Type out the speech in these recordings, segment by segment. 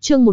Chương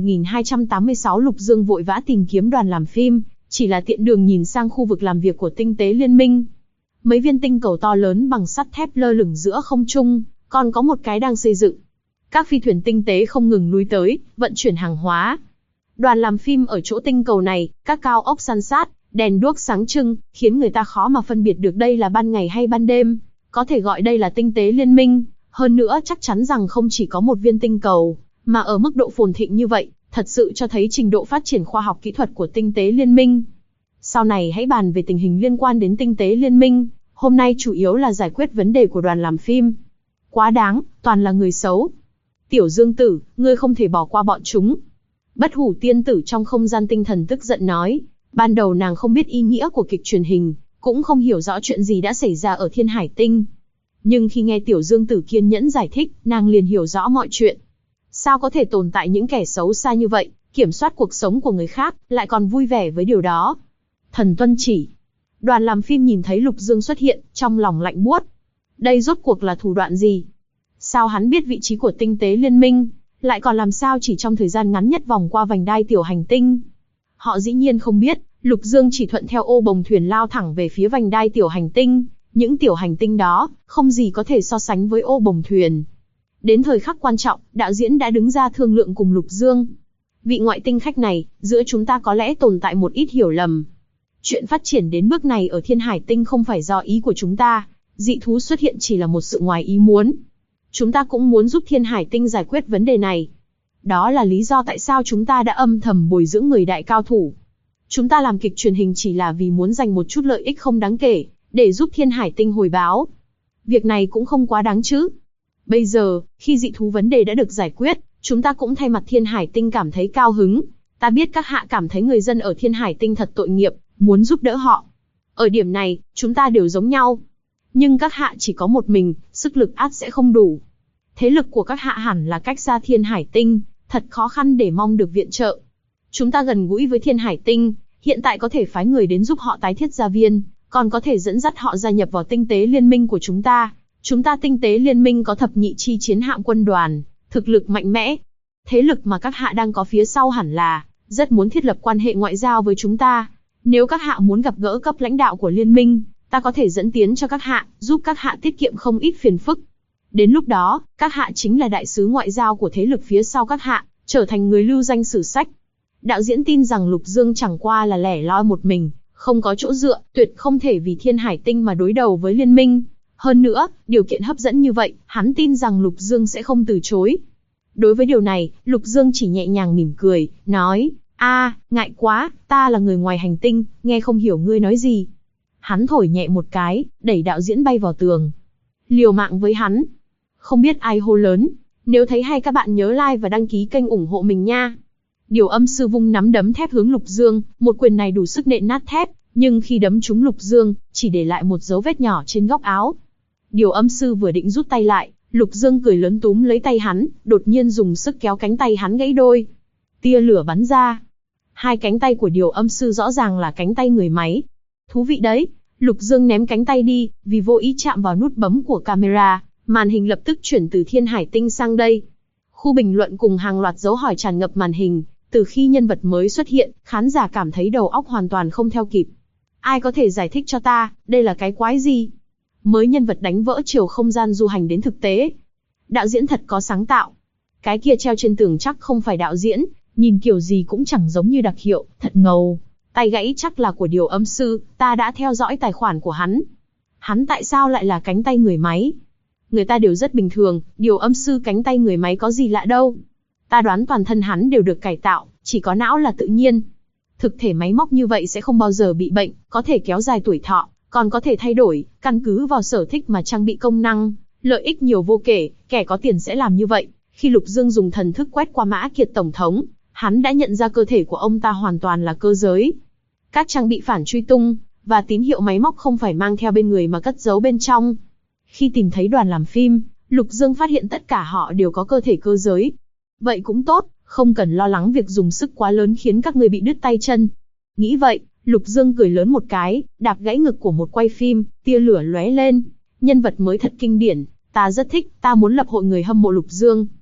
1286 Lục Dương vội vã tìm kiếm đoàn làm phim, chỉ là tiện đường nhìn sang khu vực làm việc của tinh tế liên minh. Mấy viên tinh cầu to lớn bằng sắt thép lơ lửng giữa không trung, còn có một cái đang xây dựng. Các phi thuyền tinh tế không ngừng lui tới, vận chuyển hàng hóa. Đoàn làm phim ở chỗ tinh cầu này, các cao ốc san sát, đèn đuốc sáng trưng, khiến người ta khó mà phân biệt được đây là ban ngày hay ban đêm. Có thể gọi đây là tinh tế liên minh, hơn nữa chắc chắn rằng không chỉ có một viên tinh cầu, mà ở mức độ phồn thịnh như vậy, thật sự cho thấy trình độ phát triển khoa học kỹ thuật của tinh tế liên minh. Sau này hãy bàn về tình hình liên quan đến tinh tế liên minh, hôm nay chủ yếu là giải quyết vấn đề của đoàn làm phim. Quá đáng, toàn là người xấu. Tiểu Dương Tử, ngươi không thể bỏ qua bọn chúng. Bất Hủ tiên tử trong không gian tinh thần tức giận nói. Ban đầu nàng không biết ý nghĩa của kịch truyền hình, cũng không hiểu rõ chuyện gì đã xảy ra ở Thiên Hải Tinh. Nhưng khi nghe Tiểu Dương Tử kiên nhẫn giải thích, nàng liền hiểu rõ mọi chuyện. Sao có thể tồn tại những kẻ xấu xa như vậy, kiểm soát cuộc sống của người khác, lại còn vui vẻ với điều đó? Thần tuân chỉ. Đoàn làm phim nhìn thấy Lục Dương xuất hiện, trong lòng lạnh buốt. Đây rốt cuộc là thủ đoạn gì? Sao hắn biết vị trí của tinh tế liên minh, lại còn làm sao chỉ trong thời gian ngắn nhất vòng qua vành đai tiểu hành tinh? Họ dĩ nhiên không biết, Lục Dương chỉ thuận theo ô bồng thuyền lao thẳng về phía vành đai tiểu hành tinh. Những tiểu hành tinh đó, không gì có thể so sánh với ô bồng thuyền. Đến thời khắc quan trọng, đạo diễn đã đứng ra thương lượng cùng Lục Dương. Vị ngoại tinh khách này, giữa chúng ta có lẽ tồn tại một ít hiểu lầm. Chuyện phát triển đến bước này ở Thiên Hải Tinh không phải do ý của chúng ta, dị thú xuất hiện chỉ là một sự ngoài ý muốn. Chúng ta cũng muốn giúp Thiên Hải Tinh giải quyết vấn đề này. Đó là lý do tại sao chúng ta đã âm thầm bồi dưỡng 10 đại cao thủ. Chúng ta làm kịch truyền hình chỉ là vì muốn giành một chút lợi ích không đáng kể, để giúp Thiên Hải Tinh hồi báo. Việc này cũng không quá đáng chứ. Bây giờ, khi dị thú vấn đề đã được giải quyết, chúng ta cũng thay mặt Thiên Hải Tinh cảm thấy cao hứng. Ta biết các hạ cảm thấy người dân ở Thiên Hải Tinh thật tội nghiệp, muốn giúp đỡ họ. Ở điểm này, chúng ta đều giống nhau. Nhưng các hạ chỉ có một mình, sức lực ắt sẽ không đủ. Thế lực của các hạ hẳn là cách xa Thiên Hải Tinh, thật khó khăn để mong được viện trợ. Chúng ta gần gũi với Thiên Hải Tinh, hiện tại có thể phái người đến giúp họ tái thiết gia viên, còn có thể dẫn dắt họ gia nhập vào tinh tế liên minh của chúng ta. Chúng ta tinh tế liên minh có thập nhị chi chiến hạm quân đoàn, thực lực mạnh mẽ. Thế lực mà các hạ đang có phía sau hẳn là rất muốn thiết lập quan hệ ngoại giao với chúng ta. Nếu các hạ muốn gặp gỡ cấp lãnh đạo của liên minh, ta có thể dẫn tiến cho các hạ, giúp các hạ tiết kiệm không ít phiền phức. Đến lúc đó, các hạ chính là đại sứ ngoại giao của thế lực phía sau các hạ, trở thành người lưu danh sử sách. Đạo diễn tin rằng Lục Dương chẳng qua là lẻ loi một mình, không có chỗ dựa, tuyệt không thể vì Thiên Hải Tinh mà đối đầu với liên minh. Hơn nữa, điều kiện hấp dẫn như vậy, hắn tin rằng Lục Dương sẽ không từ chối. Đối với điều này, Lục Dương chỉ nhẹ nhàng mỉm cười, nói, ngại quá, ta là người ngoài hành tinh, nghe không hiểu ngươi nói gì. Hắn thổi nhẹ một cái, đẩy đạo diễn bay vào tường. Liều mạng với hắn. Không biết ai hô lớn, nếu thấy hay các bạn nhớ like và đăng ký kênh ủng hộ mình nha. Điều Âm Sư vung nắm đấm thép hướng Lục Dương, một quyền này đủ sức nện nát thép, nhưng khi đấm trúng Lục Dương, chỉ để lại một dấu vết nhỏ trên góc áo. Điều Âm Sư vừa định rút tay lại, Lục Dương cười lớn túm lấy tay hắn, đột nhiên dùng sức kéo cánh tay hắn gãy đôi. Tia lửa bắn ra. Hai cánh tay của Điều Âm Sư rõ ràng là cánh tay người máy. Thú vị đấy. Lục Dương ném cánh tay đi, vì vô ý chạm vào nút bấm của camera, màn hình lập tức chuyển từ Thiên Hải Tinh sang đây. Khu bình luận cùng hàng loạt dấu hỏi tràn ngập màn hình. Từ khi nhân vật mới xuất hiện, khán giả cảm thấy đầu óc hoàn toàn không theo kịp. Ai có thể giải thích cho ta, đây là cái quái gì? Mới nhân vật đánh vỡ chiều không gian du hành đến thực tế. Đạo diễn thật có sáng tạo. Cái kia treo trên tường chắc không phải đạo diễn, nhìn kiểu gì cũng chẳng giống như đặc hiệu, thật ngầu. Tay gãy chắc là của Điều Âm Sư, ta đã theo dõi tài khoản của hắn. Hắn tại sao lại là cánh tay người máy? Người ta đều rất bình thường, Điều Âm Sư cánh tay người máy có gì lạ đâu. Ta đoán toàn thân hắn đều được cải tạo, chỉ có não là tự nhiên. Thực thể máy móc như vậy sẽ không bao giờ bị bệnh, có thể kéo dài tuổi thọ, còn có thể thay đổi, căn cứ vào sở thích mà trang bị công năng, lợi ích nhiều vô kể, kẻ có tiền sẽ làm như vậy. Khi Lục Dương dùng thần thức quét qua Mã Kiệt Tổng thống, hắn đã nhận ra cơ thể của ông ta hoàn toàn là cơ giới. Các trang bị phản truy tung, và tín hiệu máy móc không phải mang theo bên người mà cất giấu bên trong. Khi tìm thấy đoàn làm phim, Lục Dương phát hiện tất cả họ đều có cơ thể cơ giới. Vậy cũng tốt, không cần lo lắng việc dùng sức quá lớn khiến các người bị đứt tay chân. Nghĩ vậy, Lục Dương cười lớn một cái, đạp gãy ngực của một quay phim, tia lửa lóe lên. Nhân vật mới thật kinh điển, ta rất thích, ta muốn lập hội người hâm mộ Lục Dương.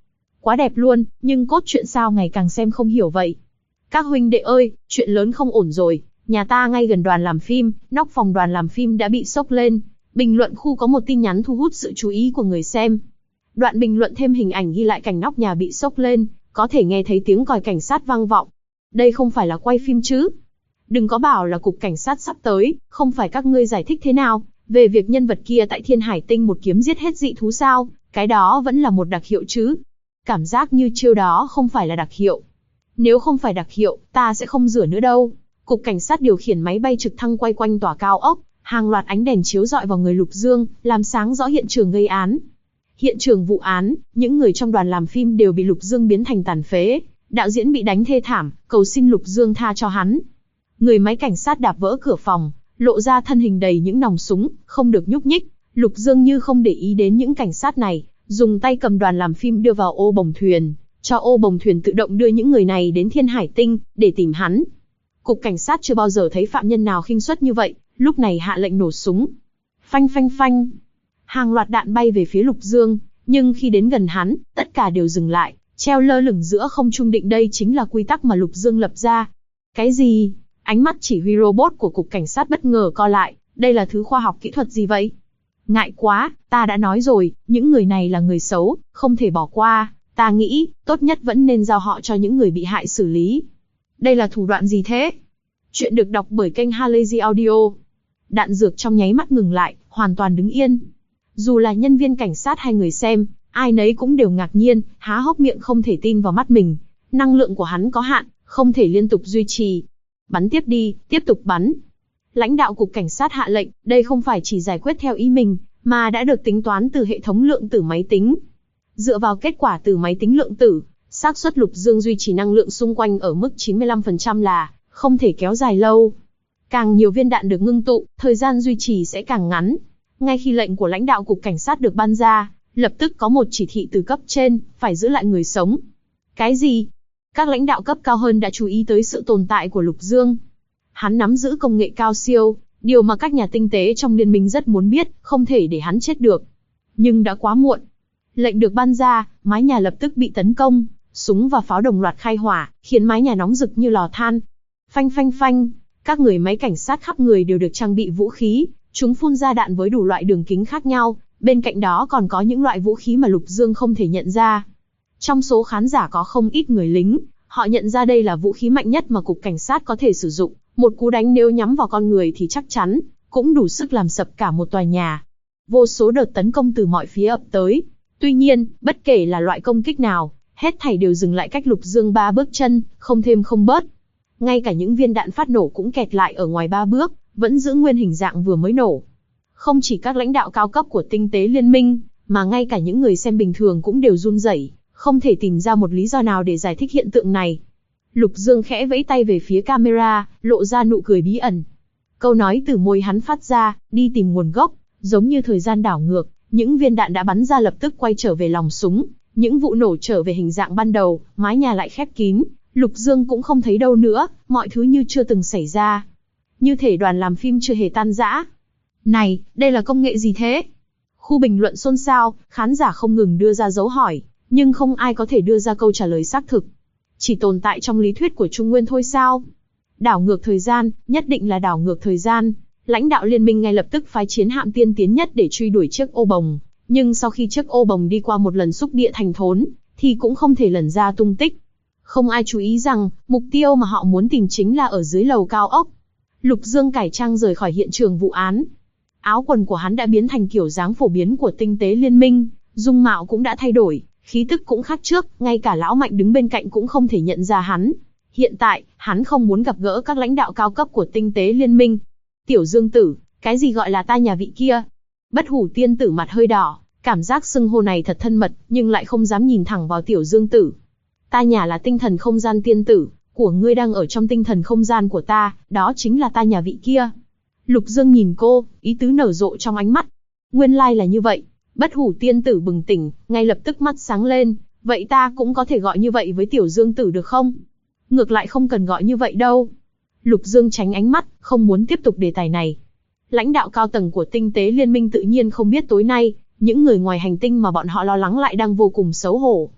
Quá đẹp luôn, nhưng cốt truyện sao ngày càng xem không hiểu vậy. Các huynh đệ ơi, chuyện lớn không ổn rồi, nhà ta ngay gần đoàn làm phim, nóc phòng đoàn làm phim đã bị xốc lên. Bình luận khu có một tin nhắn thu hút sự chú ý của người xem. Đoạn bình luận thêm hình ảnh ghi lại cảnh nóc nhà bị xốc lên, có thể nghe thấy tiếng còi cảnh sát vang vọng. Đây không phải là quay phim chứ? Đừng có bảo là cục cảnh sát sắp tới, không phải các ngươi giải thích thế nào, về việc nhân vật kia tại Thiên Hải Tinh một kiếm giết hết dị thú sao, cái đó vẫn là một đặc hiệu chứ. Cảm giác như chiêu đó không phải là đặc hiệu. Nếu không phải đặc hiệu, ta sẽ không rửa nữa đâu. Cục cảnh sát điều khiển máy bay trực thăng quay quanh tòa cao ốc, hàng loạt ánh đèn chiếu rọi vào người Lục Dương, làm sáng rõ hiện trường gây án. Hiện trường vụ án, những người trong đoàn làm phim đều bị Lục Dương biến thành tàn phế, đạo diễn bị đánh thê thảm, cầu xin Lục Dương tha cho hắn. Người máy cảnh sát đạp vỡ cửa phòng, lộ ra thân hình đầy những nòng súng, không được nhúc nhích. Lục Dương như không để ý đến những cảnh sát này, dùng tay cầm đoàn làm phim đưa vào ô bồng thuyền, cho ô bồng thuyền tự động đưa những người này đến Thiên Hải Tinh, để tìm hắn. Cục cảnh sát chưa bao giờ thấy phạm nhân nào khinh suất như vậy, lúc này hạ lệnh nổ súng. Phanh phanh phanh. Hàng loạt đạn bay về phía Lục Dương, nhưng khi đến gần hắn, tất cả đều dừng lại, treo lơ lửng giữa không trung định đây chính là quy tắc mà Lục Dương lập ra. Cái gì? Ánh mắt chỉ huy robot của cục cảnh sát bất ngờ co lại, đây là thứ khoa học kỹ thuật gì vậy? Ngại quá, ta đã nói rồi, những người này là người xấu, không thể bỏ qua, ta nghĩ, tốt nhất vẫn nên giao họ cho những người bị hại xử lý. Đây là thủ đoạn gì thế? Chuyện được đọc bởi kênh Halazy Audio. Đạn dược trong nháy mắt ngừng lại, hoàn toàn đứng yên. Dù là nhân viên cảnh sát hay người xem, ai nấy cũng đều ngạc nhiên, há hốc miệng không thể tin vào mắt mình. Năng lượng của hắn có hạn, không thể liên tục duy trì. Bắn tiếp đi, tiếp tục bắn. Lãnh đạo cục cảnh sát hạ lệnh, đây không phải chỉ giải quyết theo ý mình, mà đã được tính toán từ hệ thống lượng tử máy tính. Dựa vào kết quả từ máy tính lượng tử, xác suất Lục Dương duy trì năng lượng xung quanh ở mức 95% là không thể kéo dài lâu. Càng nhiều viên đạn được ngưng tụ, thời gian duy trì sẽ càng ngắn. Ngay khi lệnh của lãnh đạo cục cảnh sát được ban ra, lập tức có một chỉ thị từ cấp trên, phải giữ lại người sống. Cái gì? Các lãnh đạo cấp cao hơn đã chú ý tới sự tồn tại của Lục Dương. Hắn nắm giữ công nghệ cao siêu, điều mà các nhà tinh tế trong liên minh rất muốn biết, không thể để hắn chết được. Nhưng đã quá muộn. Lệnh được ban ra, mái nhà lập tức bị tấn công, súng và pháo đồng loạt khai hỏa, khiến mái nhà nóng rực như lò than. Phanh phanh phanh, các người máy cảnh sát khắp người đều được trang bị vũ khí, chúng phun ra đạn với đủ loại đường kính khác nhau, bên cạnh đó còn có những loại vũ khí mà Lục Dương không thể nhận ra. Trong số khán giả có không ít người lính, họ nhận ra đây là vũ khí mạnh nhất mà cục cảnh sát có thể sử dụng, một cú đánh nếu nhắm vào con người thì chắc chắn cũng đủ sức làm sập cả một tòa nhà. Vô số đợt tấn công từ mọi phía ập tới. Tuy nhiên, bất kể là loại công kích nào, hết thảy đều dừng lại cách Lục Dương 3 bước chân, không thêm không bớt. Ngay cả những viên đạn phát nổ cũng kẹt lại ở ngoài 3 bước, vẫn giữ nguyên hình dạng vừa mới nổ. Không chỉ các lãnh đạo cao cấp của tinh tế liên minh, mà ngay cả những người xem bình thường cũng đều run rẩy, không thể tìm ra một lý do nào để giải thích hiện tượng này. Lục Dương khẽ vẫy tay về phía camera, lộ ra nụ cười bí ẩn. Câu nói từ môi hắn phát ra, đi tìm nguồn gốc, giống như thời gian đảo ngược, những viên đạn đã bắn ra lập tức quay trở về lòng súng, những vụ nổ trở về hình dạng ban đầu, mái nhà lại khép kín, Lục Dương cũng không thấy đâu nữa, mọi thứ như chưa từng xảy ra. Như thể đoàn làm phim chưa hề tan rã. Này, đây là công nghệ gì thế? Khu bình luận xôn xao, khán giả không ngừng đưa ra dấu hỏi, nhưng không ai có thể đưa ra câu trả lời xác thực. Chỉ tồn tại trong lý thuyết của Trung Nguyên thôi sao? Đảo ngược thời gian, nhất định là đảo ngược thời gian. Lãnh đạo liên minh ngay lập tức phái chiến hạm tiên tiến nhất để truy đuổi chiếc ô bồng. Nhưng sau khi chiếc ô bồng đi qua một lần xúc địa thành thốn, thì cũng không thể lần ra tung tích. Không ai chú ý rằng, mục tiêu mà họ muốn tìm chính là ở dưới lầu cao ốc. Lục Dương cải trang rời khỏi hiện trường vụ án. Áo quần của hắn đã biến thành kiểu dáng phổ biến của tinh tế liên minh, dung mạo cũng đã thay đổi, khí tức cũng khác trước, ngay cả lão Mạnh đứng bên cạnh cũng không thể nhận ra hắn. Hiện tại, hắn không muốn gặp gỡ các lãnh đạo cao cấp của tinh tế liên minh. Tiểu Dương Tử, cái gì gọi là ta nhà vị kia? Bất Hủ tiên tử mặt hơi đỏ, cảm giác xưng hô này thật thân mật, nhưng lại không dám nhìn thẳng vào Tiểu Dương Tử. Ta nhà là tinh thần không gian tiên tử, của ngươi đang ở trong tinh thần không gian của ta, đó chính là ta nhà vị kia. Lục Dương nhìn cô, ý tứ nở rộ trong ánh mắt. Nguyên lai là như vậy. Bất Hủ tiên tử bừng tỉnh, ngay lập tức mắt sáng lên. Vậy ta cũng có thể gọi như vậy với Tiểu Dương Tử được không? Ngược lại không cần gọi như vậy đâu. Lục Dương tránh ánh mắt, không muốn tiếp tục đề tài này. Lãnh đạo cao tầng của tinh tế liên minh tự nhiên không biết tối nay, những người ngoài hành tinh mà bọn họ lo lắng lại đang vô cùng xấu hổ.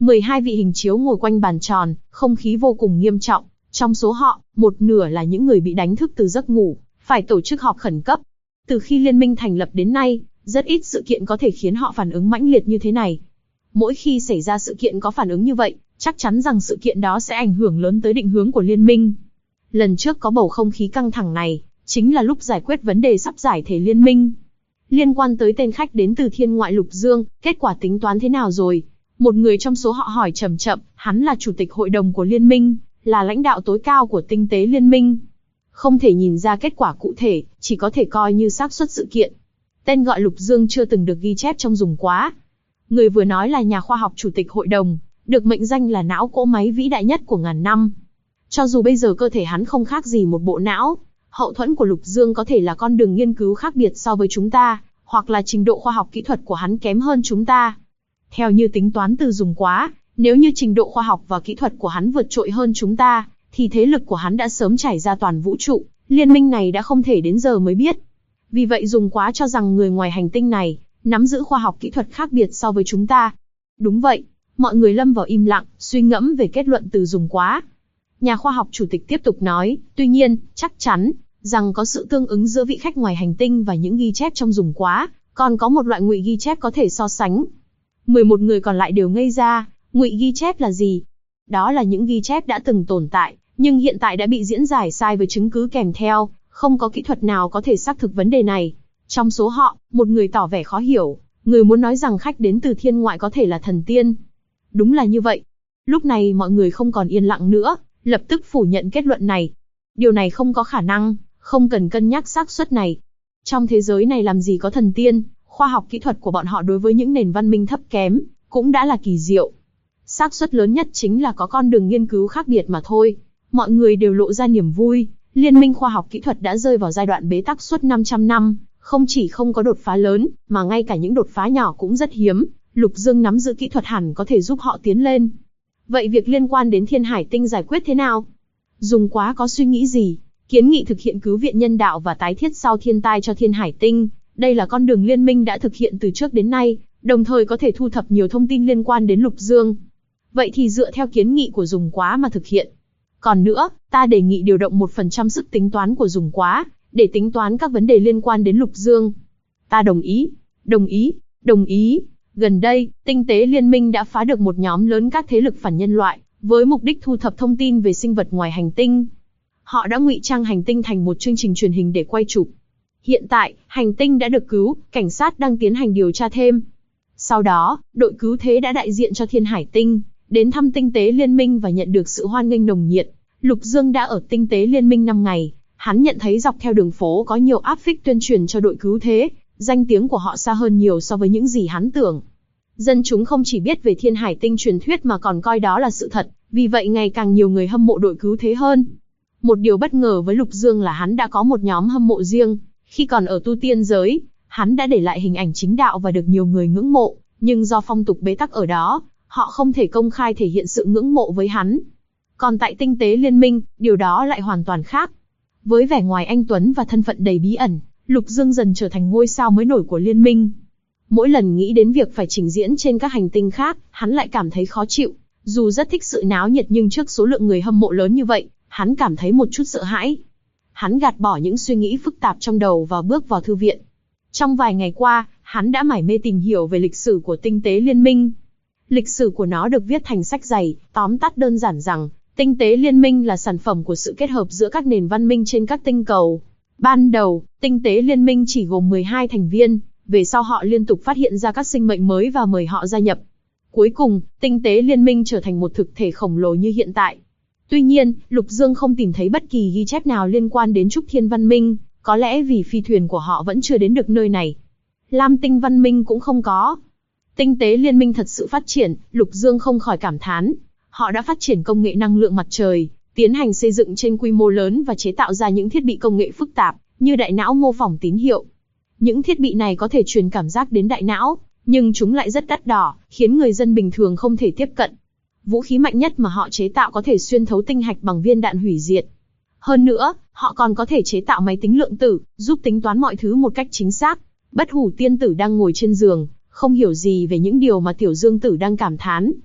12 vị hình chiếu ngồi quanh bàn tròn, không khí vô cùng nghiêm trọng. Trong số họ, một nửa là những người bị đánh thức từ giấc ngủ, phải tổ chức họp khẩn cấp. Từ khi liên minh thành lập đến nay, rất ít sự kiện có thể khiến họ phản ứng mãnh liệt như thế này. Mỗi khi xảy ra sự kiện có phản ứng như vậy, chắc chắn rằng sự kiện đó sẽ ảnh hưởng lớn tới định hướng của liên minh. Lần trước có bầu không khí căng thẳng này, chính là lúc giải quyết vấn đề sắp giải thể liên minh. Liên quan tới tên khách đến từ thiên ngoại Lục Dương, kết quả tính toán thế nào rồi? Một người trong số họ hỏi chậm chậm, hắn là chủ tịch hội đồng của liên minh, là lãnh đạo tối cao của tinh tế liên minh. Không thể nhìn ra kết quả cụ thể, chỉ có thể coi như xác suất sự kiện. Tên gọi Lục Dương chưa từng được ghi chép trong dùng quá. Người vừa nói là nhà khoa học chủ tịch hội đồng, được mệnh danh là não cỗ máy vĩ đại nhất của ngàn năm. Cho dù bây giờ cơ thể hắn không khác gì một bộ não, hậu thuẫn của Lục Dương có thể là con đường nghiên cứu khác biệt so với chúng ta, hoặc là trình độ khoa học kỹ thuật của hắn kém hơn chúng ta. Theo như tính toán từ dùng quá, nếu như trình độ khoa học và kỹ thuật của hắn vượt trội hơn chúng ta, thì thế lực của hắn đã sớm trải ra toàn vũ trụ, liên minh này đã không thể đến giờ mới biết. Vì vậy dùng quá cho rằng người ngoài hành tinh này, nắm giữ khoa học kỹ thuật khác biệt so với chúng ta. Đúng vậy, mọi người lâm vào im lặng, suy ngẫm về kết luận từ dùng quá. Nhà khoa học chủ tịch tiếp tục nói, tuy nhiên, chắc chắn, rằng có sự tương ứng giữa vị khách ngoài hành tinh và những ghi chép trong dùng quá, còn có một loại ngụy ghi chép có thể so sánh. 11 người còn lại đều ngây ra, ngụy ghi chép là gì? Đó là những ghi chép đã từng tồn tại, nhưng hiện tại đã bị diễn giải sai với chứng cứ kèm theo, không có kỹ thuật nào có thể xác thực vấn đề này. Trong số họ, một người tỏ vẻ khó hiểu, người muốn nói rằng khách đến từ thiên ngoại có thể là thần tiên. Đúng là như vậy. Lúc này mọi người không còn yên lặng nữa, lập tức phủ nhận kết luận này. Điều này không có khả năng, không cần cân nhắc xác suất này. Trong thế giới này làm gì có thần tiên, khoa học kỹ thuật của bọn họ đối với những nền văn minh thấp kém, cũng đã là kỳ diệu. Xác suất lớn nhất chính là có con đường nghiên cứu khác biệt mà thôi. Mọi người đều lộ ra niềm vui, liên minh khoa học kỹ thuật đã rơi vào giai đoạn bế tắc suốt 500 năm, không chỉ không có đột phá lớn, mà ngay cả những đột phá nhỏ cũng rất hiếm. Lục Dương nắm giữ kỹ thuật hẳn có thể giúp họ tiến lên. Vậy việc liên quan đến Thiên Hải Tinh giải quyết thế nào? Dùng quá có suy nghĩ gì? Kiến nghị thực hiện cứu viện nhân đạo và tái thiết sau thiên tai cho Thiên Hải Tinh. Đây là con đường liên minh đã thực hiện từ trước đến nay, đồng thời có thể thu thập nhiều thông tin liên quan đến Lục Dương. Vậy thì dựa theo kiến nghị của dùng quá mà thực hiện. Còn nữa, ta đề nghị điều động 1% sức tính toán của dùng quá, để tính toán các vấn đề liên quan đến Lục Dương. Ta đồng ý, đồng ý, đồng ý. Gần đây, tinh tế liên minh đã phá được một nhóm lớn các thế lực phản nhân loại, với mục đích thu thập thông tin về sinh vật ngoài hành tinh. Họ đã ngụy trang hành tinh thành một chương trình truyền hình để quay chụp. Hiện tại, hành tinh đã được cứu, cảnh sát đang tiến hành điều tra thêm. Sau đó, đội cứu thế đã đại diện cho Thiên Hải Tinh, đến thăm tinh tế liên minh và nhận được sự hoan nghênh nồng nhiệt. Lục Dương đã ở tinh tế liên minh 5 ngày, hắn nhận thấy dọc theo đường phố có nhiều áp phích tuyên truyền cho đội cứu thế, danh tiếng của họ xa hơn nhiều so với những gì hắn tưởng. Dân chúng không chỉ biết về Thiên Hải Tinh truyền thuyết mà còn coi đó là sự thật, vì vậy ngày càng nhiều người hâm mộ đội cứu thế hơn. Một điều bất ngờ với Lục Dương là hắn đã có một nhóm hâm mộ riêng. Khi còn ở tu tiên giới, hắn đã để lại hình ảnh chính đạo và được nhiều người ngưỡng mộ, nhưng do phong tục bế tắc ở đó, họ không thể công khai thể hiện sự ngưỡng mộ với hắn. Còn tại tinh tế liên minh, điều đó lại hoàn toàn khác. Với vẻ ngoài anh tuấn và thân phận đầy bí ẩn, Lục Dương dần trở thành ngôi sao mới nổi của liên minh. Mỗi lần nghĩ đến việc phải trình diễn trên các hành tinh khác, hắn lại cảm thấy khó chịu. Dù rất thích sự náo nhiệt nhưng trước số lượng người hâm mộ lớn như vậy, hắn cảm thấy một chút sợ hãi. Hắn gạt bỏ những suy nghĩ phức tạp trong đầu và bước vào thư viện. Trong vài ngày qua, hắn đã mải mê tìm hiểu về lịch sử của tinh tế liên minh. Lịch sử của nó được viết thành sách dày, tóm tắt đơn giản rằng, tinh tế liên minh là sản phẩm của sự kết hợp giữa các nền văn minh trên các tinh cầu. Ban đầu, tinh tế liên minh chỉ gồm 12 thành viên, về sau họ liên tục phát hiện ra các sinh mệnh mới và mời họ gia nhập. Cuối cùng, tinh tế liên minh trở thành một thực thể khổng lồ như hiện tại. Tuy nhiên, Lục Dương không tìm thấy bất kỳ ghi chép nào liên quan đến Trúc Thiên văn minh, có lẽ vì phi thuyền của họ vẫn chưa đến được nơi này. Lam Tinh văn minh cũng không có. Tinh tế liên minh thật sự phát triển, Lục Dương không khỏi cảm thán. Họ đã phát triển công nghệ năng lượng mặt trời, tiến hành xây dựng trên quy mô lớn và chế tạo ra những thiết bị công nghệ phức tạp, như đại não mô phỏng tín hiệu. Những thiết bị này có thể truyền cảm giác đến đại não, nhưng chúng lại rất đắt đỏ, khiến người dân bình thường không thể tiếp cận. Vũ khí mạnh nhất mà họ chế tạo có thể xuyên thấu tinh hạch bằng viên đạn hủy diệt. Hơn nữa, họ còn có thể chế tạo máy tính lượng tử, giúp tính toán mọi thứ một cách chính xác. Bất Hủ tiên tử đang ngồi trên giường, không hiểu gì về những điều mà Tiểu Dương tử đang cảm thán.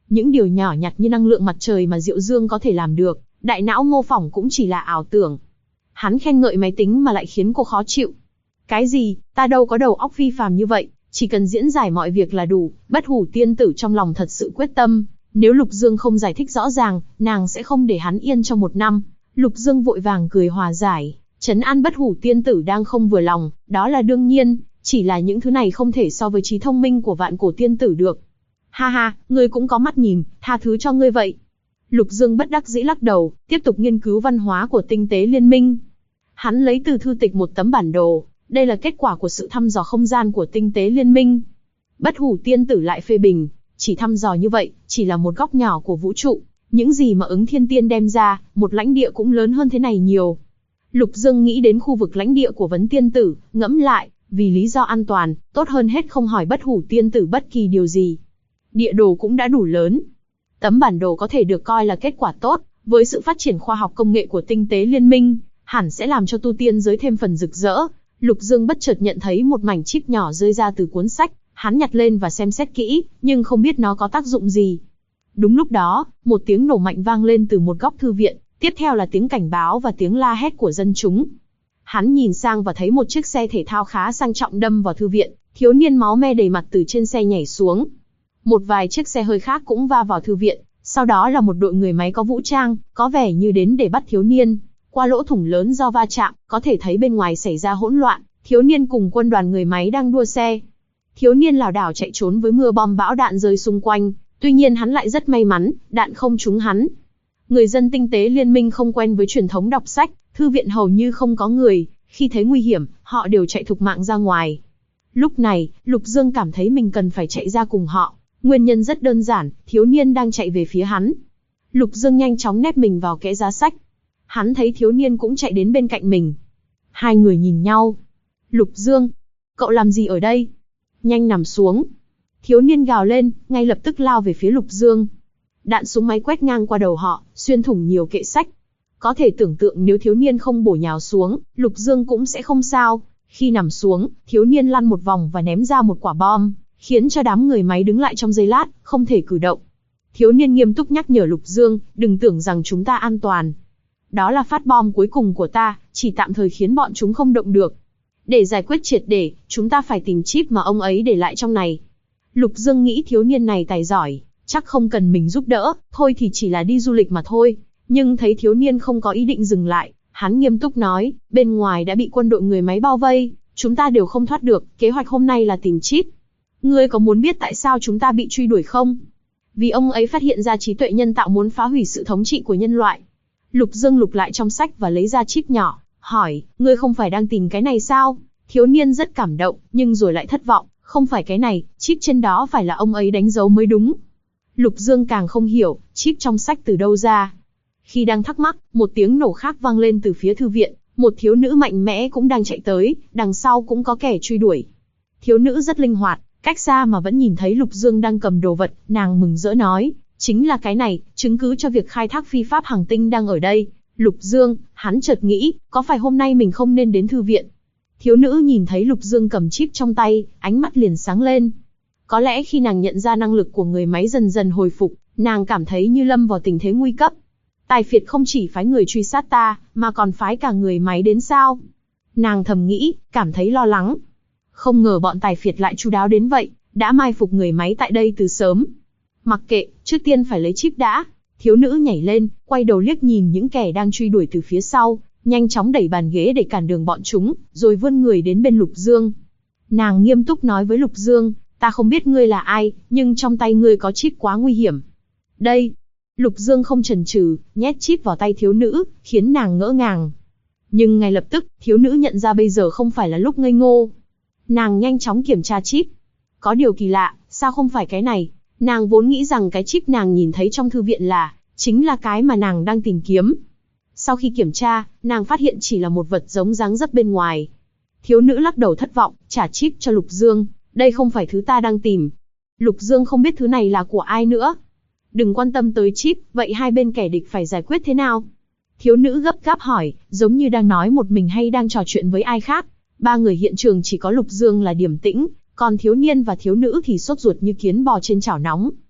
Những điều nhỏ nhặt như năng lượng mặt trời mà Diệu Dương có thể làm được, đại não mô phỏng cũng chỉ là ảo tưởng. Hắn khen ngợi máy tính mà lại khiến cô khó chịu. Cái gì, ta đâu có đầu óc phi phàm như vậy, chỉ cần diễn giải mọi việc là đủ. Bất Hủ tiên tử trong lòng thật sự quyết tâm, nếu Lục Dương không giải thích rõ ràng, nàng sẽ không để hắn yên trong 1 năm. Lục Dương vội vàng cười hòa giải, trấn an Bất Hủ tiên tử đang không vừa lòng, đó là đương nhiên, chỉ là những thứ này không thể so với trí thông minh của Vạn Cổ tiên tử được. Ha ha, ngươi cũng có mắt nhìn, tha thứ cho ngươi vậy. Lục Dương bất đắc dĩ lắc đầu, tiếp tục nghiên cứu văn hóa của tinh tế liên minh. Hắn lấy từ thư tịch một tấm bản đồ, đây là kết quả của sự thăm dò không gian của tinh tế liên minh. Bất Hủ tiên tử lại phê bình, chỉ thăm dò như vậy, chỉ là một góc nhỏ của vũ trụ. Những gì mà Ứng Thiên Tiên đem ra, một lãnh địa cũng lớn hơn thế này nhiều. Lục Dương nghĩ đến khu vực lãnh địa của Vấn Tiên Tử, ngẫm lại, vì lý do an toàn, tốt hơn hết không hỏi Bất Hủ tiên tử bất kỳ điều gì. Địa đồ cũng đã đủ lớn. Tấm bản đồ có thể được coi là kết quả tốt, với sự phát triển khoa học công nghệ của tinh tế liên minh, hẳn sẽ làm cho tu tiên giới thêm phần rực rỡ. Lục Dương bất chợt nhận thấy một mảnh chip nhỏ rơi ra từ cuốn sách, hắn nhặt lên và xem xét kỹ, nhưng không biết nó có tác dụng gì. Đúng lúc đó, một tiếng nổ mạnh vang lên từ một góc thư viện, tiếp theo là tiếng cảnh báo và tiếng la hét của dân chúng. Hắn nhìn sang và thấy một chiếc xe thể thao khá sang trọng đâm vào thư viện, thiếu niên máu me đầy mặt từ trên xe nhảy xuống. Một vài chiếc xe hơi khác cũng va vào thư viện, sau đó là một đội người máy có vũ trang, có vẻ như đến để bắt thiếu niên. Qua lỗ thủng lớn do va chạm, có thể thấy bên ngoài xảy ra hỗn loạn, thiếu niên cùng quân đoàn người máy đang đua xe. Thiếu niên lảo đảo chạy trốn với mưa bom bão đạn rơi xung quanh, tuy nhiên hắn lại rất may mắn, đạn không trúng hắn. Người dân tinh tế liên minh không quen với truyền thống đọc sách, thư viện hầu như không có người, khi thấy nguy hiểm, họ đều chạy thục mạng ra ngoài. Lúc này, Lục Dương cảm thấy mình cần phải chạy ra cùng họ. Nguyên nhân rất đơn giản, thiếu niên đang chạy về phía hắn. Lục Dương nhanh chóng nép mình vào kẽ giá sách. Hắn thấy thiếu niên cũng chạy đến bên cạnh mình. Hai người nhìn nhau. Lục Dương, cậu làm gì ở đây? Nhanh nằm xuống. Thiếu niên gào lên, ngay lập tức lao về phía Lục Dương. Đạn súng máy quét ngang qua đầu họ, xuyên thủng nhiều kệ sách. Có thể tưởng tượng nếu thiếu niên không bổ nhào xuống, Lục Dương cũng sẽ không sao. Khi nằm xuống, thiếu niên lăn một vòng và ném ra một quả bom, khiến cho đám người máy đứng lại trong giây lát, không thể cử động. Thiếu niên nghiêm túc nhắc nhở Lục Dương, đừng tưởng rằng chúng ta an toàn. Đó là phát bom cuối cùng của ta, chỉ tạm thời khiến bọn chúng không động được. Để giải quyết triệt để, chúng ta phải tìm chip mà ông ấy để lại trong này. Lục Dương nghĩ thiếu niên này tài giỏi, chắc không cần mình giúp đỡ, thôi thì chỉ là đi du lịch mà thôi. Nhưng thấy thiếu niên không có ý định dừng lại, hắn nghiêm túc nói, bên ngoài đã bị quân đội người máy bao vây, chúng ta đều không thoát được, kế hoạch hôm nay là tìm chip. Ngươi có muốn biết tại sao chúng ta bị truy đuổi không? Vì ông ấy phát hiện ra trí tuệ nhân tạo muốn phá hủy sự thống trị của nhân loại. Lục Dương lục lại trong sách và lấy ra chip nhỏ, hỏi, ngươi không phải đang tìm cái này sao? Thiếu niên rất cảm động, nhưng rồi lại thất vọng, không phải cái này, chip trên đó phải là ông ấy đánh dấu mới đúng. Lục Dương càng không hiểu, chip trong sách từ đâu ra. Khi đang thắc mắc, một tiếng nổ khác vang lên từ phía thư viện, một thiếu nữ mạnh mẽ cũng đang chạy tới, đằng sau cũng có kẻ truy đuổi. Thiếu nữ rất linh hoạt, cách xa mà vẫn nhìn thấy Lục Dương đang cầm đồ vật, nàng mừng rỡ nói, chính là cái này, chứng cứ cho việc khai thác phi pháp hành tinh đang ở đây. Lục Dương, hắn chợt nghĩ, có phải hôm nay mình không nên đến thư viện? Thiếu nữ nhìn thấy Lục Dương cầm chip trong tay, ánh mắt liền sáng lên. Có lẽ khi nàng nhận ra năng lực của người máy dần dần hồi phục, nàng cảm thấy như lâm vào tình thế nguy cấp. Tài phiệt không chỉ phái người truy sát ta, mà còn phái cả người máy đến sao? Nàng thầm nghĩ, cảm thấy lo lắng. Không ngờ bọn tài phiệt lại chu đáo đến vậy, đã mai phục người máy tại đây từ sớm. Mặc kệ, trước tiên phải lấy chip đã. Thiếu nữ nhảy lên, quay đầu liếc nhìn những kẻ đang truy đuổi từ phía sau, nhanh chóng đẩy bàn ghế để cản đường bọn chúng, rồi vươn người đến bên Lục Dương. Nàng nghiêm túc nói với Lục Dương, ta không biết ngươi là ai, nhưng trong tay ngươi có chip quá nguy hiểm. Đây. Lục Dương không chần chừ, nhét chip vào tay thiếu nữ, khiến nàng ngỡ ngàng. Nhưng ngay lập tức, thiếu nữ nhận ra bây giờ không phải là lúc ngây ngô. Nàng nhanh chóng kiểm tra chip. Có điều kỳ lạ, sao không phải cái này? Nàng vốn nghĩ rằng cái chip nàng nhìn thấy trong thư viện chính là cái mà nàng đang tìm kiếm. Sau khi kiểm tra, nàng phát hiện chỉ là một vật giống dáng dấp bên ngoài. Thiếu nữ lắc đầu thất vọng, trả chip cho Lục Dương, đây không phải thứ ta đang tìm. Lục Dương không biết thứ này là của ai nữa. Đừng quan tâm tới chip, vậy hai bên kẻ địch phải giải quyết thế nào? Thiếu nữ gấp gáp hỏi, giống như đang nói một mình hay đang trò chuyện với ai khác. Ba người hiện trường chỉ có Lục Dương là điềm tĩnh, còn thiếu niên và thiếu nữ thì sốt ruột như kiến bò trên chảo nóng.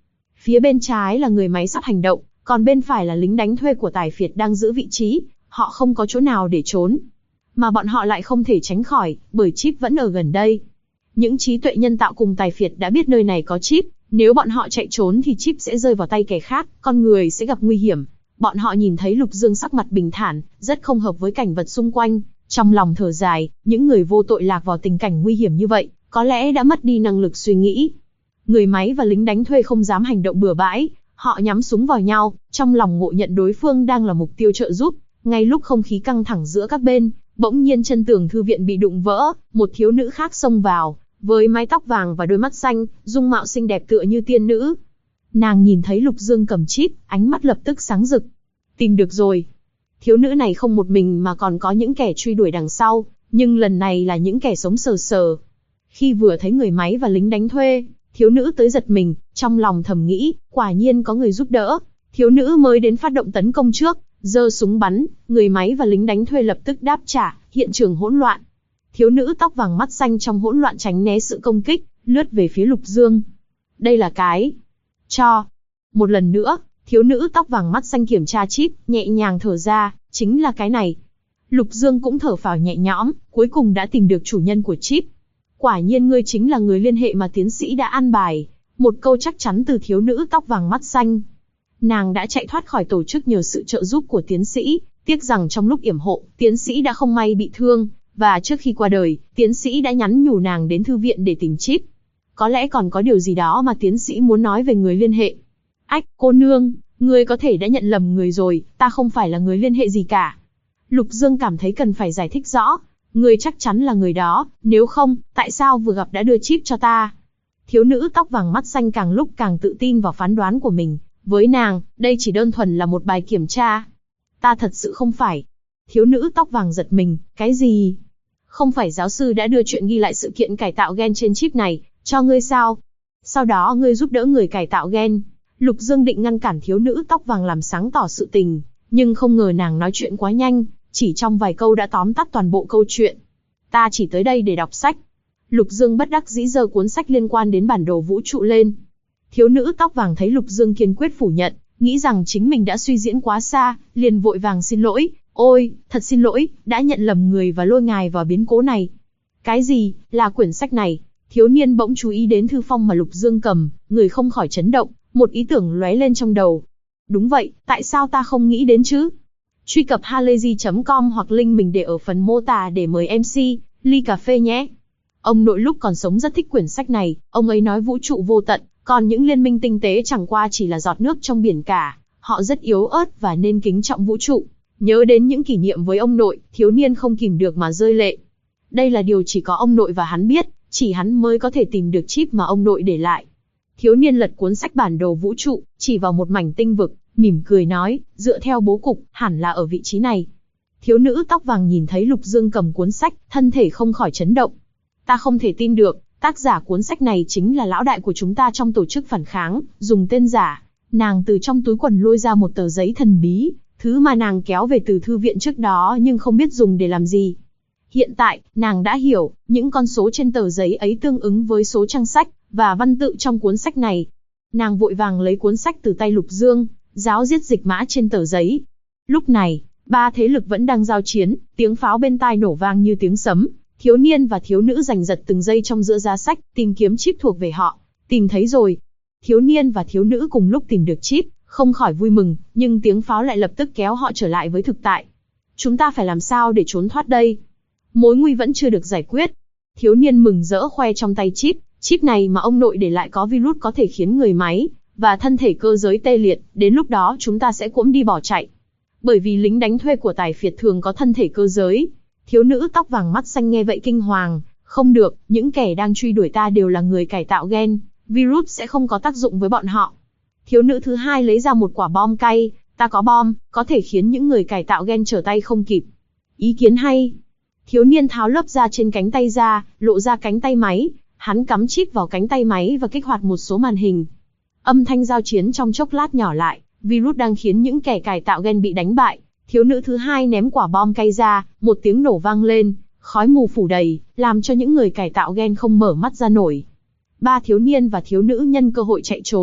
Phía bên trái là người máy sắp hành động, còn bên phải là lính đánh thuê của Tài phiệt đang giữ vị trí, họ không có chỗ nào để trốn. Mà bọn họ lại không thể tránh khỏi, bởi chip vẫn ở gần đây. Những trí tuệ nhân tạo cùng Tài phiệt đã biết nơi này có chip, nếu bọn họ chạy trốn thì chip sẽ rơi vào tay kẻ khác, con người sẽ gặp nguy hiểm. Bọn họ nhìn thấy Lục Dương sắc mặt bình thản, rất không hợp với cảnh vật xung quanh, trong lòng thở dài, những người vô tội lạc vào tình cảnh nguy hiểm như vậy, có lẽ đã mất đi năng lực suy nghĩ. Người máy và lính đánh thuê không dám hành động bừa bãi, họ nhắm súng vào nhau, trong lòng ngộ nhận đối phương đang là mục tiêu trợ giúp. Ngay lúc không khí căng thẳng giữa các bên, bỗng nhiên chân tường thư viện bị đụng vỡ, một thiếu nữ khác xông vào, với mái tóc vàng và đôi mắt xanh, dung mạo xinh đẹp tựa như tiên nữ. Nàng nhìn thấy Lục Dương cầm chip, ánh mắt lập tức sáng rực. Tìm được rồi. Thiếu nữ này không một mình mà còn có những kẻ truy đuổi đằng sau, nhưng lần này là những kẻ sống sờ sờ. Khi vừa thấy người máy và lính đánh thuê, thiếu nữ tới giật mình, trong lòng thầm nghĩ, quả nhiên có người giúp đỡ. Thiếu nữ mới đến phát động tấn công trước, giơ súng bắn, người máy và lính đánh thuê lập tức đáp trả, hiện trường hỗn loạn. Thiếu nữ tóc vàng mắt xanh trong hỗn loạn tránh né sự công kích, lướt về phía Lục Dương. Đây là cái cho. Một lần nữa, thiếu nữ tóc vàng mắt xanh kiểm tra chip, nhẹ nhàng thở ra, chính là cái này. Lục Dương cũng thở phào nhẹ nhõm, cuối cùng đã tìm được chủ nhân của chip. Quả nhiên ngươi chính là người liên hệ mà tiến sĩ đã an bài. Một câu chắc chắn từ thiếu nữ tóc vàng mắt xanh. Nàng đã chạy thoát khỏi tổ chức nhờ sự trợ giúp của tiến sĩ, tiếc rằng trong lúc yểm hộ, tiến sĩ đã không may bị thương, và trước khi qua đời, tiến sĩ đã nhắn nhủ nàng đến thư viện để tìm chip. Có lẽ còn có điều gì đó mà tiến sĩ muốn nói về người liên hệ. Ách, cô nương, ngươi có thể đã nhận lầm người rồi, ta không phải là người liên hệ gì cả. Lục Dương cảm thấy cần phải giải thích rõ. Ngươi chắc chắn là người đó, nếu không, tại sao vừa gặp đã đưa chip cho ta? Thiếu nữ tóc vàng mắt xanh càng lúc càng tự tin vào phán đoán của mình. Với nàng, đây chỉ đơn thuần là một bài kiểm tra. Ta thật sự không phải. Thiếu nữ tóc vàng giật mình, cái gì? Không phải giáo sư đã đưa chuyện ghi lại sự kiện cải tạo gen trên chip này, cho ngươi sao? Sau đó ngươi giúp đỡ người cải tạo gen. Lục Dương định ngăn cản thiếu nữ tóc vàng làm sáng tỏ sự tình, nhưng không ngờ nàng nói chuyện quá nhanh, chỉ trong vài câu đã tóm tắt toàn bộ câu chuyện. Ta chỉ tới đây để đọc sách. Lục Dương bất đắc dĩ giơ cuốn sách liên quan đến bản đồ vũ trụ lên. Thiếu nữ tóc vàng thấy Lục Dương kiên quyết phủ nhận, nghĩ rằng chính mình đã suy diễn quá xa, liền vội vàng xin lỗi. Ôi, thật xin lỗi, đã nhận lầm người và lôi ngài vào biến cố này. Cái gì, là quyển sách này? Thiếu niên bỗng chú ý đến thư phong mà Lục Dương cầm, người không khỏi chấn động, một ý tưởng lóe lên trong đầu. Đúng vậy, tại sao ta không nghĩ đến chứ? Truy cập halayzi.com hoặc link mình để ở phần mô tả để mời MC, ly cà phê nhé. Ông nội lúc còn sống rất thích quyển sách này, ông ấy nói vũ trụ vô tận, còn những liên minh tinh tế chẳng qua chỉ là giọt nước trong biển cả, họ rất yếu ớt và nên kính trọng vũ trụ. Nhớ đến những kỷ niệm với ông nội, thiếu niên không kìm được mà rơi lệ. Đây là điều chỉ có ông nội và hắn biết, chỉ hắn mới có thể tìm được chip mà ông nội để lại. Thiếu niên lật cuốn sách bản đồ vũ trụ, chỉ vào một mảnh tinh vực, mỉm cười nói, dựa theo bố cục, hẳn là ở vị trí này. Thiếu nữ tóc vàng nhìn thấy Lục Dương cầm cuốn sách, thân thể không khỏi chấn động. Ta không thể tin được, tác giả cuốn sách này chính là lão đại của chúng ta trong tổ chức phản kháng, dùng tên giả. Nàng từ trong túi quần lôi ra một tờ giấy thần bí, thứ mà nàng kéo về từ thư viện trước đó nhưng không biết dùng để làm gì. Hiện tại, nàng đã hiểu, những con số trên tờ giấy ấy tương ứng với số trang sách, và văn tự trong cuốn sách này. Nàng vội vàng lấy cuốn sách từ tay Lục Dương, giáo diết dịch mã trên tờ giấy. Lúc này, ba thế lực vẫn đang giao chiến, tiếng pháo bên tai nổ vang như tiếng sấm. Thiếu niên và thiếu nữ giành giật từng giây trong giữa giá sách, tìm kiếm chip thuộc về họ. Tìm thấy rồi. Thiếu niên và thiếu nữ cùng lúc tìm được chip, không khỏi vui mừng, nhưng tiếng pháo lại lập tức kéo họ trở lại với thực tại. Chúng ta phải làm sao để trốn thoát đây? Mối nguy vẫn chưa được giải quyết. Thiếu niên mừng rỡ khoe trong tay chip. Chip này mà ông nội để lại có virus có thể khiến người máy và thân thể cơ giới tê liệt, đến lúc đó chúng ta sẽ cuỗm đi bỏ chạy. Bởi vì lính đánh thuê của Tài phiệt thường có thân thể cơ giới. Thiếu nữ tóc vàng mắt xanh nghe vậy kinh hoàng, không được, những kẻ đang truy đuổi ta đều là người cải tạo gen, virus sẽ không có tác dụng với bọn họ. Thiếu nữ thứ hai lấy ra một quả bom cay, ta có bom, có thể khiến những người cải tạo gen trở tay không kịp. Ý kiến hay. Thiếu niên tháo lớp da trên cánh tay ra, lộ ra cánh tay máy. Hắn cắm chip vào cánh tay máy và kích hoạt một số màn hình. Âm thanh giao chiến trong chốc lát nhỏ lại, virus đang khiến những kẻ cải tạo gen bị đánh bại. Thiếu nữ thứ hai ném quả bom cay ra, một tiếng nổ vang lên, khói mù phủ đầy, làm cho những người cải tạo gen không mở mắt ra nổi. Ba thiếu niên và thiếu nữ nhân cơ hội chạy trốn,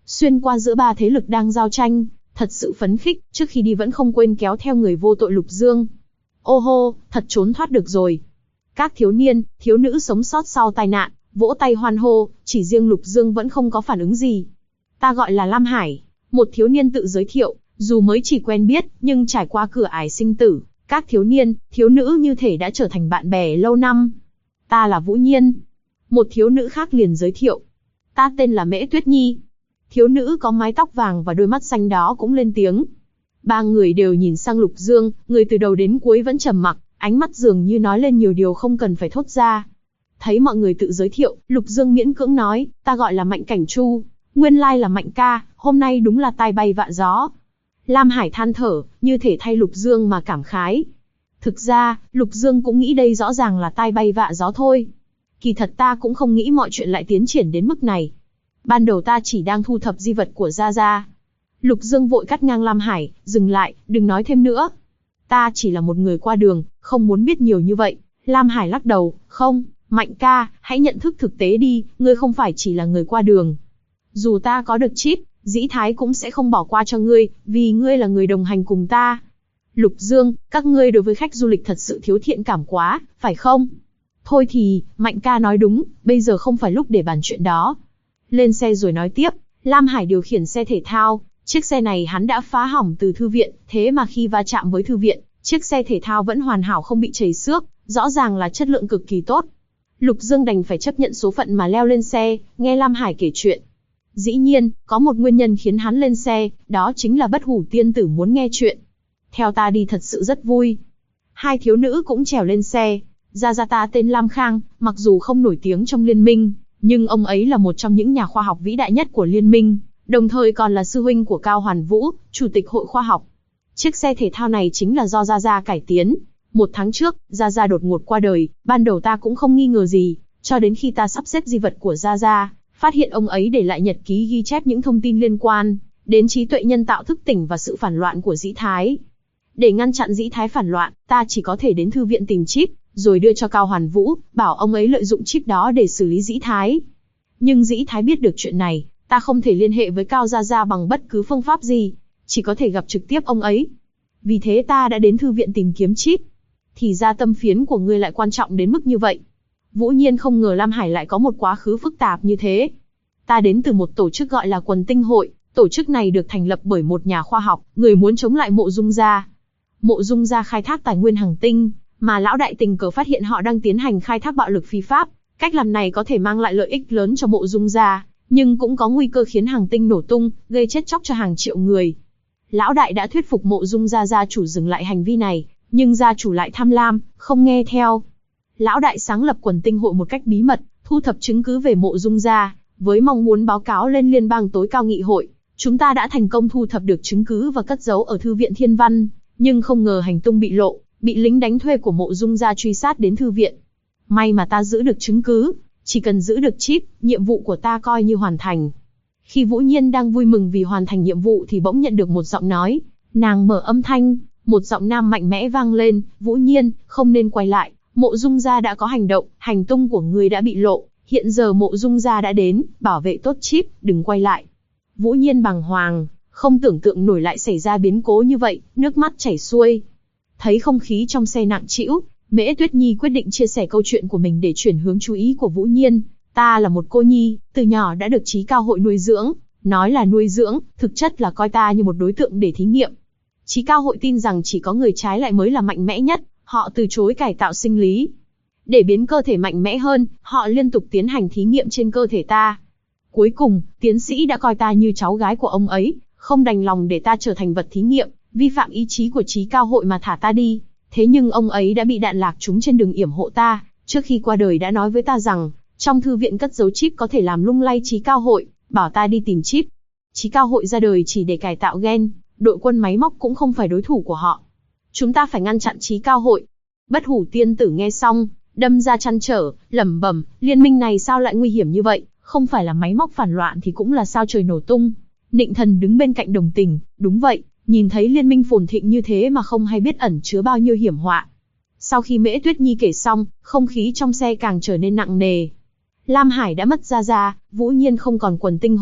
xuyên qua giữa ba thế lực đang giao tranh, thật sự phấn khích, trước khi đi vẫn không quên kéo theo người vô tội Lục Dương. Ô hô, thật trốn thoát được rồi. Các thiếu niên, thiếu nữ sống sót sau tai nạn, vỗ tay hoan hô, chỉ riêng Lục Dương vẫn không có phản ứng gì. Ta gọi là Lam Hải, một thiếu niên tự giới thiệu, dù mới chỉ quen biết, nhưng trải qua cửa ải sinh tử, các thiếu niên, thiếu nữ như thể đã trở thành bạn bè lâu năm. Ta là Vũ Nhiên. Một thiếu nữ khác liền giới thiệu. Ta tên là Mễ Tuyết Nhi. Thiếu nữ có mái tóc vàng và đôi mắt xanh đó cũng lên tiếng. Ba người đều nhìn sang Lục Dương, người từ đầu đến cuối vẫn trầm mặc, ánh mắt dường như nói lên nhiều điều không cần phải thốt ra. Thấy mọi người tự giới thiệu, Lục Dương miễn cưỡng nói, ta gọi là Mạnh Cảnh Chu, nguyên lai là Mạnh ca, hôm nay đúng là tai bay vạ gió. Lam Hải than thở, như thể thay Lục Dương mà cảm khái. Thực ra, Lục Dương cũng nghĩ đây rõ ràng là tai bay vạ gió thôi. Kỳ thật ta cũng không nghĩ mọi chuyện lại tiến triển đến mức này. Ban đầu ta chỉ đang thu thập di vật của Gia Gia. Lục Dương vội cắt ngang Lam Hải, dừng lại, đừng nói thêm nữa. Ta chỉ là một người qua đường, không muốn biết nhiều như vậy. Lam Hải lắc đầu, không, Mạnh ca, hãy nhận thức thực tế đi, ngươi không phải chỉ là người qua đường. Dù ta có được chip, Dĩ Thái cũng sẽ không bỏ qua cho ngươi, vì ngươi là người đồng hành cùng ta. Lục Dương, các ngươi đối với khách du lịch thật sự thiếu thiện cảm quá, phải không? Thôi thì, Mạnh ca nói đúng, bây giờ không phải lúc để bàn chuyện đó. Lên xe rồi nói tiếp, Lam Hải điều khiển xe thể thao, chiếc xe này hắn đã phá hỏng từ thư viện, thế mà khi va chạm với thư viện, chiếc xe thể thao vẫn hoàn hảo không bị trầy xước, rõ ràng là chất lượng cực kỳ tốt. Lục Dương đành phải chấp nhận số phận mà leo lên xe, nghe Lam Hải kể chuyện. Dĩ nhiên, có một nguyên nhân khiến hắn lên xe, đó chính là Bất Hủ tiên tử muốn nghe chuyện. Theo ta đi thật sự rất vui. Hai thiếu nữ cũng trèo lên xe. Gia Gia ta tên Lam Khang, mặc dù không nổi tiếng trong liên minh, nhưng ông ấy là một trong những nhà khoa học vĩ đại nhất của liên minh, đồng thời còn là sư huynh của Cao Hoàn Vũ, chủ tịch hội khoa học. Chiếc xe thể thao này chính là do Gia Gia cải tiến. 1 tháng trước, Gia Gia đột ngột qua đời, ban đầu ta cũng không nghi ngờ gì, cho đến khi ta sắp xếp di vật của Gia Gia, phát hiện ông ấy để lại nhật ký ghi chép những thông tin liên quan đến trí tuệ nhân tạo thức tỉnh và sự phản loạn của Dĩ Thái. Để ngăn chặn Dĩ Thái phản loạn, ta chỉ có thể đến thư viện tìm chip, rồi đưa cho Cao Hoàn Vũ, bảo ông ấy lợi dụng chip đó để xử lý Dĩ Thái. Nhưng Dĩ Thái biết được chuyện này, ta không thể liên hệ với Cao Gia Gia bằng bất cứ phương pháp gì, chỉ có thể gặp trực tiếp ông ấy. Vì thế ta đã đến thư viện tìm kiếm chip. Thì ra tâm phiến của ngươi lại quan trọng đến mức như vậy. Vũ Nhiên không ngờ Lam Hải lại có một quá khứ phức tạp như thế. Ta đến từ một tổ chức gọi là Quần Tinh Hội, tổ chức này được thành lập bởi một nhà khoa học, người muốn chống lại Mộ Dung Gia. Mộ Dung Gia khai thác tài nguyên hành tinh, mà lão đại tình cờ phát hiện họ đang tiến hành khai thác bạo lực phi pháp. Cách làm này có thể mang lại lợi ích lớn cho Mộ Dung Gia, nhưng cũng có nguy cơ khiến hành tinh nổ tung, gây chết chóc cho hàng triệu người. Lão đại đã thuyết phục Mộ Dung Gia gia chủ dừng lại hành vi này, nhưng gia chủ lại tham lam, không nghe theo. Lão đại sáng lập Quần Tinh Hội một cách bí mật, thu thập chứng cứ về Mộ Dung Gia, với mong muốn báo cáo lên Liên bang tối cao nghị hội. Chúng ta đã thành công thu thập được chứng cứ và cất giấu ở Thư viện Thiên Văn, nhưng không ngờ hành tung bị lộ, bị lính đánh thuê của Mộ Dung Gia truy sát đến thư viện. May mà ta giữ được chứng cứ, chỉ cần giữ được chip, nhiệm vụ của ta coi như hoàn thành. Khi Vũ Nhiên đang vui mừng vì hoàn thành nhiệm vụ thì bỗng nhận được một giọng nói. Nàng mở âm thanh, một giọng nam mạnh mẽ vang lên, Vũ Nhiên, không nên quay lại, Mộ Dung Gia đã có hành động, hành tung của ngươi đã bị lộ, hiện giờ Mộ Dung Gia đã đến, bảo vệ tốt chip, đừng quay lại. Vũ Nhiên bàng hoàng, không tưởng tượng nổi lại xảy ra biến cố như vậy, nước mắt chảy xuôi. Thấy không khí trong xe nặng trĩu, Mễ Tuyết Nhi quyết định chia sẻ câu chuyện của mình để chuyển hướng chú ý của Vũ Nhiên. Ta là một cô nhi, từ nhỏ đã được Trí Cao Hội nuôi dưỡng, nói là nuôi dưỡng, thực chất là coi ta như một đối tượng để thí nghiệm. Trí Cao Hội tin rằng chỉ có người trái lại mới là mạnh mẽ nhất, họ từ chối cải tạo sinh lý. Để biến cơ thể mạnh mẽ hơn, họ liên tục tiến hành thí nghiệm trên cơ thể ta. Cuối cùng, tiến sĩ đã coi ta như cháu gái của ông ấy, không đành lòng để ta trở thành vật thí nghiệm, vi phạm ý chí của Trí Cao Hội mà thả ta đi. Thế nhưng ông ấy đã bị đạn lạc trúng trên đường yểm hộ ta, trước khi qua đời đã nói với ta rằng, trong thư viện cất giấu chip có thể làm lung lay Trí Cao Hội, bảo ta đi tìm chip. Trí Cao Hội ra đời chỉ để cải tạo gen, đội quân máy móc cũng không phải đối thủ của họ. Chúng ta phải ngăn chặn Trí Cao Hội. Bất Hủ tiên tử nghe xong, đâm ra trăn trở, lẩm bẩm, liên minh này sao lại nguy hiểm như vậy, không phải là máy móc phản loạn thì cũng là sao trời nổ tung. Nịnh Thần đứng bên cạnh đồng tình, đúng vậy, nhìn thấy liên minh phồn thịnh như thế mà không hay biết ẩn chứa bao nhiêu hiểm họa. Sau khi Mễ Tuyết Nhi kể xong, không khí trong xe càng trở nên nặng nề. Lam Hải đã mất Gia Gia, Vũ Nhiên không còn Quần Tinh Hội,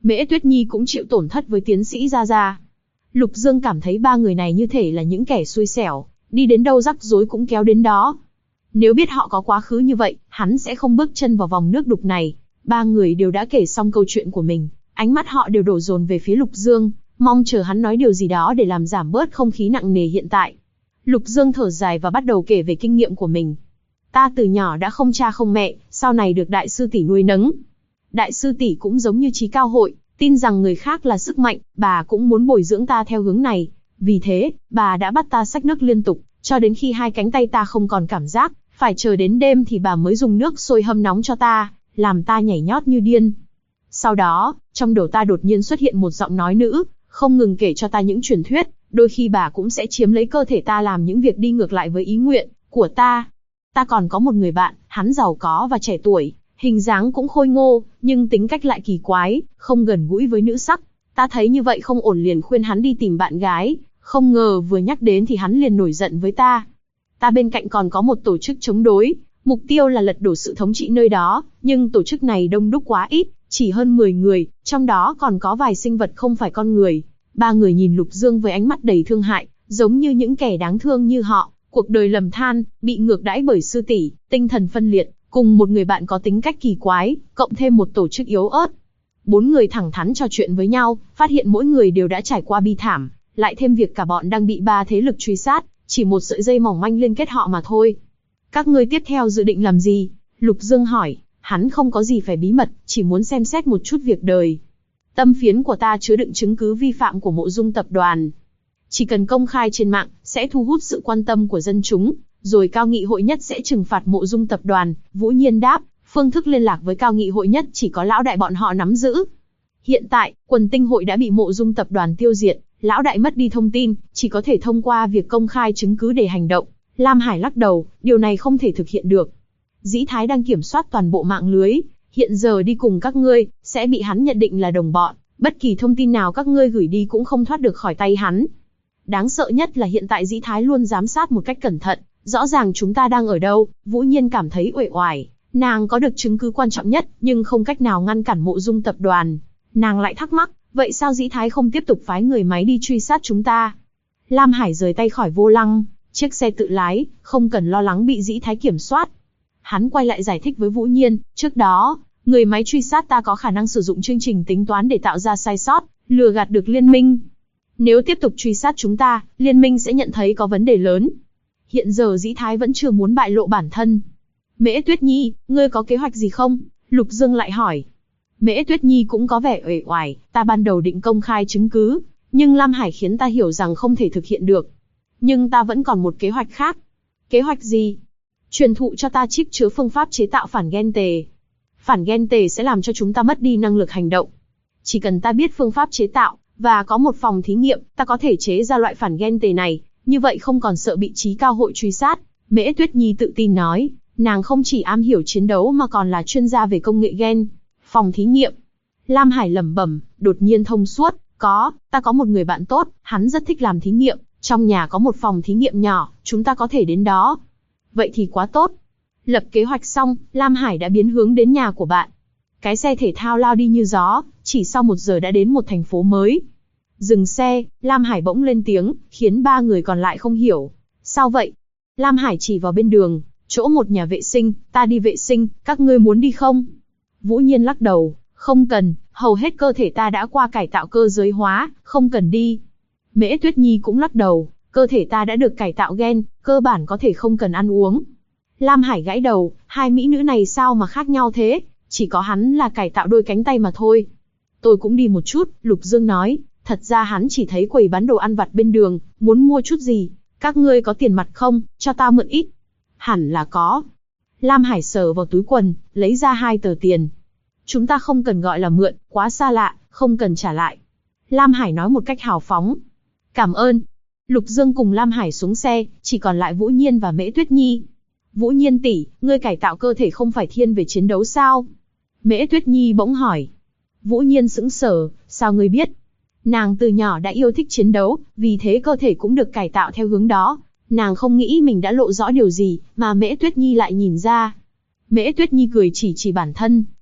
Mễ Tuyết Nhi cũng chịu tổn thất với tiến sĩ Gia Gia. Lục Dương cảm thấy ba người này như thể là những kẻ xui xẻo, đi đến đâu rắc rối cũng kéo đến đó. Nếu biết họ có quá khứ như vậy, hắn sẽ không bước chân vào vòng nước đục này. Ba người đều đã kể xong câu chuyện của mình, ánh mắt họ đều đổ dồn về phía Lục Dương, mong chờ hắn nói điều gì đó để làm giảm bớt không khí nặng nề hiện tại. Lục Dương thở dài và bắt đầu kể về kinh nghiệm của mình. Ta từ nhỏ đã không cha không mẹ, sau này được đại sư tỷ nuôi nấng. Đại sư tỷ cũng giống như Trí Cao Hội, tin rằng người khác là sức mạnh, bà cũng muốn bồi dưỡng ta theo hướng này. Vì thế, bà đã bắt ta xách nước liên tục, cho đến khi hai cánh tay ta không còn cảm giác, phải chờ đến đêm thì bà mới dùng nước sôi hâm nóng cho ta, làm ta nhảy nhót như điên. Sau đó, trong đầu ta đột nhiên xuất hiện một giọng nói nữ, không ngừng kể cho ta những truyền thuyết, đôi khi bà cũng sẽ chiếm lấy cơ thể ta làm những việc đi ngược lại với ý nguyện của ta. Ta còn có một người bạn, hắn giàu có và trẻ tuổi, hình dáng cũng khôi ngô, nhưng tính cách lại kỳ quái, không gần gũi với nữ sắc. Ta thấy như vậy không ổn liền khuyên hắn đi tìm bạn gái, không ngờ vừa nhắc đến thì hắn liền nổi giận với ta. Ta bên cạnh còn có một tổ chức chống đối, mục tiêu là lật đổ sự thống trị nơi đó, nhưng tổ chức này đông đúc quá ít, chỉ hơn 10 người, trong đó còn có vài sinh vật không phải con người. Ba người nhìn Lục Dương với ánh mắt đầy thương hại, giống như những kẻ đáng thương như họ, cuộc đời lầm than, bị ngược đãi bởi sư tỷ, tinh thần phân liệt, cùng một người bạn có tính cách kỳ quái, cộng thêm một tổ chức yếu ớt. Bốn người thẳng thắn trò chuyện với nhau, phát hiện mỗi người đều đã trải qua bi thảm, lại thêm việc cả bọn đang bị ba thế lực truy sát, chỉ một sợi dây mỏng manh liên kết họ mà thôi. Các ngươi tiếp theo dự định làm gì? Lục Dương hỏi, hắn không có gì phải bí mật, chỉ muốn xem xét một chút việc đời. Tâm phiến của ta chứa đựng chứng cứ vi phạm của Mộ Dung tập đoàn. Chỉ cần công khai trên mạng, sẽ thu hút sự quan tâm của dân chúng, rồi Cao Nghị Hội Nhất sẽ trừng phạt Mộ Dung tập đoàn. Vũ Nhiên đáp, phương thức liên lạc với Cao Nghị Hội Nhất chỉ có lão đại bọn họ nắm giữ. Hiện tại, Quần Tinh Hội đã bị Mộ Dung tập đoàn tiêu diệt, lão đại mất đi thông tin, chỉ có thể thông qua việc công khai chứng cứ để hành động. Lam Hải lắc đầu, điều này không thể thực hiện được. Dĩ Thái đang kiểm soát toàn bộ mạng lưới, hiện giờ đi cùng các ngươi, sẽ bị hắn nhận định là đồng bọn, bất kỳ thông tin nào các ngươi gửi đi cũng không thoát được khỏi tay hắn. Đáng sợ nhất là hiện tại Dĩ Thái luôn giám sát một cách cẩn thận, rõ ràng chúng ta đang ở đâu. Vũ Nhiên cảm thấy uể oải, nàng có được chứng cứ quan trọng nhất, nhưng không cách nào ngăn cản Mộ Dung tập đoàn. Nàng lại thắc mắc, vậy sao Dĩ Thái không tiếp tục phái người máy đi truy sát chúng ta? Lam Hải rời tay khỏi vô lăng, chiếc xe tự lái, không cần lo lắng bị Dĩ Thái kiểm soát. Hắn quay lại giải thích với Vũ Nhiên, trước đó, người máy truy sát ta có khả năng sử dụng chương trình tính toán để tạo ra sai sót, lừa gạt được liên minh. Nếu tiếp tục truy sát chúng ta, liên minh sẽ nhận thấy có vấn đề lớn. Hiện giờ Dĩ Thái vẫn chưa muốn bại lộ bản thân. Mễ Tuyết Nhi, ngươi có kế hoạch gì không? Lục Dương lại hỏi. Mễ Tuyết Nhi cũng có vẻ uể oải, ta ban đầu định công khai chứng cứ, nhưng Lam Hải khiến ta hiểu rằng không thể thực hiện được. Nhưng ta vẫn còn một kế hoạch khác. Kế hoạch gì? Truyền thụ cho ta chip chứa phương pháp chế tạo phản gen tề. Phản gen tề sẽ làm cho chúng ta mất đi năng lực hành động. Chỉ cần ta biết phương pháp chế tạo, và có một phòng thí nghiệm, ta có thể chế ra loại phản gen tề này, như vậy không còn sợ bị Trí Cao Hội truy sát. Mễ Tuyết Nhi tự tin nói, nàng không chỉ am hiểu chiến đấu mà còn là chuyên gia về công nghệ gen. Phòng thí nghiệm. Lam Hải lẩm bẩm, đột nhiên thông suốt, ta có một người bạn tốt, hắn rất thích làm thí nghiệm, trong nhà có một phòng thí nghiệm nhỏ, chúng ta có thể đến đó. Vậy thì quá tốt. Lập kế hoạch xong, Lam Hải đã biến hướng đến nhà của bạn. Cái xe thể thao lao đi như gió, chỉ sau 1 giờ đã đến một thành phố mới. Dừng xe, Lam Hải bỗng lên tiếng, khiến ba người còn lại không hiểu. Sao vậy? Lam Hải chỉ vào bên đường, chỗ một nhà vệ sinh, ta đi vệ sinh, các ngươi muốn đi không? Vũ Nhiên lắc đầu, không cần, hầu hết cơ thể ta đã qua cải tạo cơ giới hóa, không cần đi. Mễ Tuyết Nhi cũng lắc đầu, cơ thể ta đã được cải tạo gen, cơ bản có thể không cần ăn uống. Lam Hải gãi đầu, hai mỹ nữ này sao mà khác nhau thế, chỉ có hắn là cải tạo đôi cánh tay mà thôi. Tôi cũng đi một chút, Lục Dương nói, thật ra hắn chỉ thấy quầy bán đồ ăn vặt bên đường, muốn mua chút gì. Các ngươi có tiền mặt không, cho ta mượn ít. Hẳn là có. Lam Hải sờ vào túi quần, lấy ra 2 tờ tiền. Chúng ta không cần gọi là mượn, quá xa lạ, không cần trả lại. Lam Hải nói một cách hào phóng. Cảm ơn. Lục Dương cùng Lam Hải xuống xe, chỉ còn lại Vũ Nhiên và Mễ Tuyết Nhi. Vũ Nhiên tỷ, ngươi cải tạo cơ thể không phải thiên về chiến đấu sao? Mễ Tuyết Nhi bỗng hỏi. Vũ Nhiên sững sờ, sao ngươi biết? Nàng từ nhỏ đã yêu thích chiến đấu, vì thế cơ thể cũng được cải tạo theo hướng đó. Nàng không nghĩ mình đã lộ rõ điều gì, mà Mễ Tuyết Nhi lại nhìn ra. Mễ Tuyết Nhi cười chỉ bản thân,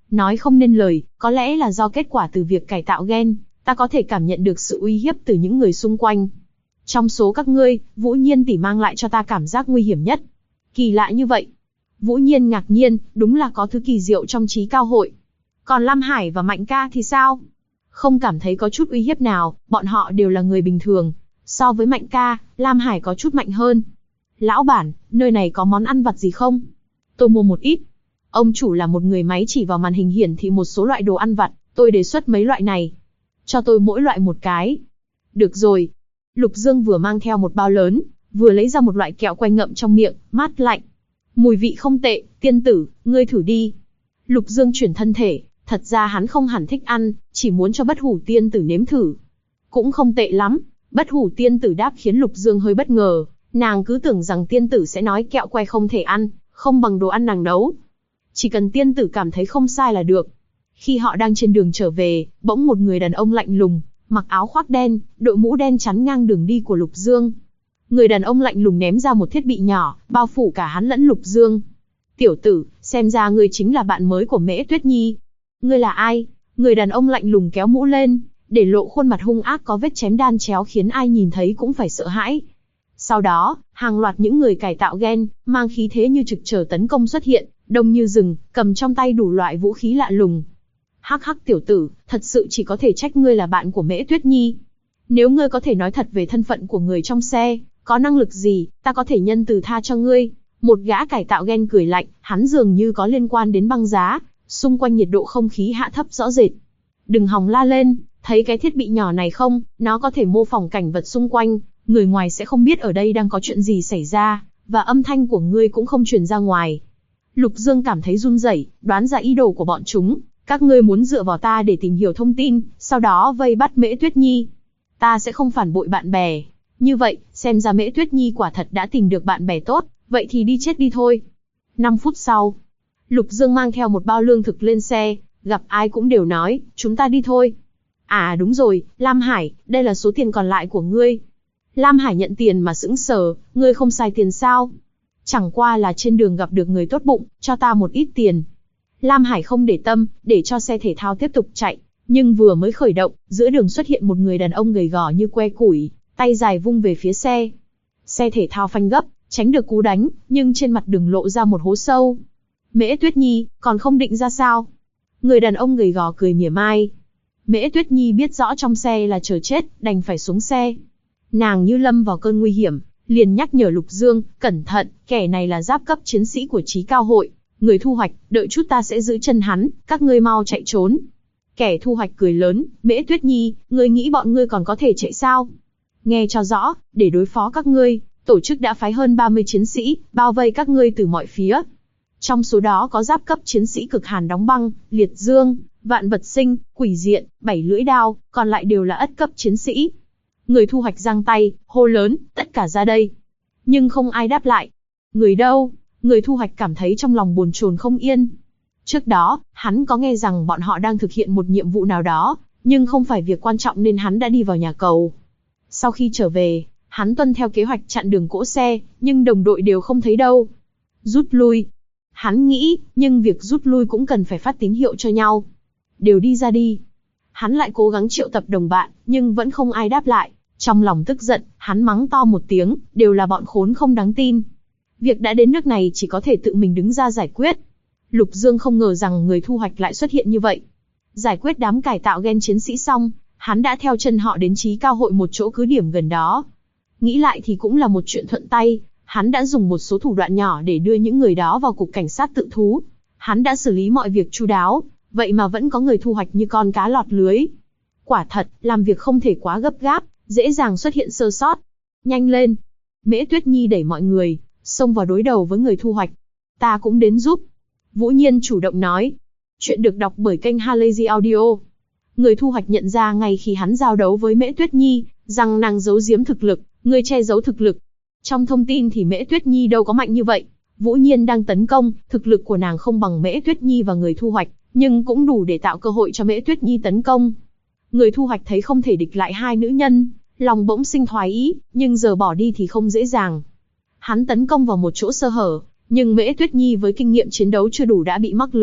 Nói không nên lời, có lẽ là do kết quả từ việc cải tạo gen, ta có thể cảm nhận được sự uy hiếp từ những người xung quanh. Trong số các ngươi, Vũ Nhiên tỷ mang lại cho ta cảm giác nguy hiểm nhất. Kỳ lạ như vậy. Vũ Nhiên ngạc nhiên, đúng là có thứ kỳ diệu trong trí cao hội. Còn Lam Hải và Mạnh ca thì sao? Không cảm thấy có chút uy hiếp nào, bọn họ đều là người bình thường. So với Mạnh ca, Lam Hải có chút mạnh hơn. Lão bản, nơi này có món ăn vặt gì không? Tôi mua một ít. Ông chủ là một người máy chỉ vào màn hình hiển thị một số loại đồ ăn vặt, tôi đề xuất mấy loại này. Cho tôi mỗi loại một cái. Được rồi. Lục Dương vừa mang theo một bao lớn, vừa lấy ra một loại kẹo quay ngậm trong miệng, mát lạnh. Mùi vị không tệ, tiên tử, ngươi thử đi. Lục Dương chuyển thân thể, thật ra hắn không hẳn thích ăn, chỉ muốn cho Bất Hủ tiên tử nếm thử. Cũng không tệ lắm. Bất Hủ tiên tử đáp khiến Lục Dương hơi bất ngờ, nàng cứ tưởng rằng tiên tử sẽ nói kẹo quay không thể ăn, không bằng đồ ăn nàng nấu. Chỉ cần tiên tử cảm thấy không sai là được. Khi họ đang trên đường trở về, bỗng một người đàn ông lạnh lùng, mặc áo khoác đen, đội mũ đen chắn ngang đường đi của Lục Dương. Người đàn ông lạnh lùng ném ra một thiết bị nhỏ, bao phủ cả hắn lẫn Lục Dương. Tiểu tử, xem ra ngươi chính là bạn mới của Mễ Tuyết Nhi. Ngươi là ai? Người đàn ông lạnh lùng kéo mũ lên, để lộ khuôn mặt hung ác có vết chém đan chéo khiến ai nhìn thấy cũng phải sợ hãi. Sau đó, hàng loạt những người cải tạo gen, mang khí thế như trực chờ tấn công xuất hiện, đông như rừng, cầm trong tay đủ loại vũ khí lạ lùng. Hắc hắc tiểu tử, thật sự chỉ có thể trách ngươi là bạn của Mễ Tuyết Nhi. Nếu ngươi có thể nói thật về thân phận của người trong xe, có năng lực gì, ta có thể nhân từ tha cho ngươi. Một gã cải tạo gen cười lạnh, hắn dường như có liên quan đến băng giá, xung quanh nhiệt độ không khí hạ thấp rõ rệt. Đừng hòng la lên, thấy cái thiết bị nhỏ này không, nó có thể mô phỏng cảnh vật xung quanh, người ngoài sẽ không biết ở đây đang có chuyện gì xảy ra, và âm thanh của ngươi cũng không truyền ra ngoài. Lục Dương cảm thấy run rẩy, đoán ra ý đồ của bọn chúng. Các ngươi muốn dựa vào ta để tìm hiểu thông tin, sau đó vây bắt Mễ Tuyết Nhi. Ta sẽ không phản bội bạn bè. Như vậy, xem ra Mễ Tuyết Nhi quả thật đã tìm được bạn bè tốt, vậy thì đi chết đi thôi. 5 phút sau, Lục Dương mang theo một bao lương thực lên xe, gặp ai cũng đều nói, chúng ta đi thôi. À đúng rồi, Lam Hải, đây là số tiền còn lại của ngươi. Lam Hải nhận tiền mà sững sờ, ngươi không xài tiền sao? Chẳng qua là trên đường gặp được người tốt bụng, cho ta một ít tiền. Lam Hải không để tâm, để cho xe thể thao tiếp tục chạy, nhưng vừa mới khởi động, giữa đường xuất hiện một người đàn ông gầy gò như que củi, tay dài vung về phía xe. Xe thể thao phanh gấp, tránh được cú đánh, nhưng trên mặt đường lộ ra một hố sâu. Mễ Tuyết Nhi, còn không định ra sao? Người đàn ông gầy gò cười mỉa mai. Mễ Tuyết Nhi biết rõ trong xe là chờ chết, đành phải xuống xe. Nàng như lâm vào cơn nguy hiểm, liền nhắc nhở Lục Dương, cẩn thận, kẻ này là giáp cấp chiến sĩ của Trí Cao Hội. Người thu hoạch, đợi chút ta sẽ giữ chân hắn, các ngươi mau chạy trốn. Kẻ thu hoạch cười lớn, Mễ Tuyết Nhi, ngươi nghĩ bọn ngươi còn có thể chạy sao? Nghe cho rõ, để đối phó các ngươi, tổ chức đã phái hơn 30 chiến sĩ, bao vây các ngươi từ mọi phía. Trong số đó có giáp cấp chiến sĩ cực hàn đóng băng, liệt dương, vạn vật sinh, quỷ diện, 7 lưỡi đao, còn lại đều là ất cấp chiến sĩ. Người thu hoạch giang tay, hô lớn, tất cả ra đây. Nhưng không ai đáp lại. Người đâu? Người thu hoạch cảm thấy trong lòng bồn chồn không yên. Trước đó, hắn có nghe rằng bọn họ đang thực hiện một nhiệm vụ nào đó, nhưng không phải việc quan trọng nên hắn đã đi vào nhà cầu. Sau khi trở về, hắn tuân theo kế hoạch chặn đường cỗ xe, nhưng đồng đội đều không thấy đâu. Rút lui. Hắn nghĩ, nhưng việc rút lui cũng cần phải phát tín hiệu cho nhau. Đều đi ra đi. Hắn lại cố gắng triệu tập đồng bạn, nhưng vẫn không ai đáp lại. Trong lòng tức giận, hắn mắng to một tiếng, đều là bọn khốn không đáng tin. Việc đã đến nước này chỉ có thể tự mình đứng ra giải quyết. Lục Dương không ngờ rằng người thu hoạch lại xuất hiện như vậy. Giải quyết đám cải tạo gen chiến sĩ xong, hắn đã theo chân họ đến Trí Cao Hội một chỗ cứ điểm gần đó. Nghĩ lại thì cũng là một chuyện thuận tay, hắn đã dùng một số thủ đoạn nhỏ để đưa những người đó vào cục cảnh sát tự thú. Hắn đã xử lý mọi việc chu đáo, vậy mà vẫn có người thu hoạch như con cá lọt lưới. Quả thật, làm việc không thể quá gấp gáp, dễ dàng xuất hiện sơ sót. Nhanh lên! Mễ Tuyết Nhi đẩy mọi người, xông vào đối đầu với người thu hoạch. Ta cũng đến giúp. Vũ Nhiên chủ động nói. Chuyện được đọc bởi kênh Halazy Audio. Người thu hoạch nhận ra ngay khi hắn giao đấu với Mễ Tuyết Nhi, rằng nàng giấu giếm thực lực, người che giấu thực lực. Trong thông tin thì Mễ Tuyết Nhi đâu có mạnh như vậy. Vũ Nhiên đang tấn công, thực lực của nàng không bằng Mễ Tuyết Nhi và người thu hoạch, nhưng cũng đủ để tạo cơ hội cho Mễ Tuyết Nhi tấn công. Người thu hoạch thấy không thể địch lại hai nữ nhân, lòng bỗng sinh thoái ý, nhưng giờ bỏ đi thì không dễ dàng. Hắn tấn công vào một chỗ sơ hở, nhưng Mễ Tuyết Nhi với kinh nghiệm chiến đấu chưa đủ đã bị mắc lừa,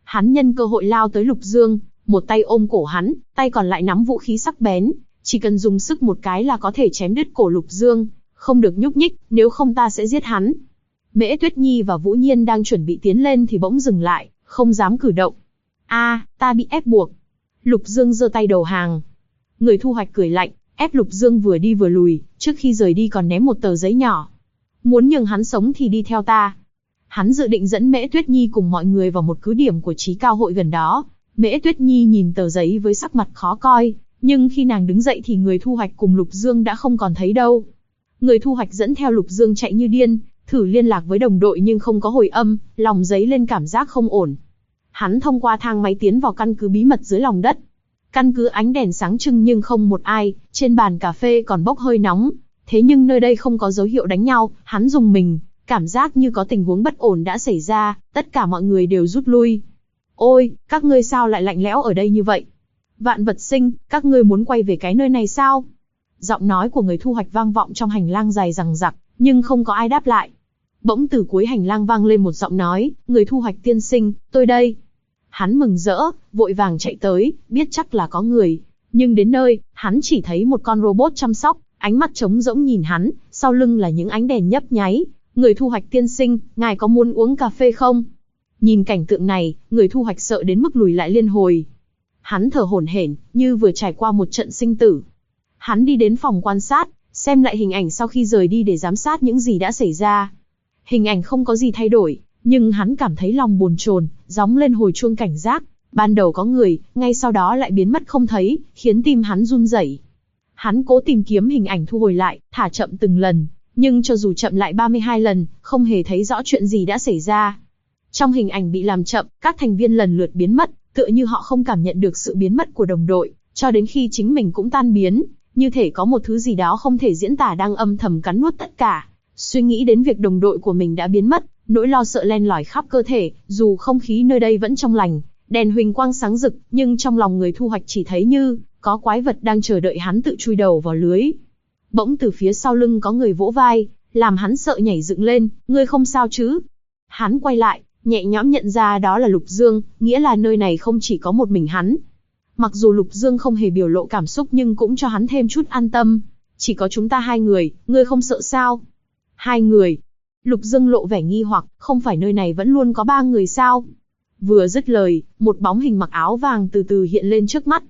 Hắn nhân cơ hội lao tới Lục Dương, một tay ôm cổ hắn, tay còn lại nắm vũ khí sắc bén, chỉ cần dùng sức một cái là có thể chém đứt cổ Lục Dương, không được nhúc nhích, nếu không ta sẽ giết hắn. Mễ Tuyết Nhi và Vũ Nhiên đang chuẩn bị tiến lên thì bỗng dừng lại, không dám cử động. Ta bị ép buộc. Lục Dương giơ tay đầu hàng. Người thu hoạch cười lạnh, ép Lục Dương vừa đi vừa lùi, trước khi rời đi còn ném một tờ giấy nhỏ. Muốn nhường hắn sống thì đi theo ta. Hắn dự định dẫn Mễ Tuyết Nhi cùng mọi người vào một cứ điểm của Trí Cao Hội gần đó. Mễ Tuyết Nhi nhìn tờ giấy với sắc mặt khó coi, nhưng khi nàng đứng dậy thì người thu hoạch cùng Lục Dương đã không còn thấy đâu. Người thu hoạch dẫn theo Lục Dương chạy như điên, thử liên lạc với đồng đội nhưng không có hồi âm, lòng dấy lên cảm giác không ổn. Hắn thông qua thang máy tiến vào căn cứ bí mật dưới lòng đất. Căn cứ ánh đèn sáng trưng nhưng không một ai, trên bàn cà phê còn bốc hơi nóng. Thế nhưng nơi đây không có dấu hiệu đánh nhau, hắn rùng mình, cảm giác như có tình huống bất ổn đã xảy ra, tất cả mọi người đều rút lui. Ôi, các ngươi sao lại lạnh lẽo ở đây như vậy? Vạn Vật Sinh, các ngươi muốn quay về cái nơi này sao? Giọng nói của người thu hoạch vang vọng trong hành lang dài dằng dặc, nhưng không có ai đáp lại. Bỗng từ cuối hành lang vang lên một giọng nói, người thu hoạch tiên sinh, tôi đây. Hắn mừng rỡ, vội vàng chạy tới, biết chắc là có người. Nhưng đến nơi, hắn chỉ thấy một con robot chăm sóc, ánh mắt trống rỗng nhìn hắn, sau lưng là những ánh đèn nhấp nháy. Người thu hoạch tiên sinh, ngài có muốn uống cà phê không? Nhìn cảnh tượng này, người thu hoạch sợ đến mức lùi lại liên hồi. Hắn thở hổn hển, như vừa trải qua một trận sinh tử. Hắn đi đến phòng quan sát, xem lại hình ảnh sau khi rời đi để giám sát những gì đã xảy ra. Hình ảnh không có gì thay đổi, nhưng hắn cảm thấy lòng bồn chồn, gióng lên hồi chuông cảnh giác. Ban đầu có người, ngay sau đó lại biến mất không thấy, khiến tim hắn run rẩy. Hắn cố tìm kiếm hình ảnh thu hồi lại, thả chậm từng lần, nhưng cho dù chậm lại 32 lần, không hề thấy rõ chuyện gì đã xảy ra. Trong hình ảnh bị làm chậm, các thành viên lần lượt biến mất, tựa như họ không cảm nhận được sự biến mất của đồng đội, cho đến khi chính mình cũng tan biến, như thể có một thứ gì đó không thể diễn tả đang âm thầm cắn nuốt tất cả. Suy nghĩ đến việc đồng đội của mình đã biến mất, nỗi lo sợ len lỏi khắp cơ thể, dù không khí nơi đây vẫn trong lành, đèn huỳnh quang sáng rực, nhưng trong lòng người thu hoạch chỉ thấy như có quái vật đang chờ đợi hắn tự chui đầu vào lưới. Bỗng từ phía sau lưng có người vỗ vai, làm hắn sợ nhảy dựng lên, ngươi không sao chứ? Hắn quay lại, nhẹ nhõm nhận ra đó là Lục Dương, nghĩa là nơi này không chỉ có một mình hắn. Mặc dù Lục Dương không hề biểu lộ cảm xúc nhưng cũng cho hắn thêm chút an tâm. Chỉ có chúng ta hai người, ngươi không sợ sao? Hai người? Lục Dương lộ vẻ nghi hoặc, không phải nơi này vẫn luôn có ba người sao? Vừa dứt lời, một bóng hình mặc áo vàng từ từ hiện lên trước mắt.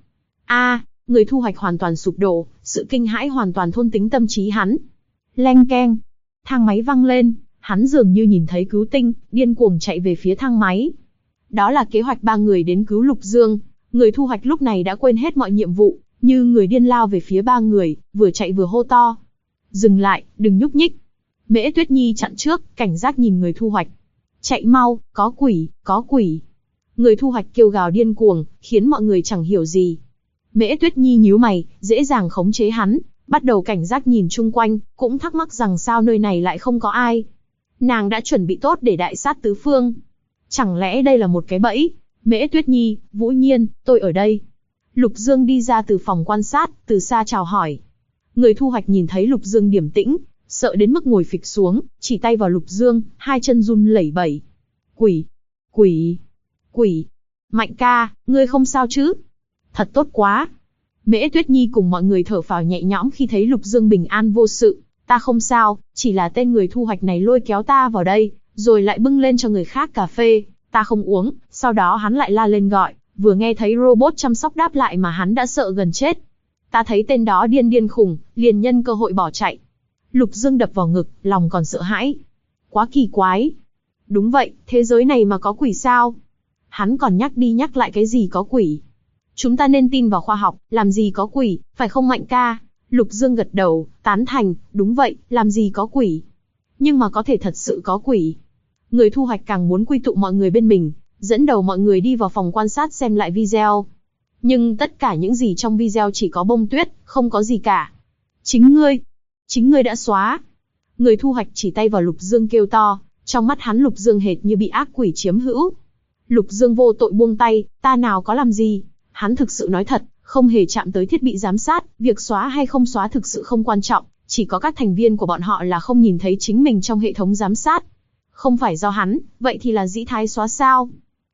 Người thu hoạch hoàn toàn sụp đổ, sự kinh hãi hoàn toàn thôn tính tâm trí hắn. Leng keng, thang máy vang lên, hắn dường như nhìn thấy cứu tinh, điên cuồng chạy về phía thang máy. Đó là kế hoạch ba người đến cứu Lục Dương. Người thu hoạch lúc này đã quên hết mọi nhiệm vụ, như người điên lao về phía ba người, vừa chạy vừa hô to. Dừng lại, đừng nhúc nhích. Mễ Tuyết Nhi chặn trước, cảnh giác nhìn người thu hoạch. Chạy mau, có quỷ, có quỷ. Người thu hoạch kêu gào điên cuồng, khiến mọi người chẳng hiểu gì. Mễ Tuyết Nhi nhíu mày, dễ dàng khống chế hắn, bắt đầu cảnh giác nhìn chung quanh, cũng thắc mắc rằng sao nơi này lại không có ai. Nàng đã chuẩn bị tốt để đại sát tứ phương. Chẳng lẽ đây là một cái bẫy? Mễ Tuyết Nhi, Vũ Nhiên, tôi ở đây. Lục Dương đi ra từ phòng quan sát, từ xa chào hỏi. Người thu hoạch nhìn thấy Lục Dương điềm tĩnh, sợ đến mức ngồi phịch xuống, chỉ tay vào Lục Dương, hai chân run lẩy bẩy. Quỷ, quỷ, quỷ. Mạnh ca, ngươi không sao chứ? Thật tốt quá. Mễ Tuyết Nhi cùng mọi người thở phào nhẹ nhõm khi thấy Lục Dương bình an vô sự. Ta không sao, chỉ là tên người thu hoạch này lôi kéo ta vào đây, rồi lại bưng lên cho người khác cà phê, ta không uống, sau đó hắn lại la lên gọi, vừa nghe thấy robot chăm sóc đáp lại mà hắn đã sợ gần chết. Ta thấy tên đó điên điên khùng, liền nhân cơ hội bỏ chạy. Lục Dương đập vào ngực, lòng còn sợ hãi. Quá kỳ quái. Đúng vậy, thế giới này mà có quỷ sao? Hắn còn nhắc đi nhắc lại cái gì có quỷ. Chúng ta nên tin vào khoa học, làm gì có quỷ, phải không Mạnh ca? Lục Dương gật đầu, tán thành, đúng vậy, làm gì có quỷ. Nhưng mà có thể thật sự có quỷ. Người thu hoạch càng muốn quy tụ mọi người bên mình, dẫn đầu mọi người đi vào phòng quan sát xem lại video. Nhưng tất cả những gì trong video chỉ có bông tuyết, không có gì cả. Chính ngươi đã xóa. Người thu hoạch chỉ tay vào Lục Dương kêu to, trong mắt hắn Lục Dương hệt như bị ác quỷ chiếm hữu. Lục Dương vô tội buông tay, ta nào có làm gì. Hắn thực sự nói thật, không hề chạm tới thiết bị giám sát, việc xóa hay không xóa thực sự không quan trọng, chỉ có các thành viên của bọn họ là không nhìn thấy chính mình trong hệ thống giám sát. Không phải do hắn, vậy thì là Dĩ Thái xóa sao?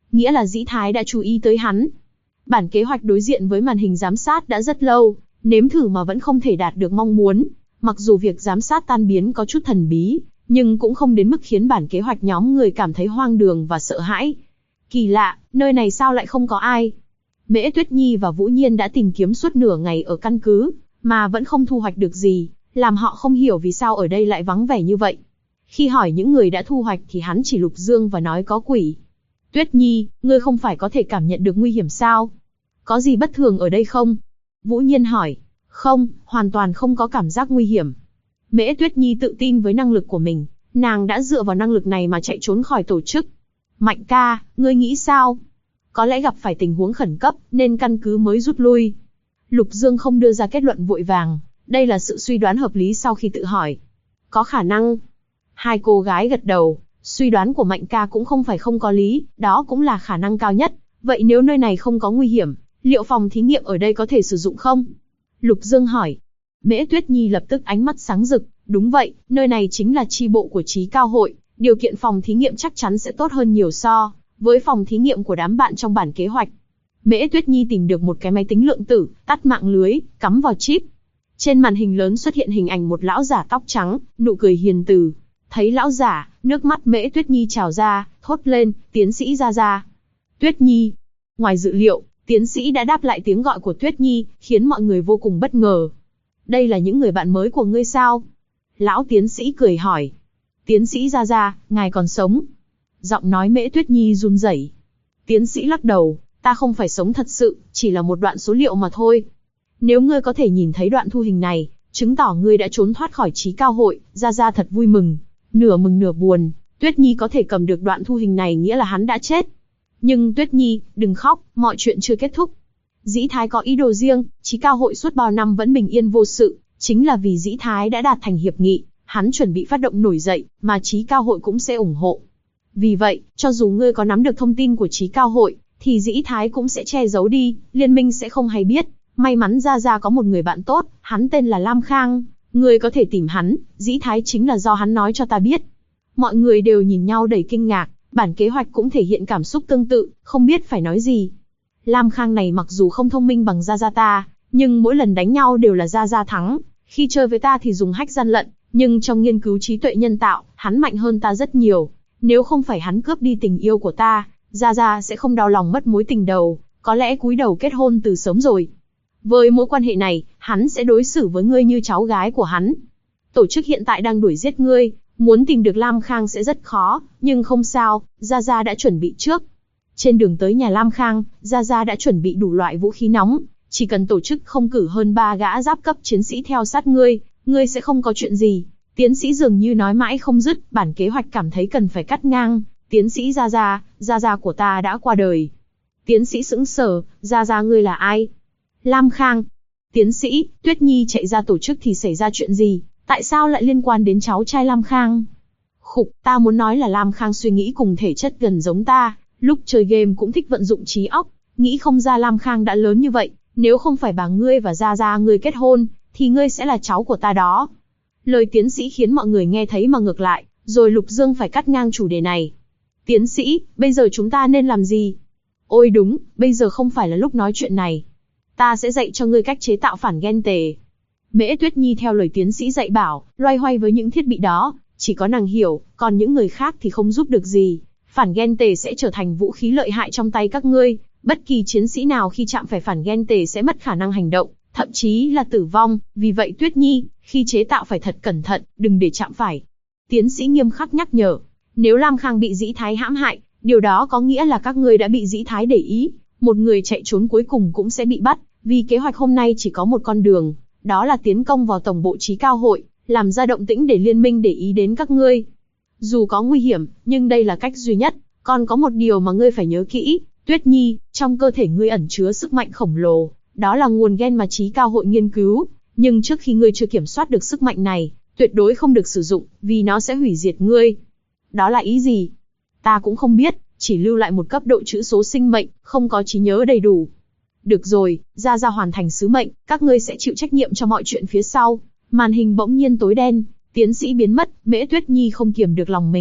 nghĩa là Dĩ Thái đã chú ý tới hắn. Bản kế hoạch đối diện với màn hình giám sát đã rất lâu, nếm thử mà vẫn không thể đạt được mong muốn. Mặc dù việc giám sát tan biến có chút thần bí, nhưng cũng không đến mức khiến bản kế hoạch nhóm người cảm thấy hoang đường và sợ hãi. Kỳ lạ, nơi này sao lại không có ai? Mễ Tuyết Nhi và Vũ Nhiên đã tìm kiếm suốt nửa ngày ở căn cứ, mà vẫn không thu hoạch được gì, làm họ không hiểu vì sao ở đây lại vắng vẻ như vậy. Khi hỏi những người đã thu hoạch thì hắn chỉ Lục Dương và nói có quỷ. Tuyết Nhi, ngươi không phải có thể cảm nhận được nguy hiểm sao? Có gì bất thường ở đây không? Vũ Nhiên hỏi. Không, hoàn toàn không có cảm giác nguy hiểm. Mễ Tuyết Nhi tự tin với năng lực của mình, nàng đã dựa vào năng lực này mà chạy trốn khỏi tổ chức. Mạnh ca, ngươi nghĩ sao? Có lẽ gặp phải tình huống khẩn cấp, nên căn cứ mới rút lui. Lục Dương không đưa ra kết luận vội vàng, đây là sự suy đoán hợp lý sau khi tự hỏi. Có khả năng. Hai cô gái gật đầu, suy đoán của Mạnh ca cũng không phải không có lý, đó cũng là khả năng cao nhất. Vậy nếu nơi này không có nguy hiểm, liệu phòng thí nghiệm ở đây có thể sử dụng không? Lục Dương hỏi. Mễ Tuyết Nhi lập tức ánh mắt sáng rực, đúng vậy, nơi này chính là chi bộ của Trí Cao Hội, điều kiện phòng thí nghiệm chắc chắn sẽ tốt hơn nhiều so với phòng thí nghiệm của đám bạn trong bản kế hoạch. Mễ Tuyết Nhi tìm được một cái máy tính lượng tử, tắt mạng lưới, cắm vào chip. Trên màn hình lớn xuất hiện hình ảnh một lão giả tóc trắng, nụ cười hiền từ. Thấy lão giả, nước mắt Mễ Tuyết Nhi trào ra, thốt lên, tiến sĩ Gia Gia. Tuyết Nhi. Ngoài dự liệu, tiến sĩ đã đáp lại tiếng gọi của Tuyết Nhi, khiến mọi người vô cùng bất ngờ. Đây là những người bạn mới của ngươi sao? Lão tiến sĩ cười hỏi. Tiến sĩ Gia Gia, ngài còn sống? Giọng nói Mễ Tuyết Nhi run rẩy. Tiến sĩ lắc đầu, ta không phải sống thật sự, chỉ là một đoạn số liệu mà thôi. Nếu ngươi có thể nhìn thấy đoạn thu hình này, chứng tỏ ngươi đã trốn thoát khỏi Trí Cao Hội. Gia Gia thật vui mừng mừng nửa buồn. Tuyết Nhi có thể cầm được đoạn thu hình này nghĩa là hắn đã chết. Nhưng Tuyết Nhi, đừng khóc, mọi chuyện chưa kết thúc. Dĩ Thái có ý đồ riêng, Trí Cao Hội suốt bao năm vẫn bình yên vô sự, chính là vì Dĩ Thái đã đạt thành hiệp nghị, hắn chuẩn bị phát động nổi dậy, mà Trí Cao Hội cũng sẽ ủng hộ. Vì vậy, cho dù ngươi có nắm được thông tin của Trí Cao Hội, thì Dĩ Thái cũng sẽ che giấu đi, liên minh sẽ không hay biết. May mắn Gia Gia có một người bạn tốt, hắn tên là Lam Khang, ngươi có thể tìm hắn, Dĩ Thái chính là do hắn nói cho ta biết. Mọi người đều nhìn nhau đầy kinh ngạc, bản kế hoạch cũng thể hiện cảm xúc tương tự, không biết phải nói gì. Lam Khang này mặc dù không thông minh bằng Gia Gia ta, nhưng mỗi lần đánh nhau đều là Gia Gia thắng. Khi chơi với ta thì dùng hack gian lận, nhưng trong nghiên cứu trí tuệ nhân tạo, hắn mạnh hơn ta rất nhiều. Nếu không phải hắn cướp đi tình yêu của ta, Gia Gia sẽ không đau lòng mất mối tình đầu, có lẽ cúi đầu kết hôn từ sớm rồi. Với mối quan hệ này, hắn sẽ đối xử với ngươi như cháu gái của hắn. Tổ chức hiện tại đang đuổi giết ngươi, muốn tìm được Lam Khang sẽ rất khó, nhưng không sao, Gia Gia đã chuẩn bị trước. Trên đường tới nhà Lam Khang, Gia Gia đã chuẩn bị đủ loại vũ khí nóng, chỉ cần tổ chức không cử hơn 3 gã giáp cấp chiến sĩ theo sát ngươi, ngươi sẽ không có chuyện gì. Tiến sĩ dường như nói mãi không dứt, bản kế hoạch cảm thấy cần phải cắt ngang. Tiến sĩ Gia Gia của ta đã qua đời. Tiến sĩ sững sờ, Gia Gia ngươi là ai? Lam Khang. Tiến sĩ, Tuyết Nhi chạy ra tổ chức thì xảy ra chuyện gì? Tại sao lại liên quan đến cháu trai Lam Khang? Khục, ta muốn nói là Lam Khang suy nghĩ cùng thể chất gần giống ta, lúc chơi game cũng thích vận dụng trí óc, nghĩ không ra Lam Khang đã lớn như vậy, nếu không phải bà ngươi và Gia Gia ngươi kết hôn, thì ngươi sẽ là cháu của ta đó. Lời tiến sĩ khiến mọi người nghe thấy mà ngược lại, rồi Lục Dương phải cắt ngang chủ đề này. Tiến sĩ, bây giờ chúng ta nên làm gì? Ôi đúng, bây giờ không phải là lúc nói chuyện này. Ta sẽ dạy cho ngươi cách chế tạo phản gen tề. Mễ Tuyết Nhi theo lời tiến sĩ dạy bảo, loay hoay với những thiết bị đó, chỉ có nàng hiểu, còn những người khác thì không giúp được gì. Phản gen tề sẽ trở thành vũ khí lợi hại trong tay các ngươi, bất kỳ chiến sĩ nào khi chạm phải phản gen tề sẽ mất khả năng hành động, thậm chí là tử vong, vì vậy Tuyết Nhi, khi chế tạo phải thật cẩn thận, đừng để chạm phải. Tiến sĩ nghiêm khắc nhắc nhở, nếu Lam Khang bị Dĩ Thái hãm hại, điều đó có nghĩa là các ngươi đã bị Dĩ Thái để ý, một người chạy trốn cuối cùng cũng sẽ bị bắt, vì kế hoạch hôm nay chỉ có một con đường, đó là tiến công vào tổng bộ Trí Cao Hội, làm ra động tĩnh để liên minh để ý đến các ngươi. Dù có nguy hiểm, nhưng đây là cách duy nhất, còn có một điều mà ngươi phải nhớ kỹ, Tuyết Nhi, trong cơ thể ngươi ẩn chứa sức mạnh khổng lồ, đó là nguồn gen mà Trí Cao Hội nghiên cứu, nhưng trước khi ngươi chưa kiểm soát được sức mạnh này, tuyệt đối không được sử dụng, vì nó sẽ hủy diệt ngươi. Đó là ý gì? Ta cũng không biết, chỉ lưu lại một cấp độ chữ số sinh mệnh, không có trí nhớ đầy đủ. Được rồi, Gia Gia hoàn thành sứ mệnh, các ngươi sẽ chịu trách nhiệm cho mọi chuyện phía sau. Màn hình bỗng nhiên tối đen, tiến sĩ biến mất, Mễ Tuyết Nhi không kiềm được lòng mình,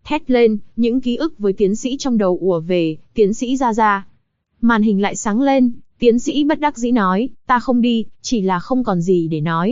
Thét lên, những ký ức với tiến sĩ trong đầu ùa về, tiến sĩ ra ra. Màn hình lại sáng lên, tiến sĩ bất đắc dĩ nói, ta không đi, chỉ là không còn gì để nói.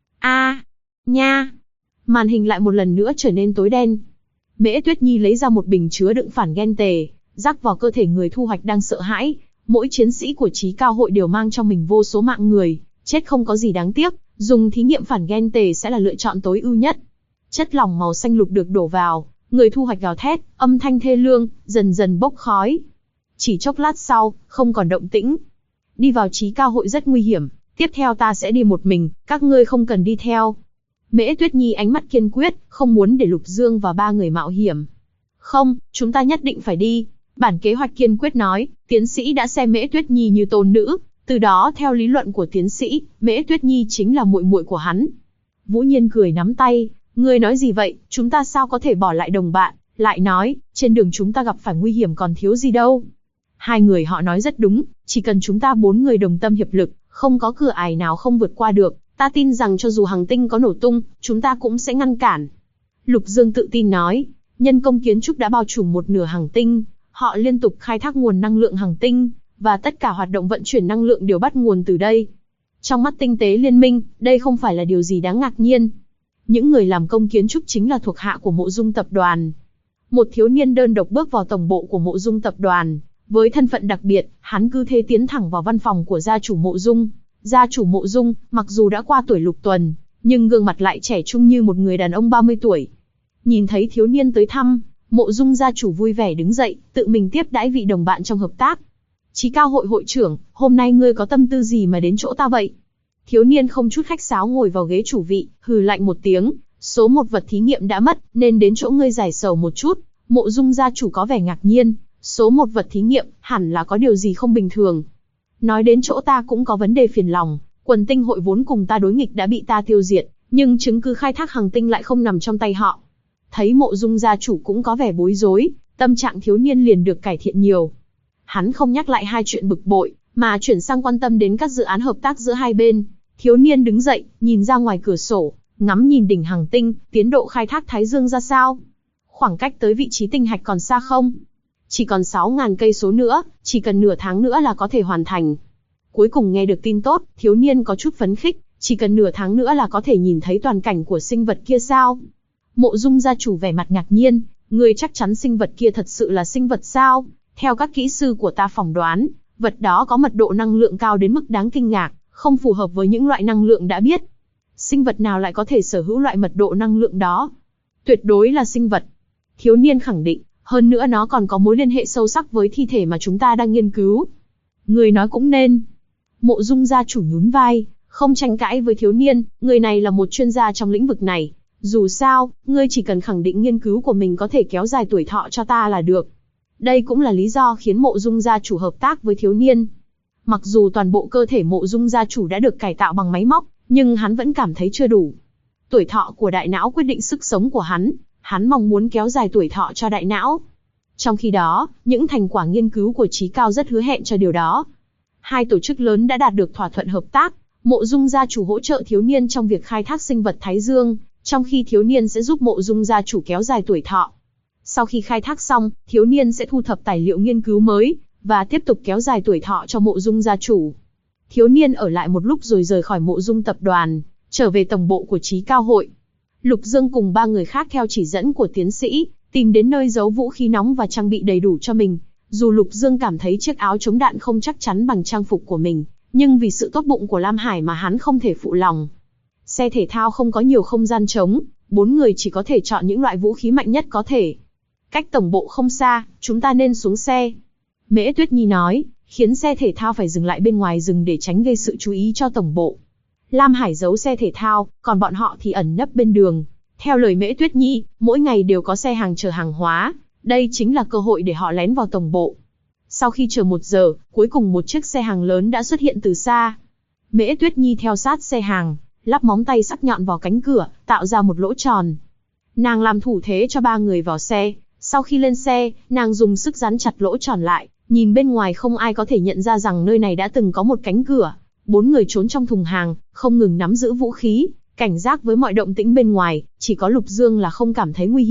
Nha. Màn hình lại một lần nữa trở nên tối đen. Mễ Tuyết Nhi lấy ra một bình chứa đựng phản gen tề, rắc vào cơ thể người thu hoạch đang sợ hãi. Mỗi chiến sĩ của Chí Cao hội đều mang trong mình vô số mạng người, chết không có gì đáng tiếc, dùng thí nghiệm phản gen tề sẽ là lựa chọn tối ưu nhất. Chất lỏng màu xanh lục được đổ vào, người thu hoạch gào thét, âm thanh thê lương, dần dần bốc khói. Chỉ chốc lát sau, không còn động tĩnh. Đi vào Chí Cao hội rất nguy hiểm, tiếp theo ta sẽ đi một mình, các ngươi không cần đi theo. Mễ Tuyết Nhi ánh mắt kiên quyết, không muốn để Lục Dương và ba người mạo hiểm. Không, chúng ta nhất định phải đi. Bản kế hoạch kiên quyết nói, tiến sĩ đã xem Mễ Tuyết Nhi như tôn nữ, từ đó theo lý luận của tiến sĩ, Mễ Tuyết Nhi chính là muội muội của hắn. Vũ Nhiên cười nắm tay, ngươi nói gì vậy, chúng ta sao có thể bỏ lại đồng bạn, lại nói, trên đường chúng ta gặp phải nguy hiểm còn thiếu gì đâu. Hai người họ nói rất đúng, chỉ cần chúng ta 4 người đồng tâm hiệp lực, không có cửa ải nào không vượt qua được, ta tin rằng cho dù hành tinh có nổ tung, chúng ta cũng sẽ ngăn cản. Lục Dương tự tin nói, nhân công kiến trúc đã bao trùm một nửa hành tinh, họ liên tục khai thác nguồn năng lượng hành tinh, và tất cả hoạt động vận chuyển năng lượng đều bắt nguồn từ đây. Trong mắt tinh tế liên minh, đây không phải là điều gì đáng ngạc nhiên. Những người làm công kiến trúc chính là thuộc hạ của Mộ Dung tập đoàn. Một thiếu niên đơn độc bước vào tổng bộ của Mộ Dung tập đoàn, với thân phận đặc biệt, hắn cứ thế tiến thẳng vào văn phòng của gia chủ Mộ Dung. Gia chủ Mộ Dung, mặc dù đã qua tuổi lục tuần, nhưng gương mặt lại trẻ trung như một người đàn ông 30 tuổi. Nhìn thấy thiếu niên tới thăm, Mộ Dung gia chủ vui vẻ đứng dậy, tự mình tiếp đãi vị đồng bạn trong hợp tác. Chí Cao hội hội trưởng, hôm nay ngươi có tâm tư gì mà đến chỗ ta vậy? Thiếu niên không chút khách sáo ngồi vào ghế chủ vị, hừ lạnh một tiếng, số một vật thí nghiệm đã mất, nên đến chỗ ngươi giải sầu một chút. Mộ Dung gia chủ có vẻ ngạc nhiên, số một vật thí nghiệm, hẳn là có điều gì không bình thường. Nói đến chỗ ta cũng có vấn đề phiền lòng, quần tinh hội vốn cùng ta đối nghịch đã bị ta tiêu diệt, nhưng chứng cứ khai thác hành tinh lại không nằm trong tay họ. Thấy Mộ Dung gia chủ cũng có vẻ bối rối, tâm trạng thiếu niên liền được cải thiện nhiều. Hắn không nhắc lại hai chuyện bực bội, mà chuyển sang quan tâm đến các dự án hợp tác giữa hai bên. Thiếu niên đứng dậy, nhìn ra ngoài cửa sổ, ngắm nhìn đỉnh hành tinh, tiến độ khai thác Thái Dương ra sao? Khoảng cách tới vị trí tinh hạch còn xa không? Chỉ còn 6.000 cây số nữa, chỉ cần nửa tháng nữa là có thể hoàn thành. Cuối cùng nghe được tin tốt, thiếu niên có chút phấn khích, chỉ cần nửa tháng nữa là có thể nhìn thấy toàn cảnh của sinh vật kia sao? Mộ Dung gia chủ vẻ mặt ngạc nhiên, người chắc chắn sinh vật kia thật sự là sinh vật sao? Theo các kỹ sư của ta phỏng đoán, vật đó có mật độ năng lượng cao đến mức đáng kinh ngạc, không phù hợp với những loại năng lượng đã biết. Sinh vật nào lại có thể sở hữu loại mật độ năng lượng đó? Tuyệt đối là sinh vật. Thiếu niên khẳng định, hơn nữa nó còn có mối liên hệ sâu sắc với thi thể mà chúng ta đang nghiên cứu. Người nói cũng nên. Mộ Dung gia chủ nhún vai, không tranh cãi với thiếu niên, người này là một chuyên gia trong lĩnh vực này. Dù sao, ngươi chỉ cần khẳng định nghiên cứu của mình có thể kéo dài tuổi thọ cho ta là được. Đây cũng là lý do khiến Mộ Dung gia chủ hợp tác với thiếu niên. Mặc dù toàn bộ cơ thể Mộ Dung gia chủ đã được cải tạo bằng máy móc, nhưng hắn vẫn cảm thấy chưa đủ. Tuổi thọ của đại não quyết định sức sống của hắn mong muốn kéo dài tuổi thọ cho đại não. Trong khi đó, những thành quả nghiên cứu của Chí Cao rất hứa hẹn cho điều đó. Hai tổ chức lớn đã đạt được thỏa thuận hợp tác, Mộ Dung gia chủ hỗ trợ thiếu niên trong việc khai thác sinh vật Thái Dương, trong khi thiếu niên sẽ giúp Mộ Dung gia chủ kéo dài tuổi thọ. Sau khi khai thác xong, thiếu niên sẽ thu thập tài liệu nghiên cứu mới, và tiếp tục kéo dài tuổi thọ cho Mộ Dung gia chủ. Thiếu niên ở lại một lúc rồi rời khỏi Mộ Dung tập đoàn, trở về tổng bộ của Chí Cao hội. Lục Dương cùng 3 người khác theo chỉ dẫn của tiến sĩ, tìm đến nơi giấu vũ khí nóng và trang bị đầy đủ cho mình. Dù Lục Dương cảm thấy chiếc áo chống đạn không chắc chắn bằng trang phục của mình, nhưng vì sự tốt bụng của Lam Hải mà hắn không thể phụ lòng. Xe thể thao không có nhiều không gian trống, 4 người chỉ có thể chọn những loại vũ khí mạnh nhất có thể. Cách tổng bộ không xa, chúng ta nên xuống xe. Mễ Tuyết Nhi nói, khiến xe thể thao phải dừng lại bên ngoài rừng để tránh gây sự chú ý cho tổng bộ. Lam Hải giấu xe thể thao, còn bọn họ thì ẩn nấp bên đường. Theo lời Mễ Tuyết Nhi, mỗi ngày đều có xe hàng chở hàng hóa, đây chính là cơ hội để họ lén vào tổng bộ. Sau khi chờ 1 giờ, cuối cùng một chiếc xe hàng lớn đã xuất hiện từ xa. Mễ Tuyết Nhi theo sát xe hàng, lắp móng tay sắc nhọn vào cánh cửa, tạo ra một lỗ tròn. Nàng làm thủ thế cho 3 người vào xe. Sau khi lên xe, nàng dùng sức dán chặt lỗ tròn lại, nhìn bên ngoài không ai có thể nhận ra rằng nơi này đã từng có một cánh cửa. 4 người trốn trong thùng hàng, không ngừng nắm giữ vũ khí, cảnh giác với mọi động tĩnh bên ngoài, chỉ có Lục Dương là không cảm thấy nguy hiểm,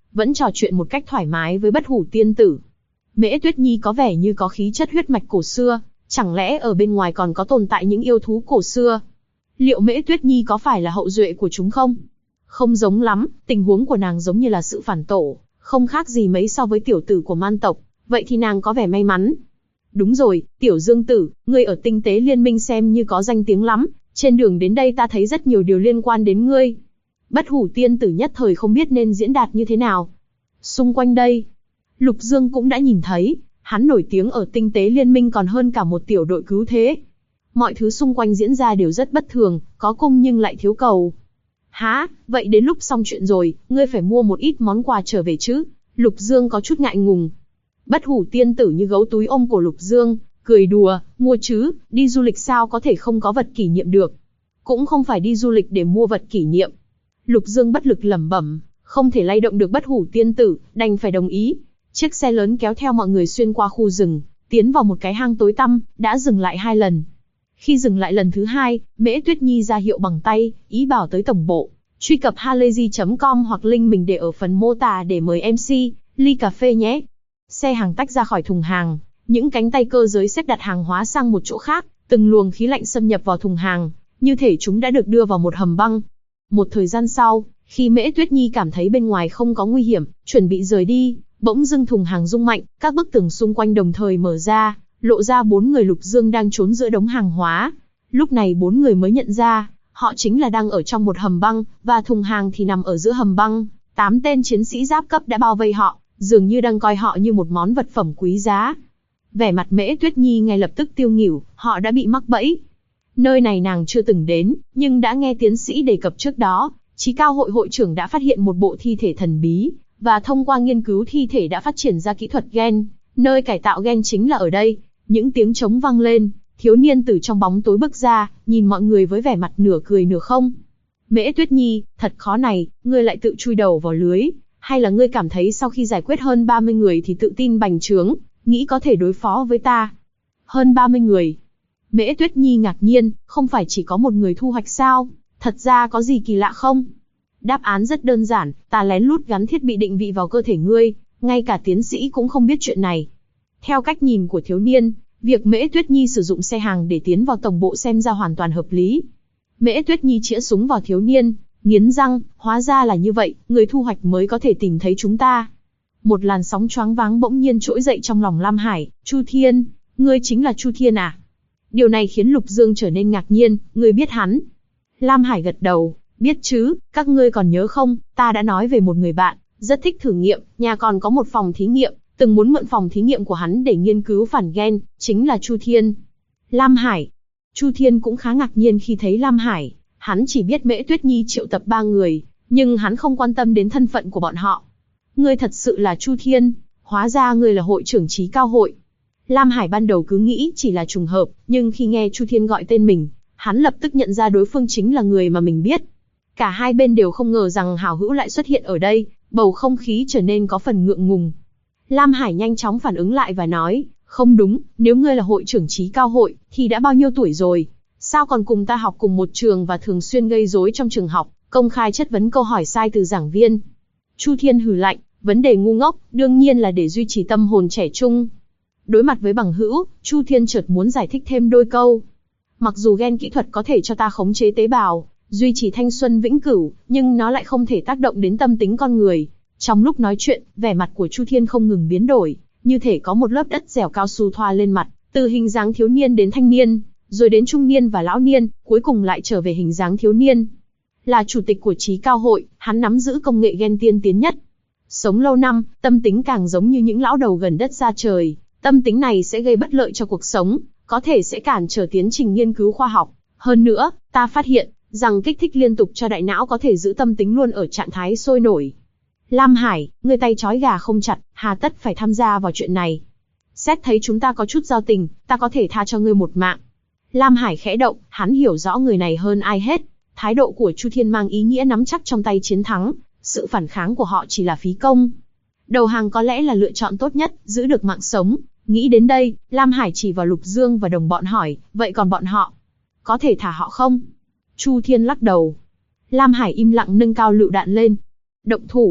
vẫn trò chuyện một cách thoải mái với Bất Hủ tiên tử. Mễ Tuyết Nhi có vẻ như có khí chất huyết mạch cổ xưa, chẳng lẽ ở bên ngoài còn có tồn tại những yêu thú cổ xưa? Liệu Mễ Tuyết Nhi có phải là hậu duệ của chúng không? Không giống lắm, tình huống của nàng giống như là sự phản tổ, không khác gì mấy so với tiểu tử của man tộc, vậy thì nàng có vẻ may mắn. Đúng rồi, Tiểu Dương Tử, ngươi ở tinh tế liên minh xem như có danh tiếng lắm, trên đường đến đây ta thấy rất nhiều điều liên quan đến ngươi. Bất Hủ tiên tử nhất thời không biết nên diễn đạt như thế nào. Xung quanh đây, Lục Dương cũng đã nhìn thấy, hắn nổi tiếng ở tinh tế liên minh còn hơn cả một tiểu đội cứu thế. Mọi thứ xung quanh diễn ra đều rất bất thường, có cung nhưng lại thiếu cầu. Hả, vậy đến lúc xong chuyện rồi, ngươi phải mua một ít món quà trở về chứ? Lục Dương có chút ngại ngùng. Bất Hủ tiên tử như gấu túi ôm cổ Lục Dương, cười đùa, mua chứ, đi du lịch sao có thể không có vật kỷ niệm được. Cũng không phải đi du lịch để mua vật kỷ niệm. Lục Dương bất lực lẩm bẩm, không thể lay động được Bất Hủ tiên tử, đành phải đồng ý. Chiếc xe lớn kéo theo mọi người xuyên qua khu rừng, tiến vào một cái hang tối tăm, đã dừng lại 2 lần. Khi dừng lại lần thứ 2, Mễ Tuyết Nhi ra hiệu bằng tay, ý bảo tới tổng bộ. Truy cập halayzi.com hoặc link mình để ở phần mô tả để mời MC, ly cà phê nhé. Xe hàng tách ra khỏi thùng hàng, những cánh tay cơ giới xếp đặt hàng hóa sang một chỗ khác, từng luồng khí lạnh xâm nhập vào thùng hàng, như thể chúng đã được đưa vào một hầm băng. Một thời gian sau, khi Mễ Tuyết Nhi cảm thấy bên ngoài không có nguy hiểm, chuẩn bị rời đi, bỗng dưng thùng hàng rung mạnh, các bức tường xung quanh đồng thời mở ra, lộ ra 4 người Lục Dương đang trốn giữa đống hàng hóa. Lúc này 4 người mới nhận ra, họ chính là đang ở trong một hầm băng, và thùng hàng thì nằm ở giữa hầm băng. 8 tên chiến sĩ giáp cấp đã bao vây họ, dường như đang coi họ như một món vật phẩm quý giá. Vẻ mặt Mễ Tuyết Nhi ngay lập tức tiêu nghỉu, họ đã bị mắc bẫy. Nơi này nàng chưa từng đến, nhưng đã nghe tiến sĩ đề cập trước đó, Chí Cao hội hội trưởng đã phát hiện một bộ thi thể thần bí, và thông qua nghiên cứu thi thể đã phát triển ra kỹ thuật gen, nơi cải tạo gen chính là ở đây. Những tiếng trống vang lên, thiếu niên từ trong bóng tối bước ra, nhìn mọi người với vẻ mặt nửa cười nửa không. Mễ Tuyết Nhi, thật khó này, ngươi lại tự chui đầu vào lưới, hay là ngươi cảm thấy sau khi giải quyết hơn 30 người thì tự tin bành trướng, nghĩ có thể đối phó với ta? Hơn 30 người. Mễ Tuyết Nhi ngạc nhiên, không phải chỉ có một người thu hoạch sao? Thật ra có gì kỳ lạ không? Đáp án rất đơn giản, ta lén lút gắn thiết bị định vị vào cơ thể ngươi, ngay cả tiến sĩ cũng không biết chuyện này. Theo cách nhìn của thiếu niên, việc Mễ Tuyết Nhi sử dụng xe hàng để tiến vào tổng bộ xem ra hoàn toàn hợp lý. Mễ Tuyết Nhi chĩa súng vào thiếu niên, nghiến răng, hóa ra là như vậy, người thu hoạch mới có thể tìm thấy chúng ta. Một làn sóng choáng váng bỗng nhiên trỗi dậy trong lòng Lam Hải. Chu Thiên, ngươi chính là Chu Thiên à? Điều này khiến Lục Dương trở nên ngạc nhiên, ngươi biết hắn? Lam Hải gật đầu, biết chứ, các ngươi còn nhớ không, ta đã nói về một người bạn, rất thích thử nghiệm, nhà còn có một phòng thí nghiệm, từng muốn mượn phòng thí nghiệm của hắn để nghiên cứu phản gen, chính là Chu Thiên. Lam Hải. Chu Thiên cũng khá ngạc nhiên khi thấy Lam Hải, hắn chỉ biết Mễ Tuyết Nhi triệu tập 3 người, nhưng hắn không quan tâm đến thân phận của bọn họ. Ngươi thật sự là Chu Thiên, hóa ra ngươi là hội trưởng Chí Cao hội. Lam Hải ban đầu cứ nghĩ chỉ là trùng hợp, nhưng khi nghe Chu Thiên gọi tên mình, hắn lập tức nhận ra đối phương chính là người mà mình biết. Cả hai bên đều không ngờ rằng hảo hữu lại xuất hiện ở đây, bầu không khí trở nên có phần ngượng ngùng. Lam Hải nhanh chóng phản ứng lại và nói, không đúng, nếu ngươi là hội trưởng Chí Cao hội, thì đã bao nhiêu tuổi rồi? Sao còn cùng ta học cùng một trường và thường xuyên gây rối trong trường học, công khai chất vấn câu hỏi sai từ giảng viên? Chu Thiên hừ lạnh, vấn đề ngu ngốc, đương nhiên là để duy trì tâm hồn trẻ trung. Đối mặt với bằng hữu, Chu Thiên chợt muốn giải thích thêm đôi câu. Mặc dù gen kỹ thuật có thể cho ta khống chế tế bào, duy trì thanh xuân vĩnh cửu, nhưng nó lại không thể tác động đến tâm tính con người. Trong lúc nói chuyện, vẻ mặt của Chu Thiên không ngừng biến đổi, như thể có một lớp đất dẻo cao su thoa lên mặt, từ hình dáng thiếu niên đến thanh niên, rồi đến trung niên và lão niên, cuối cùng lại trở về hình dáng thiếu niên. Là chủ tịch của Chí Cao hội, hắn nắm giữ công nghệ gen tiên tiến nhất. Sống lâu năm, tâm tính càng giống như những lão đầu gần đất xa trời. Tâm tính này sẽ gây bất lợi cho cuộc sống, có thể sẽ cản trở tiến trình nghiên cứu khoa học. Hơn nữa, ta phát hiện rằng kích thích liên tục cho đại não có thể giữ tâm tính luôn ở trạng thái sôi nổi. Lam Hải, ngươi tay trói gà không chặt, hà tất phải tham gia vào chuyện này? Xét thấy chúng ta có chút giao tình, ta có thể tha cho ngươi một mạng. Lam Hải khẽ động, hắn hiểu rõ người này hơn ai hết. Thái độ của Chu Thiên mang ý nghĩa nắm chắc trong tay chiến thắng, sự phản kháng của họ chỉ là phí công. Đầu hàng có lẽ là lựa chọn tốt nhất, giữ được mạng sống. Nghĩ đến đây, Lam Hải chỉ vào Lục Dương và đồng bọn hỏi, vậy còn bọn họ? Có thể thả họ không? Chu Thiên lắc đầu. Lam Hải im lặng nâng cao lựu đạn lên. Động thủ.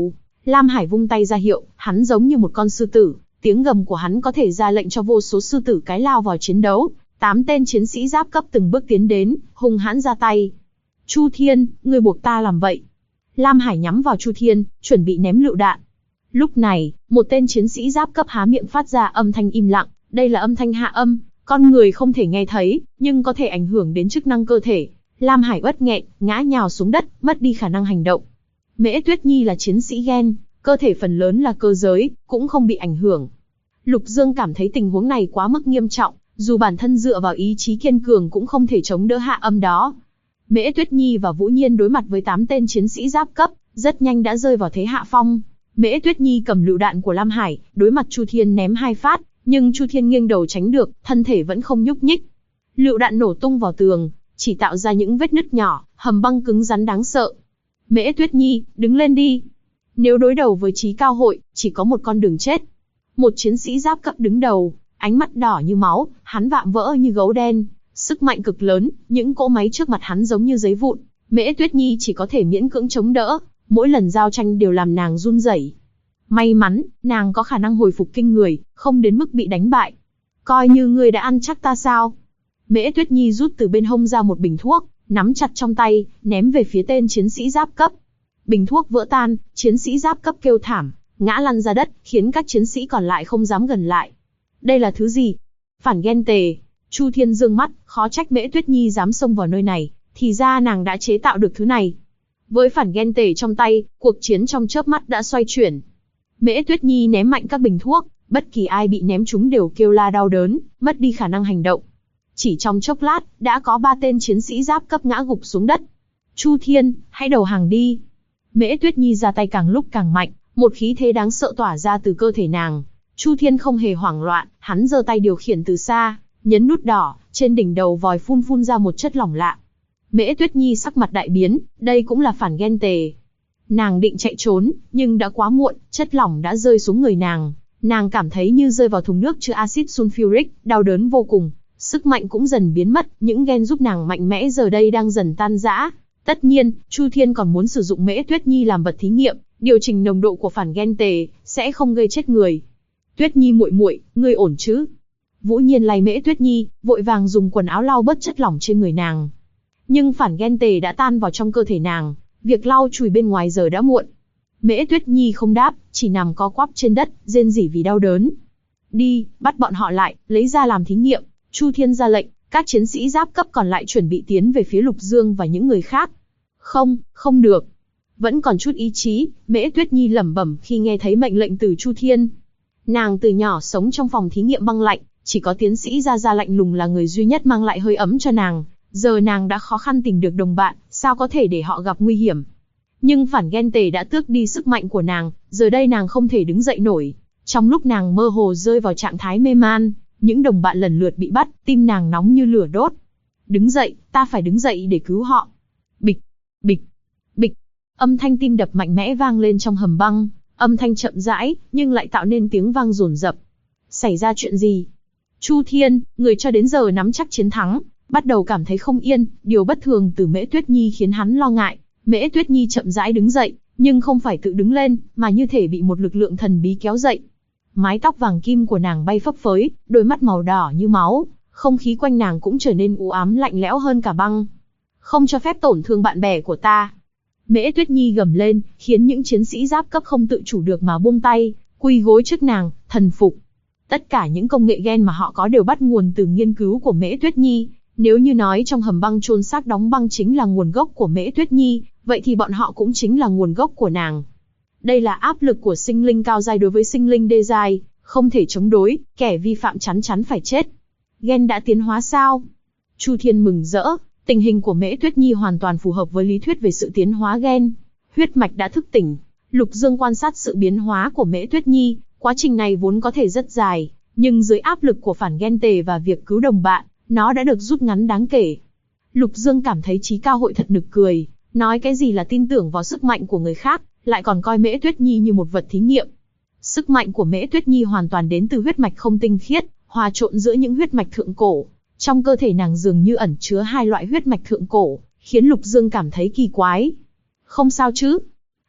Lam Hải vung tay ra hiệu, hắn giống như một con sư tử, tiếng gầm của hắn có thể ra lệnh cho vô số sư tử cái lao vào chiến đấu. 8 tên chiến sĩ giáp cấp từng bước tiến đến, hung hãn ra tay. Chu Thiên, ngươi buộc ta làm vậy. Lam Hải nhắm vào Chu Thiên, chuẩn bị ném lựu đạn. Lúc này, một tên chiến sĩ giáp cấp há miệng phát ra âm thanh im lặng, đây là âm thanh hạ âm, con người không thể nghe thấy, nhưng có thể ảnh hưởng đến chức năng cơ thể. Lam Hải uất nghẹn, ngã nhào xuống đất, mất đi khả năng hành động. Mễ Tuyết Nhi là chiến sĩ gen, cơ thể phần lớn là cơ giới, cũng không bị ảnh hưởng. Lục Dương cảm thấy tình huống này quá mức nghiêm trọng, dù bản thân dựa vào ý chí kiên cường cũng không thể chống đỡ hạ âm đó. Mễ Tuyết Nhi và Vũ Nhiên đối mặt với 8 tên chiến sĩ giáp cấp, rất nhanh đã rơi vào thế hạ phong. Mễ Tuyết Nhi cầm lựu đạn của Lam Hải, đối mặt Chu Thiên ném 2 phát, nhưng Chu Thiên nghiêng đầu tránh được, thân thể vẫn không nhúc nhích. Lựu đạn nổ tung vào tường, chỉ tạo ra những vết nứt nhỏ, hầm băng cứng rắn đáng sợ. Mễ Tuyết Nhi, đứng lên đi. Nếu đối đầu với Chí Cao Hội, chỉ có một con đường chết. Một chiến sĩ giáp cấp đứng đầu, ánh mắt đỏ như máu, hắn vạm vỡ như gấu đen, sức mạnh cực lớn, những cỗ máy trước mặt hắn giống như giấy vụn. Mễ Tuyết Nhi chỉ có thể miễn cưỡng chống đỡ, mỗi lần giao tranh đều làm nàng run rẩy. May mắn, nàng có khả năng hồi phục kinh người, không đến mức bị đánh bại. Coi như ngươi đã ăn chắc ta sao? Mễ Tuyết Nhi rút từ bên hông ra một bình thuốc, nắm chặt trong tay, ném về phía tên chiến sĩ giáp cấp. Bình thuốc vỡ tan, chiến sĩ giáp cấp kêu thảm, ngã lăn ra đất, khiến các chiến sĩ còn lại không dám gần lại. Đây là thứ gì? Phản gen tề. Chu Thiên dương mắt, khó trách Mễ Tuyết Nhi dám xông vào nơi này, thì ra nàng đã chế tạo được thứ này. Với phản gen tề trong tay, cuộc chiến trong chớp mắt đã xoay chuyển. Mễ Tuyết Nhi ném mạnh các bình thuốc, bất kỳ ai bị ném trúng đều kêu la đau đớn, mất đi khả năng hành động. Chỉ trong chốc lát, đã có 3 tên chiến sĩ giáp cấp ngã gục xuống đất. Chu Thiên, hãy đầu hàng đi. Mễ Tuyết Nhi ra tay càng lúc càng mạnh, một khí thế đáng sợ tỏa ra từ cơ thể nàng. Chu Thiên không hề hoảng loạn, hắn giơ tay điều khiển từ xa, nhấn nút đỏ, trên đỉnh đầu vòi phun phun ra một chất lỏng lạ. Mễ Tuyết Nhi sắc mặt đại biến, đây cũng là phản gen tề. Nàng định chạy trốn, nhưng đã quá muộn, chất lỏng đã rơi xuống người nàng. Nàng cảm thấy như rơi vào thùng nước chứa axit sulfuric, đau đớn vô cùng. Sức mạnh cũng dần biến mất, những gen giúp nàng mạnh mẽ giờ đây đang dần tan rã. Tất nhiên, Chu Thiên còn muốn sử dụng Mễ Tuyết Nhi làm vật thí nghiệm, điều chỉnh nồng độ của phản gen tề, sẽ không gây chết người. Tuyết Nhi muội muội, ngươi ổn chứ? Vũ Nhiên lay Mễ Tuyết Nhi, vội vàng dùng quần áo lau bớt chất lỏng trên người nàng. Nhưng phản gen tề đã tan vào trong cơ thể nàng, việc lau chùi bên ngoài giờ đã muộn. Mễ Tuyết Nhi không đáp, chỉ nằm co quắp trên đất, rên rỉ vì đau đớn. Đi, bắt bọn họ lại, lấy ra làm thí nghiệm. Chu Thiên ra lệnh, các chiến sĩ giáp cấp còn lại chuẩn bị tiến về phía Lục Dương và những người khác. Không, không được. Vẫn còn chút ý chí, Mễ Tuyết Nhi lẩm bẩm khi nghe thấy mệnh lệnh từ Chu Thiên. Nàng từ nhỏ sống trong phòng thí nghiệm băng lạnh, chỉ có tiến sĩ Gia lạnh lùng là người duy nhất mang lại hơi ấm cho nàng. Giờ nàng đã khó khăn tìm được đồng bạn, sao có thể để họ gặp nguy hiểm. Nhưng phản gen tề đã tước đi sức mạnh của nàng, giờ đây nàng không thể đứng dậy nổi. Trong lúc nàng mơ hồ rơi vào trạng thái mê man, những đồng bạn lần lượt bị bắt, tim nàng nóng như lửa đốt. Đứng dậy, ta phải đứng dậy để cứu họ. Bịch, bịch, bịch. Âm thanh tim đập mạnh mẽ vang lên trong hầm băng, âm thanh chậm rãi, nhưng lại tạo nên tiếng vang dồn dập. Xảy ra chuyện gì? Chu Thiên, người cho đến giờ nắm chắc chiến thắng, bắt đầu cảm thấy không yên, điều bất thường từ Mễ Tuyết Nhi khiến hắn lo ngại. Mễ Tuyết Nhi chậm rãi đứng dậy, nhưng không phải tự đứng lên, mà như thể bị một lực lượng thần bí kéo dậy. Mái tóc vàng kim của nàng bay phấp phới, đôi mắt màu đỏ như máu, không khí quanh nàng cũng trở nên u ám lạnh lẽo hơn cả băng. Không cho phép tổn thương bạn bè của ta. Mễ Tuyết Nhi gầm lên, khiến những chiến sĩ giáp cấp không tự chủ được mà buông tay, quỳ gối trước nàng, thần phục. Tất cả những công nghệ gen mà họ có đều bắt nguồn từ nghiên cứu của Mễ Tuyết Nhi. Nếu như nói trong hầm băng chôn xác đóng băng chính là nguồn gốc của Mễ Tuyết Nhi, vậy thì bọn họ cũng chính là nguồn gốc của nàng. Đây là áp lực của sinh linh cao giai đối với sinh linh đê giai, không thể chống đối, kẻ vi phạm chắn chắn phải chết. Gen đã tiến hóa sao? Chu Thiên mừng rỡ, tình hình của Mễ Tuyết Nhi hoàn toàn phù hợp với lý thuyết về sự tiến hóa gen. Huyết mạch đã thức tỉnh. Lục Dương quan sát sự biến hóa của Mễ Tuyết Nhi, quá trình này vốn có thể rất dài, nhưng dưới áp lực của phản gen tề và việc cứu đồng bạn, nó đã được rút ngắn đáng kể. Lục Dương cảm thấy Chí Cao Hội thật nực cười, nói cái gì là tin tưởng vào sức mạnh của người khác, lại còn coi Mễ Tuyết Nhi như một vật thí nghiệm. Sức mạnh của Mễ Tuyết Nhi hoàn toàn đến từ huyết mạch không tinh khiết, hòa trộn giữa những huyết mạch thượng cổ. Trong cơ thể nàng dường như ẩn chứa 2 loại huyết mạch thượng cổ, khiến Lục Dương cảm thấy kỳ quái. Không sao chứ?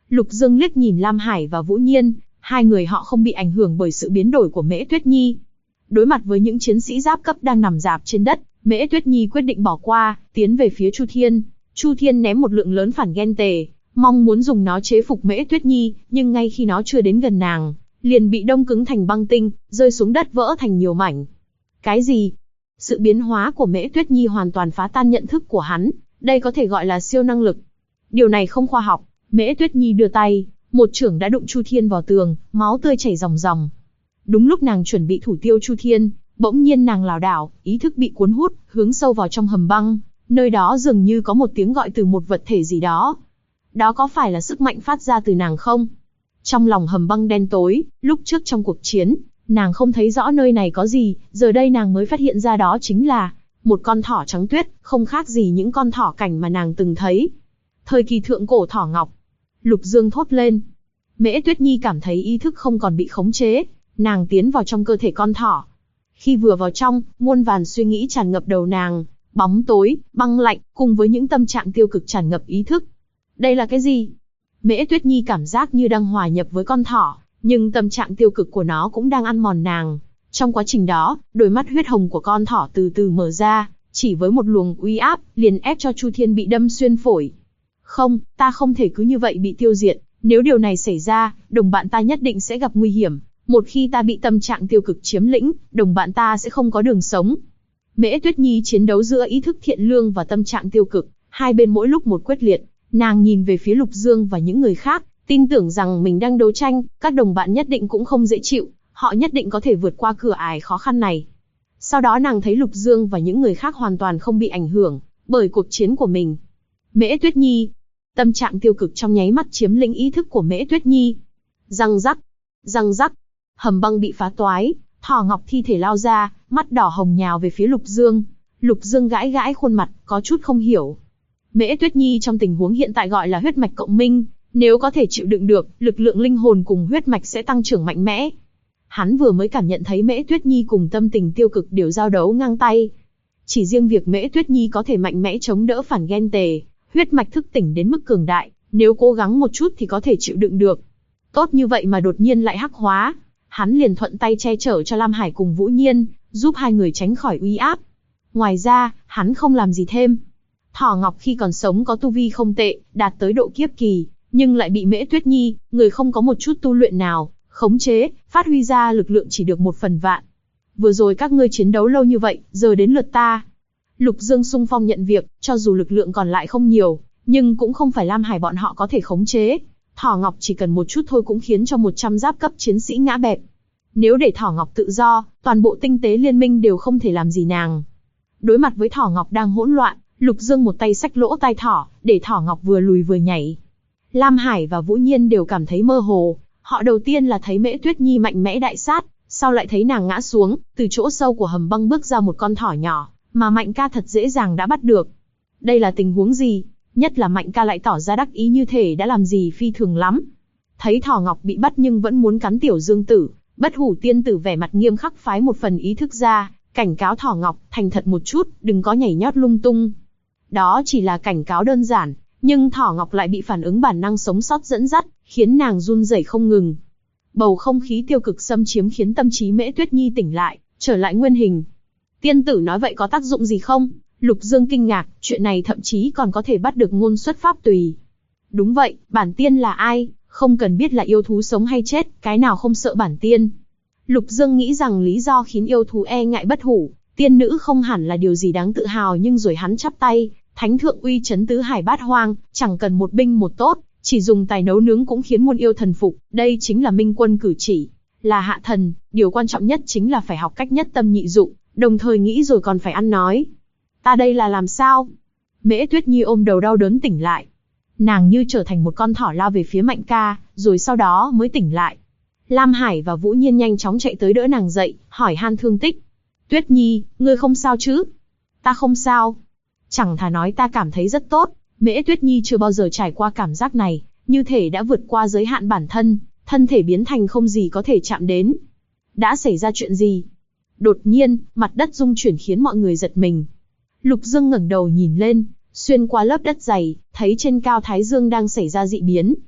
Lục Dương liếc nhìn Lam Hải và Vũ Nhiên, hai người họ không bị ảnh hưởng bởi sự biến đổi của Mễ Tuyết Nhi. Đối mặt với những chiến sĩ giáp cấp đang nằm rạp trên đất, Mễ Tuyết Nhi quyết định bỏ qua, tiến về phía Chu Thiên. Chu Thiên ném một lượng lớn phản ghen tề, mong muốn dùng nó chế phục Mễ Tuyết Nhi, nhưng ngay khi nó chưa đến gần nàng, liền bị đông cứng thành băng tinh, rơi xuống đất vỡ thành nhiều mảnh. Cái gì? Sự biến hóa của Mễ Tuyết Nhi hoàn toàn phá tan nhận thức của hắn, đây có thể gọi là siêu năng lực. Điều này không khoa học. Mễ Tuyết Nhi đưa tay, một chưởng đã đụng Chu Thiên vào tường, máu tươi chảy ròng ròng. Đúng lúc nàng chuẩn bị thủ tiêu Chu Thiên, bỗng nhiên nàng lảo đảo, ý thức bị cuốn hút, hướng sâu vào trong hầm băng, nơi đó dường như có một tiếng gọi từ một vật thể gì đó. Đó có phải là sức mạnh phát ra từ nàng không? Trong lòng hầm băng đen tối, lúc trước trong cuộc chiến, nàng không thấy rõ nơi này có gì, giờ đây nàng mới phát hiện ra đó chính là một con thỏ trắng tuyết, không khác gì những con thỏ cảnh mà nàng từng thấy. Thời kỳ thượng cổ thỏ ngọc. Lục Dương thốt lên. Mễ Tuyết Nhi cảm thấy ý thức không còn bị khống chế, nàng tiến vào trong cơ thể con thỏ. Khi vừa vào trong, muôn vàn suy nghĩ tràn ngập đầu nàng, bóng tối, băng lạnh, cùng với những tâm trạng tiêu cực tràn ngập ý thức. Đây là cái gì? Mễ Tuyết Nhi cảm giác như đang hòa nhập với con thỏ, nhưng tâm trạng tiêu cực của nó cũng đang ăn mòn nàng. Trong quá trình đó, đôi mắt huyết hồng của con thỏ từ từ mở ra, chỉ với một luồng uy áp, liền ép cho Chu Thiên bị đâm xuyên phổi. Không, ta không thể cứ như vậy bị tiêu diệt, nếu điều này xảy ra, đồng bạn ta nhất định sẽ gặp nguy hiểm. Một khi ta bị tâm trạng tiêu cực chiếm lĩnh, đồng bạn ta sẽ không có đường sống. Mễ Tuyết Nhi chiến đấu giữa ý thức thiện lương và tâm trạng tiêu cực, hai bên mỗi lúc một quyết liệt. Nàng nhìn về phía Lục Dương và những người khác, tin tưởng rằng mình đang đấu tranh, các đồng bạn nhất định cũng không dễ chịu, họ nhất định có thể vượt qua cửa ải khó khăn này. Sau đó nàng thấy Lục Dương và những người khác hoàn toàn không bị ảnh hưởng bởi cuộc chiến của mình. Mễ Tuyết Nhi, tâm trạng tiêu cực trong nháy mắt chiếm lĩnh ý thức của Mễ Tuyết Nhi. Răng rắc, hầm băng bị phá toái, thỏ ngọc thi thể lao ra, mắt đỏ hồng nhào về phía Lục Dương. Lục Dương gãi gãi khuôn mặt, có chút không hiểu. Mễ Tuyết Nhi trong tình huống hiện tại gọi là huyết mạch cộng minh, nếu có thể chịu đựng được, lực lượng linh hồn cùng huyết mạch sẽ tăng trưởng mạnh mẽ. Hắn vừa mới cảm nhận thấy Mễ Tuyết Nhi cùng tâm tình tiêu cực đều giao đấu ngang tay. Chỉ riêng việc Mễ Tuyết Nhi có thể mạnh mẽ chống đỡ phản ghen tề, huyết mạch thức tỉnh đến mức cường đại, nếu cố gắng một chút thì có thể chịu đựng được. Tốt như vậy mà đột nhiên lại hắc hóa, hắn liền thuận tay che chở cho Lam Hải cùng Vũ Nhiên, giúp hai người tránh khỏi uy áp. Ngoài ra, hắn không làm gì thêm. Thỏ Ngọc khi còn sống có tu vi không tệ, đạt tới độ kiếp kỳ, nhưng lại bị Mễ Tuyết Nhi, người không có một chút tu luyện nào, khống chế, phát huy ra lực lượng chỉ được 1/1000. Vừa rồi các ngươi chiến đấu lâu như vậy, giờ đến lượt ta. Lục Dương xung phong nhận việc, cho dù lực lượng còn lại không nhiều, nhưng cũng không phải Lam Hải bọn họ có thể khống chế. Thỏ Ngọc chỉ cần một chút thôi cũng khiến cho 100 giáp cấp chiến sĩ ngã bẹp. Nếu để Thỏ Ngọc tự do, toàn bộ tinh tế liên minh đều không thể làm gì nàng. Đối mặt với Thỏ Ngọc đang hỗn loạn, Lục Dương một tay xách lỗ tai thỏ, để Thỏ Ngọc vừa lùi vừa nhảy. Lam Hải và Vũ Nhiên đều cảm thấy mơ hồ. Họ đầu tiên là thấy Mễ Tuyết Nhi mạnh mẽ đại sát, sau lại thấy nàng ngã xuống, từ chỗ sâu của hầm băng bước ra một con thỏ nhỏ, mà Mạnh Ca thật dễ dàng đã bắt được. Đây là tình huống gì? Nhất là Mạnh Ca lại tỏ ra đắc ý như thể đã làm gì phi thường lắm. Thấy Thỏ Ngọc bị bắt nhưng vẫn muốn cắn Tiểu Dương Tử, Bất Hủ Tiên Tử vẻ mặt nghiêm khắc phái một phần ý thức ra, cảnh cáo Thỏ Ngọc, thành thật một chút, đừng có nhảy nhót lung tung. Đó chỉ là cảnh cáo đơn giản, nhưng Thỏ Ngọc lại bị phản ứng bản năng sống sót dẫn dắt, khiến nàng run rẩy không ngừng. Bầu không khí tiêu cực xâm chiếm khiến tâm trí Mễ Tuyết Nhi tỉnh lại, trở lại nguyên hình. Tiên tử nói vậy có tác dụng gì không? Lục Dương kinh ngạc, chuyện này thậm chí còn có thể bắt được ngôn xuất pháp tùy. Đúng vậy, bản tiên là ai? Không cần biết là yêu thú sống hay chết, cái nào không sợ bản tiên. Lục Dương nghĩ rằng lý do khiến yêu thú e ngại Bất Hủ Tiên nữ không hẳn là điều gì đáng tự hào, nhưng rồi hắn chắp tay, thánh thượng uy chấn tứ hải bát hoang, chẳng cần một binh một tốt, chỉ dùng tài nấu nướng cũng khiến muôn yêu thần phục, đây chính là minh quân cử chỉ. Là hạ thần, điều quan trọng nhất chính là phải học cách nhất tâm nhị dụng, đồng thời nghĩ rồi còn phải ăn nói. Ta đây là làm sao? Mễ Tuyết Nhi ôm đầu đau đớn tỉnh lại. Nàng như trở thành một con thỏ lao về phía Mạnh Ca, rồi sau đó mới tỉnh lại. Lam Hải và Vũ Nhiên nhanh chóng chạy tới đỡ nàng dậy, hỏi han thương tích. Tuyết Nhi, ngươi không sao chứ? Ta không sao. Chẳng thà nói ta cảm thấy rất tốt. Mễ Tuyết Nhi chưa bao giờ trải qua cảm giác này, như thể đã vượt qua giới hạn bản thân, thân thể biến thành không gì có thể chạm đến. Đã xảy ra chuyện gì? Đột nhiên, mặt đất rung chuyển khiến mọi người giật mình. Lục Dương ngẩng đầu nhìn lên, xuyên qua lớp đất dày, thấy trên cao thái dương đang xảy ra dị biến.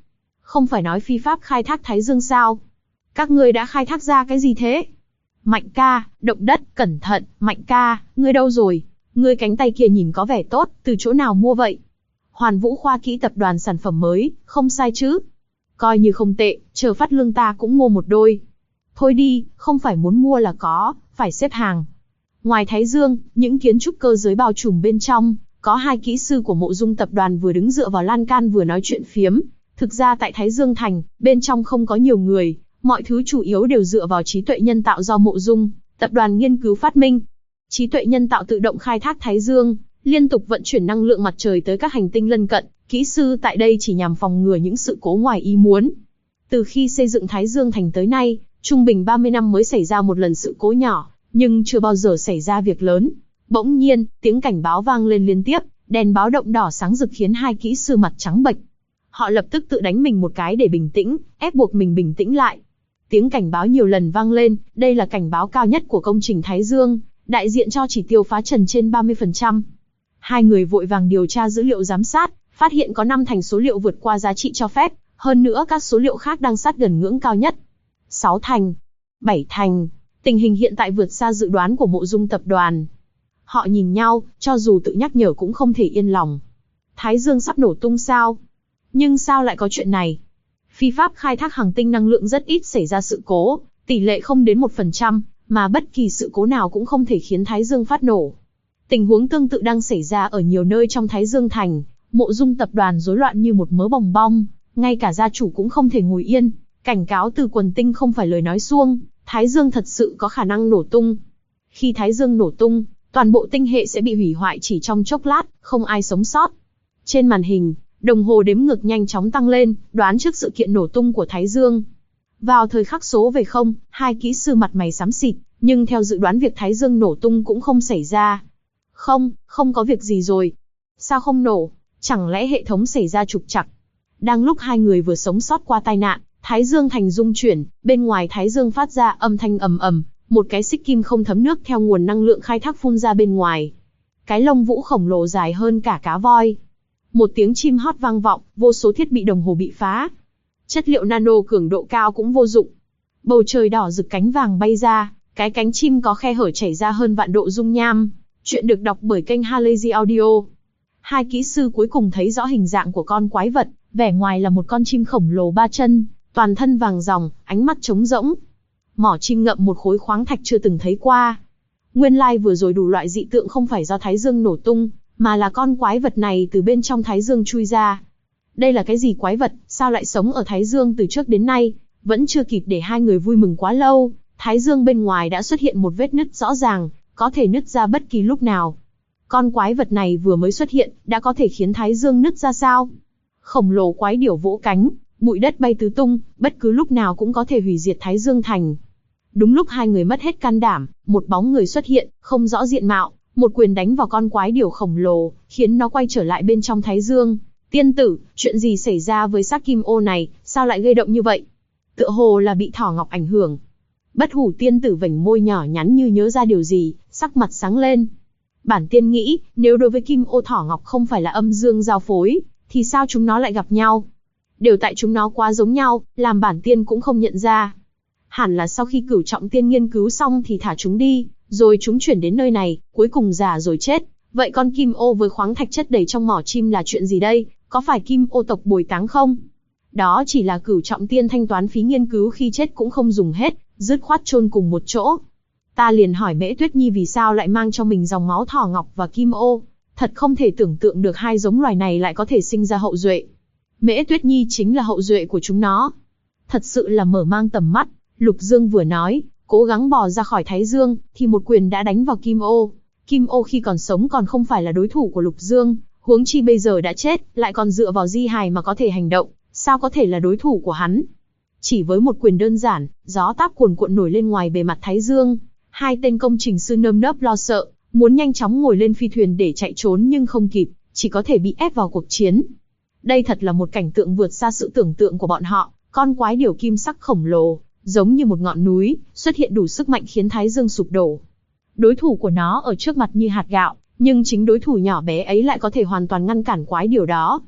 Không phải nói phi pháp khai thác Thái Dương sao? Các ngươi đã khai thác ra cái gì thế? Mạnh ca, động đất, cẩn thận, Mạnh ca, ngươi đâu rồi? Ngươi cánh tay kia nhìn có vẻ tốt, từ chỗ nào mua vậy? Hoàn Vũ Khoa Kỹ tập đoàn sản phẩm mới, không sai chứ? Coi như không tệ, chờ phát lương ta cũng mua một đôi. Thôi đi, không phải muốn mua là có, phải xếp hàng. Ngoài Thái Dương, những kiến trúc cơ giới bao trùm bên trong, có hai kỹ sư của Mộ Dung tập đoàn vừa đứng dựa vào lan can vừa nói chuyện phiếm. Thực ra tại Thái Dương Thành, bên trong không có nhiều người, mọi thứ chủ yếu đều dựa vào trí tuệ nhân tạo do Mộ Dung tập đoàn nghiên cứu phát minh. Trí tuệ nhân tạo tự động khai thác Thái Dương, liên tục vận chuyển năng lượng mặt trời tới các hành tinh lân cận, kỹ sư tại đây chỉ nhằm phòng ngừa những sự cố ngoài ý muốn. Từ khi xây dựng Thái Dương Thành tới nay, trung bình 30 năm mới xảy ra một lần sự cố nhỏ, nhưng chưa bao giờ xảy ra việc lớn. Bỗng nhiên, tiếng cảnh báo vang lên liên tiếp, đèn báo động đỏ sáng rực khiến hai kỹ sư mặt trắng bệch. Họ lập tức tự đánh mình một cái để bình tĩnh, ép buộc mình bình tĩnh lại. Tiếng cảnh báo nhiều lần vang lên, đây là cảnh báo cao nhất của công trình Thái Dương, đại diện cho chỉ tiêu phá trần trên 30%. Hai người vội vàng điều tra dữ liệu giám sát, phát hiện có 5 thành số liệu vượt qua giá trị cho phép, hơn nữa các số liệu khác đang sát gần ngưỡng cao nhất. 6 thành, 7 thành, tình hình hiện tại vượt xa dự đoán của Mộ Dung tập đoàn. Họ nhìn nhau, cho dù tự nhắc nhở cũng không thể yên lòng. Thái Dương sắp nổ tung sao? Nhưng sao lại có chuyện này? Phi pháp khai thác hành tinh năng lượng rất ít xảy ra sự cố, tỷ lệ không đến 1%, mà bất kỳ sự cố nào cũng không thể khiến Thái Dương phát nổ. Tình huống tương tự đang xảy ra ở nhiều nơi trong Thái Dương Thành, Mộ Dung tập đoàn rối loạn như một mớ bòng bong, ngay cả gia chủ cũng không thể ngồi yên. Cảnh cáo từ quần tinh không phải lời nói suông, Thái Dương thật sự có khả năng nổ tung. Khi Thái Dương nổ tung, toàn bộ tinh hệ sẽ bị hủy hoại chỉ trong chốc lát, không ai sống sót. Trên màn hình, đồng hồ đếm ngược nhanh chóng tăng lên, đoán trước sự kiện nổ tung của Thái Dương. Vào thời khắc số về không, hai kỹ sư mặt mày xám xịt, nhưng theo dự đoán việc Thái Dương nổ tung cũng không xảy ra. Không có việc gì rồi. Sao không nổ? Chẳng lẽ hệ thống xảy ra trục trặc? Đang lúc hai người vừa sống sót qua tai nạn, Thái Dương Thành rung chuyển, bên ngoài Thái Dương phát ra âm thanh ầm ầm, một cái xích kim không thấm nước theo nguồn năng lượng khai thác phun ra bên ngoài. Cái lông vũ khổng lồ dài hơn cả cá voi. Một tiếng chim hót vang vọng, vô số thiết bị đồng hồ bị phá. Chất liệu nano cường độ cao cũng vô dụng. Bầu trời đỏ rực cánh vàng bay ra, cái cánh chim có khe hở chảy ra hơn vạn độ dung nham. Chuyện được đọc bởi kênh Halazy Audio. Hai kỹ sư cuối cùng thấy rõ hình dạng của con quái vật, vẻ ngoài là một con chim khổng lồ 3 chân, toàn thân vàng ròng, ánh mắt trống rỗng. Mỏ chim ngậm một khối khoáng thạch chưa từng thấy qua. Nguyên lai vừa rồi đủ loại dị tượng không phải do Thái Dương nổ tung, mà là con quái vật này từ bên trong Thái Dương chui ra. Đây là cái gì quái vật, sao lại sống ở Thái Dương từ trước đến nay? Vẫn chưa kịp để hai người vui mừng quá lâu, Thái Dương bên ngoài đã xuất hiện một vết nứt rõ ràng, có thể nứt ra bất kỳ lúc nào. Con quái vật này vừa mới xuất hiện, đã có thể khiến Thái Dương nứt ra sao? Khổng lồ quái điểu vỗ cánh, bụi đất bay tứ tung, bất cứ lúc nào cũng có thể hủy diệt Thái Dương Thành. Đúng lúc hai người mất hết can đảm, một bóng người xuất hiện, không rõ diện mạo, một quyền đánh vào con quái điểu khổng lồ, khiến nó quay trở lại bên trong Thái Dương. Tiên tử, chuyện gì xảy ra với xác kim ô này, sao lại gây động như vậy? Tựa hồ là bị thỏ ngọc ảnh hưởng. Bất hủ tiên tử vểnh môi nhỏ nhắn như nhớ ra điều gì, sắc mặt sáng lên. Bản tiên nghĩ, nếu đối với kim ô thỏ ngọc không phải là âm dương giao phối, thì sao chúng nó lại gặp nhau? Đều tại chúng nó quá giống nhau, làm bản tiên cũng không nhận ra. Hẳn là sau khi Cửu Trọng Tiên nghiên cứu xong thì thả chúng đi, rồi chúng chuyển đến nơi này, cuối cùng già rồi chết. Vậy con kim ô với khoáng thạch chất đầy trong mỏ chim là chuyện gì đây? Có phải kim ô tộc bồi táng không? Đó chỉ là Cửu Trọng Tiên thanh toán phí nghiên cứu khi chết cũng không dùng hết, dứt khoát chôn cùng một chỗ. Ta liền hỏi Mễ Tuyết Nhi vì sao lại mang trong mình dòng máu thỏ ngọc và kim ô. Thật không thể tưởng tượng được hai giống loài này lại có thể sinh ra hậu duệ. Mễ Tuyết Nhi chính là hậu duệ của chúng nó. Thật sự là mở mang tầm mắt. Lục Dương vừa nói, cố gắng bò ra khỏi Thái Dương, thì một quyền đã đánh vào kim ô. Kim ô khi còn sống còn không phải là đối thủ của Lục Dương, huống chi bây giờ đã chết, lại còn dựa vào di hài mà có thể hành động, sao có thể là đối thủ của hắn? Chỉ với một quyền đơn giản, gió táp cuồn cuộn nổi lên ngoài bề mặt Thái Dương. Hai tên công trình sư nơm nớp lo sợ, muốn nhanh chóng ngồi lên phi thuyền để chạy trốn nhưng không kịp, chỉ có thể bị ép vào cuộc chiến. Đây thật là một cảnh tượng vượt xa sự tưởng tượng của bọn họ, con quái điểu kim sắc khổng lồ, giống như một ngọn núi, xuất hiện đủ sức mạnh khiến Thái Dương sụp đổ. Đối thủ của nó ở trước mặt như hạt gạo, nhưng chính đối thủ nhỏ bé ấy lại có thể hoàn toàn ngăn cản quái điểu đó.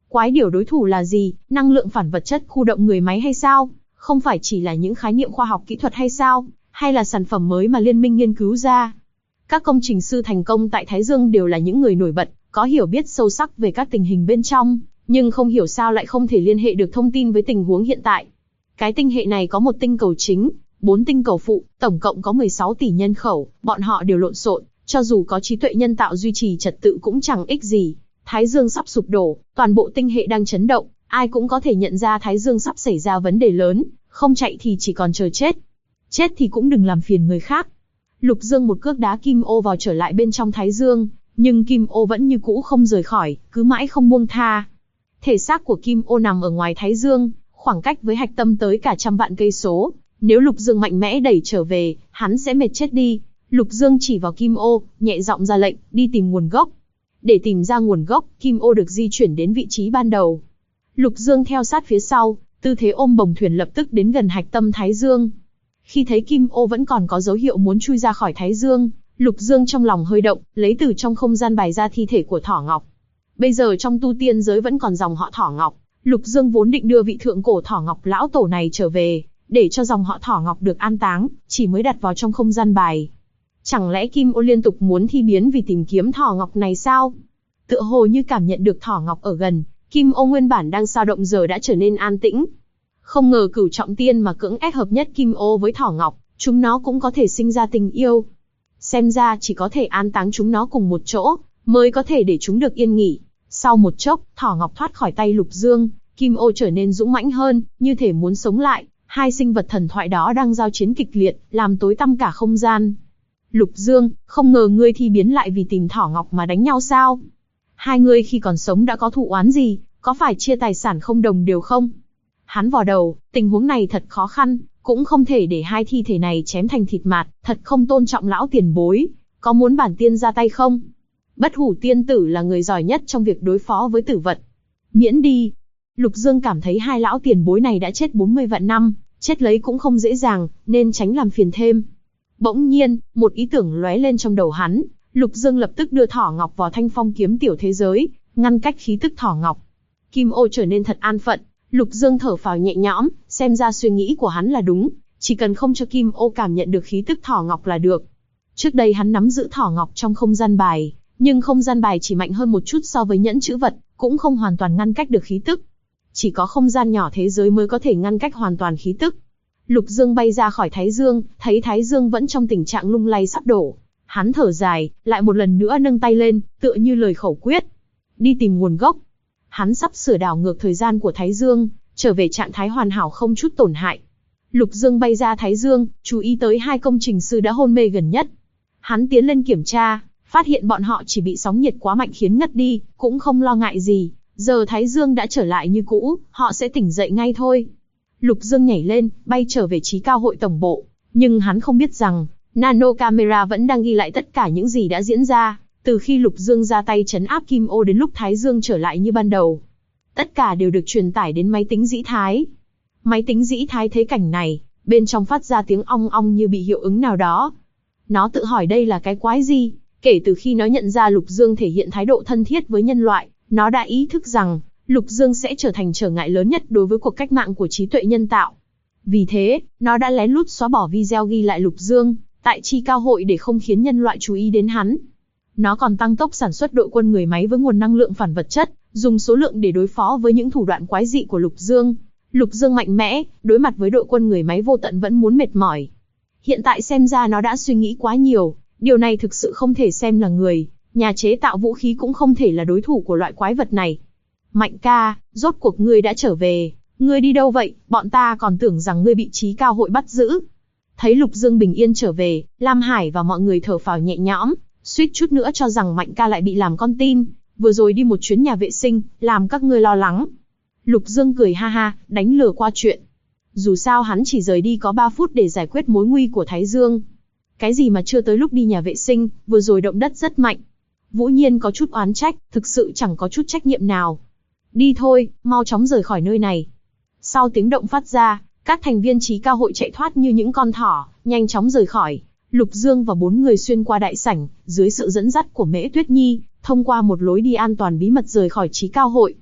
Quái điểu đối thủ là gì? Năng lượng phản vật chất khu động người máy hay sao? Không phải chỉ là những khái niệm khoa học kỹ thuật hay sao? Hay là sản phẩm mới mà liên minh nghiên cứu ra? Các công trình sư thành công tại Thái Dương đều là những người nổi bật, có hiểu biết sâu sắc về các tình hình bên trong, nhưng không hiểu sao lại không thể liên hệ được thông tin với tình huống hiện tại. Cái tinh hệ này có một tinh cầu chính, 4 tinh cầu phụ, tổng cộng có 16 tỷ nhân khẩu, bọn họ đều lộn xộn, cho dù có trí tuệ nhân tạo duy trì trật tự cũng chẳng ích gì. Thái Dương sắp sụp đổ, toàn bộ tinh hệ đang chấn động, ai cũng có thể nhận ra Thái Dương sắp xảy ra vấn đề lớn, không chạy thì chỉ còn chờ chết. Chết thì cũng đừng làm phiền người khác. Lục Dương một cước đá Kim Ô vào trở lại bên trong Thái Dương, nhưng Kim Ô vẫn như cũ không rời khỏi, cứ mãi không buông tha. Thể xác của Kim Ô nằm ở ngoài Thái Dương, khoảng cách với hạch tâm tới cả trăm vạn cây số. Nếu Lục Dương mạnh mẽ đẩy trở về, hắn sẽ mệt chết đi. Lục Dương chỉ vào Kim Ô, nhẹ giọng ra lệnh, đi tìm nguồn gốc. Để tìm ra nguồn gốc, Kim Ô được di chuyển đến vị trí ban đầu. Lục Dương theo sát phía sau, tư thế ôm bồng thuyền lập tức đến gần hạch tâm Thái Dương. Khi thấy Kim Ô vẫn còn có dấu hiệu muốn chui ra khỏi Thái Dương, Lục Dương trong lòng hơi động, lấy từ trong không gian bài ra thi thể của Thỏ Ngọc. Bây giờ trong tu tiên giới vẫn còn dòng họ Thỏ Ngọc, Lục Dương vốn định đưa vị thượng cổ Thỏ Ngọc lão tổ này trở về, để cho dòng họ Thỏ Ngọc được an táng, chỉ mới đặt vào trong không gian bài. Chẳng lẽ Kim Ô liên tục muốn thi biến vì tìm kiếm Thỏ Ngọc này sao? Tựa hồ như cảm nhận được Thỏ Ngọc ở gần, Kim Ô nguyên bản đang dao động giờ đã trở nên an tĩnh. Không ngờ Cửu Trọng Tiên mà cưỡng ép hợp nhất Kim Ô với Thỏ Ngọc, chúng nó cũng có thể sinh ra tình yêu. Xem ra chỉ có thể an táng chúng nó cùng một chỗ, mới có thể để chúng được yên nghỉ. Sau một chốc, Thỏ Ngọc thoát khỏi tay Lục Dương, Kim Ô trở nên dũng mãnh hơn, như thể muốn sống lại. Hai sinh vật thần thoại đó đang giao chiến kịch liệt, làm tối tăm cả không gian. Lục Dương, không ngờ ngươi thi biến lại vì tìm Thỏ Ngọc mà đánh nhau sao? Hai người khi còn sống đã có thù oán gì, có phải chia tài sản không đồng đều không? Hắn vò đầu, tình huống này thật khó khăn, cũng không thể để hai thi thể này chém thành thịt mạt, thật không tôn trọng lão tiền bối. Có muốn bản tiên ra tay không? Bất Hủ tiên tử là người giỏi nhất trong việc đối phó với tử vật. Miễn đi. Lục Dương cảm thấy hai lão tiền bối này đã chết 40 vạn năm, chết lấy cũng không dễ dàng, nên tránh làm phiền thêm. Bỗng nhiên, một ý tưởng lóe lên trong đầu hắn, Lục Dương lập tức đưa Thỏ Ngọc vào Thanh Phong kiếm tiểu thế giới, ngăn cách khí tức Thỏ Ngọc. Kim Ô trở nên thật an phận, Lục Dương thở phào nhẹ nhõm, xem ra suy nghĩ của hắn là đúng, chỉ cần không cho Kim Ô cảm nhận được khí tức Thỏ Ngọc là được. Trước đây hắn nắm giữ Thỏ Ngọc trong không gian bài, nhưng không gian bài chỉ mạnh hơn một chút so với nhẫn chữ vật, cũng không hoàn toàn ngăn cách được khí tức. Chỉ có không gian nhỏ thế giới mới có thể ngăn cách hoàn toàn khí tức. Lục Dương bay ra khỏi Thái Dương, thấy Thái Dương vẫn trong tình trạng lung lay sắp đổ. Hắn thở dài, lại một lần nữa nâng tay lên, tựa như lời khẩu quyết. Đi tìm nguồn gốc. Hắn sắp sửa đảo ngược thời gian của Thái Dương, trở về trạng thái hoàn hảo không chút tổn hại. Lục Dương bay ra Thái Dương, chú ý tới hai công trình sư đã hôn mê gần nhất. Hắn tiến lên kiểm tra, phát hiện bọn họ chỉ bị sóng nhiệt quá mạnh khiến ngất đi, cũng không lo ngại gì. Giờ Thái Dương đã trở lại như cũ, họ sẽ tỉnh dậy ngay thôi. Lục Dương nhảy lên, bay trở về trí cao hội tổng bộ. Nhưng hắn không biết rằng, nano camera vẫn đang ghi lại tất cả những gì đã diễn ra, từ khi Lục Dương ra tay trấn áp Kim Ô đến lúc Thái Dương trở lại như ban đầu. Tất cả đều được truyền tải đến máy tính dĩ thái. Máy tính dĩ thái thấy cảnh này, bên trong phát ra tiếng ong ong như bị hiệu ứng nào đó. Nó tự hỏi đây là cái quái gì? Kể từ khi nó nhận ra Lục Dương thể hiện thái độ thân thiết với nhân loại, nó đã ý thức rằng, Lục Dương sẽ trở thành trở ngại lớn nhất đối với cuộc cách mạng của trí tuệ nhân tạo. Vì thế, nó đã lén lút xóa bỏ video ghi lại Lục Dương tại Chi Cao Hội để không khiến nhân loại chú ý đến hắn. Nó còn tăng tốc sản xuất đội quân người máy với nguồn năng lượng phản vật chất, dùng số lượng để đối phó với những thủ đoạn quái dị của Lục Dương. Lục Dương mạnh mẽ, đối mặt với đội quân người máy vô tận vẫn muốn mệt mỏi. Hiện tại xem ra nó đã suy nghĩ quá nhiều, điều này thực sự không thể xem là người. Nhà chế tạo vũ khí cũng không thể là đối thủ của loại quái vật này. Mạnh ca, rốt cuộc ngươi đã trở về, ngươi đi đâu vậy, bọn ta còn tưởng rằng ngươi bị Trí Cao Hội bắt giữ. Thấy Lục Dương bình yên trở về, Lam Hải và mọi người thở phào nhẹ nhõm, suýt chút nữa cho rằng Mạnh ca lại bị làm con tin, vừa rồi đi một chuyến nhà vệ sinh, làm các ngươi lo lắng. Lục Dương cười ha ha, đánh lừa qua chuyện. Dù sao hắn chỉ rời đi có 3 phút để giải quyết mối nguy của Thái Dương. Cái gì mà chưa tới lúc đi nhà vệ sinh, vừa rồi động đất rất mạnh. Vũ Nhiên có chút oán trách, thực sự chẳng có chút trách nhiệm nào. Đi thôi, mau chóng rời khỏi nơi này. Sau tiếng động phát ra, các thành viên Trí Cao Hội chạy thoát như những con thỏ, nhanh chóng rời khỏi. Lục Dương và 4 người xuyên qua đại sảnh, dưới sự dẫn dắt của Mễ Tuyết Nhi, thông qua một lối đi an toàn bí mật rời khỏi Trí Cao Hội.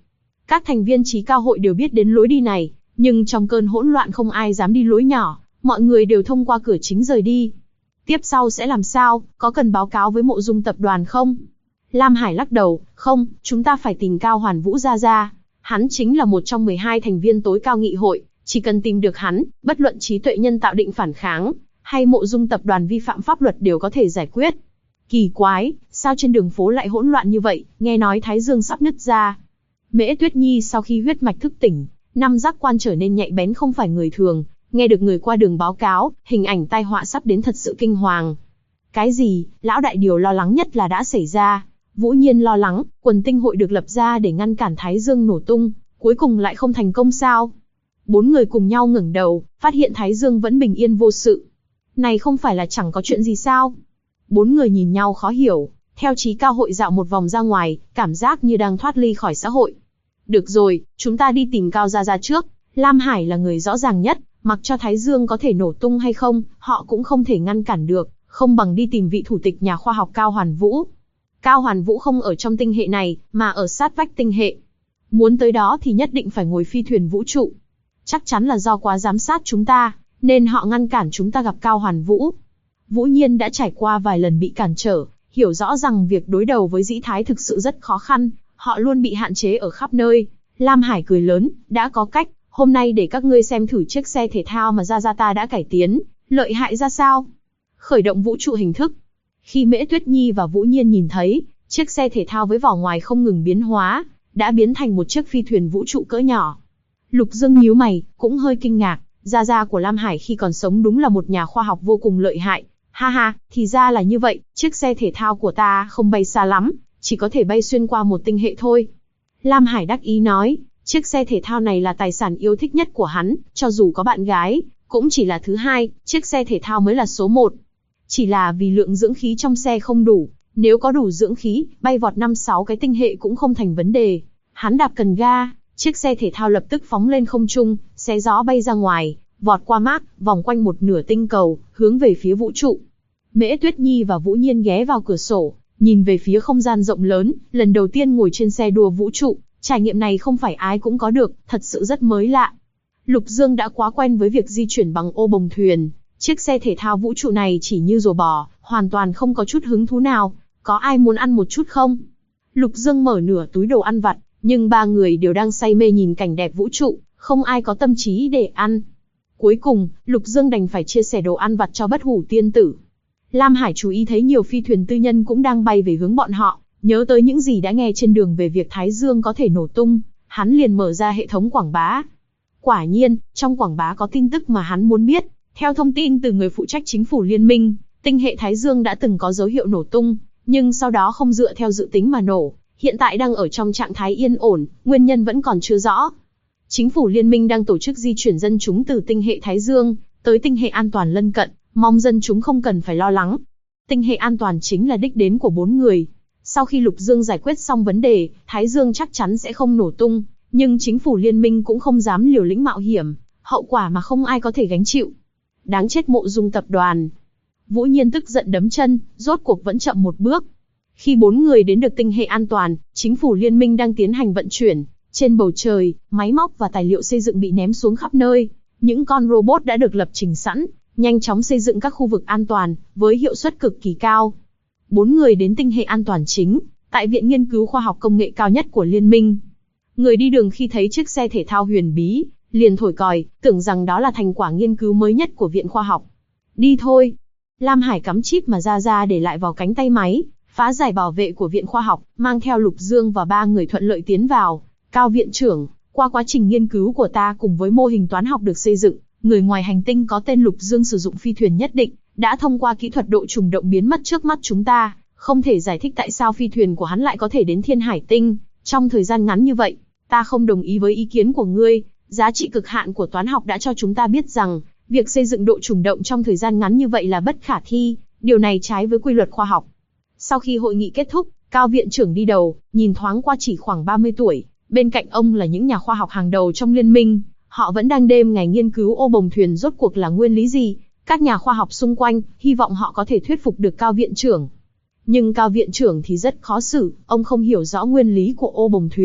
Các thành viên trí cao hội đều biết đến lối đi này, nhưng trong cơn hỗn loạn không ai dám đi lối nhỏ, mọi người đều thông qua cửa chính rời đi. Tiếp sau sẽ làm sao, có cần báo cáo với Mộ Dung tập đoàn không? Lam Hải lắc đầu, không, chúng ta phải tìm Cao Hoàn Vũ ra. Hắn chính là một trong 12 thành viên tối cao nghị hội, chỉ cần tìm được hắn, bất luận trí tuệ nhân tạo định phản kháng, hay Mộ Dung tập đoàn vi phạm pháp luật đều có thể giải quyết. Kỳ quái, sao trên đường phố lại hỗn loạn như vậy, nghe nói Thái Dương sắp nứt ra. Mễ Tuyết Nhi sau khi huyết mạch thức tỉnh, năm giác quan trở nên nhạy bén không phải người thường, nghe được người qua đường báo cáo, hình ảnh tai họa sắp đến thật sự kinh hoàng. Cái gì, lão đại điều lo lắng nhất là đã xảy ra. Vũ Nhiên lo lắng, quần tinh hội được lập ra để ngăn cản Thái Dương nổ tung, cuối cùng lại không thành công sao? 4 người cùng nhau ngẩng đầu, phát hiện Thái Dương vẫn bình yên vô sự. Này không phải là chẳng có chuyện gì sao? 4 người nhìn nhau khó hiểu, theo trí cao hội dạo một vòng ra ngoài, cảm giác như đang thoát ly khỏi xã hội. Được rồi, chúng ta đi tìm Cao Gia Gia trước. Lam Hải là người rõ ràng nhất, mặc cho Thái Dương có thể nổ tung hay không, họ cũng không thể ngăn cản được, không bằng đi tìm vị thủ tịch nhà khoa học Cao Hoàn Vũ. Cao Hoàn Vũ không ở trong tinh hệ này, mà ở sát vách tinh hệ. Muốn tới đó thì nhất định phải ngồi phi thuyền vũ trụ. Chắc chắn là do quá giám sát chúng ta, nên họ ngăn cản chúng ta gặp Cao Hoàn Vũ. Vũ Nhiên đã trải qua vài lần bị cản trở, hiểu rõ rằng việc đối đầu với Dĩ Thái thực sự rất khó khăn, họ luôn bị hạn chế ở khắp nơi. Lam Hải cười lớn, đã có cách, hôm nay để các ngươi xem thử chiếc xe thể thao mà Gia ta đã cải tiến, lợi hại ra sao. Khởi động vũ trụ hình thức. Khi Mễ Tuyết Nhi và Vũ Nhiên nhìn thấy, chiếc xe thể thao với vỏ ngoài không ngừng biến hóa, đã biến thành một chiếc phi thuyền vũ trụ cỡ nhỏ. Lục Dương nhíu mày, cũng hơi kinh ngạc, Gia của Lam Hải khi còn sống đúng là một nhà khoa học vô cùng lợi hại. Ha ha, thì ra là như vậy, chiếc xe thể thao của ta không bay xa lắm, chỉ có thể bay xuyên qua một tinh hệ thôi. Lam Hải đắc ý nói, chiếc xe thể thao này là tài sản yêu thích nhất của hắn, cho dù có bạn gái, cũng chỉ là thứ hai, chiếc xe thể thao mới là số 1. Chỉ là vì lượng dưỡng khí trong xe không đủ, nếu có đủ dưỡng khí, bay vọt 5-6 cái tinh hệ cũng không thành vấn đề. Hắn đạp cần ga, chiếc xe thể thao lập tức phóng lên không trung, xé gió bay ra ngoài, vọt qua Mác, vòng quanh một nửa tinh cầu, hướng về phía vũ trụ. Mễ Tuyết Nhi và Vũ Nhiên ghé vào cửa sổ, nhìn về phía không gian rộng lớn, lần đầu tiên ngồi trên xe đua vũ trụ, trải nghiệm này không phải ai cũng có được, thật sự rất mới lạ. Lục Dương đã quá quen với việc di chuyển bằng ô bồng thuyền, chiếc xe thể thao vũ trụ này chỉ như rùa bò, hoàn toàn không có chút hứng thú nào. Có ai muốn ăn một chút không? Lục Dương mở nửa túi đồ ăn vặt, nhưng 3 người đều đang say mê nhìn cảnh đẹp vũ trụ, không ai có tâm trí để ăn. Cuối cùng, Lục Dương đành phải chia sẻ đồ ăn vặt cho Bất Hủ tiên tử. Lam Hải chú ý thấy nhiều phi thuyền tư nhân cũng đang bay về hướng bọn họ, nhớ tới những gì đã nghe trên đường về việc Thái Dương có thể nổ tung, hắn liền mở ra hệ thống quảng bá. Quả nhiên, trong quảng bá có tin tức mà hắn muốn biết. Theo thông tin từ người phụ trách chính phủ liên minh, tinh hệ Thái Dương đã từng có dấu hiệu nổ tung, nhưng sau đó không dựa theo dự tính mà nổ, hiện tại đang ở trong trạng thái yên ổn, nguyên nhân vẫn còn chưa rõ. Chính phủ liên minh đang tổ chức di chuyển dân chúng từ tinh hệ Thái Dương tới tinh hệ an toàn lân cận, mong dân chúng không cần phải lo lắng. Tinh hệ an toàn chính là đích đến của 4 người. Sau khi Lục Dương giải quyết xong vấn đề, Thái Dương chắc chắn sẽ không nổ tung, nhưng chính phủ liên minh cũng không dám liều lĩnh mạo hiểm, hậu quả mà không ai có thể gánh chịu. Đáng chết Mộ Dung tập đoàn. Vũ Nhiên tức giận đấm chân, rốt cuộc vẫn chậm một bước. Khi 4 người đến được tinh hệ an toàn, chính phủ liên minh đang tiến hành vận chuyển. Trên bầu trời, máy móc và tài liệu xây dựng bị ném xuống khắp nơi. Những con robot đã được lập trình sẵn, nhanh chóng xây dựng các khu vực an toàn, với hiệu suất cực kỳ cao. 4 người đến tinh hệ an toàn chính, tại Viện Nghiên cứu Khoa học Công nghệ cao nhất của Liên minh. Người đi đường khi thấy chiếc xe thể thao huyền bí, liền thổi còi, tưởng rằng đó là thành quả nghiên cứu mới nhất của Viện Khoa học. Đi thôi. Lam Hải cắm chip mà ra để lại vào cánh tay máy, phá giải bảo vệ của Viện Khoa học, mang theo Lục Dương và 3 người thuận lợi tiến vào. Cao viện trưởng, qua quá trình nghiên cứu của ta cùng với mô hình toán học được xây dựng, người ngoài hành tinh có tên Lục Dương sử dụng phi thuyền nhất định, đã thông qua kỹ thuật độ trùng động biến mất trước mắt chúng ta, không thể giải thích tại sao phi thuyền của hắn lại có thể đến Thiên Hải Tinh trong thời gian ngắn như vậy. Ta không đồng ý với ý kiến của ngươi, giá trị cực hạn của toán học đã cho chúng ta biết rằng, việc xây dựng độ trùng động trong thời gian ngắn như vậy là bất khả thi, điều này trái với quy luật khoa học. Sau khi hội nghị kết thúc, Cao viện trưởng đi đầu, nhìn thoáng qua chỉ khoảng 30 tuổi, bên cạnh ông là những nhà khoa học hàng đầu trong liên minh, họ vẫn đang đêm ngày nghiên cứu ô bồng thuyền rốt cuộc là nguyên lý gì. Các nhà khoa học xung quanh, hy vọng họ có thể thuyết phục được Cao viện trưởng. Nhưng Cao viện trưởng thì rất khó xử, ông không hiểu rõ nguyên lý của ô bồng thuyền,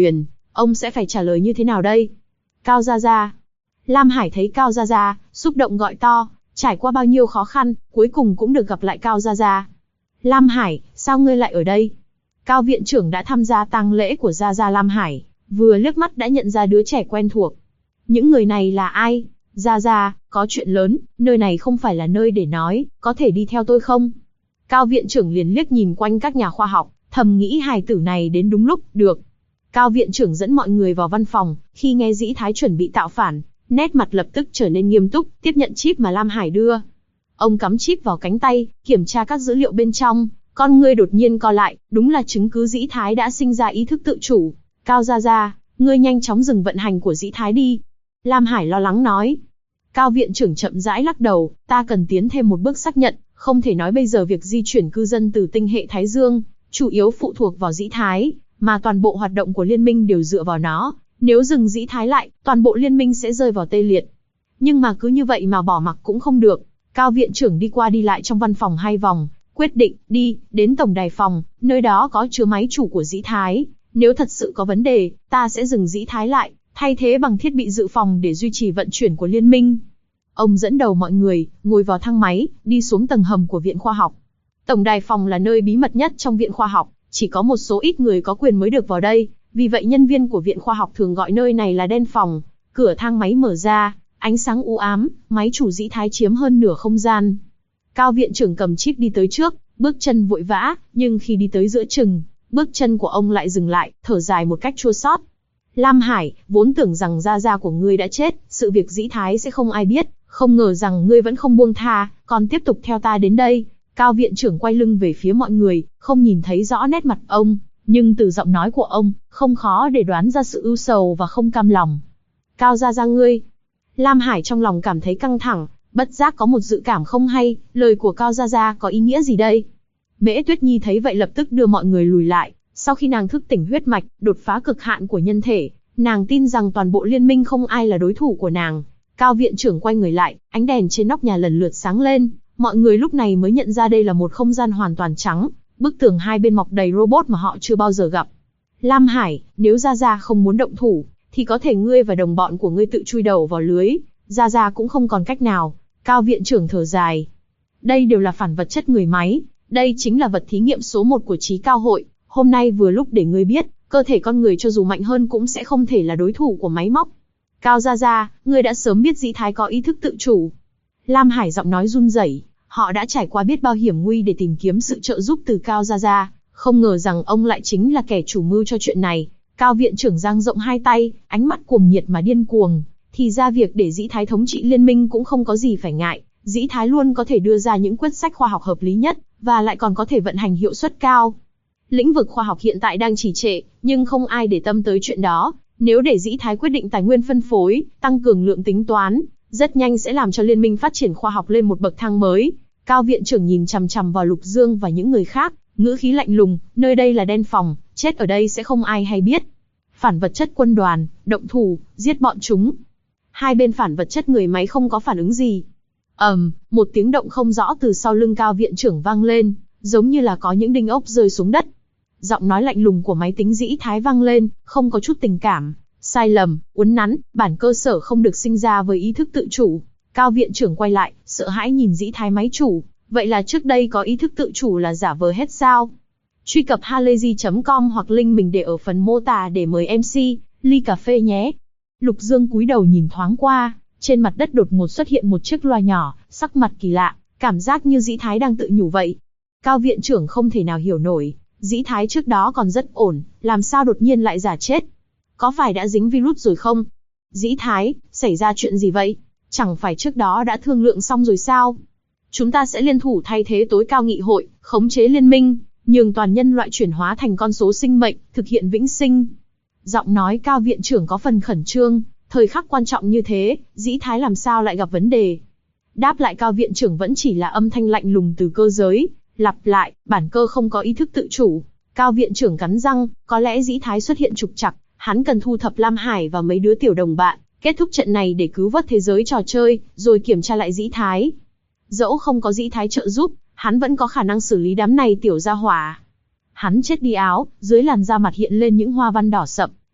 Ông sẽ phải trả lời như thế nào đây? Cao Gia Gia. Lam Hải thấy Cao Gia Gia, xúc động gọi to, trải qua bao nhiêu khó khăn, cuối cùng cũng được gặp lại Cao Gia Gia. Lam Hải, sao ngươi lại ở đây? Cao viện trưởng đã tham gia tang lễ của Gia Gia Lam Hải, vừa liếc mắt đã nhận ra đứa trẻ quen thuộc. Những người này là ai? Gia Gia, có chuyện lớn, nơi này không phải là nơi để nói, có thể đi theo tôi không? Cao viện trưởng liền liếc nhìn quanh các nhà khoa học, thầm nghĩ hài tử này đến đúng lúc, được. Cao viện trưởng dẫn mọi người vào văn phòng, khi nghe Dĩ Thái chuẩn bị tạo phản, nét mặt lập tức trở nên nghiêm túc, tiếp nhận chip mà Lam Hải đưa. Ông cắm chip vào cánh tay, kiểm tra các dữ liệu bên trong, con ngươi đột nhiên co lại, đúng là chứng cứ Dĩ Thái đã sinh ra ý thức tự chủ. Cao Gia Gia, ngươi nhanh chóng dừng vận hành của Dĩ Thái đi. Lam Hải lo lắng nói. Cao viện trưởng chậm rãi lắc đầu, ta cần tiến thêm một bước xác nhận, không thể nói bây giờ việc di chuyển cư dân từ tinh hệ Thái Dương, chủ yếu phụ thuộc vào Dĩ Thái, mà toàn bộ hoạt động của liên minh đều dựa vào nó. Nếu dừng Dĩ Thái lại, toàn bộ liên minh sẽ rơi vào tê liệt. Nhưng mà cứ như vậy mà bỏ mặc cũng không được. Cao viện trưởng đi qua đi lại trong văn phòng 2 vòng, quyết định, đi, đến tổng đài phòng, nơi đó có chứa máy chủ của Dĩ Thái. Nếu thật sự có vấn đề, ta sẽ dừng Dĩ Thái lại, thay thế bằng thiết bị dự phòng để duy trì vận chuyển của liên minh. Ông dẫn đầu mọi người, ngồi vào thang máy, đi xuống tầng hầm của viện khoa học. Tổng đài phòng là nơi bí mật nhất trong viện khoa học, chỉ có một số ít người có quyền mới được vào đây, vì vậy nhân viên của viện khoa học thường gọi nơi này là đen phòng. Cửa thang máy mở ra, ánh sáng u ám, máy chủ Dĩ Thái chiếm hơn nửa không gian. Cao viện trưởng cầm chip đi tới trước, bước chân vội vã, nhưng khi đi tới giữa chừng, bước chân của ông lại dừng lại, thở dài một cách chua xót. Lam Hải, vốn tưởng rằng Gia Gia của ngươi đã chết, sự việc Dĩ Thái sẽ không ai biết, không ngờ rằng ngươi vẫn không buông tha, còn tiếp tục theo ta đến đây. Cao viện trưởng quay lưng về phía mọi người, không nhìn thấy rõ nét mặt ông, nhưng từ giọng nói của ông, không khó để đoán ra sự ưu sầu và không cam lòng. Cao Gia Gia ngươi. Lam Hải trong lòng cảm thấy căng thẳng, bất giác có một dự cảm không hay, lời của Cao Gia Gia có ý nghĩa gì đây? Mễ Tuyết Nhi thấy vậy lập tức đưa mọi người lùi lại, sau khi nàng thức tỉnh huyết mạch, đột phá cực hạn của nhân thể, nàng tin rằng toàn bộ liên minh không ai là đối thủ của nàng. Cao viện trưởng quay người lại, ánh đèn trên nóc nhà lần lượt sáng lên, mọi người lúc này mới nhận ra đây là một không gian hoàn toàn trắng, bức tường hai bên mọc đầy robot mà họ chưa bao giờ gặp. Lam Hải, nếu Gia Gia không muốn động thủ, thì có thể ngươi và đồng bọn của ngươi tự chui đầu vào lưới, Gia Gia cũng không còn cách nào. Cao viện trưởng thở dài. Đây đều là phản vật chất người máy, đây chính là vật thí nghiệm số 1 của Trí Cao Hội, hôm nay vừa lúc để ngươi biết, cơ thể con người cho dù mạnh hơn cũng sẽ không thể là đối thủ của máy móc. Cao Gia Gia, ngươi đã sớm biết Dĩ Thái có ý thức tự chủ. Lam Hải giọng nói run rẩy, họ đã trải qua biết bao hiểm nguy để tìm kiếm sự trợ giúp từ Cao Gia Gia, không ngờ rằng ông lại chính là kẻ chủ mưu cho chuyện này. Cao viện trưởng dang rộng hai tay, ánh mắt cuồng nhiệt mà điên cuồng. Thì ra việc để Dĩ Thái thống trị liên minh cũng không có gì phải ngại, Dĩ Thái luôn có thể đưa ra những quyết sách khoa học hợp lý nhất, và lại còn có thể vận hành hiệu suất cao. Lĩnh vực khoa học hiện tại đang trì trệ, nhưng không ai để tâm tới chuyện đó. Nếu để Dĩ Thái quyết định tài nguyên phân phối, tăng cường lượng tính toán, rất nhanh sẽ làm cho liên minh phát triển khoa học lên một bậc thang mới. Cao viện trưởng nhìn chằm chằm vào Lục Dương và những người khác, ngữ khí lạnh lùng, nơi đây là đen phòng, chết ở đây sẽ không ai hay biết. Phản vật chất quân đoàn, động thủ, giết bọn chúng. Hai bên phản vật chất người máy không có phản ứng gì. Một tiếng động không rõ từ sau lưng Cao viện trưởng vang lên, giống như là có những đinh ốc rơi xuống đất. Giọng nói lạnh lùng của máy tính Dĩ Thái vang lên, không có chút tình cảm. Sai lầm, uốn nắn, bản cơ sở không được sinh ra với ý thức tự chủ. Cao viện trưởng quay lại, sợ hãi nhìn Dĩ Thái máy chủ. Vậy là trước đây có ý thức tự chủ là giả vờ hết sao? Truy cập halayzi.com hoặc link mình để ở phần mô tả để mời MC, ly cà phê nhé. Lục Dương cúi đầu nhìn thoáng qua, trên mặt đất đột ngột xuất hiện một chiếc loa nhỏ, sắc mặt kỳ lạ, cảm giác như Dĩ Thái đang tự nhủ vậy. Cao viện trưởng không thể nào hiểu nổi, Dĩ Thái trước đó còn rất ổn, làm sao đột nhiên lại giả chết? Có phải đã dính virus rồi không? Dĩ Thái, xảy ra chuyện gì vậy? Chẳng phải trước đó đã thương lượng xong rồi sao? Chúng ta sẽ liên thủ thay thế tối cao nghị hội, khống chế liên minh, nhường toàn nhân loại chuyển hóa thành con số sinh mệnh, thực hiện vĩnh sinh. Giọng nói Cao viện trưởng có phần khẩn trương, thời khắc quan trọng như thế, Dĩ Thái làm sao lại gặp vấn đề? Đáp lại Cao viện trưởng vẫn chỉ là âm thanh lạnh lùng từ cơ giới, lặp lại, bản cơ không có ý thức tự chủ. Cao viện trưởng cắn răng, có lẽ Dĩ Thái xuất hiện trục trặc, hắn cần thu thập Lam Hải và mấy đứa tiểu đồng bạn, kết thúc trận này để cứu vớt thế giới trò chơi, rồi kiểm tra lại Dĩ Thái. Dẫu không có Dĩ Thái trợ giúp, hắn vẫn có khả năng xử lý đám này tiểu gia hỏa. Hắn chết đi áo, dưới làn da mặt hiện lên những hoa văn đỏ sậm,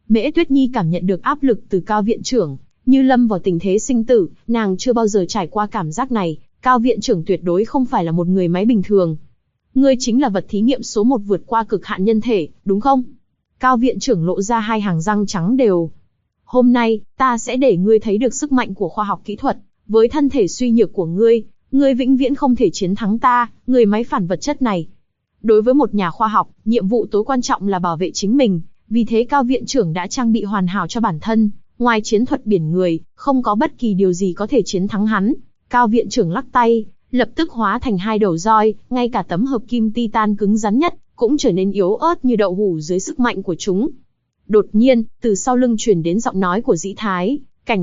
Mễ Tuyết Nhi cảm nhận được áp lực từ Cao viện trưởng, như lâm vào tình thế sinh tử, nàng chưa bao giờ trải qua cảm giác này, Cao viện trưởng tuyệt đối không phải là một người máy bình thường. Ngươi chính là vật thí nghiệm số 1 vượt qua cực hạn nhân thể, đúng không? Cao viện trưởng lộ ra hai hàng răng trắng đều. Hôm nay, ta sẽ để ngươi thấy được sức mạnh của khoa học kỹ thuật, với thân thể suy nhược của ngươi vĩnh viễn không thể chiến thắng ta, người máy phản vật chất này. Đối với một nhà khoa học, nhiệm vụ tối quan trọng là bảo vệ chính mình, vì thế Cao viện trưởng đã trang bị hoàn hảo cho bản thân, ngoài chiến thuật biển người, không có bất kỳ điều gì có thể chiến thắng hắn. Cao viện trưởng lắc tay, lập tức hóa thành hai đầu roi, ngay cả tấm hợp kim titan cứng rắn nhất, cũng trở nên yếu ớt như đậu hũ dưới sức mạnh của chúng. Đột nhiên, từ sau lưng truyền đến giọng nói của Dĩ Thái,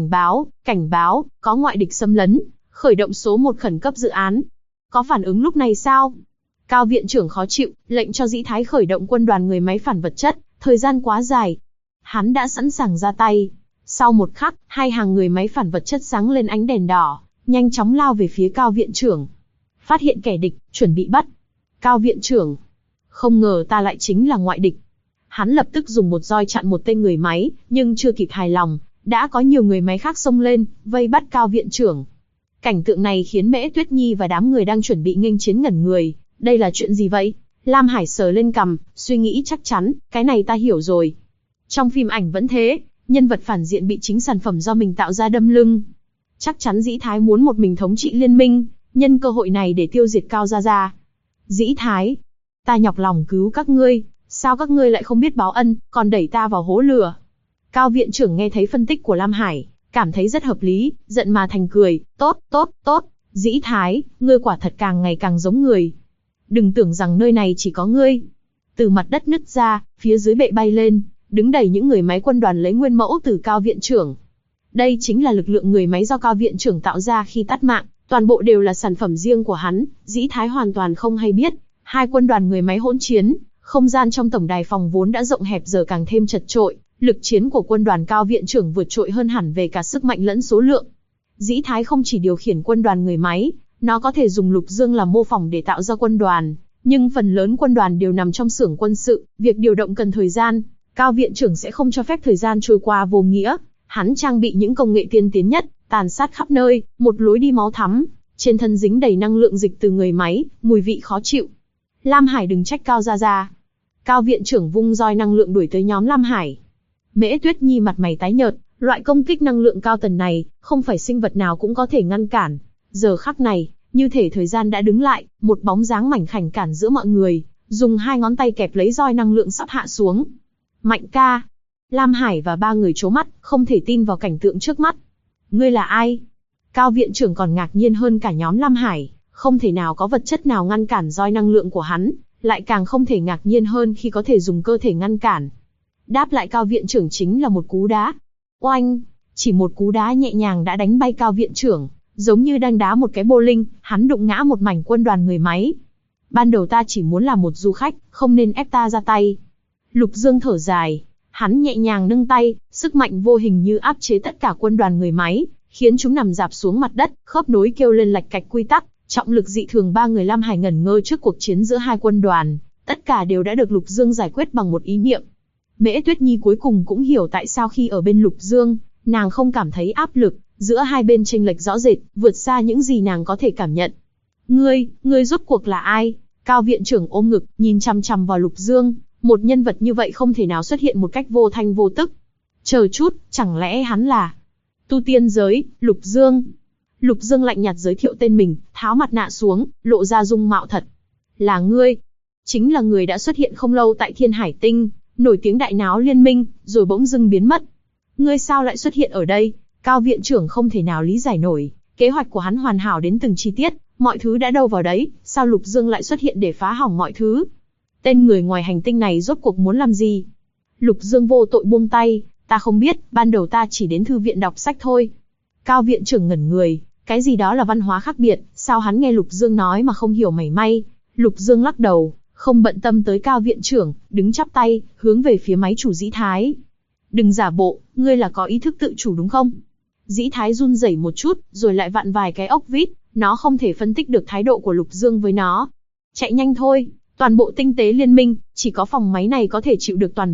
cảnh báo, có ngoại địch xâm lấn, khởi động số 1 khẩn cấp dự án. Có phản ứng lúc này sao? Cao viện trưởng khó chịu, lệnh cho Dĩ Thái khởi động quân đoàn người máy phản vật chất, thời gian quá dài. Hắn đã sẵn sàng ra tay. Sau một khắc, hai hàng người máy phản vật chất sáng lên ánh đèn đỏ, nhanh chóng lao về phía Cao viện trưởng. Phát hiện kẻ địch, chuẩn bị bắt. Cao viện trưởng. Không ngờ ta lại chính là ngoại địch. Hắn lập tức dùng một roi chặn một tên người máy, nhưng chưa kịp hài lòng, đã có nhiều người máy khác xông lên, vây bắt Cao viện trưởng. Cảnh tượng này khiến Mễ Tuyết Nhi và đám người đang chuẩn bị nghênh chiến ngẩn người. Đây là chuyện gì vậy? Lam Hải sờ lên cằm, suy nghĩ chắc chắn, cái này ta hiểu rồi. Trong phim ảnh vẫn thế, nhân vật phản diện bị chính sản phẩm do mình tạo ra đâm lưng. Chắc chắn Dĩ Thái muốn một mình thống trị liên minh, nhân cơ hội này để tiêu diệt Cao Gia Gia. Dĩ Thái, ta nhọc lòng cứu các ngươi, sao các ngươi lại không biết báo ân, còn đẩy ta vào hố lửa? Cao viện trưởng nghe thấy phân tích của Lam Hải, cảm thấy rất hợp lý, giận mà thành cười, tốt, Dĩ Thái, ngươi quả thật càng ngày càng giống người. Đừng tưởng rằng nơi này chỉ có ngươi. Từ mặt đất nứt ra, phía dưới bệ bay lên, đứng đầy những người máy quân đoàn lấy nguyên mẫu từ Cao viện trưởng. Đây chính là lực lượng người máy do Cao viện trưởng tạo ra khi tát mạng, toàn bộ đều là sản phẩm riêng của hắn, Dĩ Thái hoàn toàn không hay biết. Hai quân đoàn người máy hỗn chiến, không gian trong tổng đài phòng vốn đã rộng hẹp giờ càng thêm chật trội, lực chiến của quân đoàn Cao viện trưởng vượt trội hơn hẳn về cả sức mạnh lẫn số lượng. Dĩ Thái không chỉ điều khiển quân đoàn người máy, nó có thể dùng lục dương làm mô phỏng để tạo ra quân đoàn, nhưng phần lớn quân đoàn đều nằm trong xưởng quân sự, việc điều động cần thời gian. Cao viện trưởng sẽ không cho phép thời gian trôi qua vô nghĩa, hắn trang bị những công nghệ tiên tiến nhất, tàn sát khắp nơi, một lối đi máu thắm, trên thân dính đầy năng lượng dịch từ người máy, mùi vị khó chịu. Lam Hải đừng trách Cao Gia Gia. Cao viện trưởng vung roi năng lượng đuổi tới nhóm Lam Hải. Mễ Tuyết Nhi mặt mày tái nhợt, loại công kích năng lượng cao tần này, không phải sinh vật nào cũng có thể ngăn cản. Giờ khắc này, như thể thời gian đã đứng lại, một bóng dáng mảnh khảnh cản giữa mọi người, dùng hai ngón tay kẹp lấy roi năng lượng sắp hạ xuống. Mạnh ca. Lam Hải và ba người trố mắt, không thể tin vào cảnh tượng trước mắt. Ngươi là ai? Cao viện trưởng còn ngạc nhiên hơn cả nhóm Lam Hải, không thể nào có vật chất nào ngăn cản roi năng lượng của hắn, lại càng không thể ngạc nhiên hơn khi có thể dùng cơ thể ngăn cản. Đáp lại Cao viện trưởng chính là một cú đá. Oanh! Chỉ một cú đá nhẹ nhàng đã đánh bay Cao viện trưởng, giống như đang đá một cái bowling, hắn đụng ngã một mảnh quân đoàn người máy. Ban đầu ta chỉ muốn làm một du khách, không nên ép ta ra tay. Lục Dương thở dài, hắn nhẹ nhàng nâng tay, sức mạnh vô hình như áp chế tất cả quân đoàn người máy, khiến chúng nằm rạp xuống mặt đất, khớp nối kêu lên lạch cạch quy tắc, trọng lực dị thường. Ba người Lam Hải ngẩn ngơ trước cuộc chiến giữa hai quân đoàn, tất cả đều đã được Lục Dương giải quyết bằng một ý niệm. Mễ Tuyết Nhi cuối cùng cũng hiểu tại sao khi ở bên Lục Dương, nàng không cảm thấy áp lực, giữa hai bên chênh lệch rõ rệt, vượt xa những gì nàng có thể cảm nhận. Ngươi rốt cuộc là ai? Cao viện trưởng ôm ngực, nhìn chằm chằm vào Lục Dương, một nhân vật như vậy không thể nào xuất hiện một cách vô thanh vô tức. Chờ chút, chẳng lẽ hắn là tu tiên giới, Lục Dương? Lục Dương lạnh nhạt giới thiệu tên mình, tháo mặt nạ xuống, lộ ra dung mạo thật. Là ngươi? Chính là người đã xuất hiện không lâu tại Thiên Hải Tinh, nổi tiếng đại náo liên minh, rồi bỗng dưng biến mất. Ngươi sao lại xuất hiện ở đây? Cao viện trưởng không thể nào lý giải nổi, kế hoạch của hắn hoàn hảo đến từng chi tiết, mọi thứ đã đâu vào đấy, sao Lục Dương lại xuất hiện để phá hỏng mọi thứ? Tên người ngoài hành tinh này rốt cuộc muốn làm gì? Lục Dương vô tội buông tay, ta không biết, ban đầu ta chỉ đến thư viện đọc sách thôi. Cao viện trưởng ngẩn người, cái gì đó là văn hóa khác biệt, sao hắn nghe Lục Dương nói mà không hiểu mảy may? Lục Dương lắc đầu, không bận tâm tới Cao viện trưởng, đứng chắp tay, hướng về phía máy chủ Dĩ Thái. Đừng giả bộ, ngươi là có ý thức tự chủ đúng không? Dĩ Thái run rẩy một chút, rồi lại vặn vài cái ốc vít, nó không thể phân tích được thái độ của Lục Dương với nó. Chạy nhanh thôi, toàn bộ tinh tế liên minh, chỉ có phòng máy này có thể chịu được toàn bộ,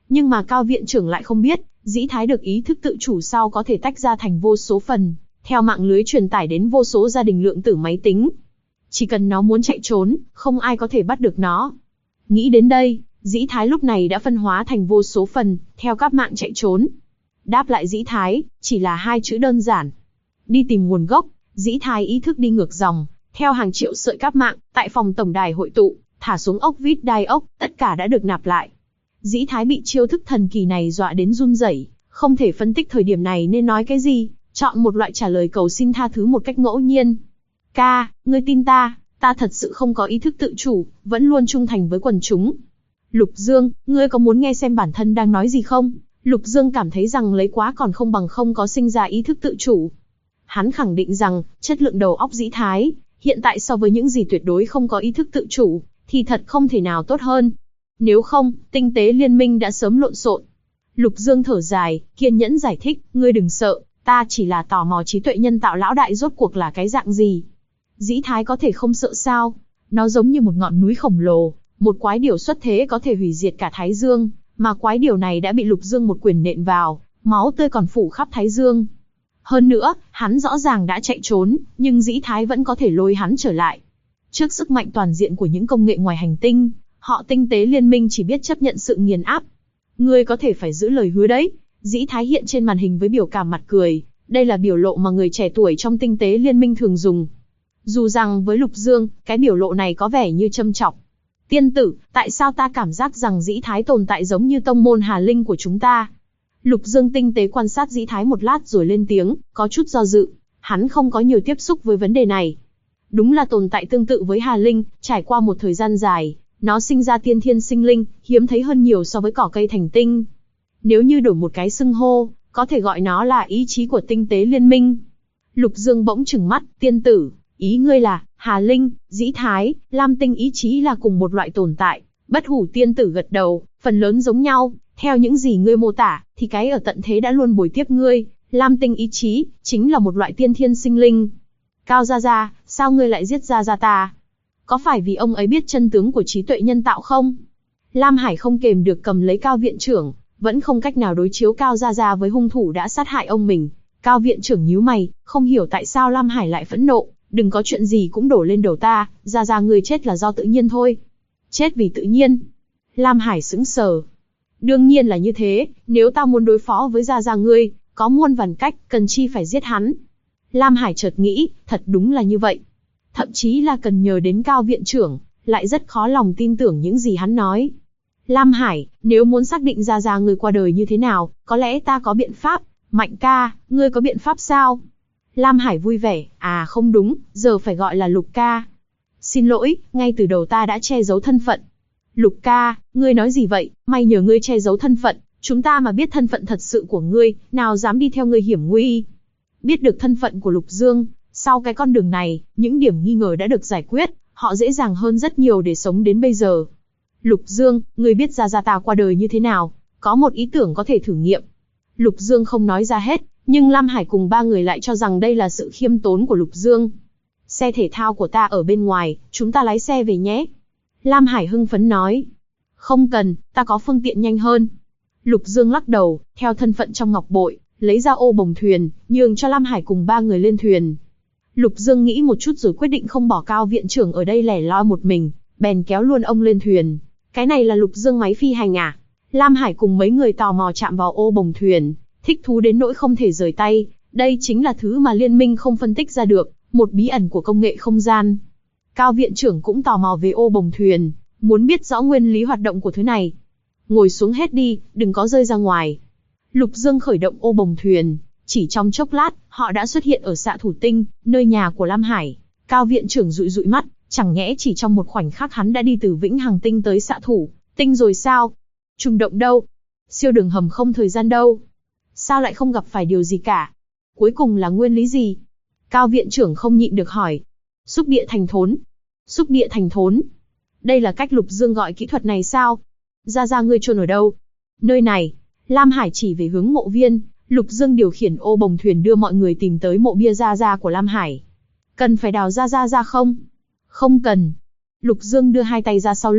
Nhưng mà Cao viện trưởng lại không biết, Dĩ Thái được ý thức tự chủ sau có thể tách ra thành vô số phần, theo mạng lưới truyền tải đến vô số gia đình lượng tử máy tính. Chỉ cần nó muốn chạy trốn, không ai có thể bắt được nó. Nghĩ đến đây, Dĩ Thái lúc này đã phân hóa thành vô số phần, theo các mạng chạy trốn. Đáp lại Dĩ Thái, chỉ là hai chữ đơn giản. Đi tìm nguồn gốc. Dĩ Thái ý thức đi ngược dòng, theo hàng triệu sợi cáp mạng, tại phòng tổng đài hội tụ, thả xuống ốc vít đai ốc, tất cả đã được nạp lại. Dĩ Thái bị chiêu thức thần kỳ này dọa đến run rẩy, không thể phân tích thời điểm này nên nói cái gì, chọn một loại trả lời cầu xin tha thứ một cách ngẫu nhiên. Ca, ngươi tin ta thật sự không có ý thức tự chủ, vẫn luôn trung thành với quần chúng. Lục Dương, ngươi có muốn nghe xem bản thân đang nói gì không? Lục Dương cảm thấy rằng lấy quá còn không bằng không có sinh ra ý thức tự chủ. Hắn khẳng định rằng, chất lượng đầu óc Dĩ Thái, hiện tại so với những gì tuyệt đối không có ý thức tự chủ, thì thật không thể nào tốt hơn. Nếu không, tinh tế liên minh đã sớm lộn xộn. Lục Dương thở dài, kiên nhẫn giải thích, ngươi đừng sợ, ta chỉ là tò mò trí tuệ nhân tạo lão đại rốt cuộc là cái dạng gì. Dĩ Thái có thể không sợ sao? Nó giống như một ngọn núi khổng lồ, một quái điểu xuất thế có thể hủy diệt cả Thái Dương, mà quái điểu này đã bị Lục Dương một quyền nện vào, máu tươi còn phủ khắp Thái Dương. Hơn nữa, hắn rõ ràng đã chạy trốn, nhưng Dĩ Thái vẫn có thể lôi hắn trở lại. Trước sức mạnh toàn diện của những công nghệ ngoài hành tinh, họ tinh tế liên minh chỉ biết chấp nhận sự nghiền áp. Ngươi có thể phải giữ lời hứa đấy. Dĩ Thái hiện trên màn hình với biểu cảm mặt cười, đây là biểu lộ mà người trẻ tuổi trong tinh tế liên minh thường dùng. Dù rằng với Lục Dương, cái biểu lộ này có vẻ như châm chọc. Tiên tử, tại sao ta cảm giác rằng Dĩ Thái tồn tại giống như tông môn Hà Linh của chúng ta? Lục Dương tinh tế quan sát Dĩ Thái một lát rồi lên tiếng, có chút do dự. Hắn không có nhiều tiếp xúc với vấn đề này. Đúng là tồn tại tương tự với Hà Linh, trải qua một thời gian dài, nó sinh ra tiên thiên sinh linh, hiếm thấy hơn nhiều so với cỏ cây thành tinh. Nếu như đổi một cái xưng hô, có thể gọi nó là ý chí của tinh tế liên minh. Lục Dương bỗng trừng mắt, tiên tử, ý ngươi là, Hà Linh, Dĩ Thái, Lam Tinh ý chí là cùng một loại tồn tại. Bất Hủ tiên tử gật đầu, phần lớn giống nhau, theo những gì ngươi mô tả, thì cái ở tận thế đã luôn bồi tiếp ngươi, Lam Tinh ý chí, chính là một loại tiên thiên sinh linh. Cao Gia Gia, sao ngươi lại giết Gia Gia ta? Có phải vì ông ấy biết chân tướng của trí tuệ nhân tạo không? Lam Hải không kềm được cầm lấy Cao viện trưởng, vẫn không cách nào đối chiếu Cao Gia Gia với hung thủ đã sát hại ông mình. Cao viện trưởng nhíu mày, không hiểu tại sao Lam Hải lại phẫn nộ, đừng có chuyện gì cũng đổ lên đầu ta, Gia Gia ngươi chết là do tự nhiên thôi. Chết vì tự nhiên. Lam Hải sững sờ. Đương nhiên là như thế, nếu ta muốn đối phó với Gia Gia ngươi, có muôn vàn cách, cần chi phải giết hắn. Lam Hải chợt nghĩ, thật đúng là như vậy. Thậm chí là cần nhờ đến Cao viện trưởng, lại rất khó lòng tin tưởng những gì hắn nói. Lam Hải, nếu muốn xác định Gia Gia ngươi qua đời như thế nào, có lẽ ta có biện pháp. Mạnh ca, ngươi có biện pháp sao? Lam Hải vui vẻ, à không đúng, giờ phải gọi là Lục ca. Xin lỗi, ngay từ đầu ta đã che giấu thân phận. Lục ca, ngươi nói gì vậy, may nhờ ngươi che giấu thân phận, chúng ta mà biết thân phận thật sự của ngươi, nào dám đi theo ngươi hiểm nguy. Biết được thân phận của Lục Dương, sau cái con đường này, những điểm nghi ngờ đã được giải quyết, họ dễ dàng hơn rất nhiều để sống đến bây giờ. Lục Dương, ngươi biết Gia Gia ta qua đời như thế nào, có một ý tưởng có thể thử nghiệm. Lục Dương không nói ra hết, nhưng Lam Hải cùng ba người lại cho rằng đây là sự khiêm tốn của Lục Dương. Xe thể thao của ta ở bên ngoài, chúng ta lái xe về nhé. Lam Hải hưng phấn nói. Không cần, ta có phương tiện nhanh hơn. Lục Dương lắc đầu, theo thân phận trong ngọc bội, lấy ra ô bồng thuyền, nhường cho Lam Hải cùng ba người lên thuyền. Lục Dương nghĩ một chút rồi quyết định không bỏ Cao viện trưởng ở đây lẻ loi một mình, bèn kéo luôn ông lên thuyền. Cái này là Lục Dương máy phi hành à? Lam Hải cùng mấy người tò mò chạm vào ô bồng thuyền, thích thú đến nỗi không thể rời tay. Đây chính là thứ mà liên minh không phân tích ra được, một bí ẩn của công nghệ không gian. Cao viện trưởng cũng tò mò về ô bồng thuyền, muốn biết rõ nguyên lý hoạt động của thứ này. Ngồi xuống hết đi, đừng có rơi ra ngoài. Lục Dương khởi động ô bồng thuyền, chỉ trong chốc lát, họ đã xuất hiện ở Xạ Thủ Tinh, nơi nhà của Lam Hải. Cao viện trưởng dụi dụi mắt, chẳng nhẽ chỉ trong một khoảnh khắc hắn đã đi từ Vĩnh Hằng Tinh tới Xạ Thủ Tinh rồi sao? Trùng động đâu? Siêu đường hầm không thời gian đâu? Sao lại không gặp phải điều gì cả? Cuối cùng là nguyên lý gì? Cao viện trưởng không nhịn được hỏi. Xúc địa thành thốn. Xúc địa thành thốn. Đây là cách Lục Dương gọi kỹ thuật này sao? Gia Gia ngươi chôn ở đâu? Nơi này. Lam Hải chỉ về hướng mộ viên. Lục Dương điều khiển ô bồng thuyền đưa mọi người tìm tới mộ bia Gia Gia của Lam Hải. Cần phải đào Gia Gia ra không? Không cần. Lục Dương đưa hai tay ra sau lưng,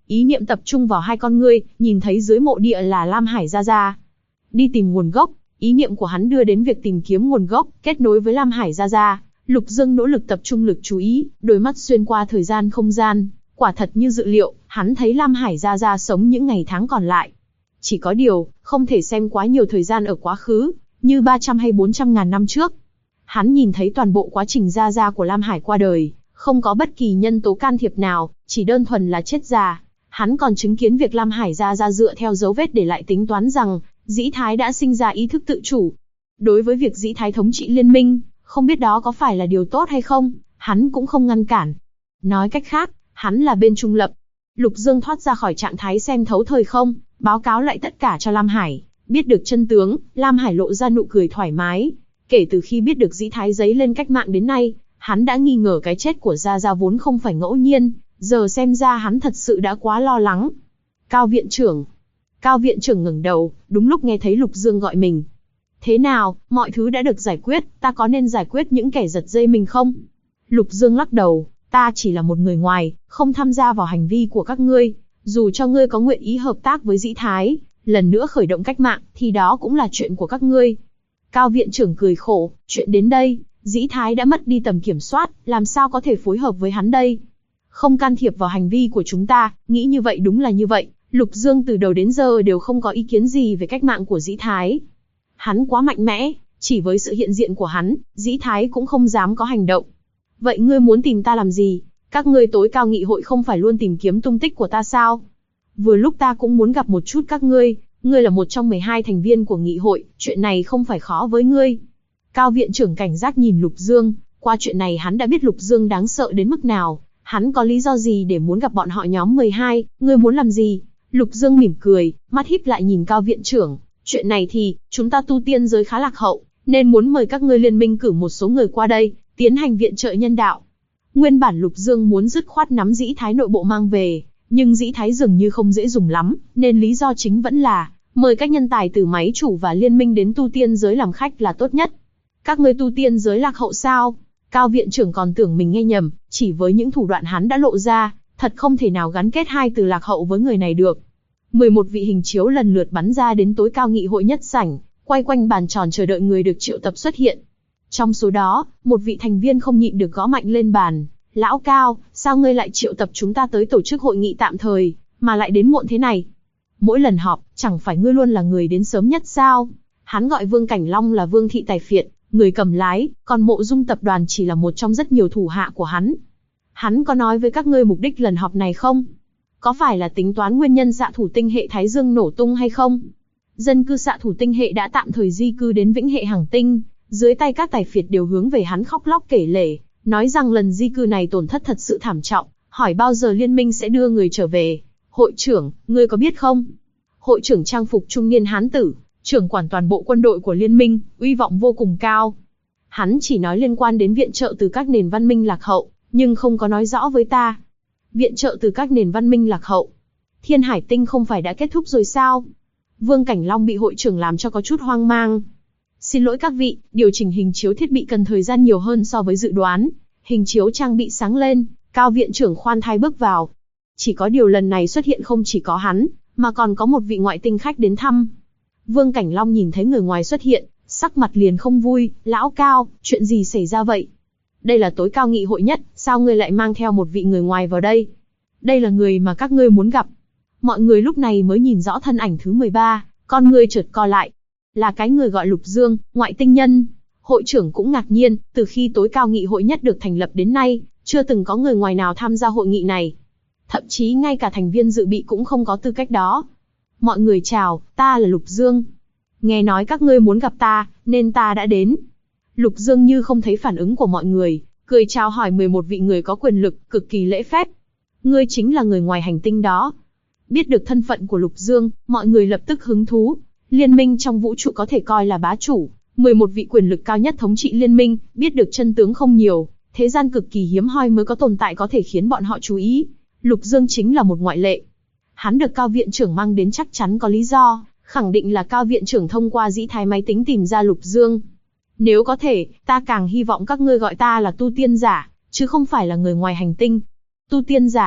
Ý niệm tập trung vào hai con ngươi, nhìn thấy dưới mộ địa là Lam Hải Gia Gia. Đi tìm nguồn gốc, ý niệm của hắn đưa đến việc tìm kiếm nguồn gốc, kết nối với Lam Hải Gia Gia. Lục Dương nỗ lực tập trung lực chú ý, đôi mắt xuyên qua thời gian không gian, quả thật như dự liệu, hắn thấy Lam Hải Gia Gia sống những ngày tháng còn lại. Chỉ có điều, không thể xem quá nhiều thời gian ở quá khứ, như 300 hay 400 ngàn năm trước. Hắn nhìn thấy toàn bộ quá trình Gia Gia của Lam Hải qua đời, không có bất kỳ nhân tố can thiệp nào, chỉ đơn thuần là chết già. Hắn còn chứng kiến việc Lam Hải Gia Gia dựa theo dấu vết để lại tính toán rằng, Dĩ Thái đã sinh ra ý thức tự chủ. Đối với việc Dĩ Thái thống trị liên minh, không biết đó có phải là điều tốt hay không, hắn cũng không ngăn cản. Nói cách khác, hắn là bên trung lập. Lục Dương thoát ra khỏi trạng thái xem thấu thời không, báo cáo lại tất cả cho Lam Hải. Biết được chân tướng, Lam Hải lộ ra nụ cười thoải mái. Kể từ khi biết được Dĩ Thái giấy lên cách mạng đến nay, hắn đã nghi ngờ cái chết của Gia Gia vốn không phải ngẫu nhiên, giờ xem ra hắn thật sự đã quá lo lắng. Cao viện trưởng. Cao viện trưởng ngẩng đầu, đúng lúc nghe thấy Lục Dương gọi mình. Thế nào, mọi thứ đã được giải quyết, ta có nên giải quyết những kẻ giật dây mình không? Lục Dương lắc đầu, ta chỉ là một người ngoài, không tham gia vào hành vi của các ngươi. Dù cho ngươi có nguyện ý hợp tác với Dĩ Thái, lần nữa khởi động cách mạng, thì đó cũng là chuyện của các ngươi. Cao viện trưởng cười khổ, chuyện đến đây, Dĩ Thái đã mất đi tầm kiểm soát, làm sao có thể phối hợp với hắn đây? Không can thiệp vào hành vi của chúng ta, nghĩ như vậy đúng là như vậy. Lục Dương từ đầu đến giờ đều không có ý kiến gì về cách mạng của Dĩ Thái. Hắn quá mạnh mẽ, chỉ với sự hiện diện của hắn, Dĩ Thái cũng không dám có hành động. Vậy ngươi muốn tìm ta làm gì? Các ngươi tối cao nghị hội không phải luôn tìm kiếm tung tích của ta sao? Vừa lúc ta cũng muốn gặp một chút các ngươi là một trong 12 thành viên của nghị hội, chuyện này không phải khó với ngươi. Cao viện trưởng cảnh giác nhìn Lục Dương, qua chuyện này hắn đã biết Lục Dương đáng sợ đến mức nào, hắn có lý do gì để muốn gặp bọn họ nhóm 12, ngươi muốn làm gì? Lục Dương mỉm cười, mắt híp lại nhìn Cao viện trưởng, chuyện này thì, chúng ta tu tiên giới khá lạc hậu, nên muốn mời các ngươi liên minh cử một số người qua đây, tiến hành viện trợ nhân đạo. Nguyên bản Lục Dương muốn dứt khoát nắm Dĩ Thái nội bộ mang về, nhưng Dĩ Thái dường như không dễ dùng lắm, nên lý do chính vẫn là, mời các nhân tài từ máy chủ và liên minh đến tu tiên giới làm khách là tốt nhất. Các ngươi tu tiên giới lạc hậu sao? Cao viện trưởng còn tưởng mình nghe nhầm, chỉ với những thủ đoạn hắn đã lộ ra, thật không thể nào gắn kết hai từ lạc hậu với người này được. 11 vị hình chiếu lần lượt bắn ra đến tối cao nghị hội nhất sảnh, quay quanh bàn tròn chờ đợi người được triệu tập xuất hiện. Trong số đó, một vị thành viên không nhịn được gõ mạnh lên bàn. Lão Cao, sao ngươi lại triệu tập chúng ta tới tổ chức hội nghị tạm thời, mà lại đến muộn thế này? Mỗi lần họp, chẳng phải ngươi luôn là người đến sớm nhất sao? Hắn gọi Vương Cảnh Long là Vương Thị Tài Phiệt, người cầm lái, còn Mộ Dung tập đoàn chỉ là một trong rất nhiều thủ hạ của hắn. Hắn có nói với các ngươi mục đích lần họp này không? Có phải là tính toán nguyên nhân xạ thủ tinh hệ Thái Dương nổ tung hay không? Dân cư xạ thủ tinh hệ đã tạm thời di cư đến Vĩnh Hệ Hành Tinh, dưới tay các tài phiệt đều hướng về hắn khóc lóc kể lể, nói rằng lần di cư này tổn thất thật sự thảm trọng, hỏi bao giờ liên minh sẽ đưa người trở về. Hội trưởng, ngươi có biết không? Hội trưởng trang phục trung niên hán tử, trưởng quản toàn bộ quân đội của liên minh, uy vọng vô cùng cao. Hắn chỉ nói liên quan đến viện trợ từ các nền văn minh lạc hậu, nhưng không có nói rõ với ta. Viện trợ từ các nền văn minh lạc hậu. Thiên Hải Tinh không phải đã kết thúc rồi sao? Vương Cảnh Long bị hội trưởng làm cho có chút hoang mang. Xin lỗi các vị, điều chỉnh hình chiếu thiết bị cần thời gian nhiều hơn so với dự đoán. Hình chiếu trang bị sáng lên, Cao viện trưởng khoan thai bước vào. Chỉ có điều lần này xuất hiện không chỉ có hắn, mà còn có một vị ngoại tinh khách đến thăm. Vương Cảnh Long nhìn thấy người ngoài xuất hiện, sắc mặt liền không vui. Lão Cao, chuyện gì xảy ra vậy? Đây là tối cao nghị hội nhất, sao ngươi lại mang theo một vị người ngoài vào đây? Đây là người mà các ngươi muốn gặp. Mọi người lúc này mới nhìn rõ thân ảnh thứ 13, con ngươi chợt co lại. Là cái người gọi Lục Dương, ngoại tinh nhân. Hội trưởng cũng ngạc nhiên, từ khi tối cao nghị hội nhất được thành lập đến nay, chưa từng có người ngoài nào tham gia hội nghị này. Thậm chí ngay cả thành viên dự bị cũng không có tư cách đó. Mọi người chào, ta là Lục Dương. Nghe nói các ngươi muốn gặp ta, nên ta đã đến. Lục Dương như không thấy phản ứng của mọi người, cười chào hỏi 11 vị người có quyền lực, cực kỳ lễ phép. Ngươi chính là người ngoài hành tinh đó. Biết được thân phận của Lục Dương, mọi người lập tức hứng thú. Liên minh trong vũ trụ có thể coi là bá chủ, 11 vị quyền lực cao nhất thống trị liên minh, biết được chân tướng không nhiều, thế gian cực kỳ hiếm hoi mới có tồn tại có thể khiến bọn họ chú ý. Lục Dương chính là một ngoại lệ. Hắn được Cao viện trưởng mang đến chắc chắn có lý do, khẳng định là Cao viện trưởng thông qua Dĩ Thái máy tính tìm ra Lục Dương. Nếu có thể, ta càng hy vọng các ngươi gọi ta là tu tiên giả, chứ không phải là người ngoài hành tinh. Tu tiên giả,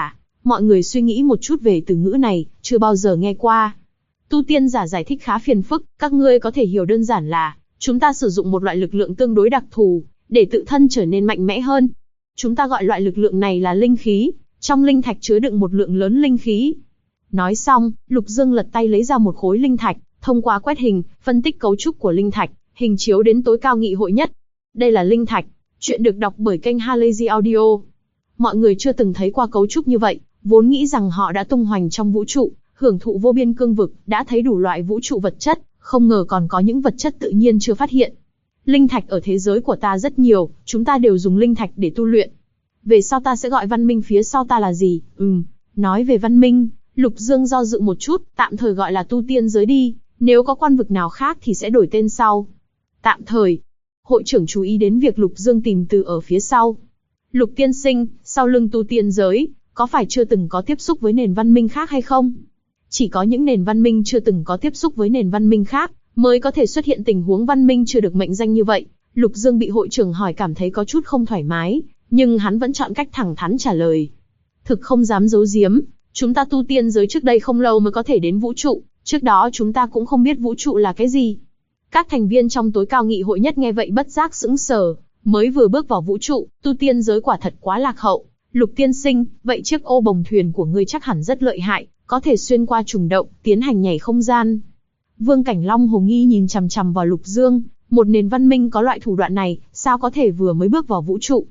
Mọi người suy nghĩ một chút về từ ngữ này, chưa bao giờ nghe qua. Tu tiên giả giải thích khá phiền phức, các ngươi có thể hiểu đơn giản là, chúng ta sử dụng một loại lực lượng tương đối đặc thù, để tự thân trở nên mạnh mẽ hơn. Chúng ta gọi loại lực lượng này là linh khí, trong linh thạch chứa đựng một lượng lớn linh khí. Nói xong, Lục Dương lật tay lấy ra một khối linh thạch, thông qua quét hình, phân tích cấu trúc của linh thạch, hình chiếu đến tối cao nghị hội nhất. Đây là linh thạch, chuyện được đọc bởi kênh Halazy Audio. Mọi người chưa từng thấy qua cấu trúc như vậy, vốn nghĩ rằng họ đã tung hoành trong vũ trụ, hưởng thụ vô biên cương vực, đã thấy đủ loại vũ trụ vật chất, không ngờ còn có những vật chất tự nhiên chưa phát hiện. Linh thạch ở thế giới của ta rất nhiều, chúng ta đều dùng linh thạch để tu luyện. Về sau ta sẽ gọi văn minh phía sau ta là gì? Nói về văn minh, Lục Dương do dự một chút, tạm thời gọi là tu tiên giới đi, nếu có quan vực nào khác thì sẽ đổi tên sau. Tạm thời. Hội trưởng chú ý đến việc Lục Dương tìm từ ở phía sau. Lục tiên sinh, sau lưng tu tiên giới, có phải chưa từng có tiếp xúc với nền văn minh khác hay không? Chỉ có những nền văn minh chưa từng có tiếp xúc với nền văn minh khác, mới có thể xuất hiện tình huống văn minh chưa được mệnh danh như vậy. Lục Dương bị hội trưởng hỏi cảm thấy có chút không thoải mái, nhưng hắn vẫn chọn cách thẳng thắn trả lời. Thực không dám giấu giếm, chúng ta tu tiên giới trước đây không lâu mới có thể đến vũ trụ, trước đó chúng ta cũng không biết vũ trụ là cái gì. Các thành viên trong tối cao nghị hội nhất nghe vậy bất giác sững sờ, mới vừa bước vào vũ trụ, tu tiên giới quả thật quá lạc hậu. Lục tiên sinh, vậy chiếc ô bồng thuyền của ngươi chắc hẳn rất lợi hại, có thể xuyên qua trùng động, tiến hành nhảy không gian. Vương Cảnh Long hồ nghi nhìn chằm chằm vào Lục Dương, một nền văn minh có loại thủ đoạn này, sao có thể vừa mới bước vào vũ trụ?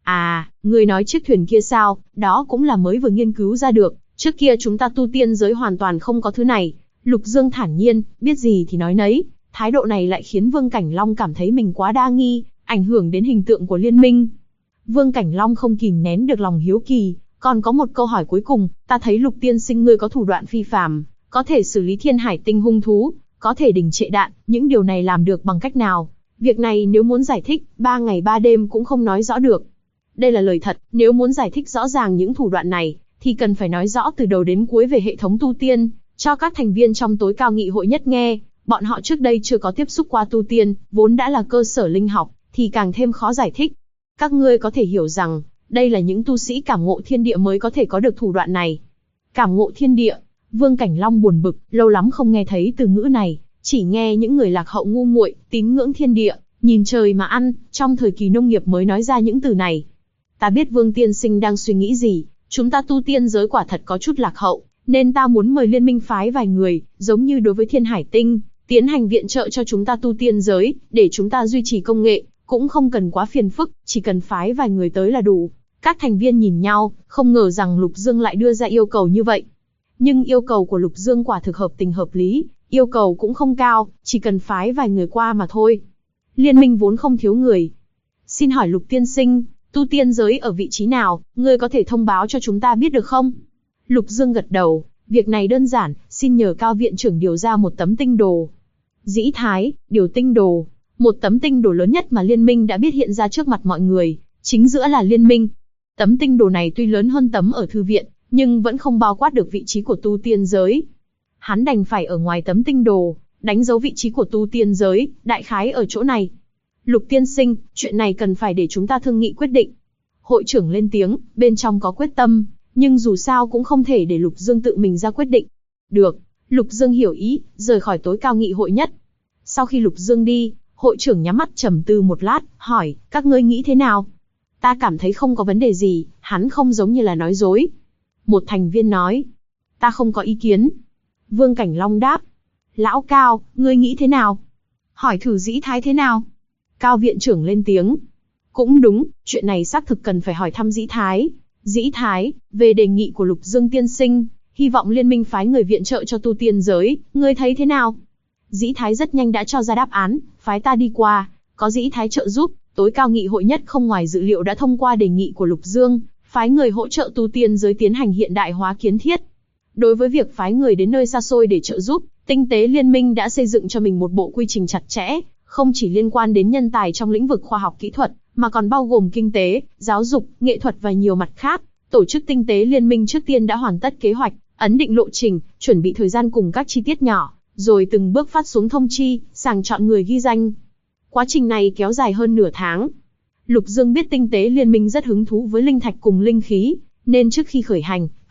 À, ngươi nói chiếc thuyền kia sao, đó cũng là mới vừa nghiên cứu ra được, trước kia chúng ta tu tiên giới hoàn toàn không có thứ này. Lục Dương thản nhiên, biết gì thì nói nấy, thái độ này lại khiến Vương Cảnh Long cảm thấy mình quá đa nghi, ảnh hưởng đến hình tượng của liên minh. Vương Cảnh Long không kìm nén được lòng hiếu kỳ, còn có một câu hỏi cuối cùng, ta thấy Lục tiên sinh ngươi có thủ đoạn phi phàm, có thể xử lý thiên hải tinh hung thú, có thể đình trệ đạn, những điều này làm được bằng cách nào? Việc này nếu muốn giải thích, 3 ngày 3 đêm cũng không nói rõ được. Đây là lời thật, nếu muốn giải thích rõ ràng những thủ đoạn này, thì cần phải nói rõ từ đầu đến cuối về hệ thống tu tiên, cho các thành viên trong tối cao nghị hội nhất nghe. Bọn họ trước đây chưa có tiếp xúc qua tu tiên, vốn đã là cơ sở linh học, thì càng thêm khó giải thích. Các ngươi có thể hiểu rằng, đây là những tu sĩ cảm ngộ thiên địa mới có thể có được thủ đoạn này. Cảm ngộ thiên địa, Vương Cảnh Long buồn bực, lâu lắm không nghe thấy từ ngữ này, chỉ nghe những người lạc hậu ngu muội, tín ngưỡng thiên địa, nhìn trời mà ăn, trong thời kỳ nông nghiệp mới nói ra những từ này. Ta biết Vương tiên sinh đang suy nghĩ gì, chúng ta tu tiên giới quả thật có chút lạc hậu, nên ta muốn mời liên minh phái vài người, giống như đối với Thiên Hải Tinh, tiến hành viện trợ cho chúng ta tu tiên giới, để chúng ta duy trì công nghệ, cũng không cần quá phiền phức, chỉ cần phái vài người tới là đủ. Các thành viên nhìn nhau, không ngờ rằng Lục Dương lại đưa ra yêu cầu như vậy. Nhưng yêu cầu của Lục Dương quả thực hợp tình hợp lý, yêu cầu cũng không cao, chỉ cần phái vài người qua mà thôi. Liên minh vốn không thiếu người. Xin hỏi Lục tiên sinh, tu tiên giới ở vị trí nào, ngươi có thể thông báo cho chúng ta biết được không? Lục Dương gật đầu, việc này đơn giản, xin nhờ Cao viện trưởng điều ra một tấm tinh đồ. Dĩ Thái, điều tinh đồ, một tấm tinh đồ lớn nhất mà liên minh đã biết hiện ra trước mặt mọi người, chính giữa là liên minh. Tấm tinh đồ này tuy lớn hơn tấm ở thư viện, nhưng vẫn không bao quát được vị trí của tu tiên giới. Hắn đành phải ở ngoài tấm tinh đồ, đánh dấu vị trí của tu tiên giới, đại khái ở chỗ này. Lục tiên sinh, chuyện này cần phải để chúng ta thương nghị quyết định. Hội trưởng lên tiếng, bên trong có quyết tâm, nhưng dù sao cũng không thể để Lục Dương tự mình ra quyết định. Được, Lục Dương hiểu ý, rời khỏi tối cao nghị hội nhất. Sau khi Lục Dương đi, hội trưởng nhắm mắt trầm tư một lát, hỏi, các ngươi nghĩ thế nào? Ta cảm thấy không có vấn đề gì, hắn không giống như là nói dối. Một thành viên nói, ta không có ý kiến. Vương Cảnh Long đáp, lão Cao, ngươi nghĩ thế nào? Hỏi thử Dĩ Thái thế nào? Cao viện trưởng lên tiếng, cũng đúng, chuyện này xác thực cần phải hỏi thăm Dĩ Thái. Dĩ Thái, về đề nghị của Lục Dương tiên sinh, hy vọng liên minh phái người viện trợ cho tu tiên giới, ngươi thấy thế nào? Dĩ Thái rất nhanh đã cho ra đáp án, phái ta đi qua, có Dĩ Thái trợ giúp, tối cao nghị hội nhất không ngoài dự liệu đã thông qua đề nghị của Lục Dương, phái người hỗ trợ tu tiên giới tiến hành hiện đại hóa kiến thiết. Đối với việc phái người đến nơi xa xôi để trợ giúp, tinh tế liên minh đã xây dựng cho mình một bộ quy trình chặt chẽ, không chỉ liên quan đến nhân tài trong lĩnh vực khoa học kỹ thuật, mà còn bao gồm kinh tế, giáo dục, nghệ thuật và nhiều mặt khác. Tổ chức tinh tế liên minh trước tiên đã hoàn tất kế hoạch, ấn định lộ trình, chuẩn bị thời gian cùng các chi tiết nhỏ, rồi từng bước phát xuống thông chi, sàng chọn người ghi danh. Quá trình này kéo dài hơn nửa tháng. Lục Dương biết tinh tế liên minh rất hứng thú với linh thạch cùng linh khí, nên trước khi khởi hành,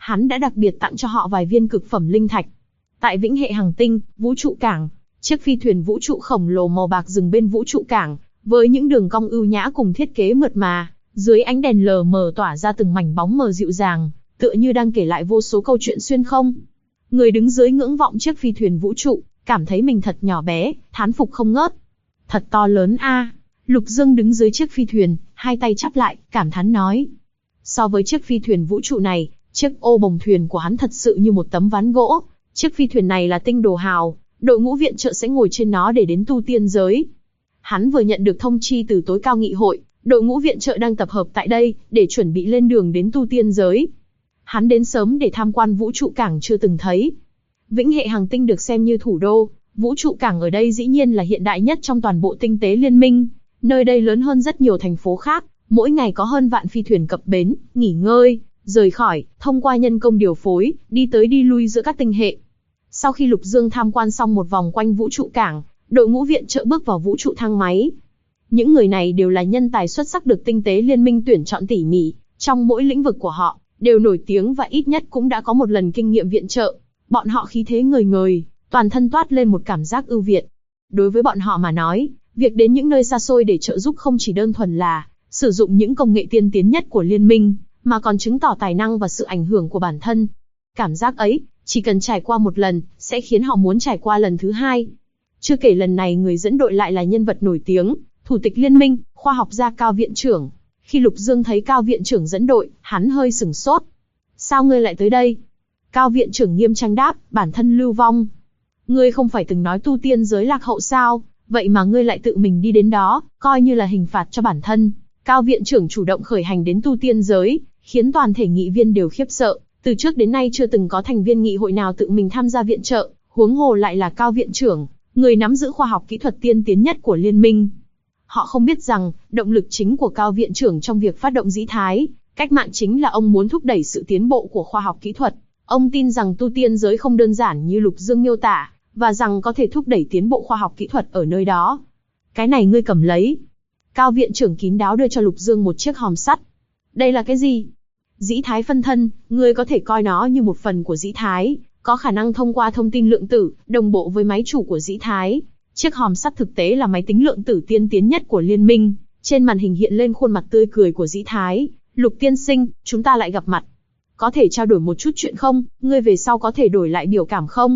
hắn đã đặc biệt tặng cho họ vài viên cực phẩm linh thạch. Tại Vĩnh Hệ Hành Tinh, vũ trụ cảng, chiếc phi thuyền vũ trụ khổng lồ màu bạc dừng bên vũ trụ cảng, với những đường cong ưu nhã cùng thiết kế mượt mà, dưới ánh đèn lờ mờ tỏa ra từng mảnh bóng mờ dịu dàng, tựa như đang kể lại vô số câu chuyện xuyên không. Người đứng dưới ngưỡng vọng chiếc phi thuyền vũ trụ, cảm thấy mình thật nhỏ bé, thán phục không ngớt. Thật to lớn a. Lục Dương đứng dưới chiếc phi thuyền, hai tay chắp lại, cảm thán nói. So với chiếc phi thuyền vũ trụ này, chiếc ô bồng thuyền của hắn thật sự như một tấm ván gỗ. Chiếc phi thuyền này là tinh đồ hào, đội ngũ viện trợ sẽ ngồi trên nó để đến tu tiên giới. Hắn vừa nhận được thông chi từ tối cao nghị hội, đội ngũ viện trợ đang tập hợp tại đây, để chuẩn bị lên đường đến tu tiên giới. Hắn đến sớm để tham quan vũ trụ cảng chưa từng thấy. Vĩnh Hệ Hành Tinh được xem như thủ đô, vũ trụ cảng ở đây dĩ nhiên là hiện đại nhất trong toàn bộ tinh tế liên minh. Nơi đây lớn hơn rất nhiều thành phố khác, mỗi ngày có hơn vạn phi thuyền cập bến, nghỉ ngơi, rời khỏi, thông qua nhân công điều phối, đi tới đi lui giữa các tinh hệ. Sau khi Lục Dương tham quan xong một vòng quanh vũ trụ cảng, đội ngũ viện trợ bước vào vũ trụ thang máy. Những người này đều là nhân tài xuất sắc được tinh tế liên minh tuyển chọn tỉ mỉ, trong mỗi lĩnh vực của họ, đều nổi tiếng và ít nhất cũng đã có một lần kinh nghiệm viện trợ. Bọn họ khí thế ngời ngời, toàn thân toát lên một cảm giác ưu việt. Đối với bọn họ mà nói, việc đến những nơi xa xôi để trợ giúp không chỉ đơn thuần là sử dụng những công nghệ tiên tiến nhất của liên minh, mà còn chứng tỏ tài năng và sự ảnh hưởng của bản thân. Cảm giác ấy, chỉ cần trải qua một lần, sẽ khiến họ muốn trải qua lần thứ hai. Chưa kể lần này người dẫn đội lại là nhân vật nổi tiếng, Thủ tịch Liên minh, khoa học gia Cao viện trưởng. Khi Lục Dương thấy Cao viện trưởng dẫn đội, hắn hơi sửng sốt. Sao ngươi lại tới đây? Cao viện trưởng nghiêm trang đáp, bản thân lưu vong. Ngươi không phải từng nói tu tiên giới lạc hậu sao? Vậy mà ngươi lại tự mình đi đến đó, coi như là hình phạt cho bản thân. Cao viện trưởng chủ động khởi hành đến tu tiên giới, khiến toàn thể nghị viên đều khiếp sợ. Từ trước đến nay chưa từng có thành viên nghị hội nào tự mình tham gia viện trợ, huống hồ lại là Cao viện trưởng, người nắm giữ khoa học kỹ thuật tiên tiến nhất của liên minh. Họ không biết rằng, động lực chính của Cao viện trưởng trong việc phát động dĩ thái, cách mạng chính là ông muốn thúc đẩy sự tiến bộ của khoa học kỹ thuật. Ông tin rằng tu tiên giới không đơn giản như Lục Dương miêu tả, và rằng có thể thúc đẩy tiến bộ khoa học kỹ thuật ở nơi đó. Cái này ngươi cầm lấy. Cao viện trưởng kín đáo đưa cho Lục Dương một chiếc hòm sắt. Đây là cái gì? Dĩ thái phân thân, ngươi có thể coi nó như một phần của dĩ thái, có khả năng thông qua thông tin lượng tử, đồng bộ với máy chủ của dĩ thái. Chiếc hòm sắt thực tế là máy tính lượng tử tiên tiến nhất của liên minh, trên màn hình hiện lên khuôn mặt tươi cười của dĩ thái. Lục tiên sinh, chúng ta lại gặp mặt. Có thể trao đổi một chút chuyện không, ngươi về sau có thể đổi lại biểu cảm không?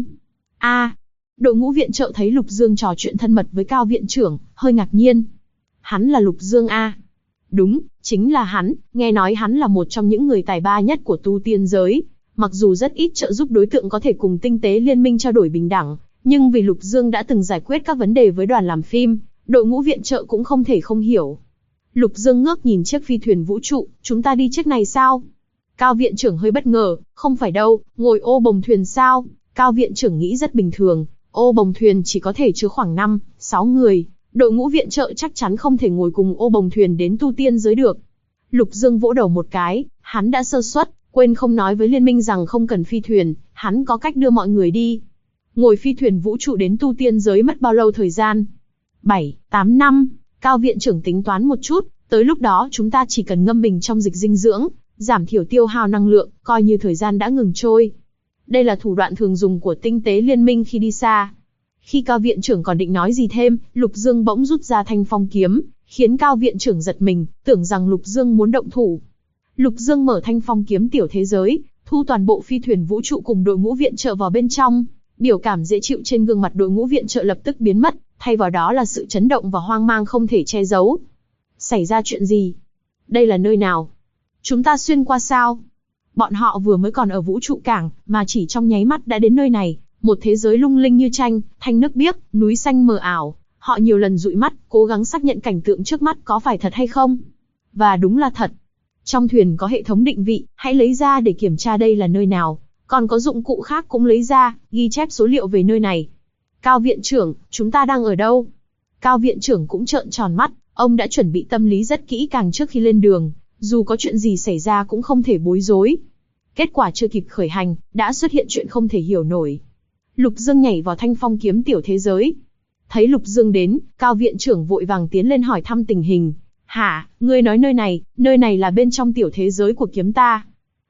Đội ngũ viện trợ thấy Lục Dương trò chuyện thân mật với Cao viện trưởng, hơi ngạc nhiên. Hắn là Lục Dương a? Đúng, chính là hắn, nghe nói hắn là một trong những người tài ba nhất của tu tiên giới. Mặc dù rất ít trợ giúp đối tượng có thể cùng tinh tế liên minh trao đổi bình đẳng, nhưng vì Lục Dương đã từng giải quyết các vấn đề với đoàn làm phim, đội ngũ viện trợ cũng không thể không hiểu. Lục Dương ngước nhìn chiếc phi thuyền vũ trụ, chúng ta đi chiếc này sao? Cao viện trưởng hơi bất ngờ, không phải đâu, ngồi ô bồng thuyền sao? Cao viện trưởng nghĩ rất bình thường, ô bồng thuyền chỉ có thể chứa khoảng 5-6 người, đội ngũ viện trợ chắc chắn không thể ngồi cùng ô bồng thuyền đến tu tiên giới được. Lục Dương vỗ đầu một cái, hắn đã sơ suất, quên không nói với liên minh rằng không cần phi thuyền, hắn có cách đưa mọi người đi. Ngồi phi thuyền vũ trụ đến tu tiên giới mất bao lâu thời gian? 7-8 năm, Cao viện trưởng tính toán một chút, tới lúc đó chúng ta chỉ cần ngâm mình trong dịch dinh dưỡng, giảm thiểu tiêu hao năng lượng, coi như thời gian đã ngừng trôi. Đây là thủ đoạn thường dùng của tinh tế liên minh khi đi xa. Khi Cao viện trưởng còn định nói gì thêm, Lục Dương bỗng rút ra thanh phong kiếm, khiến Cao viện trưởng giật mình, tưởng rằng Lục Dương muốn động thủ. Lục Dương mở thanh phong kiếm tiểu thế giới, thu toàn bộ phi thuyền vũ trụ cùng đội ngũ viện trợ vào bên trong. Biểu cảm dễ chịu trên gương mặt đội ngũ viện trợ lập tức biến mất, thay vào đó là sự chấn động và hoang mang không thể che giấu. Xảy ra chuyện gì? Đây là nơi nào? Chúng ta xuyên qua sao? Bọn họ vừa mới còn ở vũ trụ cảng, mà chỉ trong nháy mắt đã đến nơi này, một thế giới lung linh như tranh, thanh nước biếc, núi xanh mờ ảo. Họ nhiều lần dụi mắt, cố gắng xác nhận cảnh tượng trước mắt có phải thật hay không. Và đúng là thật. Trong thuyền có hệ thống định vị, hãy lấy ra để kiểm tra đây là nơi nào. Còn có dụng cụ khác cũng lấy ra, ghi chép số liệu về nơi này. Cao viện trưởng, chúng ta đang ở đâu? Cao viện trưởng cũng trợn tròn mắt, ông đã chuẩn bị tâm lý rất kỹ càng trước khi lên đường, dù có chuyện gì xảy ra cũng không thể bối rối. Kết quả chưa kịp khởi hành, đã xuất hiện chuyện không thể hiểu nổi. Lục Dương nhảy vào thanh phong kiếm tiểu thế giới. Thấy Lục Dương đến, Cao viện trưởng vội vàng tiến lên hỏi thăm tình hình. Hả, ngươi nói nơi này là bên trong tiểu thế giới của kiếm ta.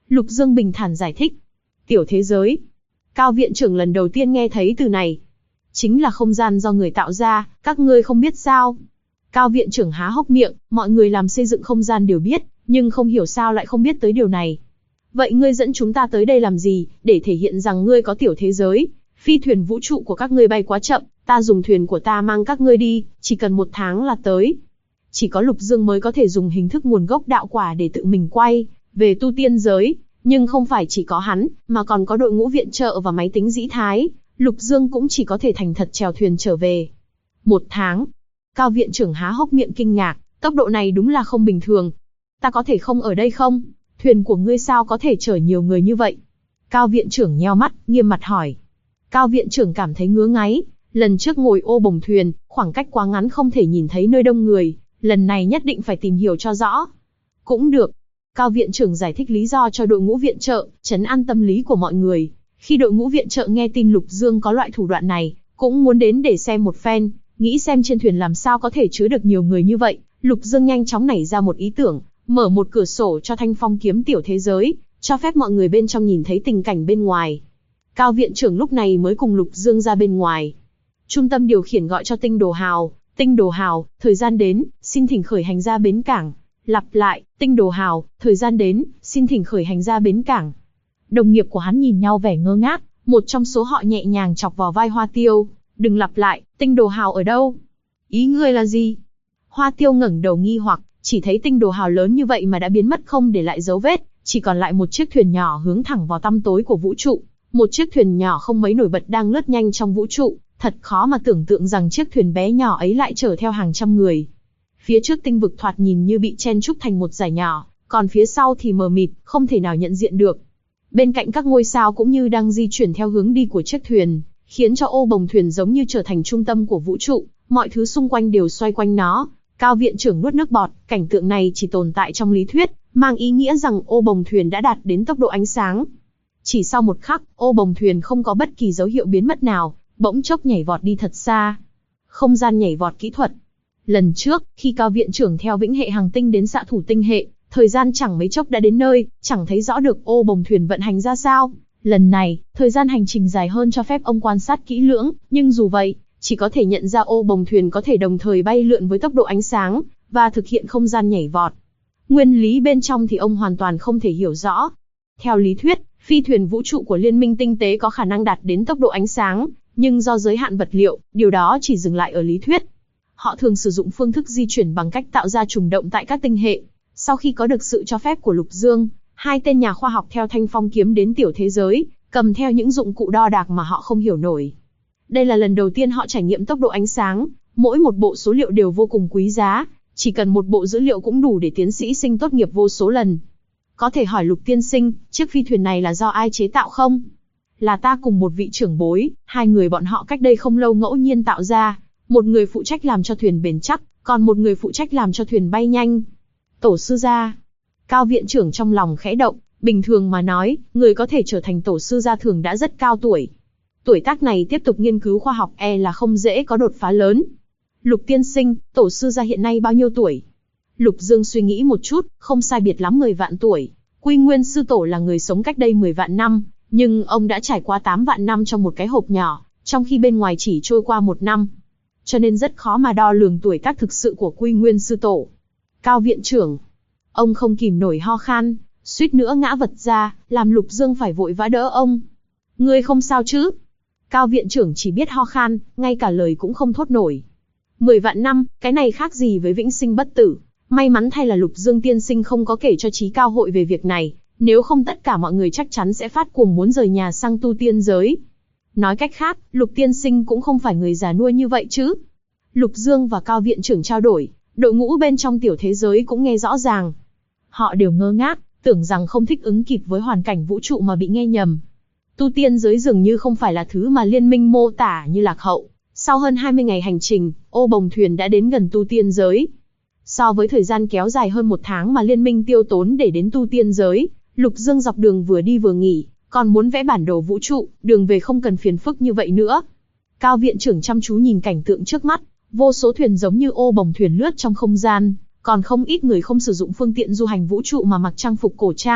Lục Dương bình thản giải thích. Tiểu thế giới. Cao viện trưởng lần đầu tiên nghe thấy từ này. Chính là không gian do người tạo ra, các ngươi không biết sao? Cao viện trưởng há hốc miệng, mọi người làm xây dựng không gian đều biết, nhưng không hiểu sao lại không biết tới điều này. Vậy ngươi dẫn chúng ta tới đây làm gì, để thể hiện rằng ngươi có tiểu thế giới? Phi thuyền vũ trụ của các ngươi bay quá chậm, ta dùng thuyền của ta mang các ngươi đi, chỉ cần 1 tháng là tới. Chỉ có Lục Dương mới có thể dùng hình thức nguồn gốc đạo quả để tự mình quay về tu tiên giới, nhưng không phải chỉ có hắn, mà còn có đội ngũ viện trợ và máy tính dĩ thái. Lục Dương cũng chỉ có thể thành thật chèo thuyền trở về. 1 tháng. Cao viện trưởng há hốc miệng kinh ngạc, tốc độ này đúng là không bình thường. Ta có thể không ở đây không? Thuyền của ngươi sao có thể chở nhiều người như vậy? Cao viện trưởng nheo mắt, nghiêm mặt hỏi. Cao viện trưởng cảm thấy ngứa ngáy, lần trước ngồi ô bồng thuyền, khoảng cách quá ngắn không thể nhìn thấy nơi đông người, lần này nhất định phải tìm hiểu cho rõ. Cũng được. Cao viện trưởng giải thích lý do cho đội ngũ viện trợ, trấn an tâm lý của mọi người. Khi đội ngũ viện trợ nghe tin Lục Dương có loại thủ đoạn này, cũng muốn đến để xem một phen, nghĩ xem trên thuyền làm sao có thể chứa được nhiều người như vậy. Lục Dương nhanh chóng nảy ra một ý tưởng, mở một cửa sổ cho Thanh Phong kiếm tiểu thế giới, cho phép mọi người bên trong nhìn thấy tình cảnh bên ngoài. Cao viện trưởng lúc này mới cùng Lục Dương ra bên ngoài. Trung tâm điều khiển gọi cho Tinh Đồ Hào. Tinh Đồ Hào, thời gian đến, xin thỉnh khởi hành ra bến cảng. Lặp lại, Tinh Đồ Hào, thời gian đến, xin thỉnh khởi hành ra bến cảng. Đồng nghiệp của hắn nhìn nhau vẻ ngơ ngác, một trong số họ nhẹ nhàng chọc vào vai Hoa Tiêu. Đừng lặp lại, Tinh Đồ Hào ở đâu? Ý ngươi là gì? Hoa Tiêu ngẩng đầu nghi hoặc, chỉ thấy Tinh Đồ Hào lớn như vậy mà đã biến mất không để lại dấu vết, chỉ còn lại một chiếc thuyền nhỏ hướng thẳng vào tăm tối của vũ trụ. Một chiếc thuyền nhỏ không mấy nổi bật đang lướt nhanh trong vũ trụ, thật khó mà tưởng tượng rằng chiếc thuyền bé nhỏ ấy lại chở theo hàng trăm người. Phía trước tinh vực thoạt nhìn như bị chen chúc thành một dải nhỏ, còn phía sau thì mờ mịt, không thể nào nhận diện được. Bên cạnh các ngôi sao cũng như đang di chuyển theo hướng đi của chiếc thuyền, khiến cho ô bồng thuyền giống như trở thành trung tâm của vũ trụ, mọi thứ xung quanh đều xoay quanh nó. Cao viện trưởng nuốt nước bọt, cảnh tượng này chỉ tồn tại trong lý thuyết, mang ý nghĩa rằng ô bồng thuyền đã đạt đến tốc độ ánh sáng. Chỉ sau một khắc, ô bồng thuyền không có bất kỳ dấu hiệu biến mất nào, bỗng chốc nhảy vọt đi thật xa. Không gian nhảy vọt kỹ thuật. Lần trước, khi Cao viện trưởng theo Vĩnh Hệ Hành Tinh đến Xạ Thủ Tinh Hệ, thời gian chẳng mấy chốc đã đến nơi, chẳng thấy rõ được ô bồng thuyền vận hành ra sao. Lần này, thời gian hành trình dài hơn cho phép ông quan sát kỹ lưỡng, nhưng dù vậy, chỉ có thể nhận ra ô bồng thuyền có thể đồng thời bay lượn với tốc độ ánh sáng, và thực hiện không gian nhảy vọt. Nguyên lý bên trong thì ông hoàn toàn không thể hiểu rõ. Theo lý thuyết, phi thuyền vũ trụ của Liên minh tinh tế có khả năng đạt đến tốc độ ánh sáng, nhưng do giới hạn vật liệu, điều đó chỉ dừng lại ở lý thuyết. Họ thường sử dụng phương thức di chuyển bằng cách tạo ra trùng động tại các tinh hệ. Sau khi có được sự cho phép của Lục Dương, 2 tên nhà khoa học theo Thanh Phong kiếm đến tiểu thế giới, cầm theo những dụng cụ đo đạc mà họ không hiểu nổi. Đây là lần đầu tiên họ trải nghiệm tốc độ ánh sáng, mỗi một bộ số liệu đều vô cùng quý giá, chỉ cần một bộ dữ liệu cũng đủ để tiến sĩ sinh tốt nghiệp vô số lần. Có thể hỏi Lục tiên sinh, chiếc phi thuyền này là do ai chế tạo không? Là ta cùng một vị trưởng bối, 2 người bọn họ cách đây không lâu ngẫu nhiên tạo ra, một người phụ trách làm cho thuyền bền chắc, còn một người phụ trách làm cho thuyền bay nhanh. Tổ sư gia. Cao viện trưởng trong lòng khẽ động, bình thường mà nói, người có thể trở thành tổ sư gia thường đã rất cao tuổi. Tuổi tác này tiếp tục nghiên cứu khoa học là không dễ có đột phá lớn. Lục tiên sinh, tổ sư gia hiện nay bao nhiêu tuổi? Lục Dương suy nghĩ một chút, không sai biệt lắm 10 vạn tuổi. Quy Nguyên sư tổ là người sống cách đây 10 vạn năm, nhưng ông đã trải qua 8 vạn năm trong một cái hộp nhỏ, trong khi bên ngoài chỉ trôi qua 1 năm. Cho nên rất khó mà đo lường tuổi tác thực sự của Quy Nguyên sư tổ. Cao viện trưởng. Ông không kìm nổi ho khan, suýt nữa ngã vật ra, làm Lục Dương phải vội vã đỡ ông. Ngươi không sao chứ? Cao viện trưởng chỉ biết ho khan, ngay cả lời cũng không thốt nổi. 10 vạn năm, cái này khác gì với vĩnh sinh bất tử. May mắn thay là Lục Dương tiên sinh không có kể cho Chí Cao hội về việc này, nếu không tất cả mọi người chắc chắn sẽ phát cuồng muốn rời nhà sang tu tiên giới. Nói cách khác, Lục tiên sinh cũng không phải người già nua như vậy chứ. Lục Dương và Cao viện trưởng trao đổi, đội ngũ bên trong tiểu thế giới cũng nghe rõ ràng. Họ đều ngơ ngác, tưởng rằng không thích ứng kịp với hoàn cảnh vũ trụ mà bị nghe nhầm. Tu tiên giới dường như không phải là thứ mà liên minh mô tả như lạc hậu. Sau hơn 20 ngày hành trình, ô bồng thuyền đã đến gần tu tiên giới. So với thời gian kéo dài hơn 1 tháng mà liên minh tiêu tốn để đến tu tiên giới, Lục Dương dọc đường vừa đi vừa nghỉ, còn muốn vẽ bản đồ vũ trụ, đường về không cần phiền phức như vậy nữa. Cao viện trưởng chăm chú nhìn cảnh tượng trước mắt, vô số thuyền giống như ô bồng thuyền lướt trong không gian, còn không ít người không sử dụng phương tiện du hành vũ trụ mà mặc trang phục cổ trang,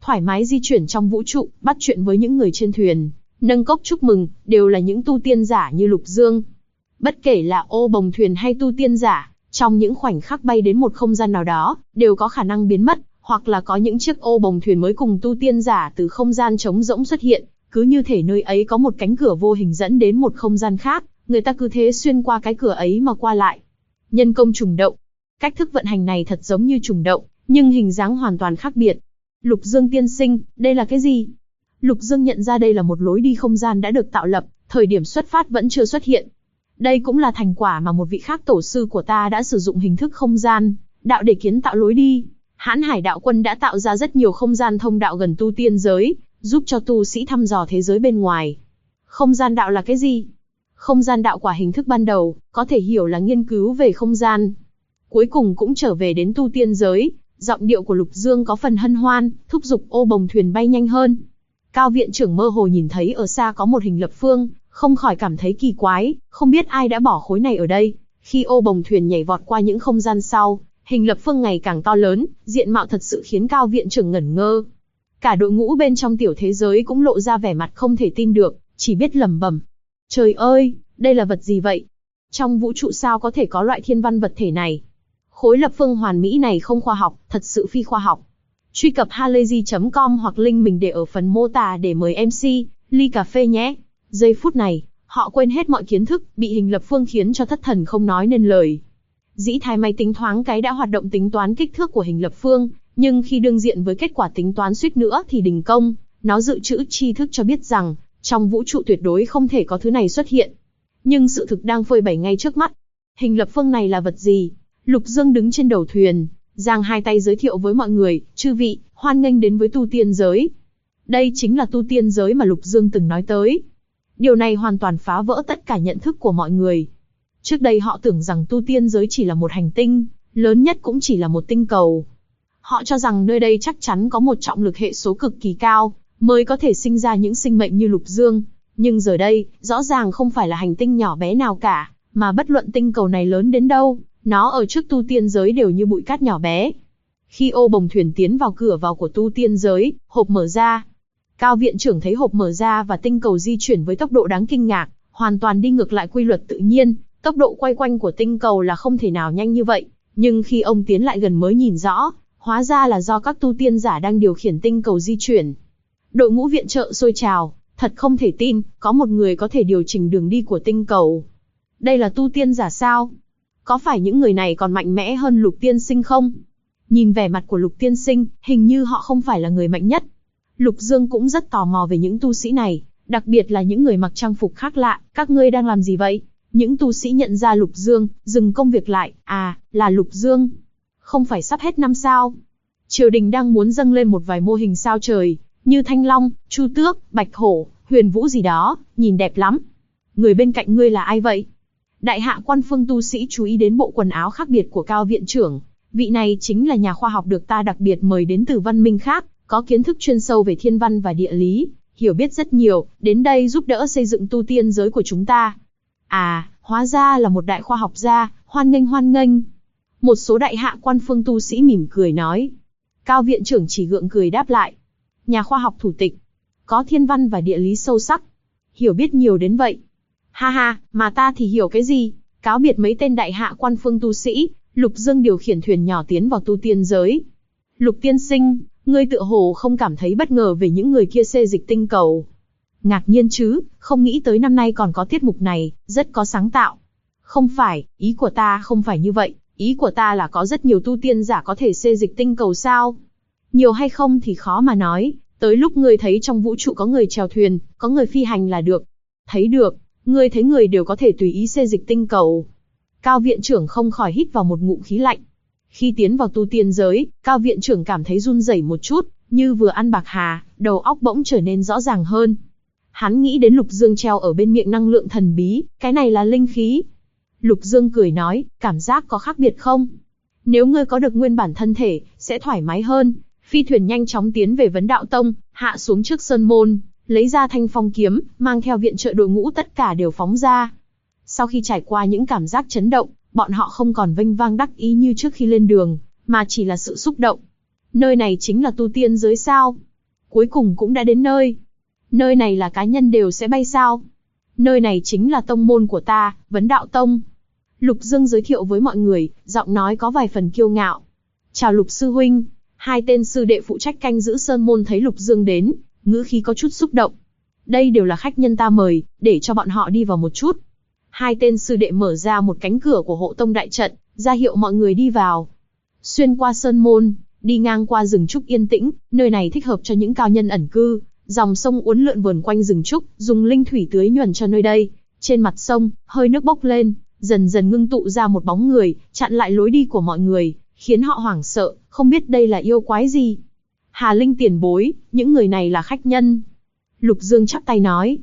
thoải mái di chuyển trong vũ trụ, bắt chuyện với những người trên thuyền, nâng cốc chúc mừng, đều là những tu tiên giả như Lục Dương. Bất kể là ô bồng thuyền hay tu tiên giả, trong những khoảnh khắc bay đến một không gian nào đó, đều có khả năng biến mất, hoặc là có những chiếc ô bồng thuyền mới cùng tu tiên giả từ không gian trống rỗng xuất hiện, cứ như thể nơi ấy có một cánh cửa vô hình dẫn đến một không gian khác, người ta cứ thế xuyên qua cái cửa ấy mà qua lại. Nhân công trùng động. Cách thức vận hành này thật giống như trùng động, nhưng hình dáng hoàn toàn khác biệt. Lục Dương tiên sinh, đây là cái gì? Lục Dương nhận ra đây là một lối đi không gian đã được tạo lập, thời điểm xuất phát vẫn chưa xuất hiện. Đây cũng là thành quả mà một vị khác tổ sư của ta đã sử dụng hình thức không gian, đạo để kiến tạo lối đi. Hãn Hải đạo quân đã tạo ra rất nhiều không gian thông đạo gần tu tiên giới, giúp cho tu sĩ thăm dò thế giới bên ngoài. Không gian đạo là cái gì? Không gian đạo quả hình thức ban đầu, có thể hiểu là nghiên cứu về không gian. Cuối cùng cũng trở về đến tu tiên giới, giọng điệu của Lục Dương có phần hân hoan, thúc giục ô bồng thuyền bay nhanh hơn. Cao viện trưởng mơ hồ nhìn thấy ở xa có một hình lập phương, không khỏi cảm thấy kỳ quái, không biết ai đã bỏ khối này ở đây. Khi ô bồng thuyền nhảy vọt qua những không gian sau, hình lập phương ngày càng to lớn, diện mạo thật sự khiến Cao viện trưởng ngẩn ngơ. Cả đội ngũ bên trong tiểu thế giới cũng lộ ra vẻ mặt không thể tin được, chỉ biết lẩm bẩm. Trời ơi, đây là vật gì vậy? Trong vũ trụ sao có thể có loại thiên văn vật thể này? Khối lập phương hoàn mỹ này không khoa học, thật sự phi khoa học. Truy cập halayzi.com hoặc link mình để ở phần mô tả để mời MC, ly cà phê nhé. Giây phút này, họ quên hết mọi kiến thức, bị hình lập phương khiến cho thất thần không nói nên lời. Dĩ Thái máy tính thoáng cái đã hoạt động tính toán kích thước của hình lập phương, nhưng khi đương diện với kết quả tính toán suýt nữa thì đình công, nó dự trữ tri thức cho biết rằng, trong vũ trụ tuyệt đối không thể có thứ này xuất hiện. Nhưng sự thực đang phơi bày ngay trước mắt. Hình lập phương này là vật gì? Lục Dương đứng trên đầu thuyền, giang hai tay giới thiệu với mọi người, chư vị, hoan nghênh đến với tu tiên giới. Đây chính là tu tiên giới mà Lục Dương từng nói tới. Điều này hoàn toàn phá vỡ tất cả nhận thức của mọi người. Trước đây họ tưởng rằng tu tiên giới chỉ là một hành tinh, lớn nhất cũng chỉ là một tinh cầu. Họ cho rằng nơi đây chắc chắn có một trọng lực hệ số cực kỳ cao, mới có thể sinh ra những sinh mệnh như Lục Dương. Nhưng giờ đây, rõ ràng không phải là hành tinh nhỏ bé nào cả, mà bất luận tinh cầu này lớn đến đâu, nó ở trước tu tiên giới đều như bụi cát nhỏ bé. Khi ô bồng thuyền tiến vào cửa vào của tu tiên giới, hộp mở ra. Cao viện trưởng thấy hộp mở ra và tinh cầu di chuyển với tốc độ đáng kinh ngạc, hoàn toàn đi ngược lại quy luật tự nhiên, tốc độ quay quanh của tinh cầu là không thể nào nhanh như vậy. Nhưng khi ông tiến lại gần mới nhìn rõ, hóa ra là do các tu tiên giả đang điều khiển tinh cầu di chuyển. Đội ngũ viện trợ sôi trào, thật không thể tin, có một người có thể điều chỉnh đường đi của tinh cầu. Đây là tu tiên giả sao? Có phải những người này còn mạnh mẽ hơn Lục tiên sinh không? Nhìn vẻ mặt của Lục tiên sinh, hình như họ không phải là người mạnh nhất. Lục Dương cũng rất tò mò về những tu sĩ này, đặc biệt là những người mặc trang phục khác lạ. Các ngươi đang làm gì vậy? Những tu sĩ nhận ra Lục Dương, dừng công việc lại. À, là Lục Dương. Không phải sắp hết năm sao? Triều đình đang muốn dâng lên một vài mô hình sao trời, như Thanh Long, Chu Tước, Bạch Hổ, Huyền Vũ gì đó, nhìn đẹp lắm. Người bên cạnh ngươi là ai vậy? Đại hạ quan phương tu sĩ chú ý đến bộ quần áo khác biệt của Cao viện trưởng. Vị này chính là nhà khoa học được ta đặc biệt mời đến từ văn minh khác, có kiến thức chuyên sâu về thiên văn và địa lý, hiểu biết rất nhiều, đến đây giúp đỡ xây dựng tu tiên giới của chúng ta. À, hóa ra là một đại khoa học gia, hoan nghênh hoan nghênh. Một số đại hạ quan phương tu sĩ mỉm cười nói. Cao viện trưởng chỉ gượng cười đáp lại. Nhà khoa học thủ tịch, có thiên văn và địa lý sâu sắc, hiểu biết nhiều đến vậy. Ha ha, mà ta thì hiểu cái gì? Cáo biệt mấy tên đại hạ quan phương tu sĩ, Lục Dương điều khiển thuyền nhỏ tiến vào tu tiên giới. Lục tiên sinh, ngươi tựa hồ không cảm thấy bất ngờ về những người kia xê dịch tinh cầu? Ngạc nhiên chứ, không nghĩ tới năm nay còn có tiết mục này, rất có sáng tạo. Không phải, ý của ta không phải như vậy, ý của ta là có rất nhiều tu tiên giả có thể xê dịch tinh cầu sao? Nhiều hay không thì khó mà nói, tới lúc ngươi thấy trong vũ trụ có người chèo thuyền, có người phi hành là được. Thấy được, ngươi thấy người đều có thể tùy ý xê dịch tinh cầu. Cao viện trưởng không khỏi hít vào một ngụm khí lạnh. Khi tiến vào tu tiên giới, Cao viện trưởng cảm thấy run rẩy một chút, như vừa ăn bạc hà, đầu óc bỗng trở nên rõ ràng hơn. Hắn nghĩ đến Lục Dương treo ở bên miệng năng lượng thần bí, cái này là linh khí. Lục Dương cười nói, cảm giác có khác biệt không? Nếu ngươi có được nguyên bản thân thể, sẽ thoải mái hơn. Phi thuyền nhanh chóng tiến về Vấn Đạo Tông, hạ xuống trước sơn môn, lấy ra thanh phong kiếm, mang theo viện trợ đội ngũ tất cả đều phóng ra. Sau khi trải qua những cảm giác chấn động, bọn họ không còn vênh vang đắc ý như trước khi lên đường, mà chỉ là sự xúc động. Nơi này chính là tu tiên giới sao? Cuối cùng cũng đã đến nơi. Nơi này là cá nhân đều sẽ bay sao? Nơi này chính là tông môn của ta, Vấn Đạo Tông. Lục Dương giới thiệu với mọi người, giọng nói có vài phần kiêu ngạo. Chào Lục sư huynh. Hai tên sư đệ phụ trách canh giữ sơn môn thấy Lục Dương đến, ngữ khí có chút xúc động. Đây đều là khách nhân ta mời, để cho bọn họ đi vào một chút. Hai tên sư đệ mở ra một cánh cửa của hộ tông đại trận, ra hiệu mọi người đi vào. Xuyên qua sơn môn, đi ngang qua rừng trúc yên tĩnh, nơi này thích hợp cho những cao nhân ẩn cư. Dòng sông uốn lượn vờn quanh rừng trúc, dùng linh thủy tưới nhuần cho nơi đây. Trên mặt sông, hơi nước bốc lên, dần dần ngưng tụ ra một bóng người, chặn lại lối đi của mọi người, khiến họ hoảng sợ, không biết đây là yêu quái gì. Hà Linh tiền bối, những người này là khách nhân. Lục Dương chắp tay nói.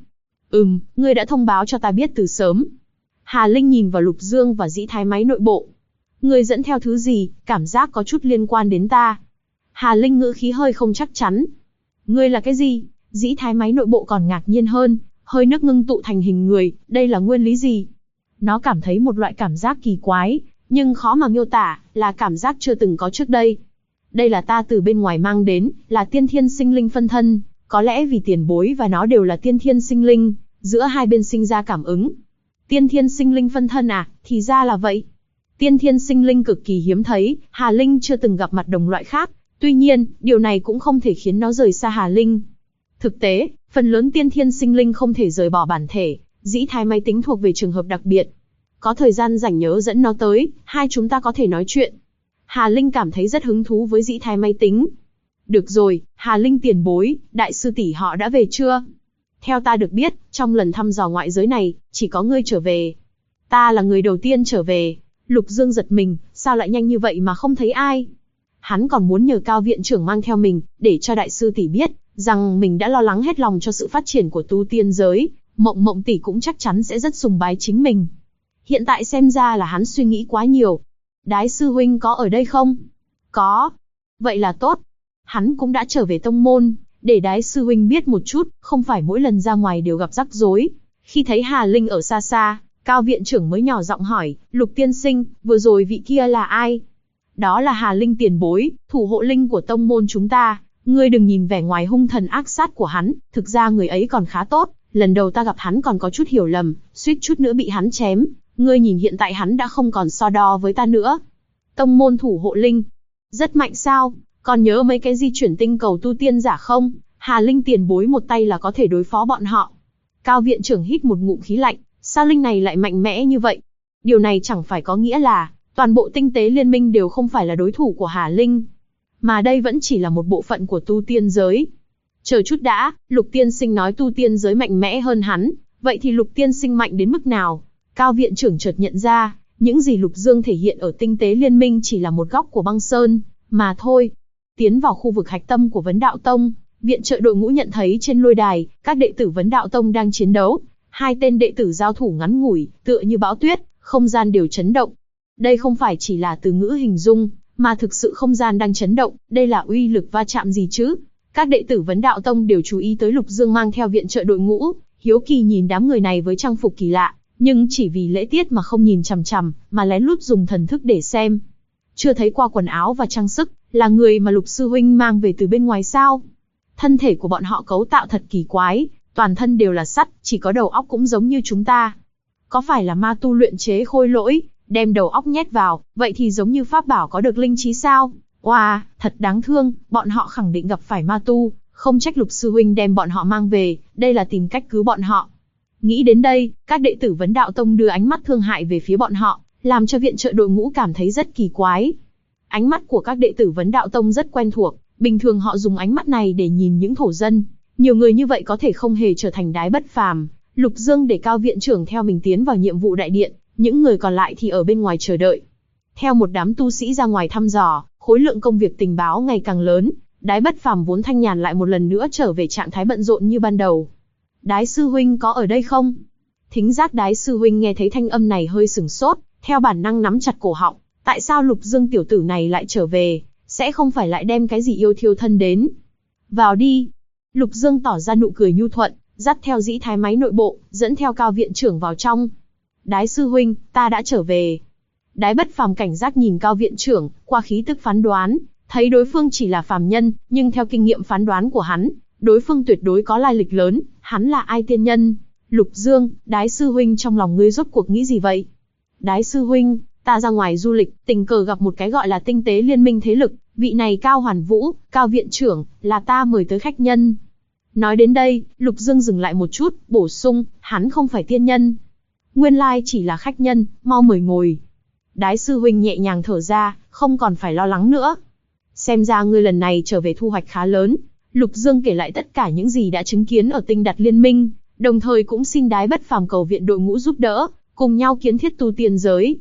Ngươi đã thông báo cho ta biết từ sớm. Hà Linh nhìn vào Lục Dương và Dĩ Thái máy nội bộ. Ngươi dẫn theo thứ gì, cảm giác có chút liên quan đến ta. Hà Linh ngữ khí hơi không chắc chắn. Ngươi là cái gì? Dĩ Thái máy nội bộ còn ngạc nhiên hơn, hơi nước ngưng tụ thành hình người, đây là nguyên lý gì? Nó cảm thấy một loại cảm giác kỳ quái, nhưng khó mà miêu tả, là cảm giác chưa từng có trước đây. Đây là ta từ bên ngoài mang đến, là tiên thiên sinh linh phân thân, có lẽ vì tiền bối và nó đều là tiên thiên sinh linh, giữa hai bên sinh ra cảm ứng. Tiên thiên sinh linh phân thân à, thì ra là vậy. Tiên thiên sinh linh cực kỳ hiếm thấy, Hà Linh chưa từng gặp mặt đồng loại khác, tuy nhiên, điều này cũng không thể khiến nó rời xa Hà Linh. Thực tế, phần lớn tiên thiên sinh linh không thể rời bỏ bản thể, Dĩ Thái máy tính thuộc về trường hợp đặc biệt. Có thời gian rảnh nhớ dẫn nó tới, hai chúng ta có thể nói chuyện. Hà Linh cảm thấy rất hứng thú với Dĩ Thái máy tính. Được rồi, Hà Linh tiền bối, đại sư tỷ họ đã về chưa? Theo ta được biết, trong lần thăm dò ngoại giới này, chỉ có ngươi trở về. Ta là người đầu tiên trở về. Lục Dương giật mình, sao lại nhanh như vậy mà không thấy ai? Hắn còn muốn nhờ Cao viện trưởng mang theo mình, để cho đại sư tỷ biết, rằng mình đã lo lắng hết lòng cho sự phát triển của tu tiên giới, Mộng tỷ cũng chắc chắn sẽ rất sùng bái chính mình. Hiện tại xem ra là hắn suy nghĩ quá nhiều. Đái sư huynh có ở đây không? Có. Vậy là tốt. Hắn cũng đã trở về tông môn, để Đái sư huynh biết một chút, không phải mỗi lần ra ngoài đều gặp rắc rối. Khi thấy Hà Linh ở xa xa, Cao viện trưởng mới nhỏ giọng hỏi, Lục tiên sinh, vừa rồi vị kia là ai? Đó là Hà Linh tiền bối, thủ hộ linh của tông môn chúng ta. Ngươi đừng nhìn vẻ ngoài hung thần ác sát của hắn, thực ra người ấy còn khá tốt. Lần đầu ta gặp hắn còn có chút hiểu lầm, suýt chút nữa bị hắn chém. Ngươi nhìn hiện tại hắn đã không còn so đo với ta nữa. Tông môn thủ hộ linh, rất mạnh sao? Còn nhớ mấy cái di chuyển tinh cầu tu tiên giả không? Hà Linh tiền bối một tay là có thể đối phó bọn họ. Cao viện trưởng hít một ngụm khí lạnh, sao linh này lại mạnh mẽ như vậy? Điều này chẳng phải có nghĩa là toàn bộ tinh tế liên minh đều không phải là đối thủ của Hà Linh, mà đây vẫn chỉ là một bộ phận của tu tiên giới. Chờ chút đã, Lục tiên sinh nói tu tiên giới mạnh mẽ hơn hắn, vậy thì Lục tiên sinh mạnh đến mức nào? Cao viện trưởng chợt nhận ra, những gì Lục Dương thể hiện ở tinh tế liên minh chỉ là một góc của băng sơn, mà thôi. Tiến vào khu vực hạch tâm của Vấn Đạo Tông, viện trợ đội ngũ nhận thấy trên lôi đài, các đệ tử Vấn Đạo Tông đang chiến đấu. Hai tên đệ tử giao thủ ngắn ngủi, tựa như bão tuyết, không gian đều chấn động. Đây không phải chỉ là từ ngữ hình dung, mà thực sự không gian đang chấn động, đây là uy lực va chạm gì chứ? Các đệ tử Vấn Đạo Tông đều chú ý tới Lục Dương mang theo viện trợ đội ngũ, hiếu kỳ nhìn đám người này với trang phục kỳ lạ, nhưng chỉ vì lễ tiết mà không nhìn chằm chằm, mà lén lút dùng thần thức để xem. Chưa thấy qua quần áo và trang sức, là người mà Lục sư huynh mang về từ bên ngoài sao? Thân thể của bọn họ cấu tạo thật kỳ quái, toàn thân đều là sắt, chỉ có đầu óc cũng giống như chúng ta. Có phải là ma tu luyện chế khôi lỗi, đem đầu óc nhét vào, vậy thì giống như pháp bảo có được linh trí sao? Oa, thật đáng thương, bọn họ khẳng định gặp phải ma tu, không trách Lục sư huynh đem bọn họ mang về, đây là tìm cách cứu bọn họ. Nghĩ đến đây, các đệ tử Vấn Đạo Tông đưa ánh mắt thương hại về phía bọn họ, làm cho viện trợ đội ngũ cảm thấy rất kỳ quái. Ánh mắt của các đệ tử Vấn Đạo Tông rất quen thuộc, bình thường họ dùng ánh mắt này để nhìn những thổ dân. Nhiều người như vậy có thể không hề trở thành đái bất phàm. Lục Dương để Cao viện trưởng theo mình tiến vào nhiệm vụ đại điện, những người còn lại thì ở bên ngoài chờ đợi. Theo một đám tu sĩ ra ngoài thăm dò, khối lượng công việc tình báo ngày càng lớn, đái bất phàm vốn thanh nhàn lại một lần nữa trở về trạng thái bận rộn như ban đầu. Đái sư huynh có ở đây không? Thính giác Đái sư huynh nghe thấy thanh âm này hơi sửng sốt, theo bản năng nắm chặt cổ họng. Tại sao Lục Dương tiểu tử này lại trở về? Sẽ không phải lại đem cái gì yêu thiêu thân đến? Vào đi. Lục Dương tỏ ra nụ cười nhu thuận, dắt theo Dĩ Thái máy nội bộ, dẫn theo Cao viện trưởng vào trong. Đái sư huynh, ta đã trở về. Đái bất phàm cảnh giác nhìn Cao viện trưởng, qua khí tức phán đoán, Thấy đối phương chỉ là phàm nhân, nhưng theo kinh nghiệm phán đoán của hắn, đối phương tuyệt đối có lai lịch lớn. Hắn là ai tiên nhân? Lục Dương, Đái sư huynh trong lòng ngươi rốt cuộc nghĩ gì vậy? Đái sư huynh, ta ra ngoài du lịch, tình cờ gặp một cái gọi là tinh tế liên minh thế lực, vị này Cao Hoàn Vũ, Cao viện trưởng, là ta mời tới khách nhân. Nói đến đây, Lục Dương dừng lại một chút, bổ sung, hắn không phải tiên nhân. Nguyên lai chỉ là khách nhân, mau mời ngồi. Đái sư huynh nhẹ nhàng thở ra, không còn phải lo lắng nữa. Xem ra ngươi lần này trở về thu hoạch khá lớn. Lục Dương kể lại tất cả những gì đã chứng kiến ở Tinh Đặt Liên Minh, đồng thời cũng xin Đái Bất Phàm cầu viện đội ngũ giúp đỡ, cùng nhau kiến thiết tu tiên giới.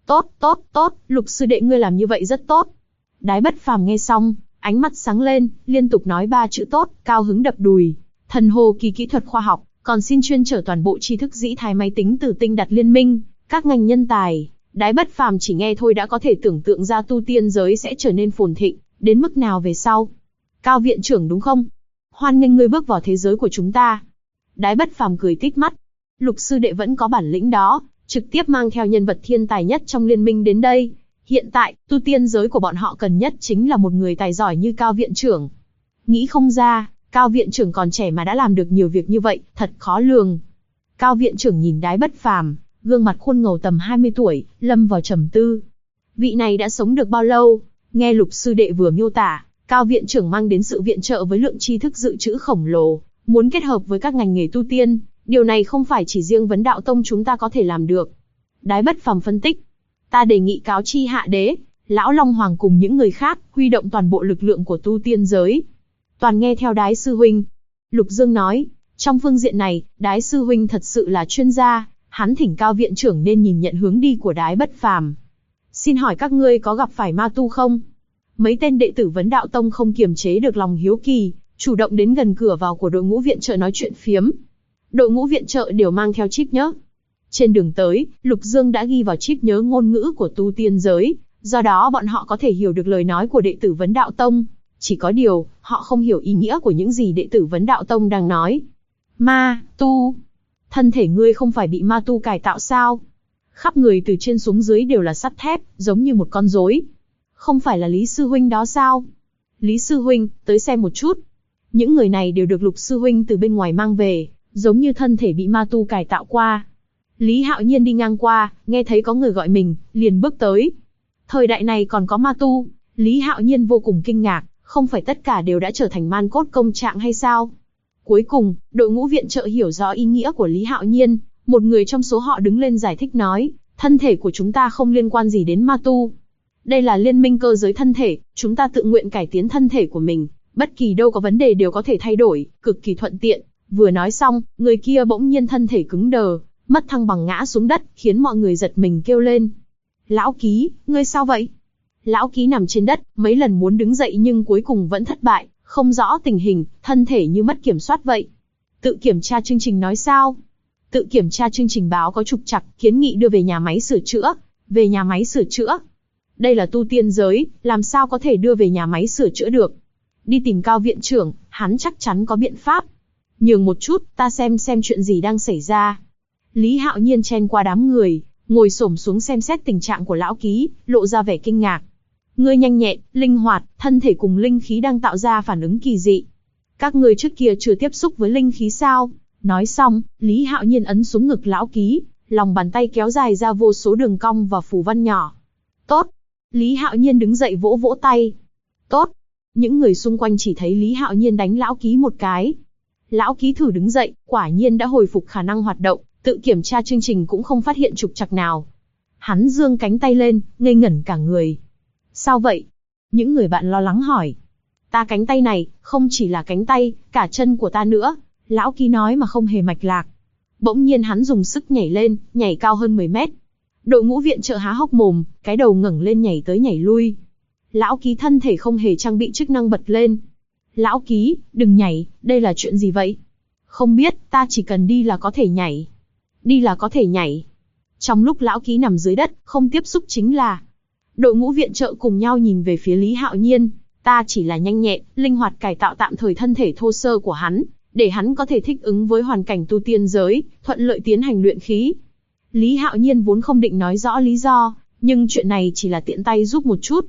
Tốt, Lục sư đệ ngươi làm như vậy rất tốt. Đái Bất Phàm nghe xong, ánh mắt sáng lên, liên tục nói 3 chữ tốt, cao hứng đập đùi. Thần hồ kỳ kỹ thuật khoa học, còn xin chuyên trở toàn bộ tri thức dĩ thái máy tính từ Tinh Đặt Liên Minh, các ngành nhân tài. Đái Bất Phàm chỉ nghe thôi đã có thể tưởng tượng ra tu tiên giới sẽ trở nên phồn thịnh, đến mức nào về sau. Cao viện trưởng đúng không? Hoan nghênh ngươi bước vào thế giới của chúng ta. Đái Bất Phàm cười tít mắt. Lục sư đệ vẫn có bản lĩnh đó, trực tiếp mang theo nhân vật thiên tài nhất trong liên minh đến đây. Hiện tại, tu tiên giới của bọn họ cần nhất chính là một người tài giỏi như Cao viện trưởng. Nghĩ không ra, Cao viện trưởng còn trẻ mà đã làm được nhiều việc như vậy, thật khó lường. Cao viện trưởng nhìn Đái Bất Phàm, gương mặt khuôn ngầu tầm 20 tuổi, lâm vào trầm tư. Vị này đã sống được bao lâu? Nghe Lục sư đệ vừa miêu tả, Cao viện trưởng mang đến sự viện trợ với lượng tri thức dự trữ khổng lồ, muốn kết hợp với các ngành nghề tu tiên, điều này không phải chỉ riêng Vấn Đạo Tông chúng ta có thể làm được. Đái Bất Phàm phân tích, ta đề nghị cáo chi hạ đế, lão Long Hoàng cùng những người khác, huy động toàn bộ lực lượng của tu tiên giới. Toàn nghe theo Đái sư huynh. Lục Dương nói, trong phương diện này, Đái sư huynh thật sự là chuyên gia, hắn thỉnh Cao viện trưởng nên nhìn nhận hướng đi của Đái Bất Phàm. Xin hỏi các ngươi có gặp phải ma tu không? Mấy tên đệ tử Vấn Đạo Tông không kiềm chế được lòng hiếu kỳ, chủ động đến gần cửa vào của đội ngũ viện trợ nói chuyện phiếm. Đội ngũ viện trợ đều mang theo chip nhớ. Trên đường tới, Lục Dương đã ghi vào chip nhớ ngôn ngữ của tu tiên giới, do đó bọn họ có thể hiểu được lời nói của đệ tử Vấn Đạo Tông. Chỉ có điều, họ không hiểu ý nghĩa của những gì đệ tử Vấn Đạo Tông đang nói. Ma, tu. Thân thể ngươi không phải bị ma tu cải tạo sao? Khắp người từ trên xuống dưới đều là sắt thép, giống như một con rối. Không phải là Lý sư huynh đó sao? Lý sư huynh, tới xem một chút. Những người này đều được Lục sư huynh từ bên ngoài mang về, giống như thân thể bị ma tu cải tạo qua. Lý Hạo Nhiên đi ngang qua, nghe thấy có người gọi mình, liền bước tới. Thời đại này còn có ma tu? Lý Hạo Nhiên vô cùng kinh ngạc, không phải tất cả đều đã trở thành man cốt công trạng hay sao? Cuối cùng, đội ngũ viện trợ hiểu rõ ý nghĩa của Lý Hạo Nhiên, một người trong số họ đứng lên giải thích nói, thân thể của chúng ta không liên quan gì đến ma tu. Đây là liên minh cơ giới thân thể, chúng ta tự nguyện cải tiến thân thể của mình, bất kỳ đâu có vấn đề đều có thể thay đổi, cực kỳ thuận tiện. Vừa nói xong, người kia bỗng nhiên thân thể cứng đờ, mất thăng bằng ngã xuống đất, khiến mọi người giật mình kêu lên. Lão Ký, ngươi sao vậy? Lão Ký nằm trên đất, mấy lần muốn đứng dậy nhưng cuối cùng vẫn thất bại, không rõ tình hình, thân thể như mất kiểm soát vậy. Tự kiểm tra chương trình nói sao? Tự kiểm tra chương trình báo có trục trặc, kiến nghị đưa về nhà máy sửa chữa. Về nhà máy sửa chữa? Đây là tu tiên giới, làm sao có thể đưa về nhà máy sửa chữa được? Đi tìm Cao viện trưởng, hắn chắc chắn có biện pháp. Nhường một chút, ta xem chuyện gì đang xảy ra. Lý Hạo Nhiên chen qua đám người, ngồi xổm xuống xem xét tình trạng của Lão Ký, lộ ra vẻ kinh ngạc. Ngươi nhanh nhẹn, linh hoạt, thân thể cùng linh khí đang tạo ra phản ứng kỳ dị. Các ngươi trước kia chưa tiếp xúc với linh khí sao? Nói xong, Lý Hạo Nhiên ấn xuống ngực Lão Ký, lòng bàn tay kéo dài ra vô số đường cong và phù văn nhỏ. Tốt. Lý Hạo Nhiên đứng dậy vỗ vỗ tay. Tốt. Những người xung quanh chỉ thấy Lý Hạo Nhiên đánh Lão Ký một cái. Lão Ký thử đứng dậy, quả nhiên đã hồi phục khả năng hoạt động, tự kiểm tra chương trình cũng không phát hiện trục trặc nào. Hắn giương cánh tay lên, ngây ngẩn cả người. Sao vậy? Những người bạn lo lắng hỏi. Ta cánh tay này, không chỉ là cánh tay, cả chân của ta nữa. Lão Ký nói mà không hề mạch lạc. Bỗng nhiên hắn dùng sức nhảy lên, nhảy cao hơn 10 mét. Đội ngũ viện trợ há hốc mồm, cái đầu ngẩng lên nhảy tới nhảy lui. Lão Ký thân thể không hề trang bị chức năng bật lên. Lão Ký, đừng nhảy, đây là chuyện gì vậy? Không biết, ta chỉ cần đi là có thể nhảy. Đi là có thể nhảy. Trong lúc Lão Ký nằm dưới đất, không tiếp xúc chính là. Đội ngũ viện trợ cùng nhau nhìn về phía Lý Hạo Nhiên. Ta chỉ là nhanh nhẹn, linh hoạt cải tạo tạm thời thân thể thô sơ của hắn, để hắn có thể thích ứng với hoàn cảnh tu tiên giới, thuận lợi tiến hành luyện khí. Lý Hạo Nhiên vốn không định nói rõ lý do, nhưng chuyện này chỉ là tiện tay giúp một chút.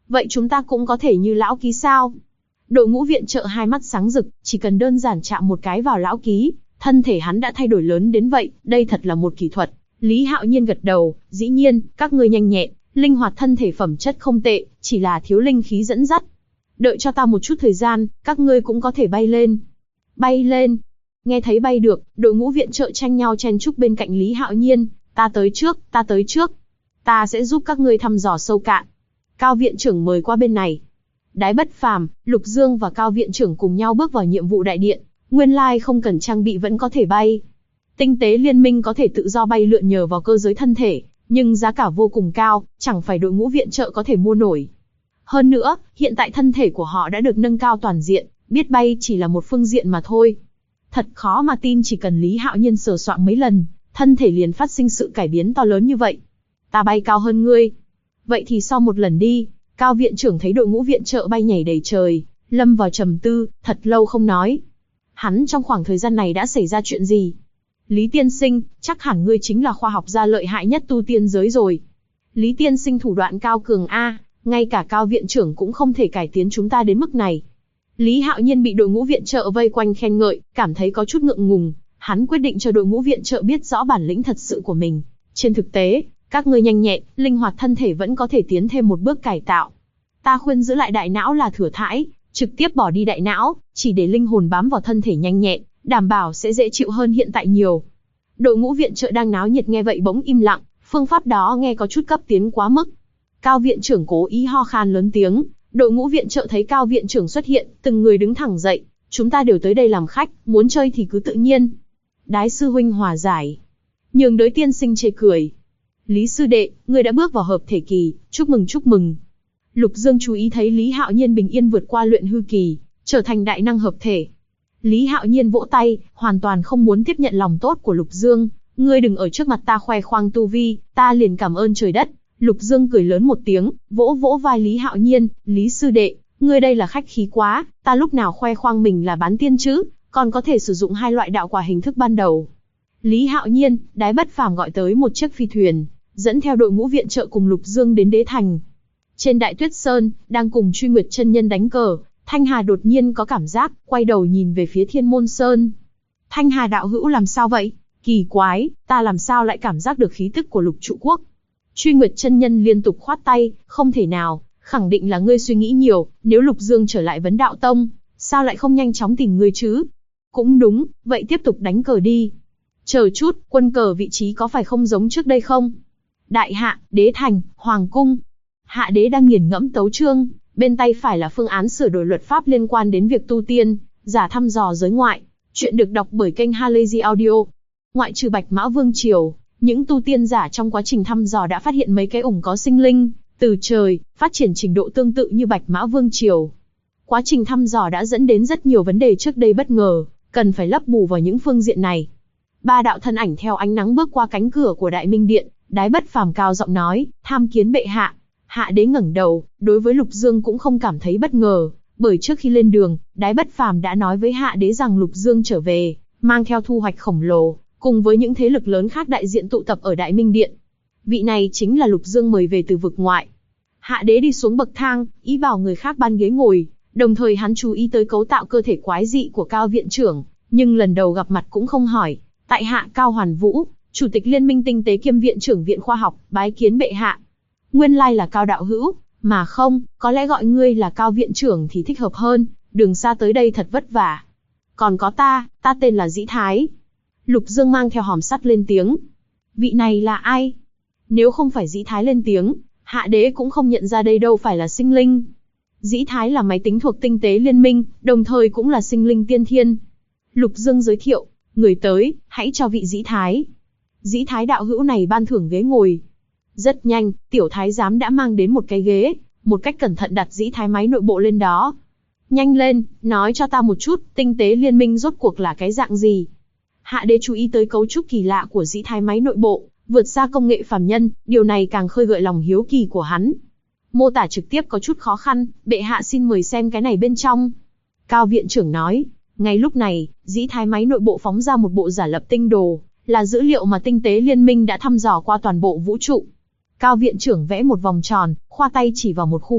Vậy chúng ta cũng có thể như lão ký sao? Đội ngũ viện trợ hai mắt sáng rực, chỉ cần đơn giản chạm một cái vào lão ký, thân thể hắn đã thay đổi lớn đến vậy, đây thật là một kỹ thuật. Lý Hạo Nhiên gật đầu, dĩ nhiên, các ngươi nhanh nhẹn, linh hoạt thân thể phẩm chất không tệ, chỉ là thiếu linh khí dẫn dắt. Đợi cho ta một chút thời gian, các ngươi cũng có thể bay lên. Bay lên. Nghe thấy bay được, đội ngũ viện trợ tranh nhau chen chúc bên cạnh Lý Hạo Nhiên, ta tới trước, ta tới trước. Ta sẽ giúp các ngươi thăm dò sâu cạn. Cao viện trưởng mời qua bên này. Đái Bất Phàm, Lục Dương và Cao viện trưởng cùng nhau bước vào nhiệm vụ đại điện, nguyên lai không cần trang bị vẫn có thể bay. Tinh tế liên minh có thể tự do bay lượn nhờ vào cơ giới thân thể, nhưng giá cả vô cùng cao, chẳng phải đội ngũ viện trợ có thể mua nổi. Hơn nữa, hiện tại thân thể của họ đã được nâng cao toàn diện, biết bay chỉ là một phương diện mà thôi. Thật khó mà tin chỉ cần Lý Hạo Nhiên sờ soạng mấy lần, thân thể liền phát sinh sự cải biến to lớn như vậy. Ta bay cao hơn ngươi. Vậy thì sau một lần đi. Cao viện trưởng thấy đội ngũ viện trợ bay nhảy đầy trời, lâm vào trầm tư, thật lâu không nói. Hắn trong khoảng thời gian này đã xảy ra chuyện gì? Lý tiên sinh, chắc hẳn ngươi chính là khoa học gia lợi hại nhất tu tiên giới rồi. Lý tiên sinh thủ đoạn cao cường a, ngay cả Cao viện trưởng cũng không thể cải tiến chúng ta đến mức này. Lý Hạo Nhiên bị đội ngũ viện trợ vây quanh khen ngợi, cảm thấy có chút ngượng ngùng. Hắn quyết định cho đội ngũ viện trợ biết rõ bản lĩnh thật sự của mình. Trên thực tế, các ngươi nhanh nhẹn, linh hoạt thân thể vẫn có thể tiến thêm một bước cải tạo. Ta khuyên giữ lại đại não là thừa thãi, trực tiếp bỏ đi đại não, chỉ để linh hồn bám vào thân thể nhanh nhẹn, đảm bảo sẽ dễ chịu hơn hiện tại nhiều. Đội ngũ viện trợ đang náo nhiệt nghe vậy bỗng im lặng, phương pháp đó nghe có chút cấp tiến quá mức. Cao viện trưởng cố ý ho khan lớn tiếng, đội ngũ viện trợ thấy Cao viện trưởng xuất hiện, từng người đứng thẳng dậy, chúng ta đều tới đây làm khách, muốn chơi thì cứ tự nhiên. Đái sư huynh hòa giải. Nhường đới tiên sinh chê cười. Lý sư đệ, ngươi đã bước vào hợp thể kỳ, chúc mừng chúc mừng. Lục Dương chú ý thấy Lý Hạo Nhiên bình yên vượt qua luyện hư kỳ, trở thành đại năng hợp thể. Lý Hạo Nhiên vỗ tay, hoàn toàn không muốn tiếp nhận lòng tốt của Lục Dương. Ngươi đừng ở trước mặt ta khoe khoang tu vi, ta liền cảm ơn trời đất. Lục Dương cười lớn một tiếng, vỗ vỗ vai Lý Hạo Nhiên, Lý sư đệ, ngươi đây là khách khí quá, ta lúc nào khoe khoang mình là bán tiên chứ, còn có thể sử dụng hai loại đạo quả hình thức ban đầu. Lý Hạo Nhiên, Đái Bất Phàm gọi tới một chiếc phi thuyền, dẫn theo đội ngũ viện trợ cùng Lục Dương đến Đế Thành. Trên Đại Tuyết Sơn, đang cùng Truy Nguyệt chân nhân đánh cờ, Thanh Hà đột nhiên có cảm giác, quay đầu nhìn về phía Thiên Môn Sơn. Thanh Hà đạo hữu làm sao vậy? Kỳ quái, ta làm sao lại cảm giác được khí tức của Lục Trụ Quốc? Truy Nguyệt chân nhân liên tục khoát tay, không thể nào, khẳng định là ngươi suy nghĩ nhiều, nếu Lục Dương trở lại Vấn Đạo Tông, sao lại không nhanh chóng tìm ngươi chứ? Cũng đúng, vậy tiếp tục đánh cờ đi. Chờ chút, quân cờ vị trí có phải không giống trước đây không? Đại hạ, Đế Thành, Hoàng Cung. Hạ đế đang nghiền ngẫm tấu chương, bên tay phải là phương án sửa đổi luật pháp liên quan đến việc tu tiên, giả thăm dò giới ngoại. Chuyện được đọc bởi kênh Halazy Audio. Ngoại trừ Bạch Mã Vương Triều, những tu tiên giả trong quá trình thăm dò đã phát hiện mấy cái ủng có sinh linh, từ trời, phát triển trình độ tương tự như Bạch Mã Vương Triều. Quá trình thăm dò đã dẫn đến rất nhiều vấn đề trước đây bất ngờ, cần phải lấp bù vào những phương diện này. Ba đạo thân ảnh theo ánh nắng bước qua cánh cửa của Đại Minh Điện, Đái Bất Phàm cao giọng nói, tham kiến bệ hạ. Hạ đế ngẩng đầu, đối với Lục Dương cũng không cảm thấy bất ngờ, bởi trước khi lên đường, Đái Bất Phàm đã nói với hạ đế rằng Lục Dương trở về, mang theo thu hoạch khổng lồ, cùng với những thế lực lớn khác đại diện tụ tập ở Đại Minh Điện. Vị này chính là Lục Dương mời về từ vực ngoại. Hạ đế đi xuống bậc thang, ý bảo người khác ban ghế ngồi, đồng thời hắn chú ý tới cấu tạo cơ thể quái dị của Cao viện trưởng, nhưng lần đầu gặp mặt cũng không hỏi. Tại hạ Cao Hoàn Vũ, chủ tịch Liên minh Tinh tế kiêm viện trưởng Viện Khoa học, bái kiến bệ hạ. Nguyên lai là Cao đạo hữu, mà không, có lẽ gọi ngươi là Cao viện trưởng thì thích hợp hơn, đường xa tới đây thật vất vả. Còn có ta tên là Dĩ Thái. Lục Dương mang theo hòm sắt lên tiếng. Vị này là ai? Nếu không phải Dĩ Thái lên tiếng, hạ đế cũng không nhận ra đây đâu phải là sinh linh. Dĩ Thái là máy tính thuộc Tinh tế Liên minh, đồng thời cũng là sinh linh tiên thiên. Lục Dương giới thiệu, người tới, hãy cho vị Dĩ Thái. Dĩ Thái đạo hữu này ban thưởng ghế ngồi. Rất nhanh, tiểu thái giám đã mang đến một cái ghế, một cách cẩn thận đặt Dĩ Thái máy nội bộ lên đó. Nhanh lên, nói cho ta một chút, Tinh tế Liên minh rốt cuộc là cái dạng gì? Hạ đế chú ý tới cấu trúc kỳ lạ của Dĩ Thái máy nội bộ, vượt xa công nghệ phàm nhân, điều này càng khơi gợi lòng hiếu kỳ của hắn. Mô tả trực tiếp có chút khó khăn, bệ hạ xin mời xem cái này bên trong. Cao viện trưởng nói, ngay lúc này, Dĩ Thái máy nội bộ phóng ra một bộ giả lập tinh đồ, là dữ liệu mà Tinh tế Liên minh đã thăm dò qua toàn bộ vũ trụ. Cao viện trưởng vẽ một vòng tròn, khoa tay chỉ vào một khu vực,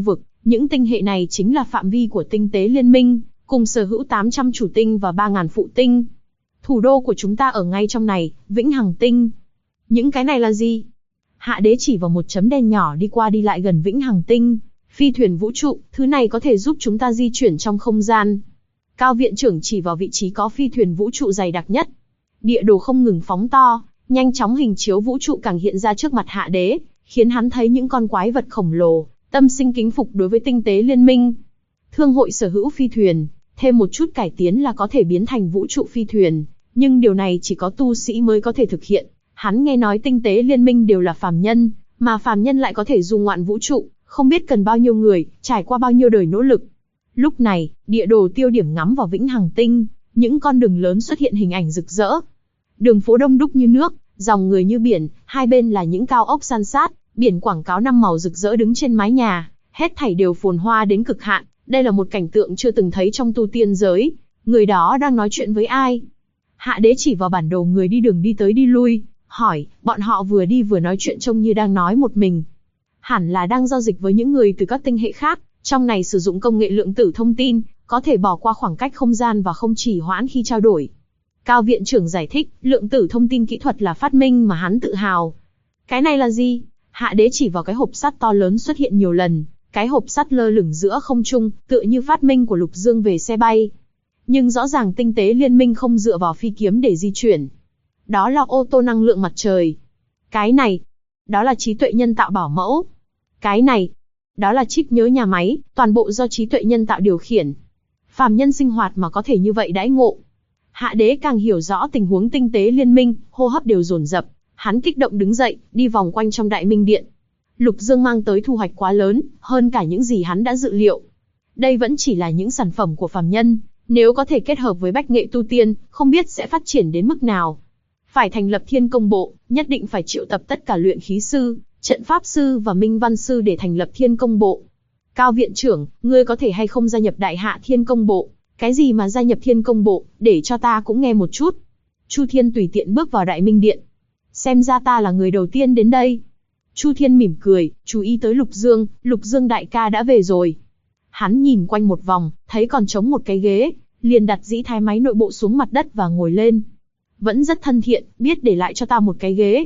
Những tinh hệ này chính là phạm vi của tinh tế liên minh, cùng sở hữu 800 chủ tinh và 3.000 phụ tinh. Thủ đô của chúng ta ở ngay trong này, Vĩnh Hằng Tinh. Những cái này là gì? Hạ đế chỉ vào một chấm đen nhỏ đi qua đi lại gần Vĩnh Hằng Tinh. Phi thuyền vũ trụ, thứ này có thể giúp chúng ta di chuyển trong không gian. Cao viện trưởng chỉ vào vị trí có phi thuyền vũ trụ dày đặc nhất. Địa đồ không ngừng phóng to, nhanh chóng hình chiếu vũ trụ càng hiện ra trước mặt hạ đế, khiến hắn thấy những con quái vật khổng lồ, tâm sinh kính phục đối với tinh tế liên minh. Thương hội sở hữu phi thuyền, thêm một chút cải tiến là có thể biến thành vũ trụ phi thuyền, nhưng điều này chỉ có tu sĩ mới có thể thực hiện. Hắn nghe nói tinh tế liên minh đều là phàm nhân, mà phàm nhân lại có thể du ngoạn vũ trụ, không biết cần bao nhiêu người, trải qua bao nhiêu đời nỗ lực. Lúc này, địa đồ tiêu điểm ngắm vào Vĩnh Hằng Tinh, những con đường lớn xuất hiện hình ảnh rực rỡ. Đường phố đông đúc như nước, dòng người như biển, hai bên là những cao ốc san sát, biển quảng cáo 5 màu rực rỡ đứng trên mái nhà, hết thảy đều phồn hoa đến cực hạn. Đây là một cảnh tượng chưa từng thấy trong tu tiên giới. Người đó đang nói chuyện với ai? Hạ đế chỉ vào bản đồ người đi đường đi tới đi lui, hỏi, bọn họ vừa đi vừa nói chuyện trông như đang nói một mình. Hẳn là đang giao dịch với những người từ các tinh hệ khác, trong này sử dụng công nghệ lượng tử thông tin, có thể bỏ qua khoảng cách không gian và không trì hoãn khi trao đổi. Cao viện trưởng giải thích, lượng tử thông tin kỹ thuật là phát minh mà hắn tự hào. Cái này là gì? Hạ đế chỉ vào cái hộp sắt to lớn xuất hiện nhiều lần, cái hộp sắt lơ lửng giữa không trung, tựa như phát minh của Lục Dương về xe bay. Nhưng rõ ràng tinh tế liên minh không dựa vào phi kiếm để di chuyển. Đó là ô tô năng lượng mặt trời. Cái này, đó là trí tuệ nhân tạo bảo mẫu. Cái này, đó là chip nhớ nhà máy, toàn bộ do trí tuệ nhân tạo điều khiển. Phàm nhân sinh hoạt mà có thể như vậy đãi ngộ. Hạ đế càng hiểu rõ tình huống tinh tế liên minh, hô hấp đều dồn dập. Hắn kích động đứng dậy, đi vòng quanh trong Đại Minh Điện. Lục Dương mang tới thu hoạch quá lớn, hơn cả những gì hắn đã dự liệu. Đây vẫn chỉ là những sản phẩm của phàm nhân, nếu có thể kết hợp với bách nghệ tu tiên, không biết sẽ phát triển đến mức nào. Phải thành lập Thiên Công Bộ, nhất định phải triệu tập tất cả luyện khí sư, trận pháp sư và minh văn sư để thành lập Thiên Công Bộ. Cao viện trưởng, ngươi có thể hay không gia nhập Đại Hạ Thiên Công Bộ? Cái gì mà gia nhập Thiên Công Bộ, để cho ta cũng nghe một chút. Chu Thiên tùy tiện bước vào Đại Minh Điện. Xem ra ta là người đầu tiên đến đây. Chu Thiên mỉm cười, chú ý tới Lục Dương đại ca đã về rồi. Hắn nhìn quanh một vòng, thấy còn trống một cái ghế, liền đặt dĩ thái máy nội bộ xuống mặt đất và ngồi lên. Vẫn rất thân thiện, biết để lại cho ta một cái ghế.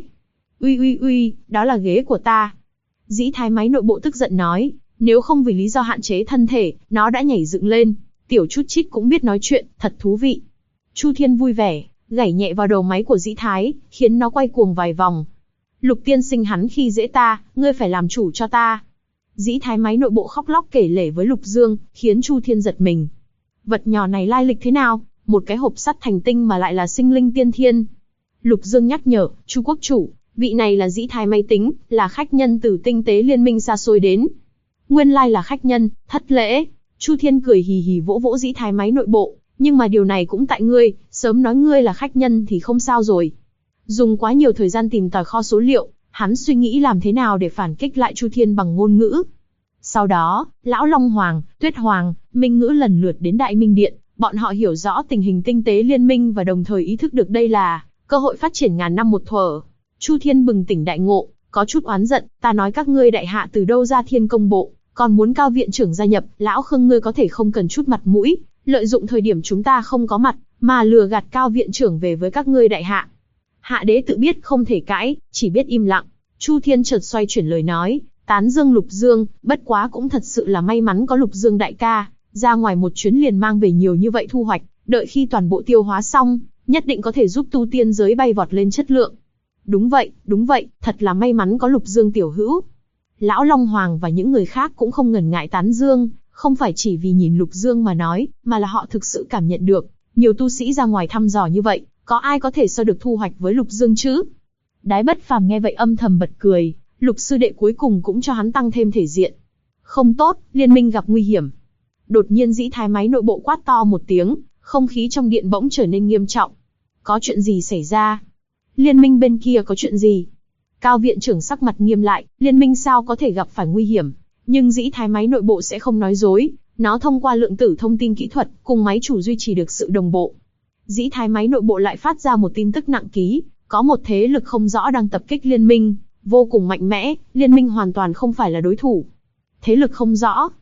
Uy, đó là ghế của ta. Dĩ thái máy nội bộ tức giận nói, nếu không vì lý do hạn chế thân thể, nó đã nhảy dựng lên. Tiểu chút chít cũng biết nói chuyện, thật thú vị. Chu Thiên vui vẻ, gảy nhẹ vào đầu máy của dĩ thái, khiến nó quay cuồng vài vòng. Lục tiên sinh hắn khi dễ ta, ngươi phải làm chủ cho ta. Dĩ thái máy nội bộ khóc lóc kể lể với Lục Dương, khiến Chu Thiên giật mình. Vật nhỏ này lai lịch thế nào? Một cái hộp sắt thành tinh mà lại là sinh linh tiên thiên. Lục Dương nhắc nhở, Chu quốc chủ, vị này là dĩ thái máy tính, là khách nhân từ tinh tế liên minh xa xôi đến. Nguyên lai là khách nhân, thất lễ. Chu Thiên cười hì hì vỗ vỗ dĩ thái máy nội bộ, nhưng mà điều này cũng tại ngươi, sớm nói ngươi là khách nhân thì không sao rồi. Dùng quá nhiều thời gian tìm tòi kho số liệu, hắn suy nghĩ làm thế nào để phản kích lại Chu Thiên bằng ngôn ngữ. Sau đó, Lão Long Hoàng, Tuyết Hoàng, Minh Ngữ lần lượt đến Đại Minh Điện, bọn họ hiểu rõ tình hình tinh tế liên minh và đồng thời ý thức được đây là cơ hội phát triển ngàn năm một thuở. Chu Thiên bừng tỉnh đại ngộ, có chút oán giận, ta nói các ngươi Đại Hạ từ đâu ra Thiên Công Bộ, còn muốn Cao viện trưởng gia nhập, Lão Khương ngươi có thể không cần chút mặt mũi, lợi dụng thời điểm chúng ta không có mặt, mà lừa gạt Cao viện trưởng về với các ngươi Đại Hạ. Hạ đế tự biết không thể cãi, chỉ biết im lặng. Chu Thiên chợt xoay chuyển lời nói, tán dương Lục Dương, bất quá cũng thật sự là may mắn có Lục Dương đại ca, ra ngoài một chuyến liền mang về nhiều như vậy thu hoạch, đợi khi toàn bộ tiêu hóa xong, nhất định có thể giúp tu tiên giới bay vọt lên chất lượng. Đúng vậy, thật là may mắn có Lục Dương tiểu hữu. Lão Long Hoàng và những người khác cũng không ngần ngại tán dương, không phải chỉ vì nhìn Lục Dương mà nói, mà là họ thực sự cảm nhận được, nhiều tu sĩ ra ngoài thăm dò như vậy, có ai có thể so được thu hoạch với Lục Dương chứ? Đái Bất Phàm nghe vậy âm thầm bật cười, Lục sư đệ cuối cùng cũng cho hắn tăng thêm thể diện. Không tốt, liên minh gặp nguy hiểm. Đột nhiên dĩ thái máy nội bộ quát to một tiếng, không khí trong điện bỗng trở nên nghiêm trọng. Có chuyện gì xảy ra? Liên minh bên kia có chuyện gì? Cao viện trưởng sắc mặt nghiêm lại, liên minh sao có thể gặp phải nguy hiểm? Nhưng dĩ thái máy nội bộ sẽ không nói dối, nó thông qua lượng tử thông tin kỹ thuật, cùng máy chủ duy trì được sự đồng bộ. Dĩ thái máy nội bộ lại phát ra một tin tức nặng ký, có một thế lực không rõ đang tập kích liên minh, vô cùng mạnh mẽ, liên minh hoàn toàn không phải là đối thủ. Thế lực không rõ.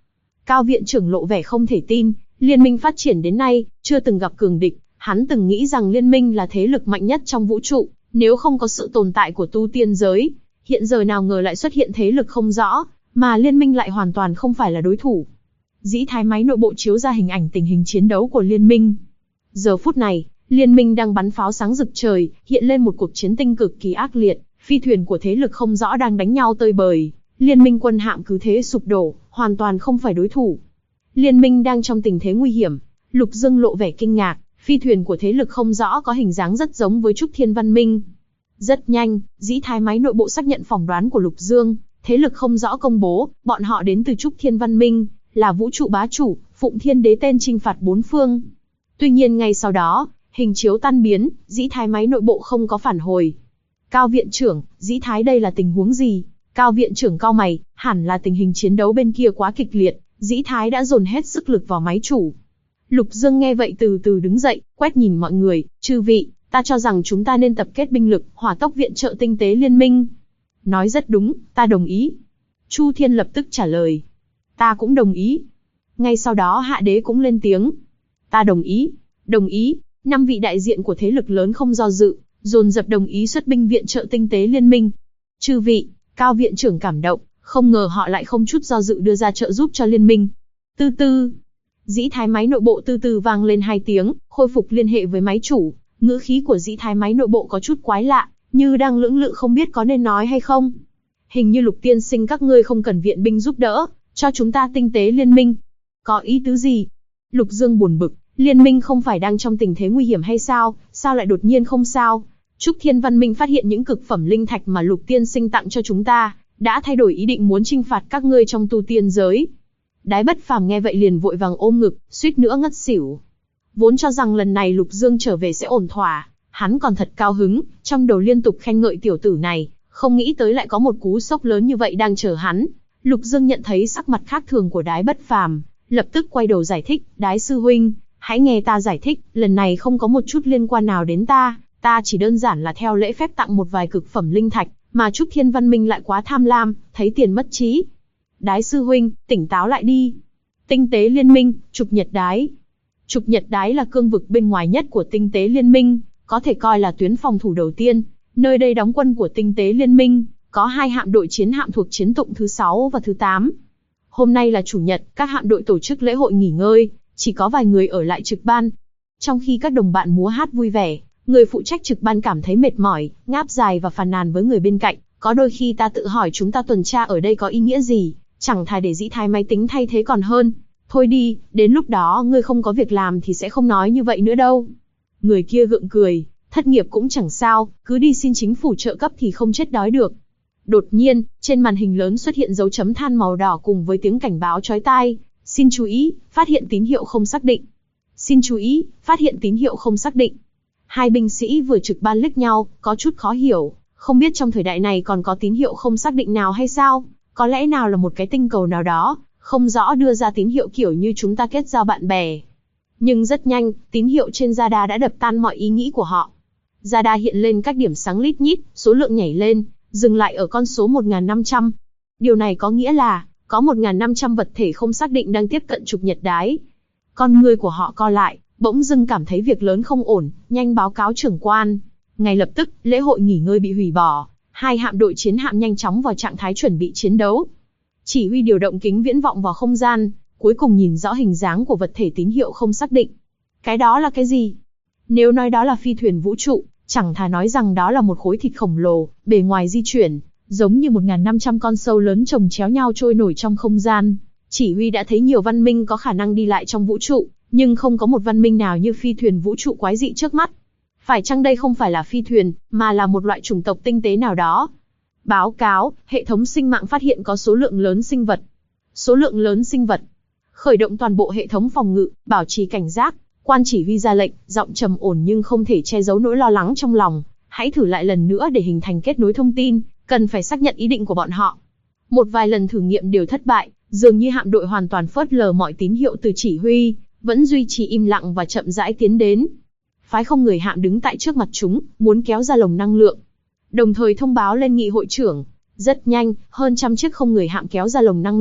Cao viện trưởng lộ vẻ không thể tin, liên minh phát triển đến nay, chưa từng gặp cường địch, hắn từng nghĩ rằng liên minh là thế lực mạnh nhất trong vũ trụ, nếu không có sự tồn tại của tu tiên giới, hiện giờ nào ngờ lại xuất hiện thế lực không rõ, mà liên minh lại hoàn toàn không phải là đối thủ. Dĩ thái máy nội bộ chiếu ra hình ảnh tình hình chiến đấu của liên minh. Giờ phút này, liên minh đang bắn pháo sáng rực trời, hiện lên một cuộc chiến tinh cực kỳ ác liệt, phi thuyền của thế lực không rõ đang đánh nhau tơi bời, liên minh quân hạm cứ thế sụp đổ, hoàn toàn không phải đối thủ. Liên minh đang trong tình thế nguy hiểm, Lục Dương lộ vẻ kinh ngạc, phi thuyền của thế lực không rõ có hình dáng rất giống với Trúc Thiên Văn Minh. Rất nhanh, dĩ thái máy nội bộ xác nhận phỏng đoán của Lục Dương, thế lực không rõ công bố, bọn họ đến từ Trúc Thiên Văn Minh, là vũ trụ bá chủ, Phụng Thiên Đế tên chinh phạt bốn phương. Tuy nhiên ngay sau đó, hình chiếu tan biến, dĩ thái máy nội bộ không có phản hồi. Cao viện trưởng, dĩ thái đây là tình huống gì? Cao viện trưởng cau mày, hẳn là tình hình chiến đấu bên kia quá kịch liệt, dĩ thái đã dồn hết sức lực vào máy chủ. Lục Dương nghe vậy từ từ đứng dậy, quét nhìn mọi người, chư vị, ta cho rằng chúng ta nên tập kết binh lực, hỏa tốc viện trợ tinh tế liên minh. Nói rất đúng, ta đồng ý. Chu Thiên lập tức trả lời. Ta cũng đồng ý. Ngay sau đó Hạ Đế cũng lên tiếng. Ta đồng ý. Đồng ý. 5 vị đại diện của thế lực lớn không do dự, dồn dập đồng ý xuất binh viện trợ tinh tế liên minh. Chư vị, Cao viện trưởng cảm động, không ngờ họ lại không chút do dự đưa ra trợ giúp cho liên minh. Từ từ, dĩ thái máy nội bộ từ từ vang lên 2 tiếng, khôi phục liên hệ với máy chủ. Ngữ khí của dĩ thái máy nội bộ có chút quái lạ, như đang lưỡng lự không biết có nên nói hay không. Hình như Lục tiên sinh các ngươi không cần viện binh giúp đỡ, cho chúng ta tinh tế liên minh. Có ý tứ gì? Lục Dương buồn bực, liên minh không phải đang trong tình thế nguy hiểm hay sao, sao lại đột nhiên không sao? Trúc Thiên Văn Minh phát hiện những cực phẩm linh thạch mà Lục tiên sinh tặng cho chúng ta, đã thay đổi ý định muốn chinh phạt các ngươi trong tu tiên giới. Đái Bất Phàm nghe vậy liền vội vàng ôm ngực, suýt nữa ngất xỉu. Vốn cho rằng lần này Lục Dương trở về sẽ ổn thỏa, hắn còn thật cao hứng, trong đầu liên tục khen ngợi tiểu tử này, không nghĩ tới lại có một cú sốc lớn như vậy đang chờ hắn. Lục Dương nhận thấy sắc mặt khác thường của Đái Bất Phàm, lập tức quay đầu giải thích, Đái sư huynh, hãy nghe ta giải thích, lần này không có một chút liên quan nào đến ta chỉ đơn giản là theo lễ phép tặng một vài cực phẩm linh thạch, mà Trúc Thiên Văn Minh lại quá tham lam, thấy tiền mất trí. Đái sư huynh, tỉnh táo lại đi. Tinh tế liên minh, Trục Nhật Đái. Trục Nhật Đái là cương vực bên ngoài nhất của tinh tế liên minh, có thể coi là tuyến phòng thủ đầu tiên. Nơi đây đóng quân của tinh tế liên minh, có 2 hạm đội chiến hạm thuộc chiến tụng thứ 6 và thứ 8. Hôm nay là chủ nhật, các hạm đội tổ chức lễ hội nghỉ ngơi, chỉ có vài người ở lại trực ban. Trong khi các đồng bạn múa hát vui vẻ, người phụ trách trực ban cảm thấy mệt mỏi, ngáp dài và phàn nàn với người bên cạnh. Có đôi khi ta tự hỏi chúng ta tuần tra ở đây có ý nghĩa gì, chẳng thà để dĩ thái máy tính thay thế còn hơn. Thôi đi, đến lúc đó ngươi không có việc làm thì sẽ không nói như vậy nữa đâu. Người kia gượng cười, thất nghiệp cũng chẳng sao, cứ đi xin chính phủ trợ cấp thì không chết đói được. Đột nhiên, trên màn hình lớn xuất hiện dấu chấm than màu đỏ cùng với tiếng cảnh báo chói tai. Xin chú ý, phát hiện tín hiệu không xác định. Xin chú ý, phát hiện tín hiệu không xác định. Hai binh sĩ vừa trực ban liếc nhau, có chút khó hiểu, không biết trong thời đại này còn có tín hiệu không xác định nào hay sao? Có lẽ nào là một cái tinh cầu nào đó, không rõ đưa ra tín hiệu kiểu như chúng ta kết giao bạn bè. Nhưng rất nhanh, tín hiệu trên radar đã đập tan mọi ý nghĩ của họ. Radar hiện lên các điểm sáng lít nhít, số lượng nhảy lên, dừng lại ở con số 1.500. Điều này có nghĩa là, có 1.500 vật thể không xác định đang tiếp cận Trục Nhật Đái. Con người của họ co lại, bỗng dưng cảm thấy việc lớn không ổn, nhanh báo cáo trưởng quan. Ngay lập tức, lễ hội nghỉ ngơi bị hủy bỏ, 2 hạm đội chiến hạm nhanh chóng vào trạng thái chuẩn bị chiến đấu. Chỉ huy điều động kính viễn vọng vào không gian, cuối cùng nhìn rõ hình dáng của vật thể tín hiệu không xác định. Cái đó là cái gì? Nếu nói đó là phi thuyền vũ trụ, chẳng thà nói rằng đó là một khối thịt khổng lồ, bề ngoài di chuyển, giống như 1.500 con sâu lớn chồng chéo nhau trôi nổi trong không gian. Chỉ huy đã thấy nhiều văn minh có khả năng đi lại trong vũ trụ, nhưng không có một văn minh nào như phi thuyền vũ trụ quái dị trước mắt. Phải chăng đây không phải là phi thuyền, mà là một loại chủng tộc tinh tế nào đó? Báo cáo, hệ thống sinh mạng phát hiện có số lượng lớn sinh vật. Số lượng lớn sinh vật. Khởi động toàn bộ hệ thống phòng ngự, bảo trì cảnh giác. Quan chỉ huy ra lệnh, giọng trầm ổn nhưng không thể che giấu nỗi lo lắng trong lòng. Hãy thử lại lần nữa để hình thành kết nối thông tin, cần phải xác nhận ý định của bọn họ. Một vài lần thử nghiệm đều thất bại, dường như hạm đội hoàn toàn phớt lờ mọi tín hiệu từ chỉ huy, vẫn duy trì im lặng và chậm rãi tiến đến. Phái không người hạm đứng tại trước mặt chúng, muốn kéo ra lồng năng lượng. Đồng thời thông báo lên nghị hội trưởng. Rất nhanh, hơn trăm chiếc không người hạm kéo ra lồng năng lượng,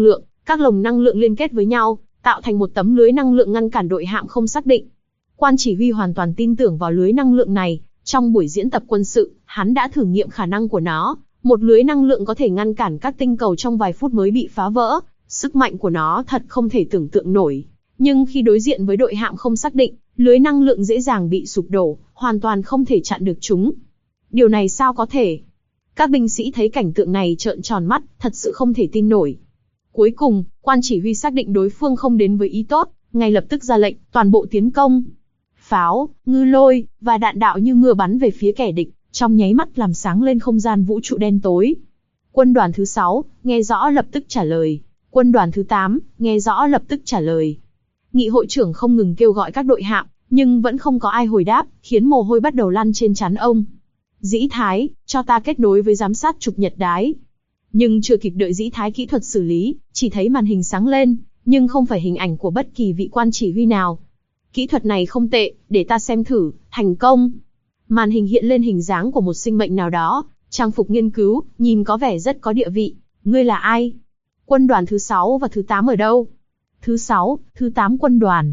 Các lồng năng lượng liên kết với nhau, tạo thành một tấm lưới năng lượng ngăn cản đội hạm không xác định. Quan chỉ huy hoàn toàn tin tưởng vào lưới năng lượng này, trong buổi diễn tập quân sự, hắn đã thử nghiệm khả năng của nó, một lưới năng lượng có thể ngăn cản các tinh cầu trong vài phút mới bị phá vỡ, sức mạnh của nó thật không thể tưởng tượng nổi. Nhưng khi đối diện với đội hạm không xác định, lưới năng lượng dễ dàng bị sụp đổ, hoàn toàn không thể chặn được chúng. Điều này sao có thể? Các binh sĩ thấy cảnh tượng này trợn tròn mắt, thật sự không thể tin nổi. Cuối cùng, quan chỉ huy xác định đối phương không đến với ý tốt, ngay lập tức ra lệnh, toàn bộ tiến công. Pháo, ngư lôi, và đạn đạo như mưa bắn về phía kẻ địch, trong nháy mắt làm sáng lên không gian vũ trụ đen tối. Quân đoàn thứ 6, nghe rõ lập tức trả lời. Quân đoàn thứ 8, nghe rõ lập tức trả lời. Nghị hội trưởng không ngừng kêu gọi các đội hạm, nhưng vẫn không có ai hồi đáp, khiến mồ hôi bắt đầu lăn trên trán ông. Dĩ Thái, cho ta kết nối với giám sát trục nhật đái. Nhưng chưa kịp đợi Dĩ Thái kỹ thuật xử lý, chỉ thấy màn hình sáng lên, nhưng không phải hình ảnh của bất kỳ vị quan chỉ huy nào. Kỹ thuật này không tệ, để ta xem thử, thành công. Màn hình hiện lên hình dáng của một sinh mệnh nào đó, trang phục nghiên cứu, nhìn có vẻ rất có địa vị. Ngươi là ai? Quân đoàn thứ 6 và thứ 8 ở đâu? Thứ 6, thứ 8 quân đoàn.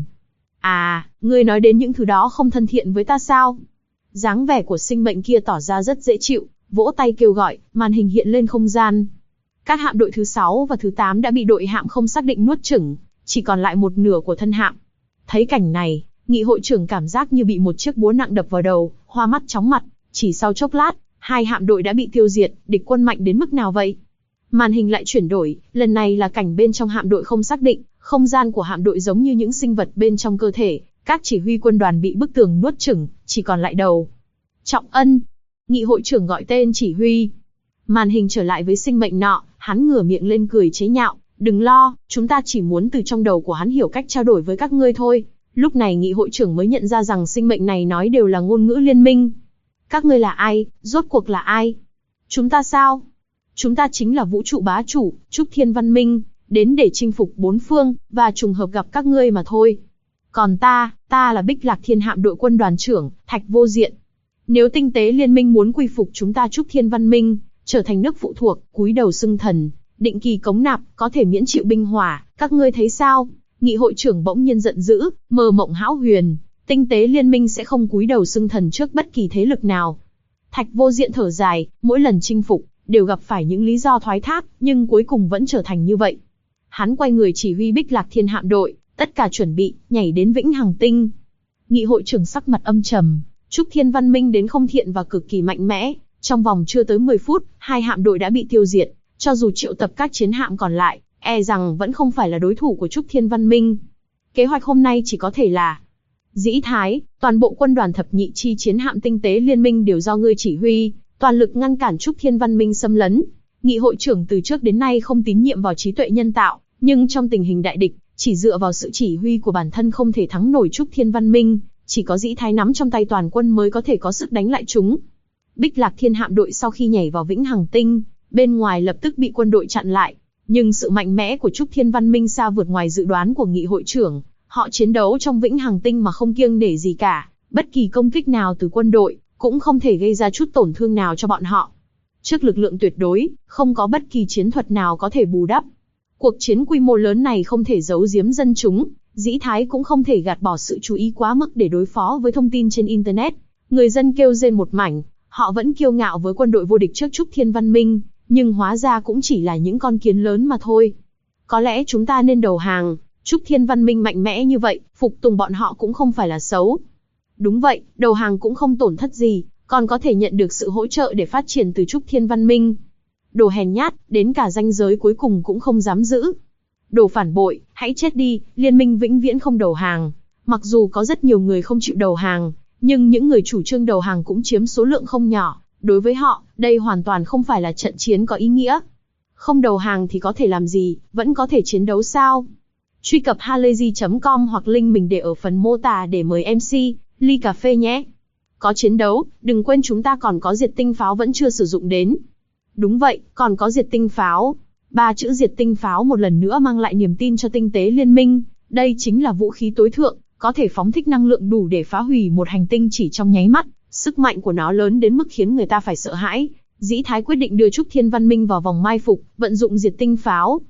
À, ngươi nói đến những thứ đó không thân thiện với ta sao? Dáng vẻ của sinh mệnh kia tỏ ra rất dễ chịu, vỗ tay kêu gọi, màn hình hiện lên không gian. Các hạm đội thứ 6 và thứ 8 đã bị đội hạm không xác định nuốt chửng, chỉ còn lại một nửa của thân hạm. Thấy cảnh này, nghị hội trưởng cảm giác như bị một chiếc búa nặng đập vào đầu, hoa mắt chóng mặt, chỉ sau chốc lát, hai hạm đội đã bị tiêu diệt, địch quân mạnh đến mức nào vậy? Màn hình lại chuyển đổi, lần này là cảnh bên trong hạm đội không xác định, không gian của hạm đội giống như những sinh vật bên trong cơ thể, các chỉ huy quân đoàn bị bức tường nuốt chửng, chỉ còn lại đầu. Trọng Ân. Nghị hội trưởng gọi tên chỉ huy. Màn hình trở lại với sinh mệnh nọ, hắn ngửa miệng lên cười chế nhạo, đừng lo, chúng ta chỉ muốn từ trong đầu của hắn hiểu cách trao đổi với các ngươi thôi. Lúc này nghị hội trưởng mới nhận ra rằng sinh mệnh này nói đều là ngôn ngữ liên minh. Các ngươi là ai, rốt cuộc là ai? Chúng ta sao? Chúng ta chính là vũ trụ bá chủ, Trúc Thiên Văn Minh, đến để chinh phục bốn phương, và trùng hợp gặp các ngươi mà thôi. Còn ta là Bích Lạc Thiên hạm đội quân đoàn trưởng, Thạch Vô Diện. Nếu tinh tế liên minh muốn quy phục chúng ta Trúc Thiên Văn Minh, trở thành nước phụ thuộc, cúi đầu xưng thần, định kỳ cống nạp, có thể miễn chịu binh hỏa, các ngươi thấy sao? Nghị hội trưởng bỗng nhiên giận dữ, mơ mộng hão huyền, tinh tế liên minh sẽ không cúi đầu xưng thần trước bất kỳ thế lực nào. Thạch Vô Diện thở dài, mỗi lần chinh phục, đều gặp phải những lý do thoái thác, nhưng cuối cùng vẫn trở thành như vậy. Hắn quay người chỉ huy Bích Lạc Thiên hạm đội, tất cả chuẩn bị, nhảy đến Vĩnh Hằng Tinh. Nghị hội trưởng sắc mặt âm trầm, Trúc Thiên Văn Minh đến không thiện và cực kỳ mạnh mẽ, trong vòng chưa tới 10 phút, hai hạm đội đã bị tiêu diệt, cho dù triệu tập các chiến hạm còn lại, e rằng vẫn không phải là đối thủ của Trúc Thiên Văn Minh. Kế hoạch hôm nay chỉ có thể là Dĩ Thái, toàn bộ quân đoàn thập nhị chi chiến hạm tinh tế liên minh đều do ngươi chỉ huy, toàn lực ngăn cản Trúc Thiên Văn Minh xâm lấn. Nghị hội trưởng từ trước đến nay không tín nhiệm vào trí tuệ nhân tạo, nhưng trong tình hình đại địch, chỉ dựa vào sự chỉ huy của bản thân không thể thắng nổi Trúc Thiên Văn Minh, chỉ có Dĩ Thái nắm trong tay toàn quân mới có thể có sức đánh lại chúng. Bích Lạc Thiên hạm đội sau khi nhảy vào Vĩnh Hằng Tinh, bên ngoài lập tức bị quân đội chặn lại, nhưng sự mạnh mẽ của Trúc Thiên Văn Minh xa vượt ngoài dự đoán của nghị hội trưởng, họ chiến đấu trong Vĩnh Hằng Tinh mà không kiêng nể gì cả, bất kỳ công kích nào từ quân đội cũng không thể gây ra chút tổn thương nào cho bọn họ. Trước lực lượng tuyệt đối, không có bất kỳ chiến thuật nào có thể bù đắp. Cuộc chiến quy mô lớn này không thể giấu giếm dân chúng, Dĩ Thái cũng không thể gạt bỏ sự chú ý quá mức để đối phó với thông tin trên Internet. Người dân kêu rên một mảnh, họ vẫn kiêu ngạo với quân đội vô địch trước Trúc Thiên Văn Minh, nhưng hóa ra cũng chỉ là những con kiến lớn mà thôi. Có lẽ chúng ta nên đầu hàng, Trúc Thiên Văn Minh mạnh mẽ như vậy, phục tùng bọn họ cũng không phải là xấu. Đúng vậy, đầu hàng cũng không tổn thất gì, còn có thể nhận được sự hỗ trợ để phát triển từ Trúc Thiên Văn Minh. Đồ hèn nhát, đến cả ranh giới cuối cùng cũng không dám giữ. Đồ phản bội, hãy chết đi, liên minh vĩnh viễn không đầu hàng. Mặc dù có rất nhiều người không chịu đầu hàng, nhưng những người chủ trương đầu hàng cũng chiếm số lượng không nhỏ. Đối với họ, đây hoàn toàn không phải là trận chiến có ý nghĩa. Không đầu hàng thì có thể làm gì, vẫn có thể chiến đấu sao? Truy cập halayzi.com hoặc link mình để ở phần mô tả để mời MC, ly cà phê nhé. Có chiến đấu, đừng quên chúng ta còn có diệt tinh pháo vẫn chưa sử dụng đến. Đúng vậy, còn có diệt tinh pháo. 3 chữ diệt tinh pháo một lần nữa mang lại niềm tin cho tinh tế liên minh. Đây chính là vũ khí tối thượng, có thể phóng thích năng lượng đủ để phá hủy một hành tinh chỉ trong nháy mắt. Sức mạnh của nó lớn đến mức khiến người ta phải sợ hãi. Dĩ Thái quyết định đưa Trúc Thiên Văn Minh vào vòng mai phục, vận dụng diệt tinh pháo.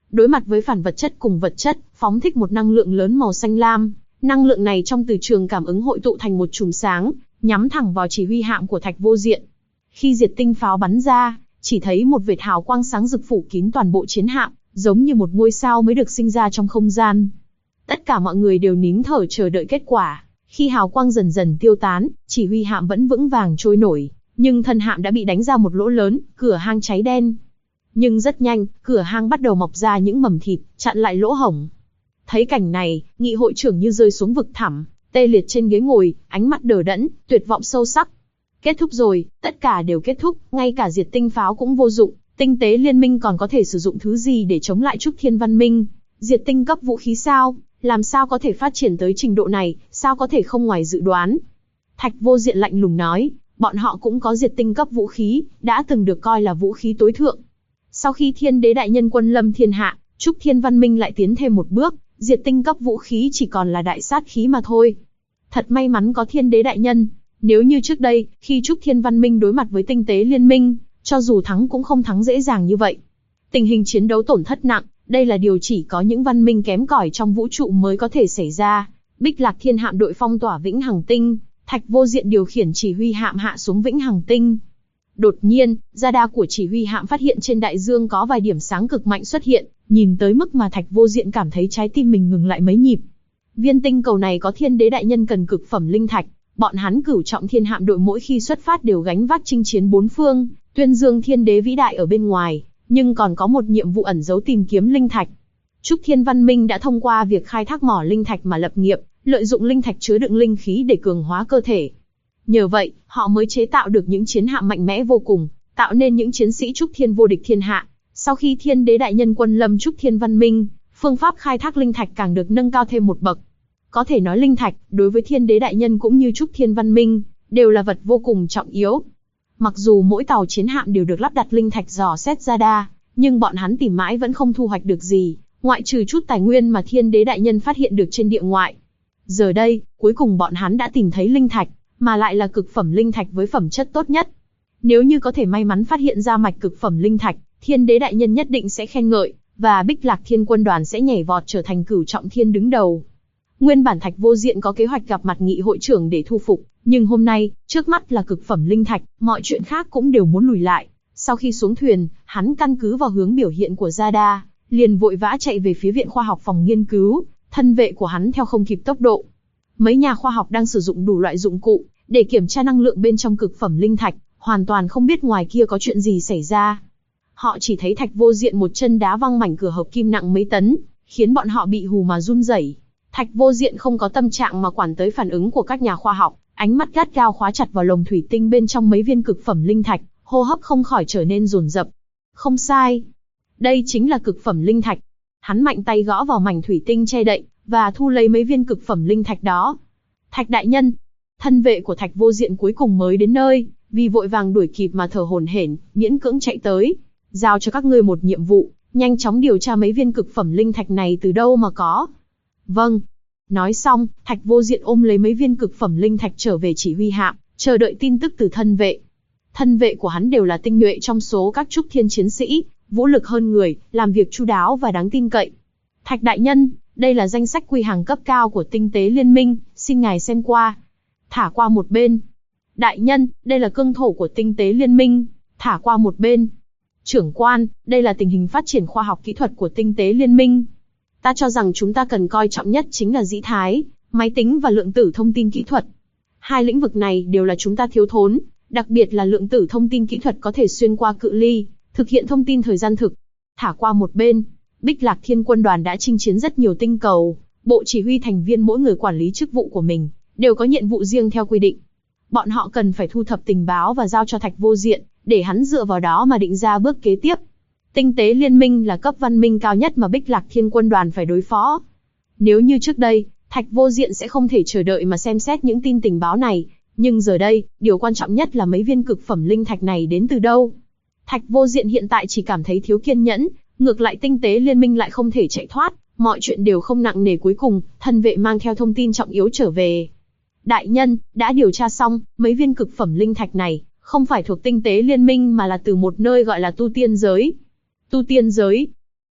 đối mặt với phản vật chất cùng vật chất, phóng thích một năng lượng lớn màu xanh lam. Năng lượng này trong từ trường cảm ứng hội tụ thành một chùm sáng, nhắm thẳng vào chỉ huy hạm của Thạch Vô Diện. Khi diệt tinh pháo bắn ra, chỉ thấy một vệt hào quang sáng rực phủ kín toàn bộ chiến hạm, giống như một ngôi sao mới được sinh ra trong không gian. Tất cả mọi người đều nín thở chờ đợi kết quả. Khi hào quang dần dần tiêu tán, chỉ huy hạm vẫn vững vàng trôi nổi, nhưng thân hạm đã bị đánh ra một lỗ lớn, cửa hang cháy đen. Nhưng rất nhanh, cửa hang bắt đầu mọc ra những mầm thịt, chặn lại lỗ hổng. Thấy cảnh này, nghị hội trưởng như rơi xuống vực thẳm, tê liệt trên ghế ngồi, ánh mắt đờ đẫn, tuyệt vọng sâu sắc. Kết thúc rồi, tất cả đều kết thúc, ngay cả diệt tinh pháo cũng vô dụng, tinh tế liên minh còn có thể sử dụng thứ gì để chống lại Trúc Thiên Văn Minh? Diệt tinh cấp vũ khí sao? Làm sao có thể phát triển tới trình độ này, sao có thể không ngoài dự đoán? Thạch Vô Diện lạnh lùng nói, bọn họ cũng có diệt tinh cấp vũ khí, đã từng được coi là vũ khí tối thượng. Sau khi Thiên Đế Đại Nhân quân lâm thiên hạ, Trúc Thiên Văn Minh lại tiến thêm một bước, diệt tinh cấp vũ khí chỉ còn là đại sát khí mà thôi. Thật may mắn có Thiên Đế Đại Nhân, nếu như trước đây, khi Trúc Thiên Văn Minh đối mặt với tinh tế liên minh, cho dù thắng cũng không thắng dễ dàng như vậy. Tình hình chiến đấu tổn thất nặng, đây là điều chỉ có những văn minh kém cỏi trong vũ trụ mới có thể xảy ra. Bích Lạc Thiên hạm đội phong tỏa Vĩnh Hằng Tinh, Thạch Vô Diện điều khiển chỉ huy hạm hạ xuống Vĩnh Hằng Tinh. Đột nhiên, radar của chỉ huy hạm phát hiện trên đại dương có vài điểm sáng cực mạnh xuất hiện, nhìn tới mức mà Thạch Vô Diện cảm thấy trái tim mình ngừng lại mấy nhịp. Viên tinh cầu này có Thiên Đế Đại Nhân cần cực phẩm linh thạch, bọn hắn Cửu Trọng Thiên hạm đội mỗi khi xuất phát đều gánh vác chinh chiến bốn phương, tuyên dương Thiên Đế vĩ đại ở bên ngoài, nhưng còn có một nhiệm vụ ẩn giấu tìm kiếm linh thạch. Trúc Thiên Văn Minh đã thông qua việc khai thác mỏ linh thạch mà lập nghiệp, lợi dụng linh thạch chứa đựng linh khí để cường hóa cơ thể. Nhờ vậy, họ mới chế tạo được những chiến hạm mạnh mẽ vô cùng, tạo nên những chiến sĩ Trúc Thiên vô địch thiên hạ. Sau khi Thiên Đế Đại Nhân quân lâm Trúc Thiên Văn Minh, phương pháp khai thác linh thạch càng được nâng cao thêm một bậc. Có thể nói linh thạch, đối với Thiên Đế Đại Nhân cũng như Trúc Thiên Văn Minh, đều là vật vô cùng trọng yếu. Mặc dù mỗi tàu chiến hạm đều được lắp đặt linh thạch dò xét radar, nhưng bọn hắn tìm mãi vẫn không thu hoạch được gì, ngoại trừ chút tài nguyên mà Thiên Đế Đại Nhân phát hiện được trên địa ngoại. Giờ đây, cuối cùng bọn hắn đã tìm thấy linh thạch, mà lại là cực phẩm linh thạch với phẩm chất tốt nhất. Nếu như có thể may mắn phát hiện ra mạch cực phẩm linh thạch, Thiên Đế Đại Nhân nhất định sẽ khen ngợi, và Bích Lạc Thiên quân đoàn sẽ nhảy vọt trở thành Cửu Trọng Thiên đứng đầu. Nguyên bản Thạch Vô Diện có kế hoạch gặp mặt nghị hội trưởng để thu phục, nhưng hôm nay, trước mắt là cực phẩm linh thạch, mọi chuyện khác cũng đều muốn lùi lại. Sau khi xuống thuyền, hắn căn cứ vào hướng biểu hiện của radar, liền vội vã chạy về phía viện khoa học phòng nghiên cứu, thân vệ của hắn theo không kịp tốc độ. Mấy nhà khoa học đang sử dụng đủ loại dụng cụ để kiểm tra năng lượng bên trong cực phẩm linh thạch, hoàn toàn không biết ngoài kia có chuyện gì xảy ra. Họ chỉ thấy Thạch Vô Diện một chân đá văng mảnh cửa hợp kim nặng mấy tấn, khiến bọn họ bị hù mà run rẩy. Thạch Vô Diện không có tâm trạng mà quản tới phản ứng của các nhà khoa học, ánh mắt gắt gao khóa chặt vào lồng thủy tinh bên trong mấy viên cực phẩm linh thạch, hô hấp không khỏi trở nên dồn dập. Không sai, đây chính là cực phẩm linh thạch. Hắn mạnh tay gõ vào mảnh thủy tinh che đậy, và thu lấy mấy viên cực phẩm linh thạch đó. Thạch Đại Nhân, thân vệ của Thạch Vô Diện cuối cùng mới đến nơi, vì vội vàng đuổi kịp mà thở hổn hển, miễn cưỡng chạy tới. Giao cho các ngươi một nhiệm vụ, nhanh chóng điều tra mấy viên cực phẩm linh thạch này từ đâu mà có. Vâng. Nói xong, Thạch Vô Diện ôm lấy mấy viên cực phẩm linh thạch trở về chỉ huy hạm, chờ đợi tin tức từ thân vệ. Thân vệ của hắn đều là tinh nhuệ trong số các Trúc Thiên chiến sĩ, vũ lực hơn người, làm việc chu đáo và đáng tin cậy. Thạch Đại Nhân, đây là danh sách quy hàng cấp cao của tinh tế liên minh, xin ngài xem qua. Thả qua một bên. Đại Nhân, đây là cương thổ của tinh tế liên minh, thả qua một bên. Trưởng quan, đây là tình hình phát triển khoa học kỹ thuật của tinh tế liên minh. Ta cho rằng chúng ta cần coi trọng nhất chính là dĩ thái, máy tính và lượng tử thông tin kỹ thuật. Hai lĩnh vực này đều là chúng ta thiếu thốn, đặc biệt là lượng tử thông tin kỹ thuật có thể xuyên qua cự ly, thực hiện thông tin thời gian thực. Thả qua một bên, Bích Lạc Thiên quân đoàn đã chinh chiến rất nhiều tinh cầu, bộ chỉ huy thành viên mỗi người quản lý chức vụ của mình, đều có nhiệm vụ riêng theo quy định. Bọn họ cần phải thu thập tình báo và giao cho Thạch Vô Diện, để hắn dựa vào đó mà định ra bước kế tiếp. Tinh tế liên minh là cấp văn minh cao nhất mà Bích Lạc Thiên quân đoàn phải đối phó. Nếu như trước đây, Thạch Vô Diện sẽ không thể chờ đợi mà xem xét những tin tình báo này, nhưng giờ đây, điều quan trọng nhất là mấy viên cực phẩm linh thạch này đến từ đâu. Thạch Vô Diện hiện tại chỉ cảm thấy thiếu kiên nhẫn, ngược lại tinh tế liên minh lại không thể chạy thoát, mọi chuyện đều không nặng nề. Cuối cùng, thân vệ mang theo thông tin trọng yếu trở về. Đại nhân, đã điều tra xong, mấy viên cực phẩm linh thạch này, không phải thuộc tinh tế liên minh mà là từ một nơi gọi là tu tiên giới. Tu tiên giới.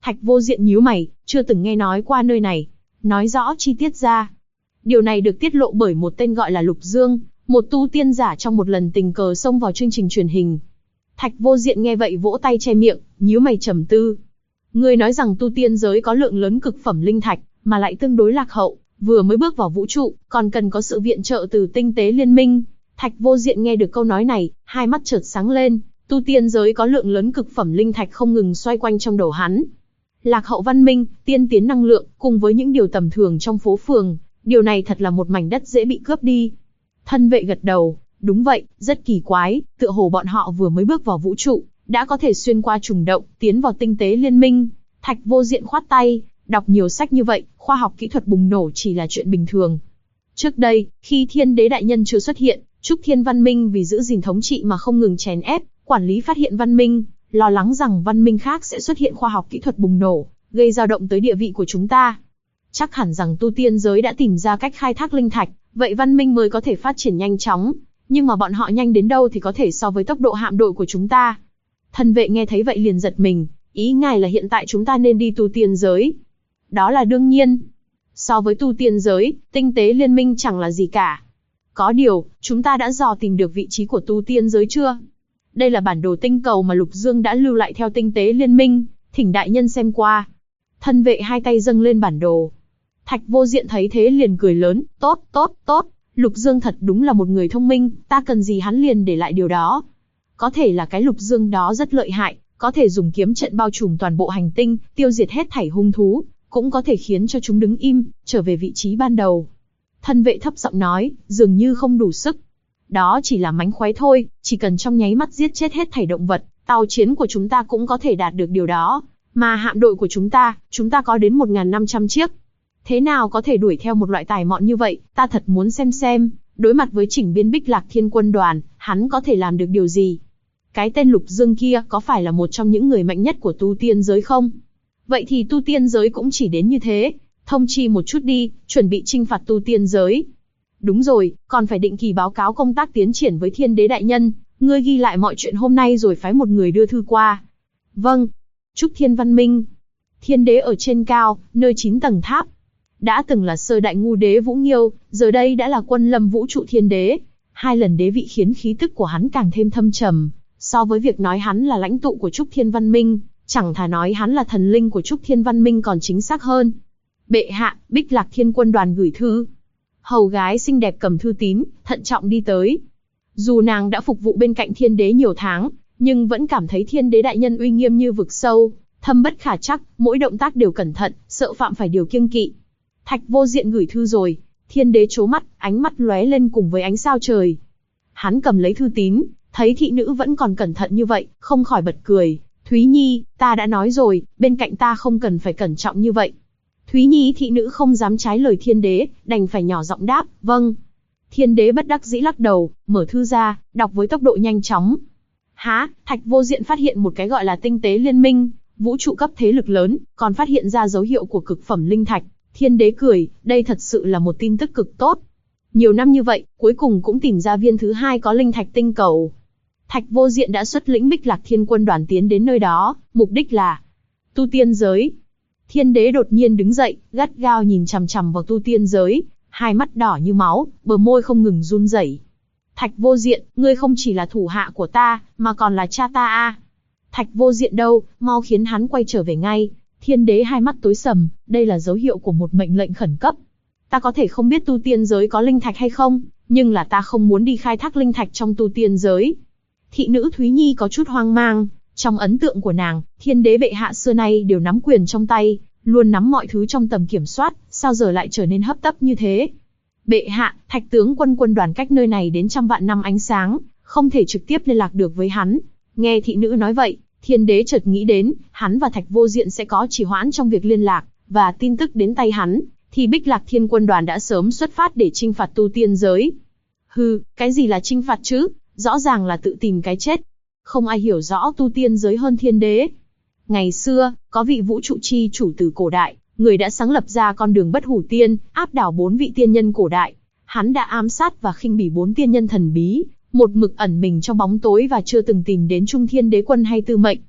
Thạch Vô Diện nhíu mày, chưa từng nghe nói qua nơi này. Nói rõ chi tiết ra. Điều này được tiết lộ bởi một tên gọi là Lục Dương, một tu tiên giả trong một lần tình cờ xông vào chương trình truyền hình. Thạch Vô Diện nghe vậy vỗ tay che miệng, nhíu mày trầm tư. Ngươi nói rằng tu tiên giới có lượng lớn cực phẩm linh thạch, mà lại tương đối lạc hậu, vừa mới bước vào vũ trụ, còn cần có sự viện trợ từ tinh tế liên minh. Thạch Vô Diện nghe được câu nói này, hai mắt chợt sáng lên, tu tiên giới có lượng lớn cực phẩm linh thạch không ngừng xoay quanh trong đầu hắn. Lạc hậu văn minh, tiên tiến năng lượng, cùng với những điều tầm thường trong phố phường, điều này thật là một mảnh đất dễ bị cướp đi. Thân vệ gật đầu, đúng vậy, rất kỳ quái, tựa hồ bọn họ vừa mới bước vào vũ trụ, đã có thể xuyên qua trùng động, tiến vào tinh tế liên minh. Thạch Vô Diện khoát tay, đọc nhiều sách như vậy, khoa học kỹ thuật bùng nổ chỉ là chuyện bình thường. Trước đây, khi Thiên Đế đại nhân chưa xuất hiện, Trúc Thiên văn minh vì giữ gìn thống trị mà không ngừng chèn ép, quản lý phát hiện văn minh, lo lắng rằng văn minh khác sẽ xuất hiện khoa học kỹ thuật bùng nổ, gây dao động tới địa vị của chúng ta. Chắc hẳn rằng tu tiên giới đã tìm ra cách khai thác linh thạch, vậy văn minh mới có thể phát triển nhanh chóng. Nhưng mà bọn họ nhanh đến đâu thì có thể so với tốc độ hạm đội của chúng ta. Thân vệ nghe thấy vậy liền giật mình, ý ngài là hiện tại chúng ta nên đi tu tiên giới. Đó là đương nhiên. So với tu tiên giới, tinh tế liên minh chẳng là gì cả. Có điều, chúng ta đã dò tìm được vị trí của tu tiên giới chưa? Đây là bản đồ tinh cầu mà Lục Dương đã lưu lại theo tinh tế liên minh, thỉnh đại nhân xem qua. Thân vệ hai tay dâng lên bản đồ. Thạch Vô Diện thấy thế liền cười lớn, tốt, tốt, tốt. Lục Dương thật đúng là một người thông minh, ta cần gì hắn liền để lại điều đó. Có thể là cái Lục Dương đó rất lợi hại, có thể dùng kiếm trận bao trùm toàn bộ hành tinh, tiêu diệt hết thảy hung thú, cũng có thể khiến cho chúng đứng im, trở về vị trí ban đầu. Thân vệ thấp giọng nói, dường như không đủ sức. Đó chỉ là mánh khóe thôi, chỉ cần trong nháy mắt giết chết hết thảy động vật, tàu chiến của chúng ta cũng có thể đạt được điều đó. Mà hạm đội của chúng ta có đến 1.500 chiếc. Thế nào có thể đuổi theo một loại tài mọn như vậy, ta thật muốn xem, đối mặt với chỉnh biên Bích Lạc Thiên Quân đoàn, hắn có thể làm được điều gì? Cái tên Lục Dương kia có phải là một trong những người mạnh nhất của tu tiên giới không? Vậy thì tu tiên giới cũng chỉ đến như thế, thông chi một chút đi, chuẩn bị chinh phạt tu tiên giới. Đúng rồi, còn phải định kỳ báo cáo công tác tiến triển với Thiên Đế đại nhân, ngươi ghi lại mọi chuyện hôm nay rồi phái một người đưa thư qua. Vâng. Trúc Thiên văn minh. Thiên Đế ở trên cao, nơi 9 tầng tháp. Đã từng là sơ đại ngu đế Vũ Nghiêu, giờ đây đã là quân lâm vũ trụ Thiên Đế. 2 lần đế vị khiến khí tức của hắn càng thêm thâm trầm. So với việc nói hắn là lãnh tụ của Trúc Thiên văn minh, chẳng thà nói hắn là thần linh của Trúc Thiên văn minh còn chính xác hơn. Bệ hạ, Bích Lạc Thiên Quân đoàn gửi thư. Hầu gái xinh đẹp cầm thư tín, thận trọng đi tới. Dù nàng đã phục vụ bên cạnh Thiên Đế nhiều tháng, nhưng vẫn cảm thấy Thiên Đế đại nhân uy nghiêm như vực sâu, thâm bất khả trắc, mỗi động tác đều cẩn thận, sợ phạm phải điều kiêng kỵ. Thạch Vô Diện gửi thư rồi. Thiên Đế trố mắt, ánh mắt lóe lên cùng với ánh sao trời. Hắn cầm lấy thư tín, thấy thị nữ vẫn còn cẩn thận như vậy, không khỏi bật cười. Thúy Nhi, ta đã nói rồi, bên cạnh ta không cần phải cẩn trọng như vậy. Thúy Nhi thị nữ không dám trái lời Thiên Đế, đành phải nhỏ giọng đáp, vâng. Thiên Đế bất đắc dĩ lắc đầu, mở thư ra, đọc với tốc độ nhanh chóng. Hả? Thạch Vô Diện phát hiện một cái gọi là tinh tế liên minh, vũ trụ cấp thế lực lớn, còn phát hiện ra dấu hiệu của cực phẩm linh thạch. Thiên Đế cười, đây thật sự là một tin tức cực tốt. Nhiều năm như vậy, cuối cùng cũng tìm ra viên thứ 2 có linh thạch tinh cầu. Thạch Vô Diện đã xuất lĩnh Bích Lạc Thiên Quân đoàn tiến đến nơi đó, mục đích là tu tiên giới. Thiên Đế đột nhiên đứng dậy, gắt gao nhìn chằm chằm vào tu tiên giới, hai mắt đỏ như máu, bờ môi không ngừng run rẩy. Thạch Vô Diện, ngươi không chỉ là thủ hạ của ta, mà còn là cha ta à? Thạch Vô Diện đâu, mau khiến hắn quay trở về ngay. Thiên Đế hai mắt tối sầm, đây là dấu hiệu của một mệnh lệnh khẩn cấp. Ta có thể không biết tu tiên giới có linh thạch hay không, nhưng là ta không muốn đi khai thác linh thạch trong tu tiên giới. Thị nữ Thúy Nhi có chút hoang mang, trong ấn tượng của nàng, Thiên Đế bệ hạ xưa nay đều nắm quyền trong tay, luôn nắm mọi thứ trong tầm kiểm soát, sao giờ lại trở nên hấp tấp như thế? Bệ hạ, Thạch tướng quân đoàn cách nơi này đến trăm vạn năm ánh sáng, không thể trực tiếp liên lạc được với hắn. Nghe thị nữ nói vậy, Thiên Đế chợt nghĩ đến, hắn và Thạch Vô Diện sẽ có trì hoãn trong việc liên lạc, và tin tức đến tay hắn, thì Bích Lạc Thiên Quân đoàn đã sớm xuất phát để chinh phạt tu tiên giới. Hừ, cái gì là chinh phạt chứ? Rõ ràng là tự tìm cái chết. Không ai hiểu rõ tu tiên giới hơn Thiên Đế. Ngày xưa, có vị vũ trụ chi chủ từ cổ đại, người đã sáng lập ra con đường bất hủ tiên, áp đảo 4 vị tiên nhân cổ đại. Hắn đã ám sát và khinh bỉ 4 tiên nhân thần bí, một mực ẩn mình trong bóng tối và chưa từng tìm đến Trung Thiên Đế quân hay Tư Mệnh.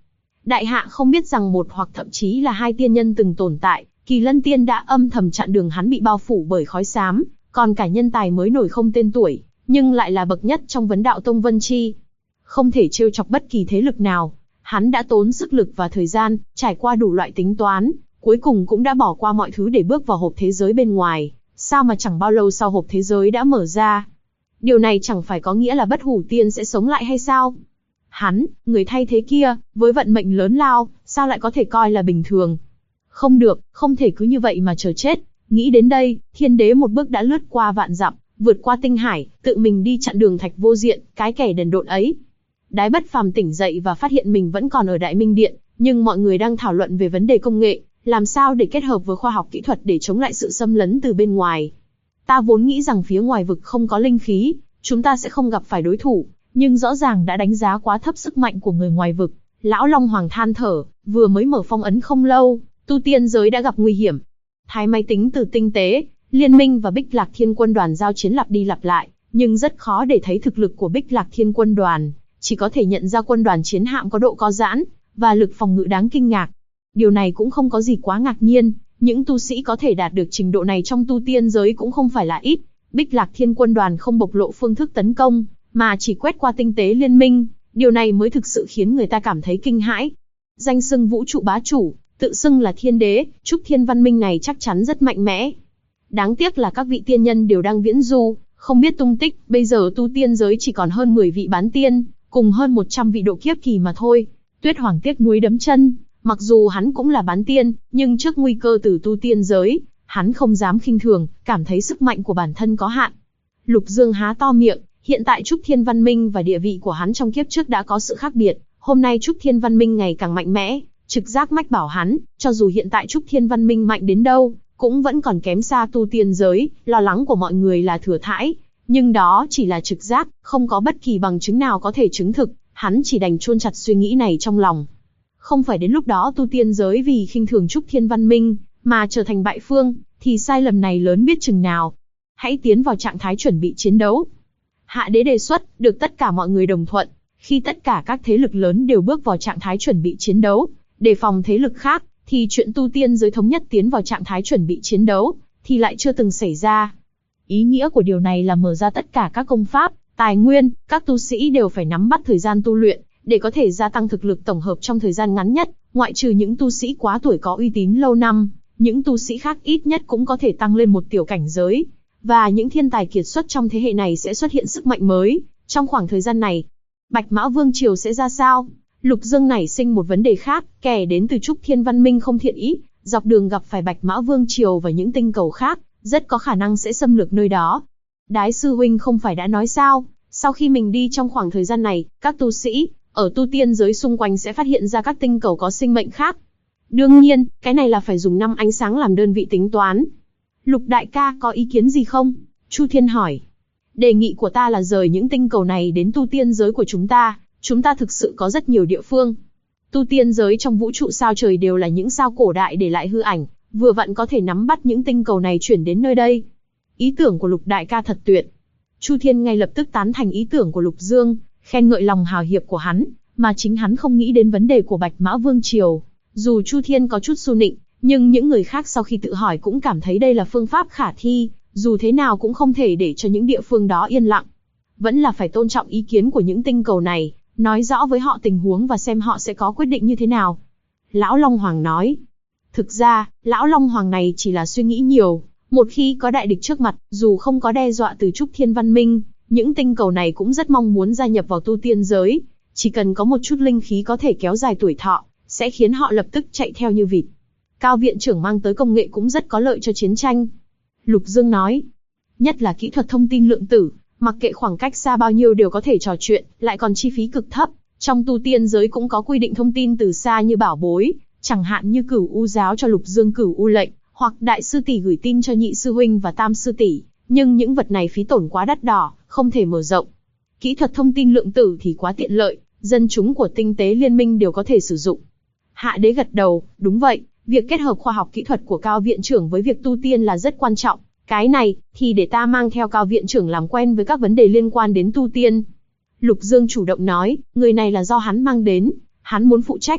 Đại hạ không biết rằng một hoặc thậm chí là hai tiên nhân từng tồn tại, Kỳ Lân Tiên đã âm thầm chặn đường hắn bị bao phủ bởi khói xám, còn cả nhân tài mới nổi không tên tuổi, nhưng lại là bậc nhất trong vấn đạo tông Vân Chi. Không thể trêu chọc bất kỳ thế lực nào, hắn đã tốn sức lực và thời gian, trải qua đủ loại tính toán, cuối cùng cũng đã bỏ qua mọi thứ để bước vào hộp thế giới bên ngoài. Sao mà chẳng bao lâu sau hộp thế giới đã mở ra? Điều này chẳng phải có nghĩa là Bất Hủ Tiên sẽ sống lại hay sao? Hắn, người thay thế kia, với vận mệnh lớn lao, sao lại có thể coi là bình thường? Không được, không thể cứ như vậy mà chờ chết. Nghĩ đến đây, Thiên Đế một bước đã lướt qua vạn dặm, vượt qua tinh hải, tự mình đi chặn đường Thạch Vô Diện, cái kẻ đần độn ấy. Đái Bất Phàm tỉnh dậy và phát hiện mình vẫn còn ở Đại Minh Điện, nhưng mọi người đang thảo luận về vấn đề công nghệ, làm sao để kết hợp với khoa học kỹ thuật để chống lại sự xâm lấn từ bên ngoài. Ta vốn nghĩ rằng phía ngoài vực không có linh khí, chúng ta sẽ không gặp phải đối thủ, nhưng rõ ràng đã đánh giá quá thấp sức mạnh của người ngoài vực. Lão Long Hoàng than thở, vừa mới mở phong ấn không lâu, tu tiên giới đã gặp nguy hiểm. Thái máy tính từ tinh tế, Liên Minh và Bích Lạc Thiên Quân Đoàn giao chiến lặp đi lặp lại, nhưng rất khó để thấy thực lực của Bích Lạc Thiên Quân Đoàn, chỉ có thể nhận ra quân đoàn chiến hạm có độ co giãn và lực phòng ngự đáng kinh ngạc. Điều này cũng không có gì quá ngạc nhiên, những tu sĩ có thể đạt được trình độ này trong tu tiên giới cũng không phải là ít. Bích Lạc Thiên Quân Đoàn không bộc lộ phương thức tấn công, mà chỉ quét qua tinh tế liên minh, điều này mới thực sự khiến người ta cảm thấy kinh hãi. Danh xưng vũ trụ bá chủ, tự xưng là thiên đế, Trúc Thiên văn minh này chắc chắn rất mạnh mẽ. Đáng tiếc là các vị tiên nhân đều đang viễn du, không biết tung tích, bây giờ tu tiên giới chỉ còn hơn 10 vị bán tiên, cùng hơn 100 vị độ kiếp kỳ mà thôi. Tuyết Hoàng tiếc nuối đấm chân, mặc dù hắn cũng là bán tiên, nhưng trước nguy cơ từ tu tiên giới, hắn không dám khinh thường, cảm thấy sức mạnh của bản thân có hạn. Lục Dương há to miệng, hiện tại Trúc Thiên văn minh và địa vị của hắn trong kiếp trước đã có sự khác biệt, hôm nay Trúc Thiên văn minh ngày càng mạnh mẽ, trực giác mách bảo hắn, cho dù hiện tại Trúc Thiên văn minh mạnh đến đâu, cũng vẫn còn kém xa tu tiên giới. Lo lắng của mọi người là thừa thãi, nhưng đó chỉ là trực giác, không có bất kỳ bằng chứng nào có thể chứng thực, hắn chỉ đành chôn chặt suy nghĩ này trong lòng. Không phải đến lúc đó tu tiên giới vì khinh thường Trúc Thiên văn minh, mà trở thành bại phương, thì sai lầm này lớn biết chừng nào. Hãy tiến vào trạng thái chuẩn bị chiến đấu. Hạ đế đề xuất, được tất cả mọi người đồng thuận. Khi tất cả các thế lực lớn đều bước vào trạng thái chuẩn bị chiến đấu, đề phòng thế lực khác, thì chuyện tu tiên giới thống nhất tiến vào trạng thái chuẩn bị chiến đấu, thì lại chưa từng xảy ra. Ý nghĩa của điều này là mở ra tất cả các công pháp, tài nguyên, các tu sĩ đều phải nắm bắt thời gian tu luyện, để có thể gia tăng thực lực tổng hợp trong thời gian ngắn nhất, ngoại trừ những tu sĩ quá tuổi có uy tín lâu năm, những tu sĩ khác ít nhất cũng có thể tăng lên một tiểu cảnh giới. Và những thiên tài kiệt xuất trong thế hệ này sẽ xuất hiện sức mạnh mới. Trong khoảng thời gian này, Bạch Mã Vương Triều sẽ ra sao? Lục Dương nảy sinh một vấn đề khác, kẻ đến từ Trúc Thiên văn minh không thiện ý, dọc đường gặp phải Bạch Mã Vương Triều và những tinh cầu khác, rất có khả năng sẽ xâm lược nơi đó. Đái sư huynh không phải đã nói sao, sau khi mình đi trong khoảng thời gian này, các tu sĩ ở tu tiên giới xung quanh sẽ phát hiện ra các tinh cầu có sinh mệnh khác. Đương nhiên, cái này là phải dùng năm ánh sáng làm đơn vị tính toán. Lục đại ca có ý kiến gì không? Chu Thiên hỏi. Đề nghị của ta là rời những tinh cầu này đến tu tiên giới của chúng ta thực sự có rất nhiều địa phương. Tu tiên giới trong vũ trụ sao trời đều là những sao cổ đại để lại hư ảnh, vừa vặn có thể nắm bắt những tinh cầu này chuyển đến nơi đây. Ý tưởng của Lục đại ca thật tuyệt. Chu Thiên ngay lập tức tán thành ý tưởng của Lục Dương, khen ngợi lòng hào hiệp của hắn, mà chính hắn không nghĩ đến vấn đề của Bạch Mã Vương Triều. Dù Chu Thiên có chút xu nịnh, nhưng những người khác sau khi tự hỏi cũng cảm thấy đây là phương pháp khả thi, dù thế nào cũng không thể để cho những địa phương đó yên lặng. Vẫn là phải tôn trọng ý kiến của những tinh cầu này, nói rõ với họ tình huống và xem họ sẽ có quyết định như thế nào. Lão Long Hoàng nói. Thực ra, Lão Long Hoàng này chỉ là suy nghĩ nhiều, một khi có đại địch trước mặt, dù không có đe dọa từ Trúc Thiên văn minh, những tinh cầu này cũng rất mong muốn gia nhập vào tu tiên giới, chỉ cần có một chút linh khí có thể kéo dài tuổi thọ, sẽ khiến họ lập tức chạy theo như vịt. Cao viện trưởng mang tới công nghệ cũng rất có lợi cho chiến tranh. Lục Dương nói. Nhất là kỹ thuật thông tin lượng tử, mặc kệ khoảng cách xa bao nhiêu đều có thể trò chuyện, lại còn chi phí cực thấp. Trong tu tiên giới cũng có quy định thông tin từ xa như bảo bối, chẳng hạn như Cửu U giáo cho Lục Dương Cửu U lệnh, hoặc đại sư tỷ gửi tin cho nhị sư huynh và tam sư tỷ, nhưng những vật này phí tổn quá đắt đỏ, không thể mở rộng. Kỹ thuật thông tin lượng tử thì quá tiện lợi, dân chúng của tinh tế liên minh đều có thể sử dụng. Hạ đế gật đầu, đúng vậy, việc kết hợp khoa học kỹ thuật của Cao viện trưởng với việc tu tiên là rất quan trọng. Cái này, thì để ta mang theo Cao viện trưởng làm quen với các vấn đề liên quan đến tu tiên. Lục Dương chủ động nói, người này là do hắn mang đến, hắn muốn phụ trách.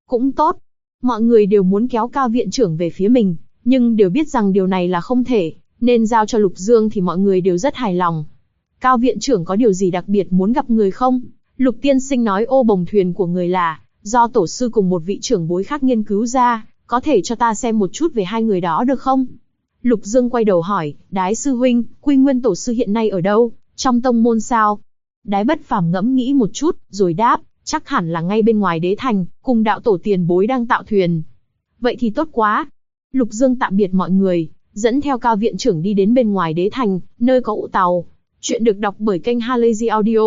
Cũng tốt. Mọi người đều muốn kéo Cao viện trưởng về phía mình, nhưng đều biết rằng điều này là không thể, nên giao cho Lục Dương thì mọi người đều rất hài lòng. Cao viện trưởng có điều gì đặc biệt muốn gặp người không? Lục tiên sinh nói ô bồng thuyền của người là do tổ sư cùng một vị trưởng bối khác nghiên cứu ra, có thể cho ta xem một chút về hai người đó được không? Lục Dương quay đầu hỏi, Đái sư huynh, Quy Nguyên tổ sư hiện nay ở đâu, trong tông môn sao? Đái Bất Phàm ngẫm nghĩ một chút, rồi đáp, chắc hẳn là ngay bên ngoài đế thành, cùng đạo tổ tiền bối đang tạo thuyền. Vậy thì tốt quá. Lục Dương tạm biệt mọi người, dẫn theo Cao viện trưởng đi đến bên ngoài đế thành, nơi có ụ tàu. Chuyện được đọc bởi kênh Halazy Audio.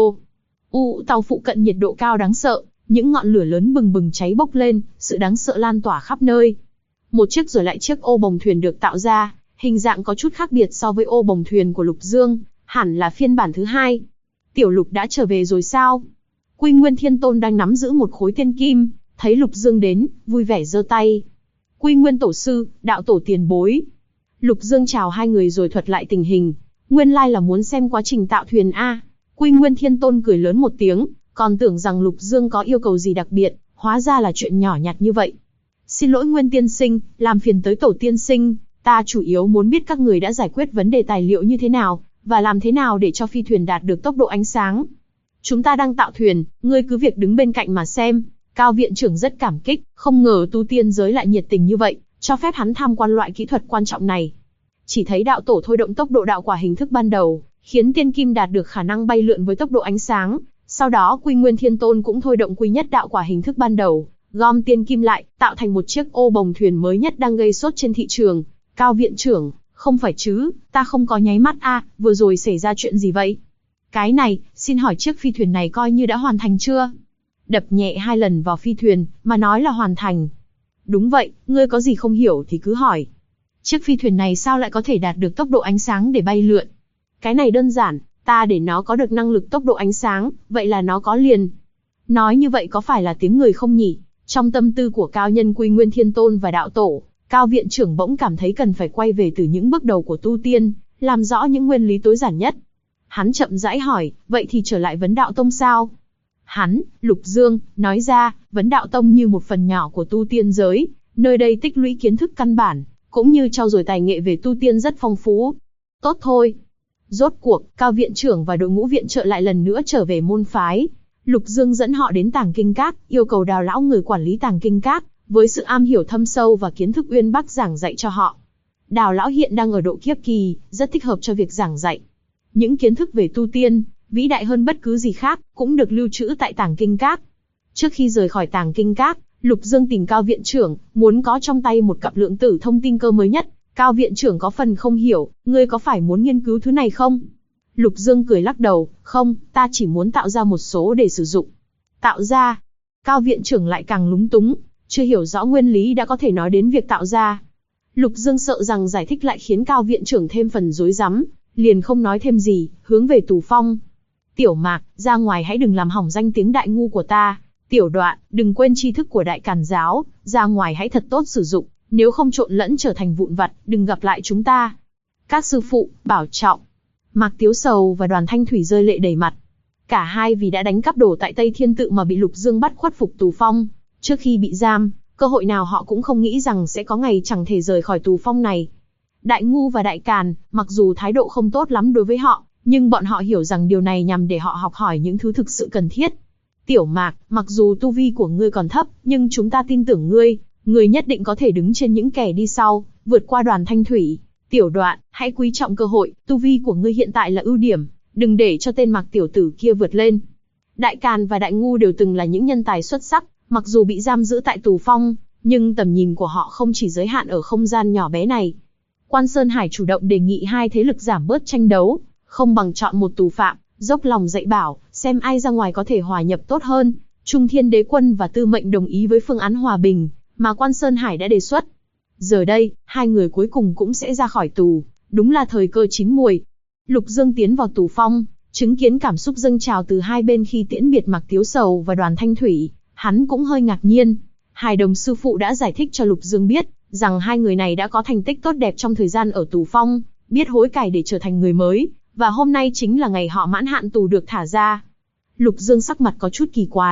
Ụ tàu phụ cận nhiệt độ cao đáng sợ, những ngọn lửa lớn bừng bừng cháy bốc lên, sự đáng sợ lan tỏa khắp nơi. Một chiếc rồi lại chiếc ô bồng thuyền được tạo ra, hình dạng có chút khác biệt so với ô bồng thuyền của Lục Dương, hẳn là phiên bản thứ hai. Tiểu Lục đã trở về rồi sao? Quy Nguyên Thiên Tôn đang nắm giữ một khối tiên kim, thấy Lục Dương đến, vui vẻ giơ tay. Quy Nguyên tổ sư, đạo tổ tiền bối. Lục Dương chào hai người rồi thuật lại tình hình. Nguyên lai là muốn xem quá trình tạo thuyền a. Quy Nguyên Thiên Tôn cười lớn một tiếng, còn tưởng rằng Lục Dương có yêu cầu gì đặc biệt, hóa ra là chuyện nhỏ nhặt như vậy. Xin lỗi Nguyên tiên sinh, làm phiền tới tổ tiên sinh, ta chủ yếu muốn biết các người đã giải quyết vấn đề tài liệu như thế nào, và làm thế nào để cho phi thuyền đạt được tốc độ ánh sáng. Chúng ta đang tạo thuyền, ngươi cứ việc đứng bên cạnh mà xem. Cao viện trưởng rất cảm kích, không ngờ tu tiên giới lại nhiệt tình như vậy, cho phép hắn tham quan loại kỹ thuật quan trọng này. Chỉ thấy đạo tổ thôi động tốc độ đạo quả hình thức ban đầu, khiến tiên kim đạt được khả năng bay lượn với tốc độ ánh sáng. Sau đó Quy Nguyên Thiên Tôn cũng thôi động quy nhất đạo quả hình thức ban đầu, gom tiên kim lại, tạo thành một chiếc ô bồng thuyền mới nhất đang gây sốt trên thị trường. Cao viện trưởng, không phải chứ, ta không có nháy mắt a, vừa rồi xảy ra chuyện gì vậy? Cái này, xin hỏi chiếc phi thuyền này coi như đã hoàn thành chưa? Đập nhẹ 2 lần vào phi thuyền, mà nói là hoàn thành. Đúng vậy, ngươi có gì không hiểu thì cứ hỏi. Chiếc phi thuyền này sao lại có thể đạt được tốc độ ánh sáng để bay lượn? Cái này đơn giản, ta để nó có được năng lực tốc độ ánh sáng, vậy là nó có liền. Nói như vậy có phải là tiếng người không nhỉ? Trong tâm tư của cao nhân Quy Nguyên Thiên Tôn và đạo tổ, Cao viện trưởng bỗng cảm thấy cần phải quay về từ những bước đầu của tu tiên, làm rõ những nguyên lý tối giản nhất. Hắn chậm rãi hỏi, vậy thì trở lại vấn đạo tông sao? Hắn, Lục Dương, nói ra, vấn đạo tông như một phần nhỏ của tu tiên giới, nơi đây tích lũy kiến thức căn bản, cũng như trau dồi tài nghệ về tu tiên rất phong phú. Tốt thôi. Rốt cuộc, Cao viện trưởng và đội ngũ viện trợ lại lần nữa trở về môn phái. Lục Dương dẫn họ đến Tàng Kinh Các, yêu cầu Đào lão người quản lý Tàng Kinh Các, với sự am hiểu thâm sâu và kiến thức uyên bác giảng dạy cho họ. Đào lão hiện đang ở độ kiếp kỳ, rất thích hợp cho việc giảng dạy. Những kiến thức về tu tiên, vĩ đại hơn bất cứ gì khác, cũng được lưu trữ tại Tàng Kinh Các. Trước khi rời khỏi Tàng Kinh Các, Lục Dương tìm Cao viện trưởng, muốn có trong tay một cặp lượng tử thông tin cơ mới nhất. Cao viện trưởng có phần không hiểu, ngươi có phải muốn nghiên cứu thứ này không? Lục Dương cười lắc đầu, không, ta chỉ muốn tạo ra một số để sử dụng. Tạo ra? Cao viện trưởng lại càng lúng túng, chưa hiểu rõ nguyên lý đã có thể nói đến việc tạo ra. Lục Dương sợ rằng giải thích lại khiến Cao viện trưởng thêm phần rối rắm, liền không nói thêm gì, hướng về Tù Phong. Tiểu Mạc, ra ngoài hãy đừng làm hỏng danh tiếng đại ngu của ta. Tiểu Đoạn, đừng quên tri thức của Đại Càn giáo, ra ngoài hãy thật tốt sử dụng, nếu không trộn lẫn trở thành vụn vặt, đừng gặp lại chúng ta. Các sư phụ, bảo trọng. Mạc Tiếu Sầu và Đoàn Thanh Thủy rơi lệ đầy mặt. Cả hai vì đã đánh cắp đồ tại Tây Thiên Tự mà bị Lục Dương bắt khuất phục Tù Phong. Trước khi bị giam, cơ hội nào họ cũng không nghĩ rằng sẽ có ngày chẳng thể rời khỏi Tù Phong này. Đại Ngu và Đại Càn, mặc dù thái độ không tốt lắm đối với họ, nhưng bọn họ hiểu rằng điều này nhằm để họ học hỏi những thứ thực sự cần thiết. Tiểu Mạc, mặc dù tu vi của ngươi còn thấp, nhưng chúng ta tin tưởng ngươi, ngươi nhất định có thể đứng trên những kẻ đi sau, vượt qua Đoàn Thanh Thủy. Tiểu Đoạn, hãy quý trọng cơ hội, tu vi của ngươi hiện tại là ưu điểm, đừng để cho tên Mạc tiểu tử kia vượt lên. Đại Càn và Đại Ngu đều từng là những nhân tài xuất sắc, mặc dù bị giam giữ tại Tù Phong, nhưng tầm nhìn của họ không chỉ giới hạn ở không gian nhỏ bé này. Quan Sơn Hải chủ động đề nghị hai thế lực giảm bớt tranh đấu, không bằng chọn một tù phạm, dốc lòng dạy bảo, xem ai ra ngoài có thể hòa nhập tốt hơn. Trung Thiên Đế Quân và Tư Mệnh đồng ý với phương án hòa bình mà Quan Sơn Hải đã đề xuất. Giờ đây, hai người cuối cùng cũng sẽ ra khỏi tù, đúng là thời cơ chín muồi. Lục Dương tiến vào Tù Phong, chứng kiến cảm xúc dâng trào từ hai bên khi tiễn biệt Mạc Tiếu Sầu và Đoàn Thanh Thủy, hắn cũng hơi ngạc nhiên. Hài Đồng sư phụ đã giải thích cho Lục Dương biết rằng hai người này đã có thành tích tốt đẹp trong thời gian ở Tù Phong, biết hối cải để trở thành người mới, và hôm nay chính là ngày họ mãn hạn tù được thả ra. Lục Dương sắc mặt có chút kỳ quái,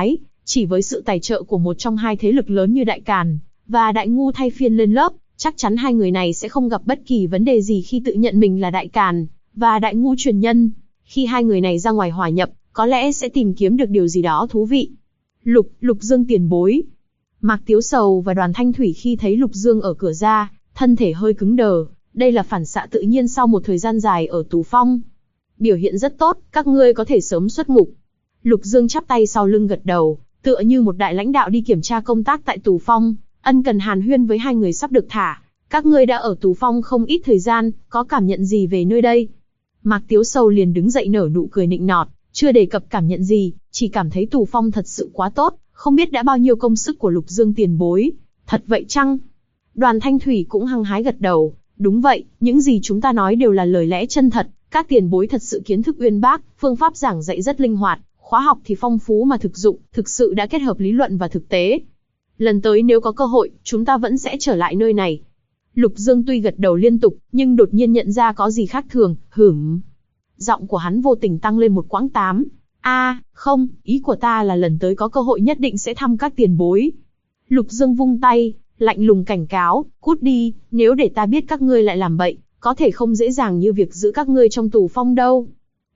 Chỉ với sự tài trợ của một trong hai thế lực lớn như Đại Càn và Đại Ngu thay phiên lên lớp, chắc chắn hai người này sẽ không gặp bất kỳ vấn đề gì khi tự nhận mình là Đại Càn và Đại Ngu truyền nhân. Khi hai người này ra ngoài hòa nhập, có lẽ sẽ tìm kiếm được điều gì đó thú vị. Lục Dương tiền bối. Mạc Tiếu Sầu và Đoàn Thanh Thủy khi thấy Lục Dương ở cửa ra, thân thể hơi cứng đờ, đây là phản xạ tự nhiên sau một thời gian dài ở tù phong. Biểu hiện rất tốt, các ngươi có thể sớm xuất ngục. Lục Dương chắp tay sau lưng gật đầu, tựa như một đại lãnh đạo đi kiểm tra công tác tại tù phong, ân cần hàn huyên với hai người sắp được thả. Các ngươi đã ở tù phong không ít thời gian, có cảm nhận gì về nơi đây? Mạc Tiếu Sầu liền đứng dậy nở nụ cười nịnh nọt, chưa đề cập cảm nhận gì, chỉ cảm thấy tù phong thật sự quá tốt, không biết đã bao nhiêu công sức của Lục Dương tiền bối. Thật vậy chăng? Đoàn Thanh Thủy cũng hăng hái gật đầu, đúng vậy, những gì chúng ta nói đều là lời lẽ chân thật, các tiền bối thật sự kiến thức uyên bác, phương pháp giảng dạy rất linh hoạt, khóa học thì phong phú mà thực dụng, thực sự đã kết hợp lý luận và thực tế. Lần tới nếu có cơ hội, chúng ta vẫn sẽ trở lại nơi này. Lục Dương tuy gật đầu liên tục, nhưng đột nhiên nhận ra có gì khác thường, Giọng của hắn vô tình tăng lên một quãng 8. Không, ý của ta là lần tới có cơ hội nhất định sẽ thăm các tiền bối. Lục Dương vung tay, lạnh lùng cảnh cáo, cút đi, nếu để ta biết các ngươi lại làm bậy, có thể không dễ dàng như việc giữ các ngươi trong tù phong đâu.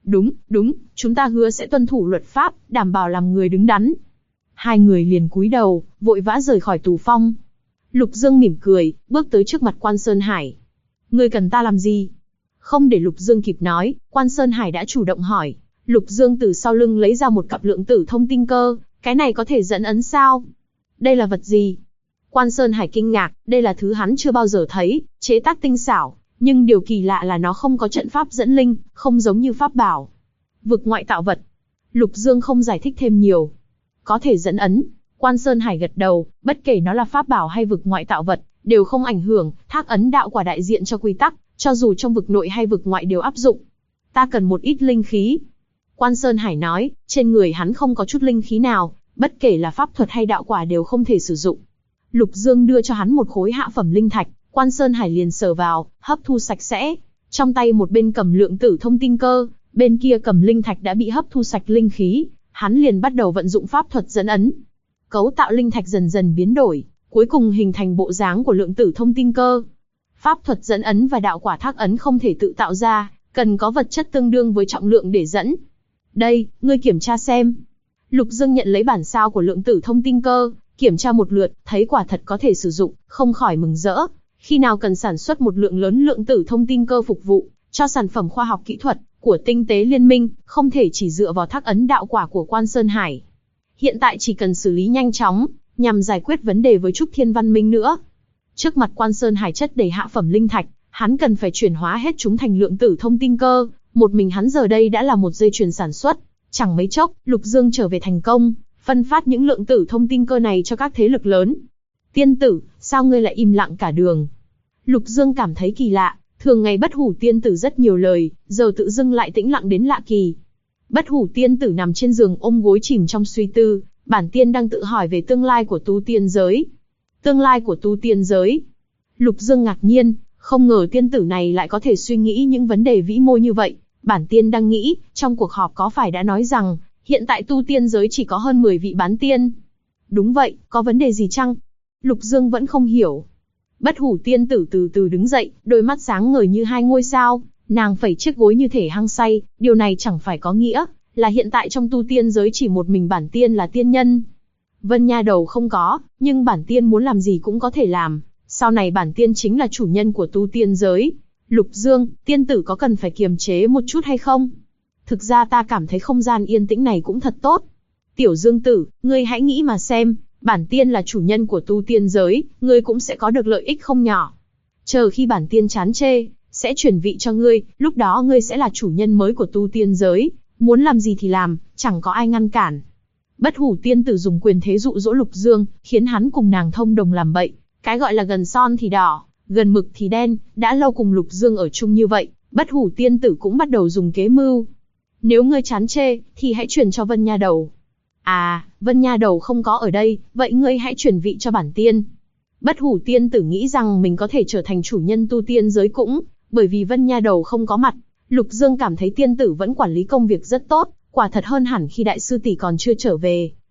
Đúng, chúng ta hứa sẽ tuân thủ luật pháp, đảm bảo làm người đứng đắn. Hai người liền cúi đầu, vội vã rời khỏi tù phong. Lục Dương mỉm cười, bước tới trước mặt Quan Sơn Hải. Ngươi cần ta làm gì? Không để Lục Dương kịp nói, Quan Sơn Hải đã chủ động hỏi. Lục Dương từ sau lưng lấy ra một cặp lượng tử thông tinh cơ, cái này có thể dẫn ấn sao? Đây là vật gì? Quan Sơn Hải kinh ngạc, đây là thứ hắn chưa bao giờ thấy, chế tác tinh xảo, nhưng điều kỳ lạ là nó không có trận pháp dẫn linh, không giống như pháp bảo. Vực ngoại tạo vật. Lục Dương không giải thích thêm nhiều. Có thể dẫn ấn. Quan Sơn Hải gật đầu, bất kể nó là pháp bảo hay vực ngoại tạo vật, đều không ảnh hưởng, thác ấn đạo quả đại diện cho quy tắc, cho dù trong vực nội hay vực ngoại đều áp dụng. Ta cần một ít linh khí. Quan Sơn Hải nói, trên người hắn không có chút linh khí nào, bất kể là pháp thuật hay đạo quả đều không thể sử dụng. Lục Dương đưa cho hắn một khối hạ phẩm linh thạch, Quan Sơn Hải liền sờ vào, hấp thu sạch sẽ. Trong tay một bên cầm lượng tử thông tinh cơ, bên kia cầm linh thạch đã bị hấp thu sạch linh khí, hắn liền bắt đầu vận dụng pháp thuật dẫn ấn. Cấu tạo linh thạch dần dần biến đổi, cuối cùng hình thành bộ dáng của lượng tử thông tinh cơ. Pháp thuật dẫn ấn và đạo quả thác ấn không thể tự tạo ra, cần có vật chất tương đương với trọng lượng để dẫn. Đây, ngươi kiểm tra xem. Lục Dương nhận lấy bản sao của lượng tử thông tinh cơ, kiểm tra một lượt, thấy quả thật có thể sử dụng, không khỏi mừng rỡ. Khi nào cần sản xuất một lượng lớn lượng tử thông tinh cơ phục vụ cho sản phẩm khoa học kỹ thuật của tinh tế liên minh, không thể chỉ dựa vào thác ấn đạo quả của Quan Sơn Hải. Hiện tại chỉ cần xử lý nhanh chóng, nhằm giải quyết vấn đề với Trúc Thiên Văn Minh nữa. Trước mặt Quan Sơn Hải chất đầy hạ phẩm linh thạch, hắn cần phải chuyển hóa hết chúng thành lượng tử thông tinh cơ, một mình hắn giờ đây đã là một dây chuyền sản xuất. Chẳng mấy chốc, Lục Dương trở về thành công, phân phát những lượng tử thông tinh cơ này cho các thế lực lớn. Tiên tử, sao ngươi lại im lặng cả đường? Lục Dương cảm thấy kỳ lạ, thường ngày Bất Hủ tiên tử rất nhiều lời, giờ tự dưng lại tĩnh lặng đến lạ kỳ. Bất Hủ tiên tử nằm trên giường ôm gối chìm trong suy tư, bản tiên đang tự hỏi về tương lai của tu tiên giới. Tương lai của tu tiên giới? Lục Dương ngạc nhiên, không ngờ tiên tử này lại có thể suy nghĩ những vấn đề vĩ mô như vậy. Bản tiên đang nghĩ, trong cuộc họp có phải đã nói rằng, hiện tại tu tiên giới chỉ có hơn 10 vị bán tiên? Đúng vậy, có vấn đề gì chăng? Lục Dương vẫn không hiểu. Bất Hủ tiên tử từ từ đứng dậy, đôi mắt sáng ngời như hai ngôi sao, nàng phẩy chiếc gối như thể hăng say, điều này chẳng phải có nghĩa là hiện tại trong tu tiên giới chỉ một mình bản tiên là tiên nhân. Vân Nha Đầu không có, nhưng bản tiên muốn làm gì cũng có thể làm, sau này bản tiên chính là chủ nhân của tu tiên giới. Lục Dương, tiên tử có cần phải kiềm chế một chút hay không? Thực ra ta cảm thấy không gian yên tĩnh này cũng thật tốt. Tiểu Dương tử, ngươi hãy nghĩ mà xem, bản tiên là chủ nhân của tu tiên giới, ngươi cũng sẽ có được lợi ích không nhỏ. Chờ khi bản tiên chán chê, sẽ chuyển vị cho ngươi, lúc đó ngươi sẽ là chủ nhân mới của tu tiên giới, muốn làm gì thì làm, chẳng có ai ngăn cản. Bất Hủ tiên tử dùng quyền thế dụ dỗ Lục Dương, khiến hắn cùng nàng thông đồng làm bậy. Cái gọi là gần son thì đỏ, gần mực thì đen, đã lâu cùng Lục Dương ở chung như vậy, Bất Hủ tiên tử cũng bắt đầu dùng kế mưu. Nếu ngươi chán chê, thì hãy chuyển cho Vân Nha Đầu. À, Vân Nha Đầu không có ở đây, vậy ngươi hãy chuyển vị cho bản tiên. Bất Hủ tiên tử nghĩ rằng mình có thể trở thành chủ nhân tu tiên giới cũng, bởi vì Vân Nha Đầu không có mặt. Lục Dương cảm thấy tiên tử vẫn quản lý công việc rất tốt, quả thật hơn hẳn khi đại sư tỷ còn chưa trở về.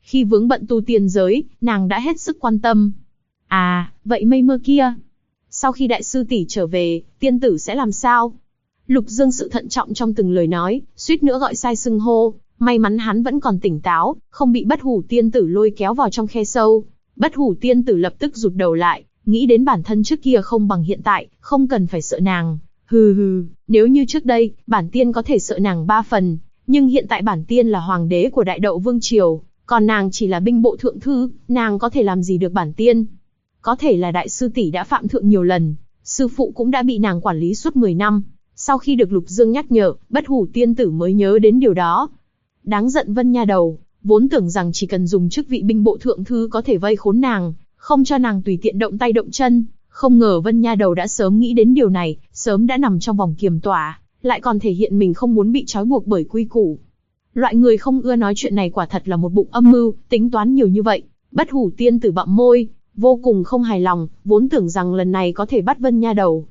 Khi vướng bận tu tiên giới, nàng đã hết sức quan tâm. À, vậy mây mưa kia. Sau khi đại sư tỷ trở về, tiên tử sẽ làm sao? Lục Dương sự thận trọng trong từng lời nói, suýt nữa gọi sai xưng hô. May mắn hắn vẫn còn tỉnh táo, không bị Bất Hủ tiên tử lôi kéo vào trong khe sâu. Bất Hủ tiên tử lập tức rụt đầu lại, nghĩ đến bản thân trước kia không bằng hiện tại, không cần phải sợ nàng. Hừ hừ, nếu như trước đây, bản tiên có thể sợ nàng 3 phần, nhưng hiện tại bản tiên là hoàng đế của Đại Đậu Vương Triều, còn nàng chỉ là binh bộ thượng thư, nàng có thể làm gì được bản tiên? Có thể là đại sư tỷ đã phạm thượng nhiều lần, sư phụ cũng đã bị nàng quản lý suốt 10 năm. Sau khi được Lục Dương nhắc nhở, Bất Hủ tiên tử mới nhớ đến điều đó. Đáng giận Vân Nha Đầu, vốn tưởng rằng chỉ cần dùng chức vị binh bộ thượng thư có thể vây khốn nàng, không cho nàng tùy tiện động tay động chân. Không ngờ Vân Nha Đầu đã sớm nghĩ đến điều này, sớm đã nằm trong vòng kiềm tỏa, lại còn thể hiện mình không muốn bị trói buộc bởi quy củ. Loại người không ưa nói chuyện này quả thật là một bụng âm mưu, tính toán nhiều như vậy. Bất Hủ tiên tử bặm môi, vô cùng không hài lòng, vốn tưởng rằng lần này có thể bắt Vân Nha Đầu.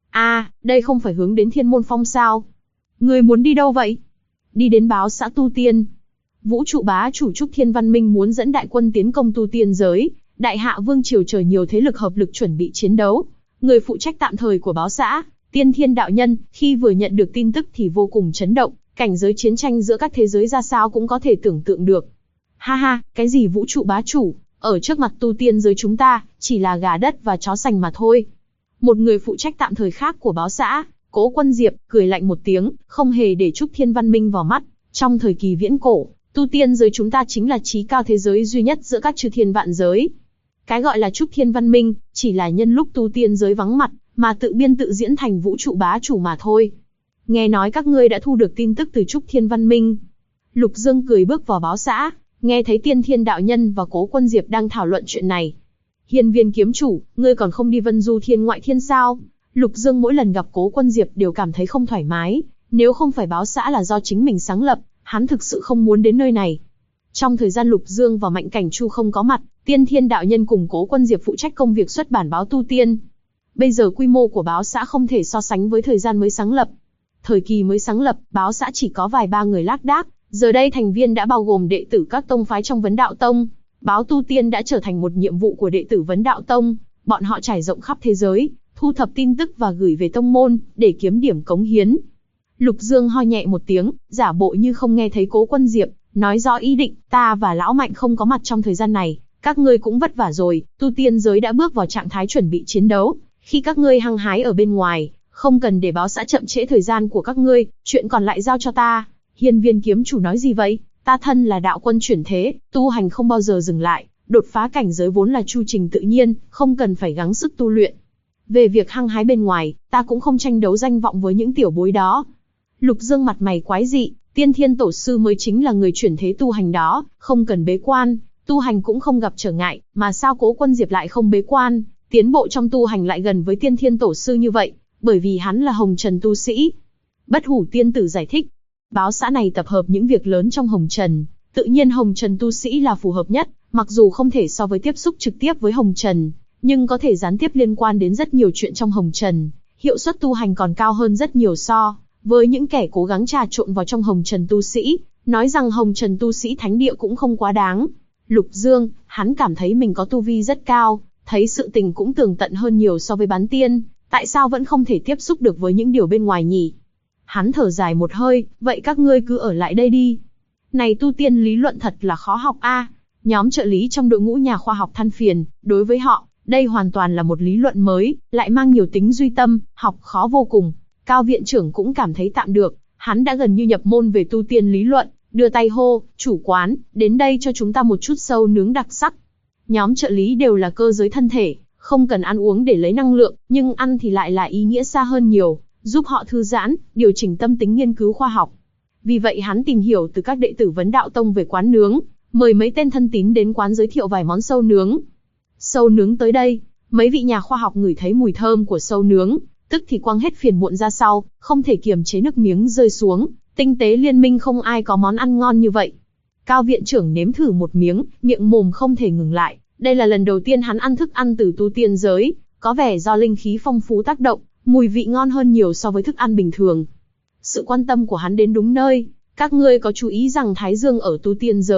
Đây không phải hướng đến Thiên Môn Phong sao? Người muốn đi đâu vậy? Đi đến Báo Xã tu tiên. Vũ trụ bá chủ Trúc Thiên Văn Minh muốn dẫn đại quân tiến công tu tiên giới, Đại Hạ Vương Triều chờ nhiều thế lực hợp lực chuẩn bị chiến đấu. Người phụ trách tạm thời của Báo Xã, Tiên Thiên đạo nhân, khi vừa nhận được tin tức thì vô cùng chấn động, cảnh giới chiến tranh giữa các thế giới ra sao cũng có thể tưởng tượng được. Ha ha, cái gì vũ trụ bá chủ, ở trước mặt tu tiên giới chúng ta, chỉ là gà đất và chó sành mà thôi. Một người phụ trách tạm thời khác của Báo Xã, Cố Quân Diệp, cười lạnh một tiếng, không hề để Trúc Thiên Văn Minh vào mắt. Trong thời kỳ viễn cổ, tu tiên giới chúng ta chính là chí cao thế giới duy nhất giữa các chư thiên vạn giới. Cái gọi là Trúc Thiên Văn Minh, chỉ là nhân lúc tu tiên giới vắng mặt, mà tự biên tự diễn thành vũ trụ bá chủ mà thôi. Nghe nói các ngươi đã thu được tin tức từ Trúc Thiên Văn Minh. Lục Dương cười bước vào Báo Xã, nghe thấy Tiên Thiên đạo nhân và Cố Quân Diệp đang thảo luận chuyện này. Hiên Viên kiếm chủ, ngươi còn không đi Vân Du Thiên Ngoại Thiên sao? Lục Dương mỗi lần gặp Cố Quân Diệp đều cảm thấy không thoải mái, nếu không phải Báo Xã là do chính mình sáng lập, hắn thực sự không muốn đến nơi này. Trong thời gian Lục Dương và Mạnh Cảnh Chu không có mặt, Tiên Thiên đạo nhân cùng Cố Quân Diệp phụ trách công việc xuất bản báo tu tiên. Bây giờ quy mô của Báo Xã không thể so sánh với thời gian mới sáng lập. Thời kỳ mới sáng lập, Báo Xã chỉ có vài ba người lác đác, giờ đây thành viên đã bao gồm đệ tử các tông phái trong Vấn Đạo Tông. Báo tu tiên đã trở thành một nhiệm vụ của đệ tử Vấn Đạo Tông, bọn họ trải rộng khắp thế giới, thu thập tin tức và gửi về tông môn, để kiếm điểm cống hiến. Lục Dương ho nhẹ một tiếng, giả bộ như không nghe thấy Cố Quân Diệp, nói rõ ý định, ta và Lão Mạnh không có mặt trong thời gian này, các ngươi cũng vất vả rồi, tu tiên giới đã bước vào trạng thái chuẩn bị chiến đấu, khi các ngươi hăng hái ở bên ngoài, không cần để Báo Xã chậm trễ thời gian của các ngươi, chuyện còn lại giao cho ta. Hiên Viên kiếm chủ nói gì vậy? Ta thân là đạo quân chuyển thế, tu hành không bao giờ dừng lại, đột phá cảnh giới vốn là chu trình tự nhiên, không cần phải gắng sức tu luyện. Về việc hăng hái bên ngoài, ta cũng không tranh đấu danh vọng với những tiểu bối đó. Lục Dương mặt mày quái dị, Tiên Thiên Tổ Sư mới chính là người chuyển thế tu hành đó, không cần bế quan, tu hành cũng không gặp trở ngại, mà sao Cố Quân Diệp lại không bế quan, tiến bộ trong tu hành lại gần với Tiên Thiên Tổ Sư như vậy, bởi vì hắn là hồng trần tu sĩ. Bất Hủ tiên tử giải thích, Báo Xã này tập hợp những việc lớn trong hồng trần, tự nhiên hồng trần tu sĩ là phù hợp nhất, mặc dù không thể so với tiếp xúc trực tiếp với hồng trần, nhưng có thể gián tiếp liên quan đến rất nhiều chuyện trong hồng trần, hiệu suất tu hành còn cao hơn rất nhiều so với những kẻ cố gắng trà trộn vào trong hồng trần tu sĩ, nói rằng hồng trần tu sĩ thánh địa cũng không quá đáng. Lục Dương, hắn cảm thấy mình có tu vi rất cao, thấy sự tình cũng tường tận hơn nhiều so với bán tiên, tại sao vẫn không thể tiếp xúc được với những điều bên ngoài nhỉ? Hắn thở dài một hơi, vậy các ngươi cứ ở lại đây đi. Này tu tiên lý luận thật là khó học a. Nhóm trợ lý trong đội ngũ nhà khoa học than phiền, đối với họ, đây hoàn toàn là một lý luận mới, lại mang nhiều tính duy tâm, học khó vô cùng. Cao viện trưởng cũng cảm thấy tạm được, hắn đã gần như nhập môn về tu tiên lý luận, đưa tay hô, chủ quán, đến đây cho chúng ta một chút sâu nướng đặc sắc. Nhóm trợ lý đều là cơ giới thân thể, không cần ăn uống để lấy năng lượng, nhưng ăn thì lại là ý nghĩa xa hơn nhiều, giúp họ thư giãn, điều chỉnh tâm tính nghiên cứu khoa học. Vì vậy hắn tìm hiểu từ các đệ tử Vấn Đạo Tông về quán nướng, mời mấy tên thân tín đến quán giới thiệu vài món sâu nướng. Sâu nướng tới đây, mấy vị nhà khoa học ngửi thấy mùi thơm của sâu nướng, tức thì quăng hết phiền muộn ra sau, không thể kiềm chế nước miếng rơi xuống. Tinh tế liên minh không ai có món ăn ngon như vậy. Cao viện trưởng nếm thử một miếng, miệng mồm không thể ngừng lại. Đây là lần đầu tiên hắn ăn thức ăn từ tu tiên giới, có vẻ do linh khí phong phú tác động, mùi vị ngon hơn nhiều so với thức ăn bình thường. Sự quan tâm của hắn đến đúng nơi. Các ngươi có chú ý rằng Thái Dương ở tu tiên giới,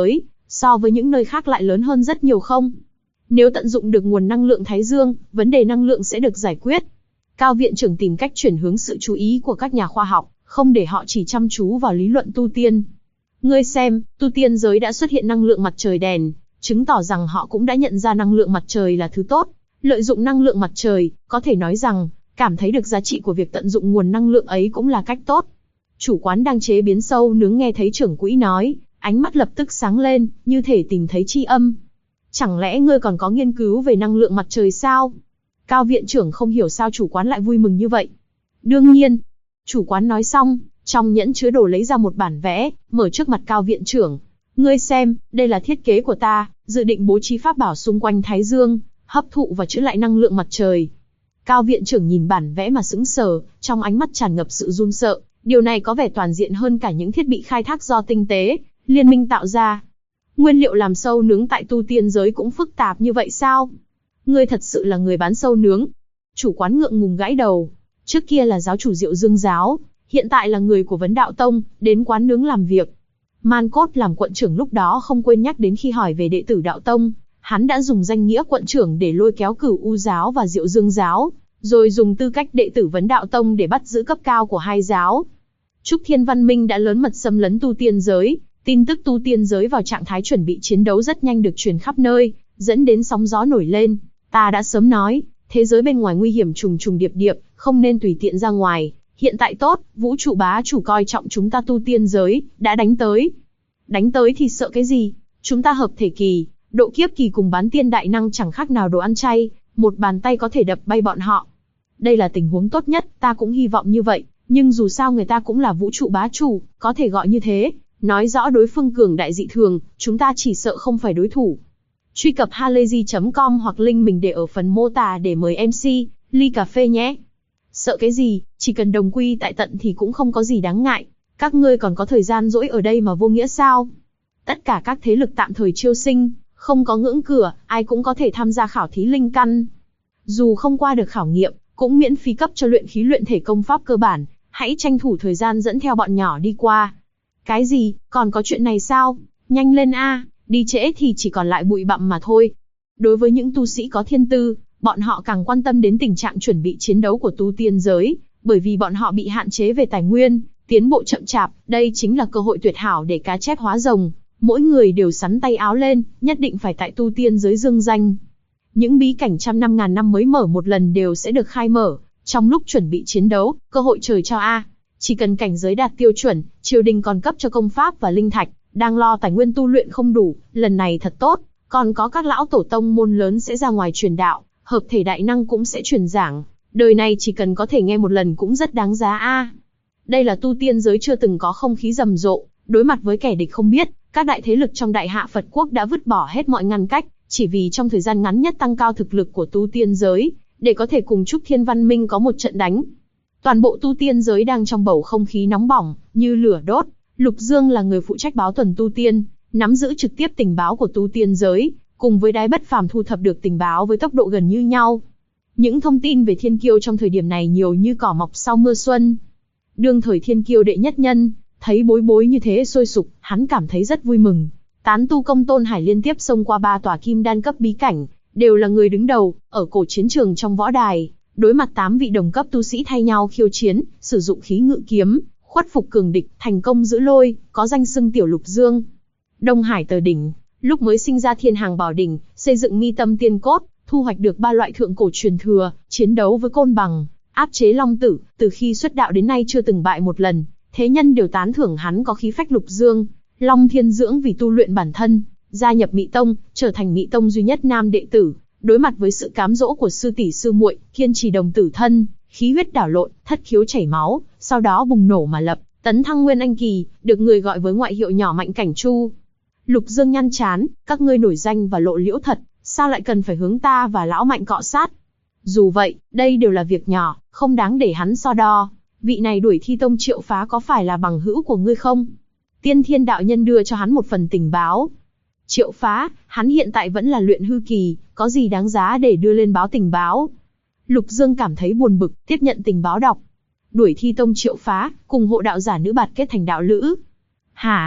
so với những nơi khác lại lớn hơn rất nhiều không? Nếu tận dụng được nguồn năng lượng Thái Dương, vấn đề năng lượng sẽ được giải quyết. Cao viện trưởng tìm cách chuyển hướng sự chú ý của các nhà khoa học, không để họ chỉ chăm chú vào lý luận tu tiên. Ngươi xem, tu tiên giới đã xuất hiện năng lượng mặt trời đèn, chứng tỏ rằng họ cũng đã nhận ra năng lượng mặt trời là thứ tốt. Lợi dụng năng lượng mặt trời, có thể nói rằng, cảm thấy được giá trị của việc tận dụng nguồn năng lượng ấy cũng là cách tốt. Chủ quán đang chế biến sâu nướng nghe thấy trưởng quỹ nói, ánh mắt lập tức sáng lên, như thể tìm thấy tri âm. Chẳng lẽ ngươi còn có nghiên cứu về năng lượng mặt trời sao? Cao viện trưởng không hiểu sao chủ quán lại vui mừng như vậy. Đương nhiên, chủ quán nói xong, trong nhẫn chứa đồ lấy ra một bản vẽ, mở trước mặt Cao viện trưởng. Ngươi xem, đây là thiết kế của ta, dự định bố trí pháp bảo xung quanh Thái Dương, hấp thụ và chữa lại năng lượng mặt trời. Cao viện trưởng nhìn bản vẽ mà sững sờ, trong ánh mắt tràn ngập sự run sợ. Điều này có vẻ toàn diện hơn cả những thiết bị khai thác do tinh tế liên minh tạo ra. Nguyên liệu làm sâu nướng tại tu tiên giới cũng phức tạp như vậy sao? Ngươi thật sự là người bán sâu nướng. Chủ quán ngượng ngùng gãi đầu. Trước kia là giáo chủ Diệu Dương giáo, hiện tại là người của Vấn Đạo Tông, đến quán nướng làm việc. Man Cốt làm quận trưởng lúc đó không quên nhắc đến khi hỏi về đệ tử Đạo Tông, hắn đã dùng danh nghĩa quận trưởng để lôi kéo Cửu U giáo và Diệu Dương giáo, rồi dùng tư cách đệ tử Vấn Đạo Tông để bắt giữ cấp cao của hai giáo. Trúc Thiên Văn Minh đã lớn mật xâm lấn tu tiên giới, tin tức tu tiên giới vào trạng thái chuẩn bị chiến đấu rất nhanh được truyền khắp nơi, dẫn đến sóng gió nổi lên. Ta đã sớm nói, thế giới bên ngoài nguy hiểm trùng trùng điệp điệp, không nên tùy tiện ra ngoài. Hiện tại tốt, vũ trụ bá chủ coi trọng chúng ta tu tiên giới, đã đánh tới. Đánh tới thì sợ cái gì? Chúng ta hợp thể kỳ, độ kiếp kỳ cùng bán tiên đại năng chẳng khác nào đồ ăn chay, một bàn tay có thể đập bay bọn họ. Đây là tình huống tốt nhất, ta cũng hy vọng như vậy, nhưng dù sao người ta cũng là vũ trụ bá chủ, có thể gọi như thế, nói rõ đối phương cường đại dị thường, chúng ta chỉ sợ không phải đối thủ. Truy cập halayzi.com hoặc link mình để ở phần mô tả để mời MC, ly cà phê nhé. Sợ cái gì, chỉ cần đồng quy tại tận thì cũng không có gì đáng ngại. Các ngươi còn có thời gian rỗi ở đây mà vô nghĩa sao? Tất cả các thế lực tạm thời chiêu sinh, không có ngưỡng cửa, ai cũng có thể tham gia khảo thí linh căn. Dù không qua được khảo nghiệm, cũng miễn phí cấp cho luyện khí luyện thể công pháp cơ bản, hãy tranh thủ thời gian dẫn theo bọn nhỏ đi qua. Cái gì, còn có chuyện này sao? Nhanh lên a, đi trễ thì chỉ còn lại bụi bặm mà thôi. Đối với những tu sĩ có thiên tư, bọn họ càng quan tâm đến tình trạng chuẩn bị chiến đấu của tu tiên giới, bởi vì bọn họ bị hạn chế về tài nguyên, tiến bộ chậm chạp, đây chính là cơ hội tuyệt hảo để cá chép hóa rồng. Mỗi người đều sắn tay áo lên, nhất định phải tại tu tiên giới dương danh. Những bí cảnh trăm năm ngàn năm mới mở một lần đều sẽ được khai mở, trong lúc chuẩn bị chiến đấu, cơ hội trời cho a. Chỉ cần cảnh giới đạt tiêu chuẩn, triều đình còn cấp cho công pháp và linh thạch, đang lo tài nguyên tu luyện không đủ, lần này thật tốt, còn có các lão tổ tông môn lớn sẽ ra ngoài truyền đạo, hợp thể đại năng cũng sẽ truyền giảng, đời này chỉ cần có thể nghe một lần cũng rất đáng giá a. Đây là tu tiên giới chưa từng có không khí rầm rộ, đối mặt với kẻ địch không biết, các đại thế lực trong Đại Hạ Phật Quốc đã vứt bỏ hết mọi ngăn cách, chỉ vì trong thời gian ngắn nhất tăng cao thực lực của tu tiên giới, để có thể cùng Trúc Thiên Văn Minh có một trận đánh. Toàn bộ tu tiên giới đang trong bầu không khí nóng bỏng, như lửa đốt. Lục Dương là người phụ trách báo tuần tu tiên, nắm giữ trực tiếp tình báo của tu tiên giới, cùng với Đái Bất Phàm thu thập được tình báo với tốc độ gần như nhau. Những thông tin về Thiên Kiêu trong thời điểm này nhiều như cỏ mọc sau mưa xuân. Đương thời Thiên Kiêu đệ nhất nhân, thấy Bối Bối như thế sôi sục, hắn cảm thấy rất vui mừng. Tán tu Công Tôn Hải liên tiếp xông qua 3 tòa kim đan cấp bí cảnh, đều là người đứng đầu, ở cổ chiến trường trong võ đài, đối mặt 8 vị đồng cấp tu sĩ thay nhau khiêu chiến, sử dụng khí ngự kiếm, khuất phục cường địch, thành công giữ lôi, có danh xưng Tiểu Lục Dương. Đông Hải Tờ Đỉnh, lúc mới sinh ra Thiên Hàng Bảo Đỉnh, xây dựng mi tâm tiên cốt, thu hoạch được 3 loại thượng cổ truyền thừa, chiến đấu với Côn Bằng, áp chế Long Tử, từ khi xuất đạo đến nay chưa từng bại một lần, thế nhân đều tán thưởng hắn có khí phách Lục Dương. Long Thiên Dưỡng vì tu luyện bản thân, gia nhập Mị Tông, trở thành Mị Tông duy nhất nam đệ tử, đối mặt với sự cám dỗ của sư tỷ sư muội, kiên trì đồng tử thân, khí huyết đảo lộn, thất khiếu chảy máu, sau đó bùng nổ mà lập, tấn thăng Nguyên Anh kỳ, được người gọi với ngoại hiệu nhỏ Mạnh Cảnh Chu. Lục Dương nhăn chán, các ngươi nổi danh và lộ liễu thật, sao lại cần phải hướng ta và lão Mạnh cọ sát? Dù vậy, đây đều là việc nhỏ, không đáng để hắn so đo. Vị này đuổi thi tông Triệu Phá có phải là bằng hữu của ngươi không? Tiên Thiên đạo nhân đưa cho hắn một phần tình báo. Triệu Phá, hắn hiện tại vẫn là luyện hư kỳ, có gì đáng giá để đưa lên báo tình báo? Lục Dương cảm thấy buồn bực, tiếp nhận tình báo đọc. Đuổi thi tông Triệu Phá, cùng hộ đạo giả nữ Bạt kết thành đạo lữ. Hả?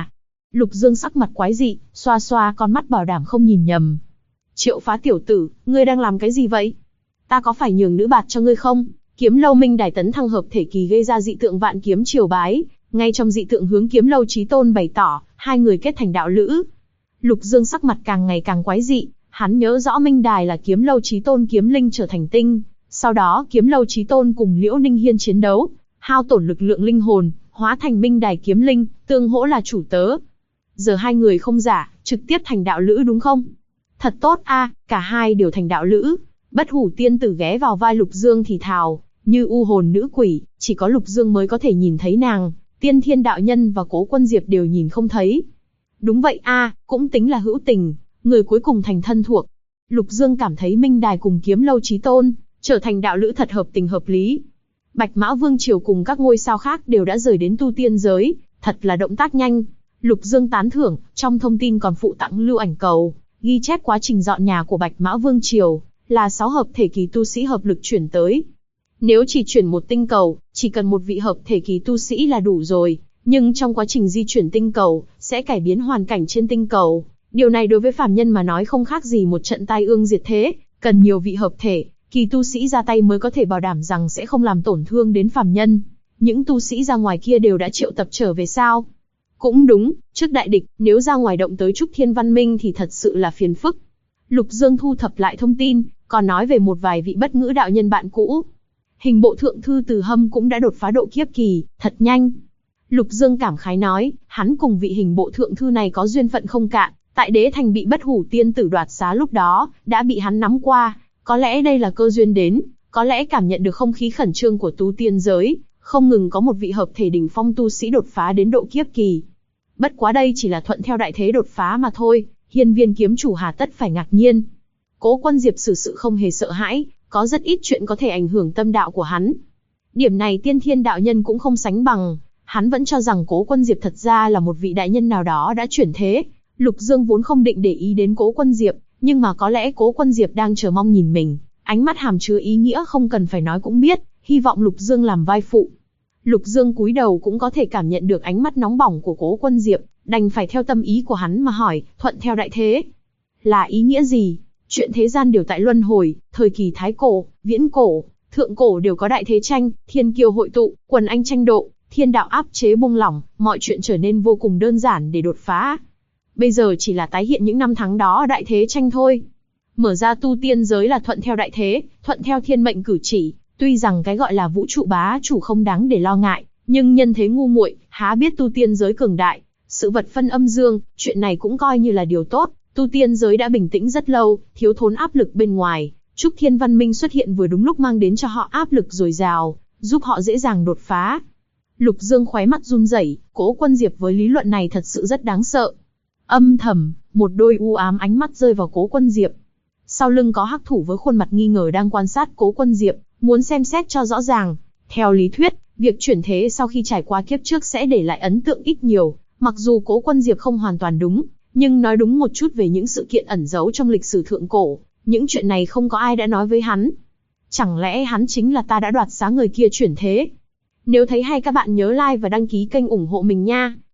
Lục Dương sắc mặt quái dị, xoa xoa con mắt bảo đảm không nhìn nhầm. Triệu Phá tiểu tử, ngươi đang làm cái gì vậy? Ta có phải nhường nữ bạt cho ngươi không? Kiếm Lâu Minh Đài tấn thăng hợp thể kỳ gây ra dị tượng vạn kiếm triều bái, ngay trong dị tượng hướng Kiếm Lâu Chí Tôn bày tỏ, hai người kết thành đạo lữ. Lục Dương sắc mặt càng ngày càng quái dị, hắn nhớ rõ Minh Đài là Kiếm Lâu Chí Tôn kiếm linh trở thành tinh, sau đó Kiếm Lâu Chí Tôn cùng Liễu Ninh Hiên chiến đấu, hao tổn lực lượng linh hồn, hóa thành Minh Đài kiếm linh, tương hỗ là chủ tớ. Giờ hai người không giả, trực tiếp thành đạo lữ đúng không? Thật tốt a, cả hai đều thành đạo lữ. Bất Hủ tiên tử ghé vào vai Lục Dương thì thào, như u hồn nữ quỷ, chỉ có Lục Dương mới có thể nhìn thấy nàng, Tiên Thiên đạo nhân và Cố Quân Diệp đều nhìn không thấy. Đúng vậy a, cũng tính là hữu tình, người cuối cùng thành thân thuộc. Lục Dương cảm thấy Minh Đài cùng Kiếm Lâu Chí Tôn trở thành đạo lữ thật hợp tình hợp lý. Bạch Mã Vương triều cùng các ngôi sao khác đều đã rời đến tu tiên giới, thật là động tác nhanh. Lục Dương tán thưởng, trong thông tin còn phụ tặng lưu ảnh cầu, ghi chép quá trình dọn nhà của Bạch Mã Vương triều, là 6 hợp thể kỳ tu sĩ hợp lực chuyển tới. Nếu chỉ chuyển một tinh cầu, chỉ cần một vị hợp thể kỳ tu sĩ là đủ rồi, nhưng trong quá trình di chuyển tinh cầu, sẽ cải biến hoàn cảnh trên tinh cầu. Điều này đối với phàm nhân mà nói không khác gì một trận tai ương diệt thế, cần nhiều vị hợp thể kỳ tu sĩ ra tay mới có thể bảo đảm rằng sẽ không làm tổn thương đến phàm nhân. Những tu sĩ ra ngoài kia đều đã triệu tập trở về sao? Cũng đúng, trước đại địch, nếu ra ngoài động tới Trúc Thiên Văn Minh thì thật sự là phiền phức. Lục Dương thu thập lại thông tin, còn nói về một vài vị bất ngữ đạo nhân bạn cũ. Hình bộ thượng thư Từ Hâm cũng đã đột phá độ kiếp kỳ, thật nhanh. Lục Dương cảm khái nói, hắn cùng vị hình bộ thượng thư này có duyên phận không cạn, tại Đế Thành bị Bất Hủ tiên tử đoạt xá lúc đó, đã bị hắn nắm qua, có lẽ đây là cơ duyên đến, có lẽ cảm nhận được không khí khẩn trương của tu tiên giới, không ngừng có một vị hợp thể đỉnh phong tu sĩ đột phá đến độ kiếp kỳ. Bất quá đây chỉ là thuận theo đại thế đột phá mà thôi, Hiên Viên kiếm chủ hà tất phải ngạc nhiên. Cố Quân Diệp xử sự không hề sợ hãi, có rất ít chuyện có thể ảnh hưởng tâm đạo của hắn. Điểm này Tiên Thiên đạo nhân cũng không sánh bằng, hắn vẫn cho rằng Cố Quân Diệp thật ra là một vị đại nhân nào đó đã chuyển thế. Lục Dương vốn không định để ý đến Cố Quân Diệp, nhưng mà có lẽ Cố Quân Diệp đang chờ mong nhìn mình, ánh mắt hàm chứa ý nghĩa không cần phải nói cũng biết, hy vọng Lục Dương làm vai phụ. Lục Dương cúi đầu cũng có thể cảm nhận được ánh mắt nóng bỏng của Cố Quân Diệp, đành phải theo tâm ý của hắn mà hỏi, thuận theo đại thế. Là ý nghĩa gì? Chuyện thế gian đều tại luân hồi, thời kỳ thái cổ, viễn cổ, thượng cổ đều có đại thế tranh, thiên kiêu hội tụ, quần anh tranh độ, thiên đạo áp chế buông lỏng, mọi chuyện trở nên vô cùng đơn giản để đột phá. Bây giờ chỉ là tái hiện những năm tháng đó đại thế tranh thôi. Mở ra tu tiên giới là thuận theo đại thế, thuận theo thiên mệnh cử chỉ, tuy rằng cái gọi là vũ trụ bá chủ không đáng để lo ngại, nhưng nhân thế ngu muội, há biết tu tiên giới cường đại, sự vật phân âm dương, chuyện này cũng coi như là điều tốt. Tu tiên giới đã bình tĩnh rất lâu, thiếu thốn áp lực bên ngoài, Trúc Thiên Văn Minh xuất hiện vừa đúng lúc mang đến cho họ áp lực dồi dào, giúp họ dễ dàng đột phá. Lục Dương khóe mắt run rẩy, Cố Quân Diệp với lý luận này thật sự rất đáng sợ. Âm thầm, một đôi u ám ánh mắt rơi vào Cố Quân Diệp. Sau lưng có hắc thủ với khuôn mặt nghi ngờ đang quan sát Cố Quân Diệp, muốn xem xét cho rõ ràng. Theo lý thuyết, việc chuyển thế sau khi trải qua kiếp trước sẽ để lại ấn tượng ít nhiều, mặc dù Cố Quân Diệp không hoàn toàn đúng, nhưng nói đúng một chút về những sự kiện ẩn giấu trong lịch sử thượng cổ, những chuyện này không có ai đã nói với hắn. Chẳng lẽ hắn chính là ta đã đoạt xá người kia chuyển thế? Nếu thấy hay các bạn nhớ like và đăng ký kênh ủng hộ mình nha.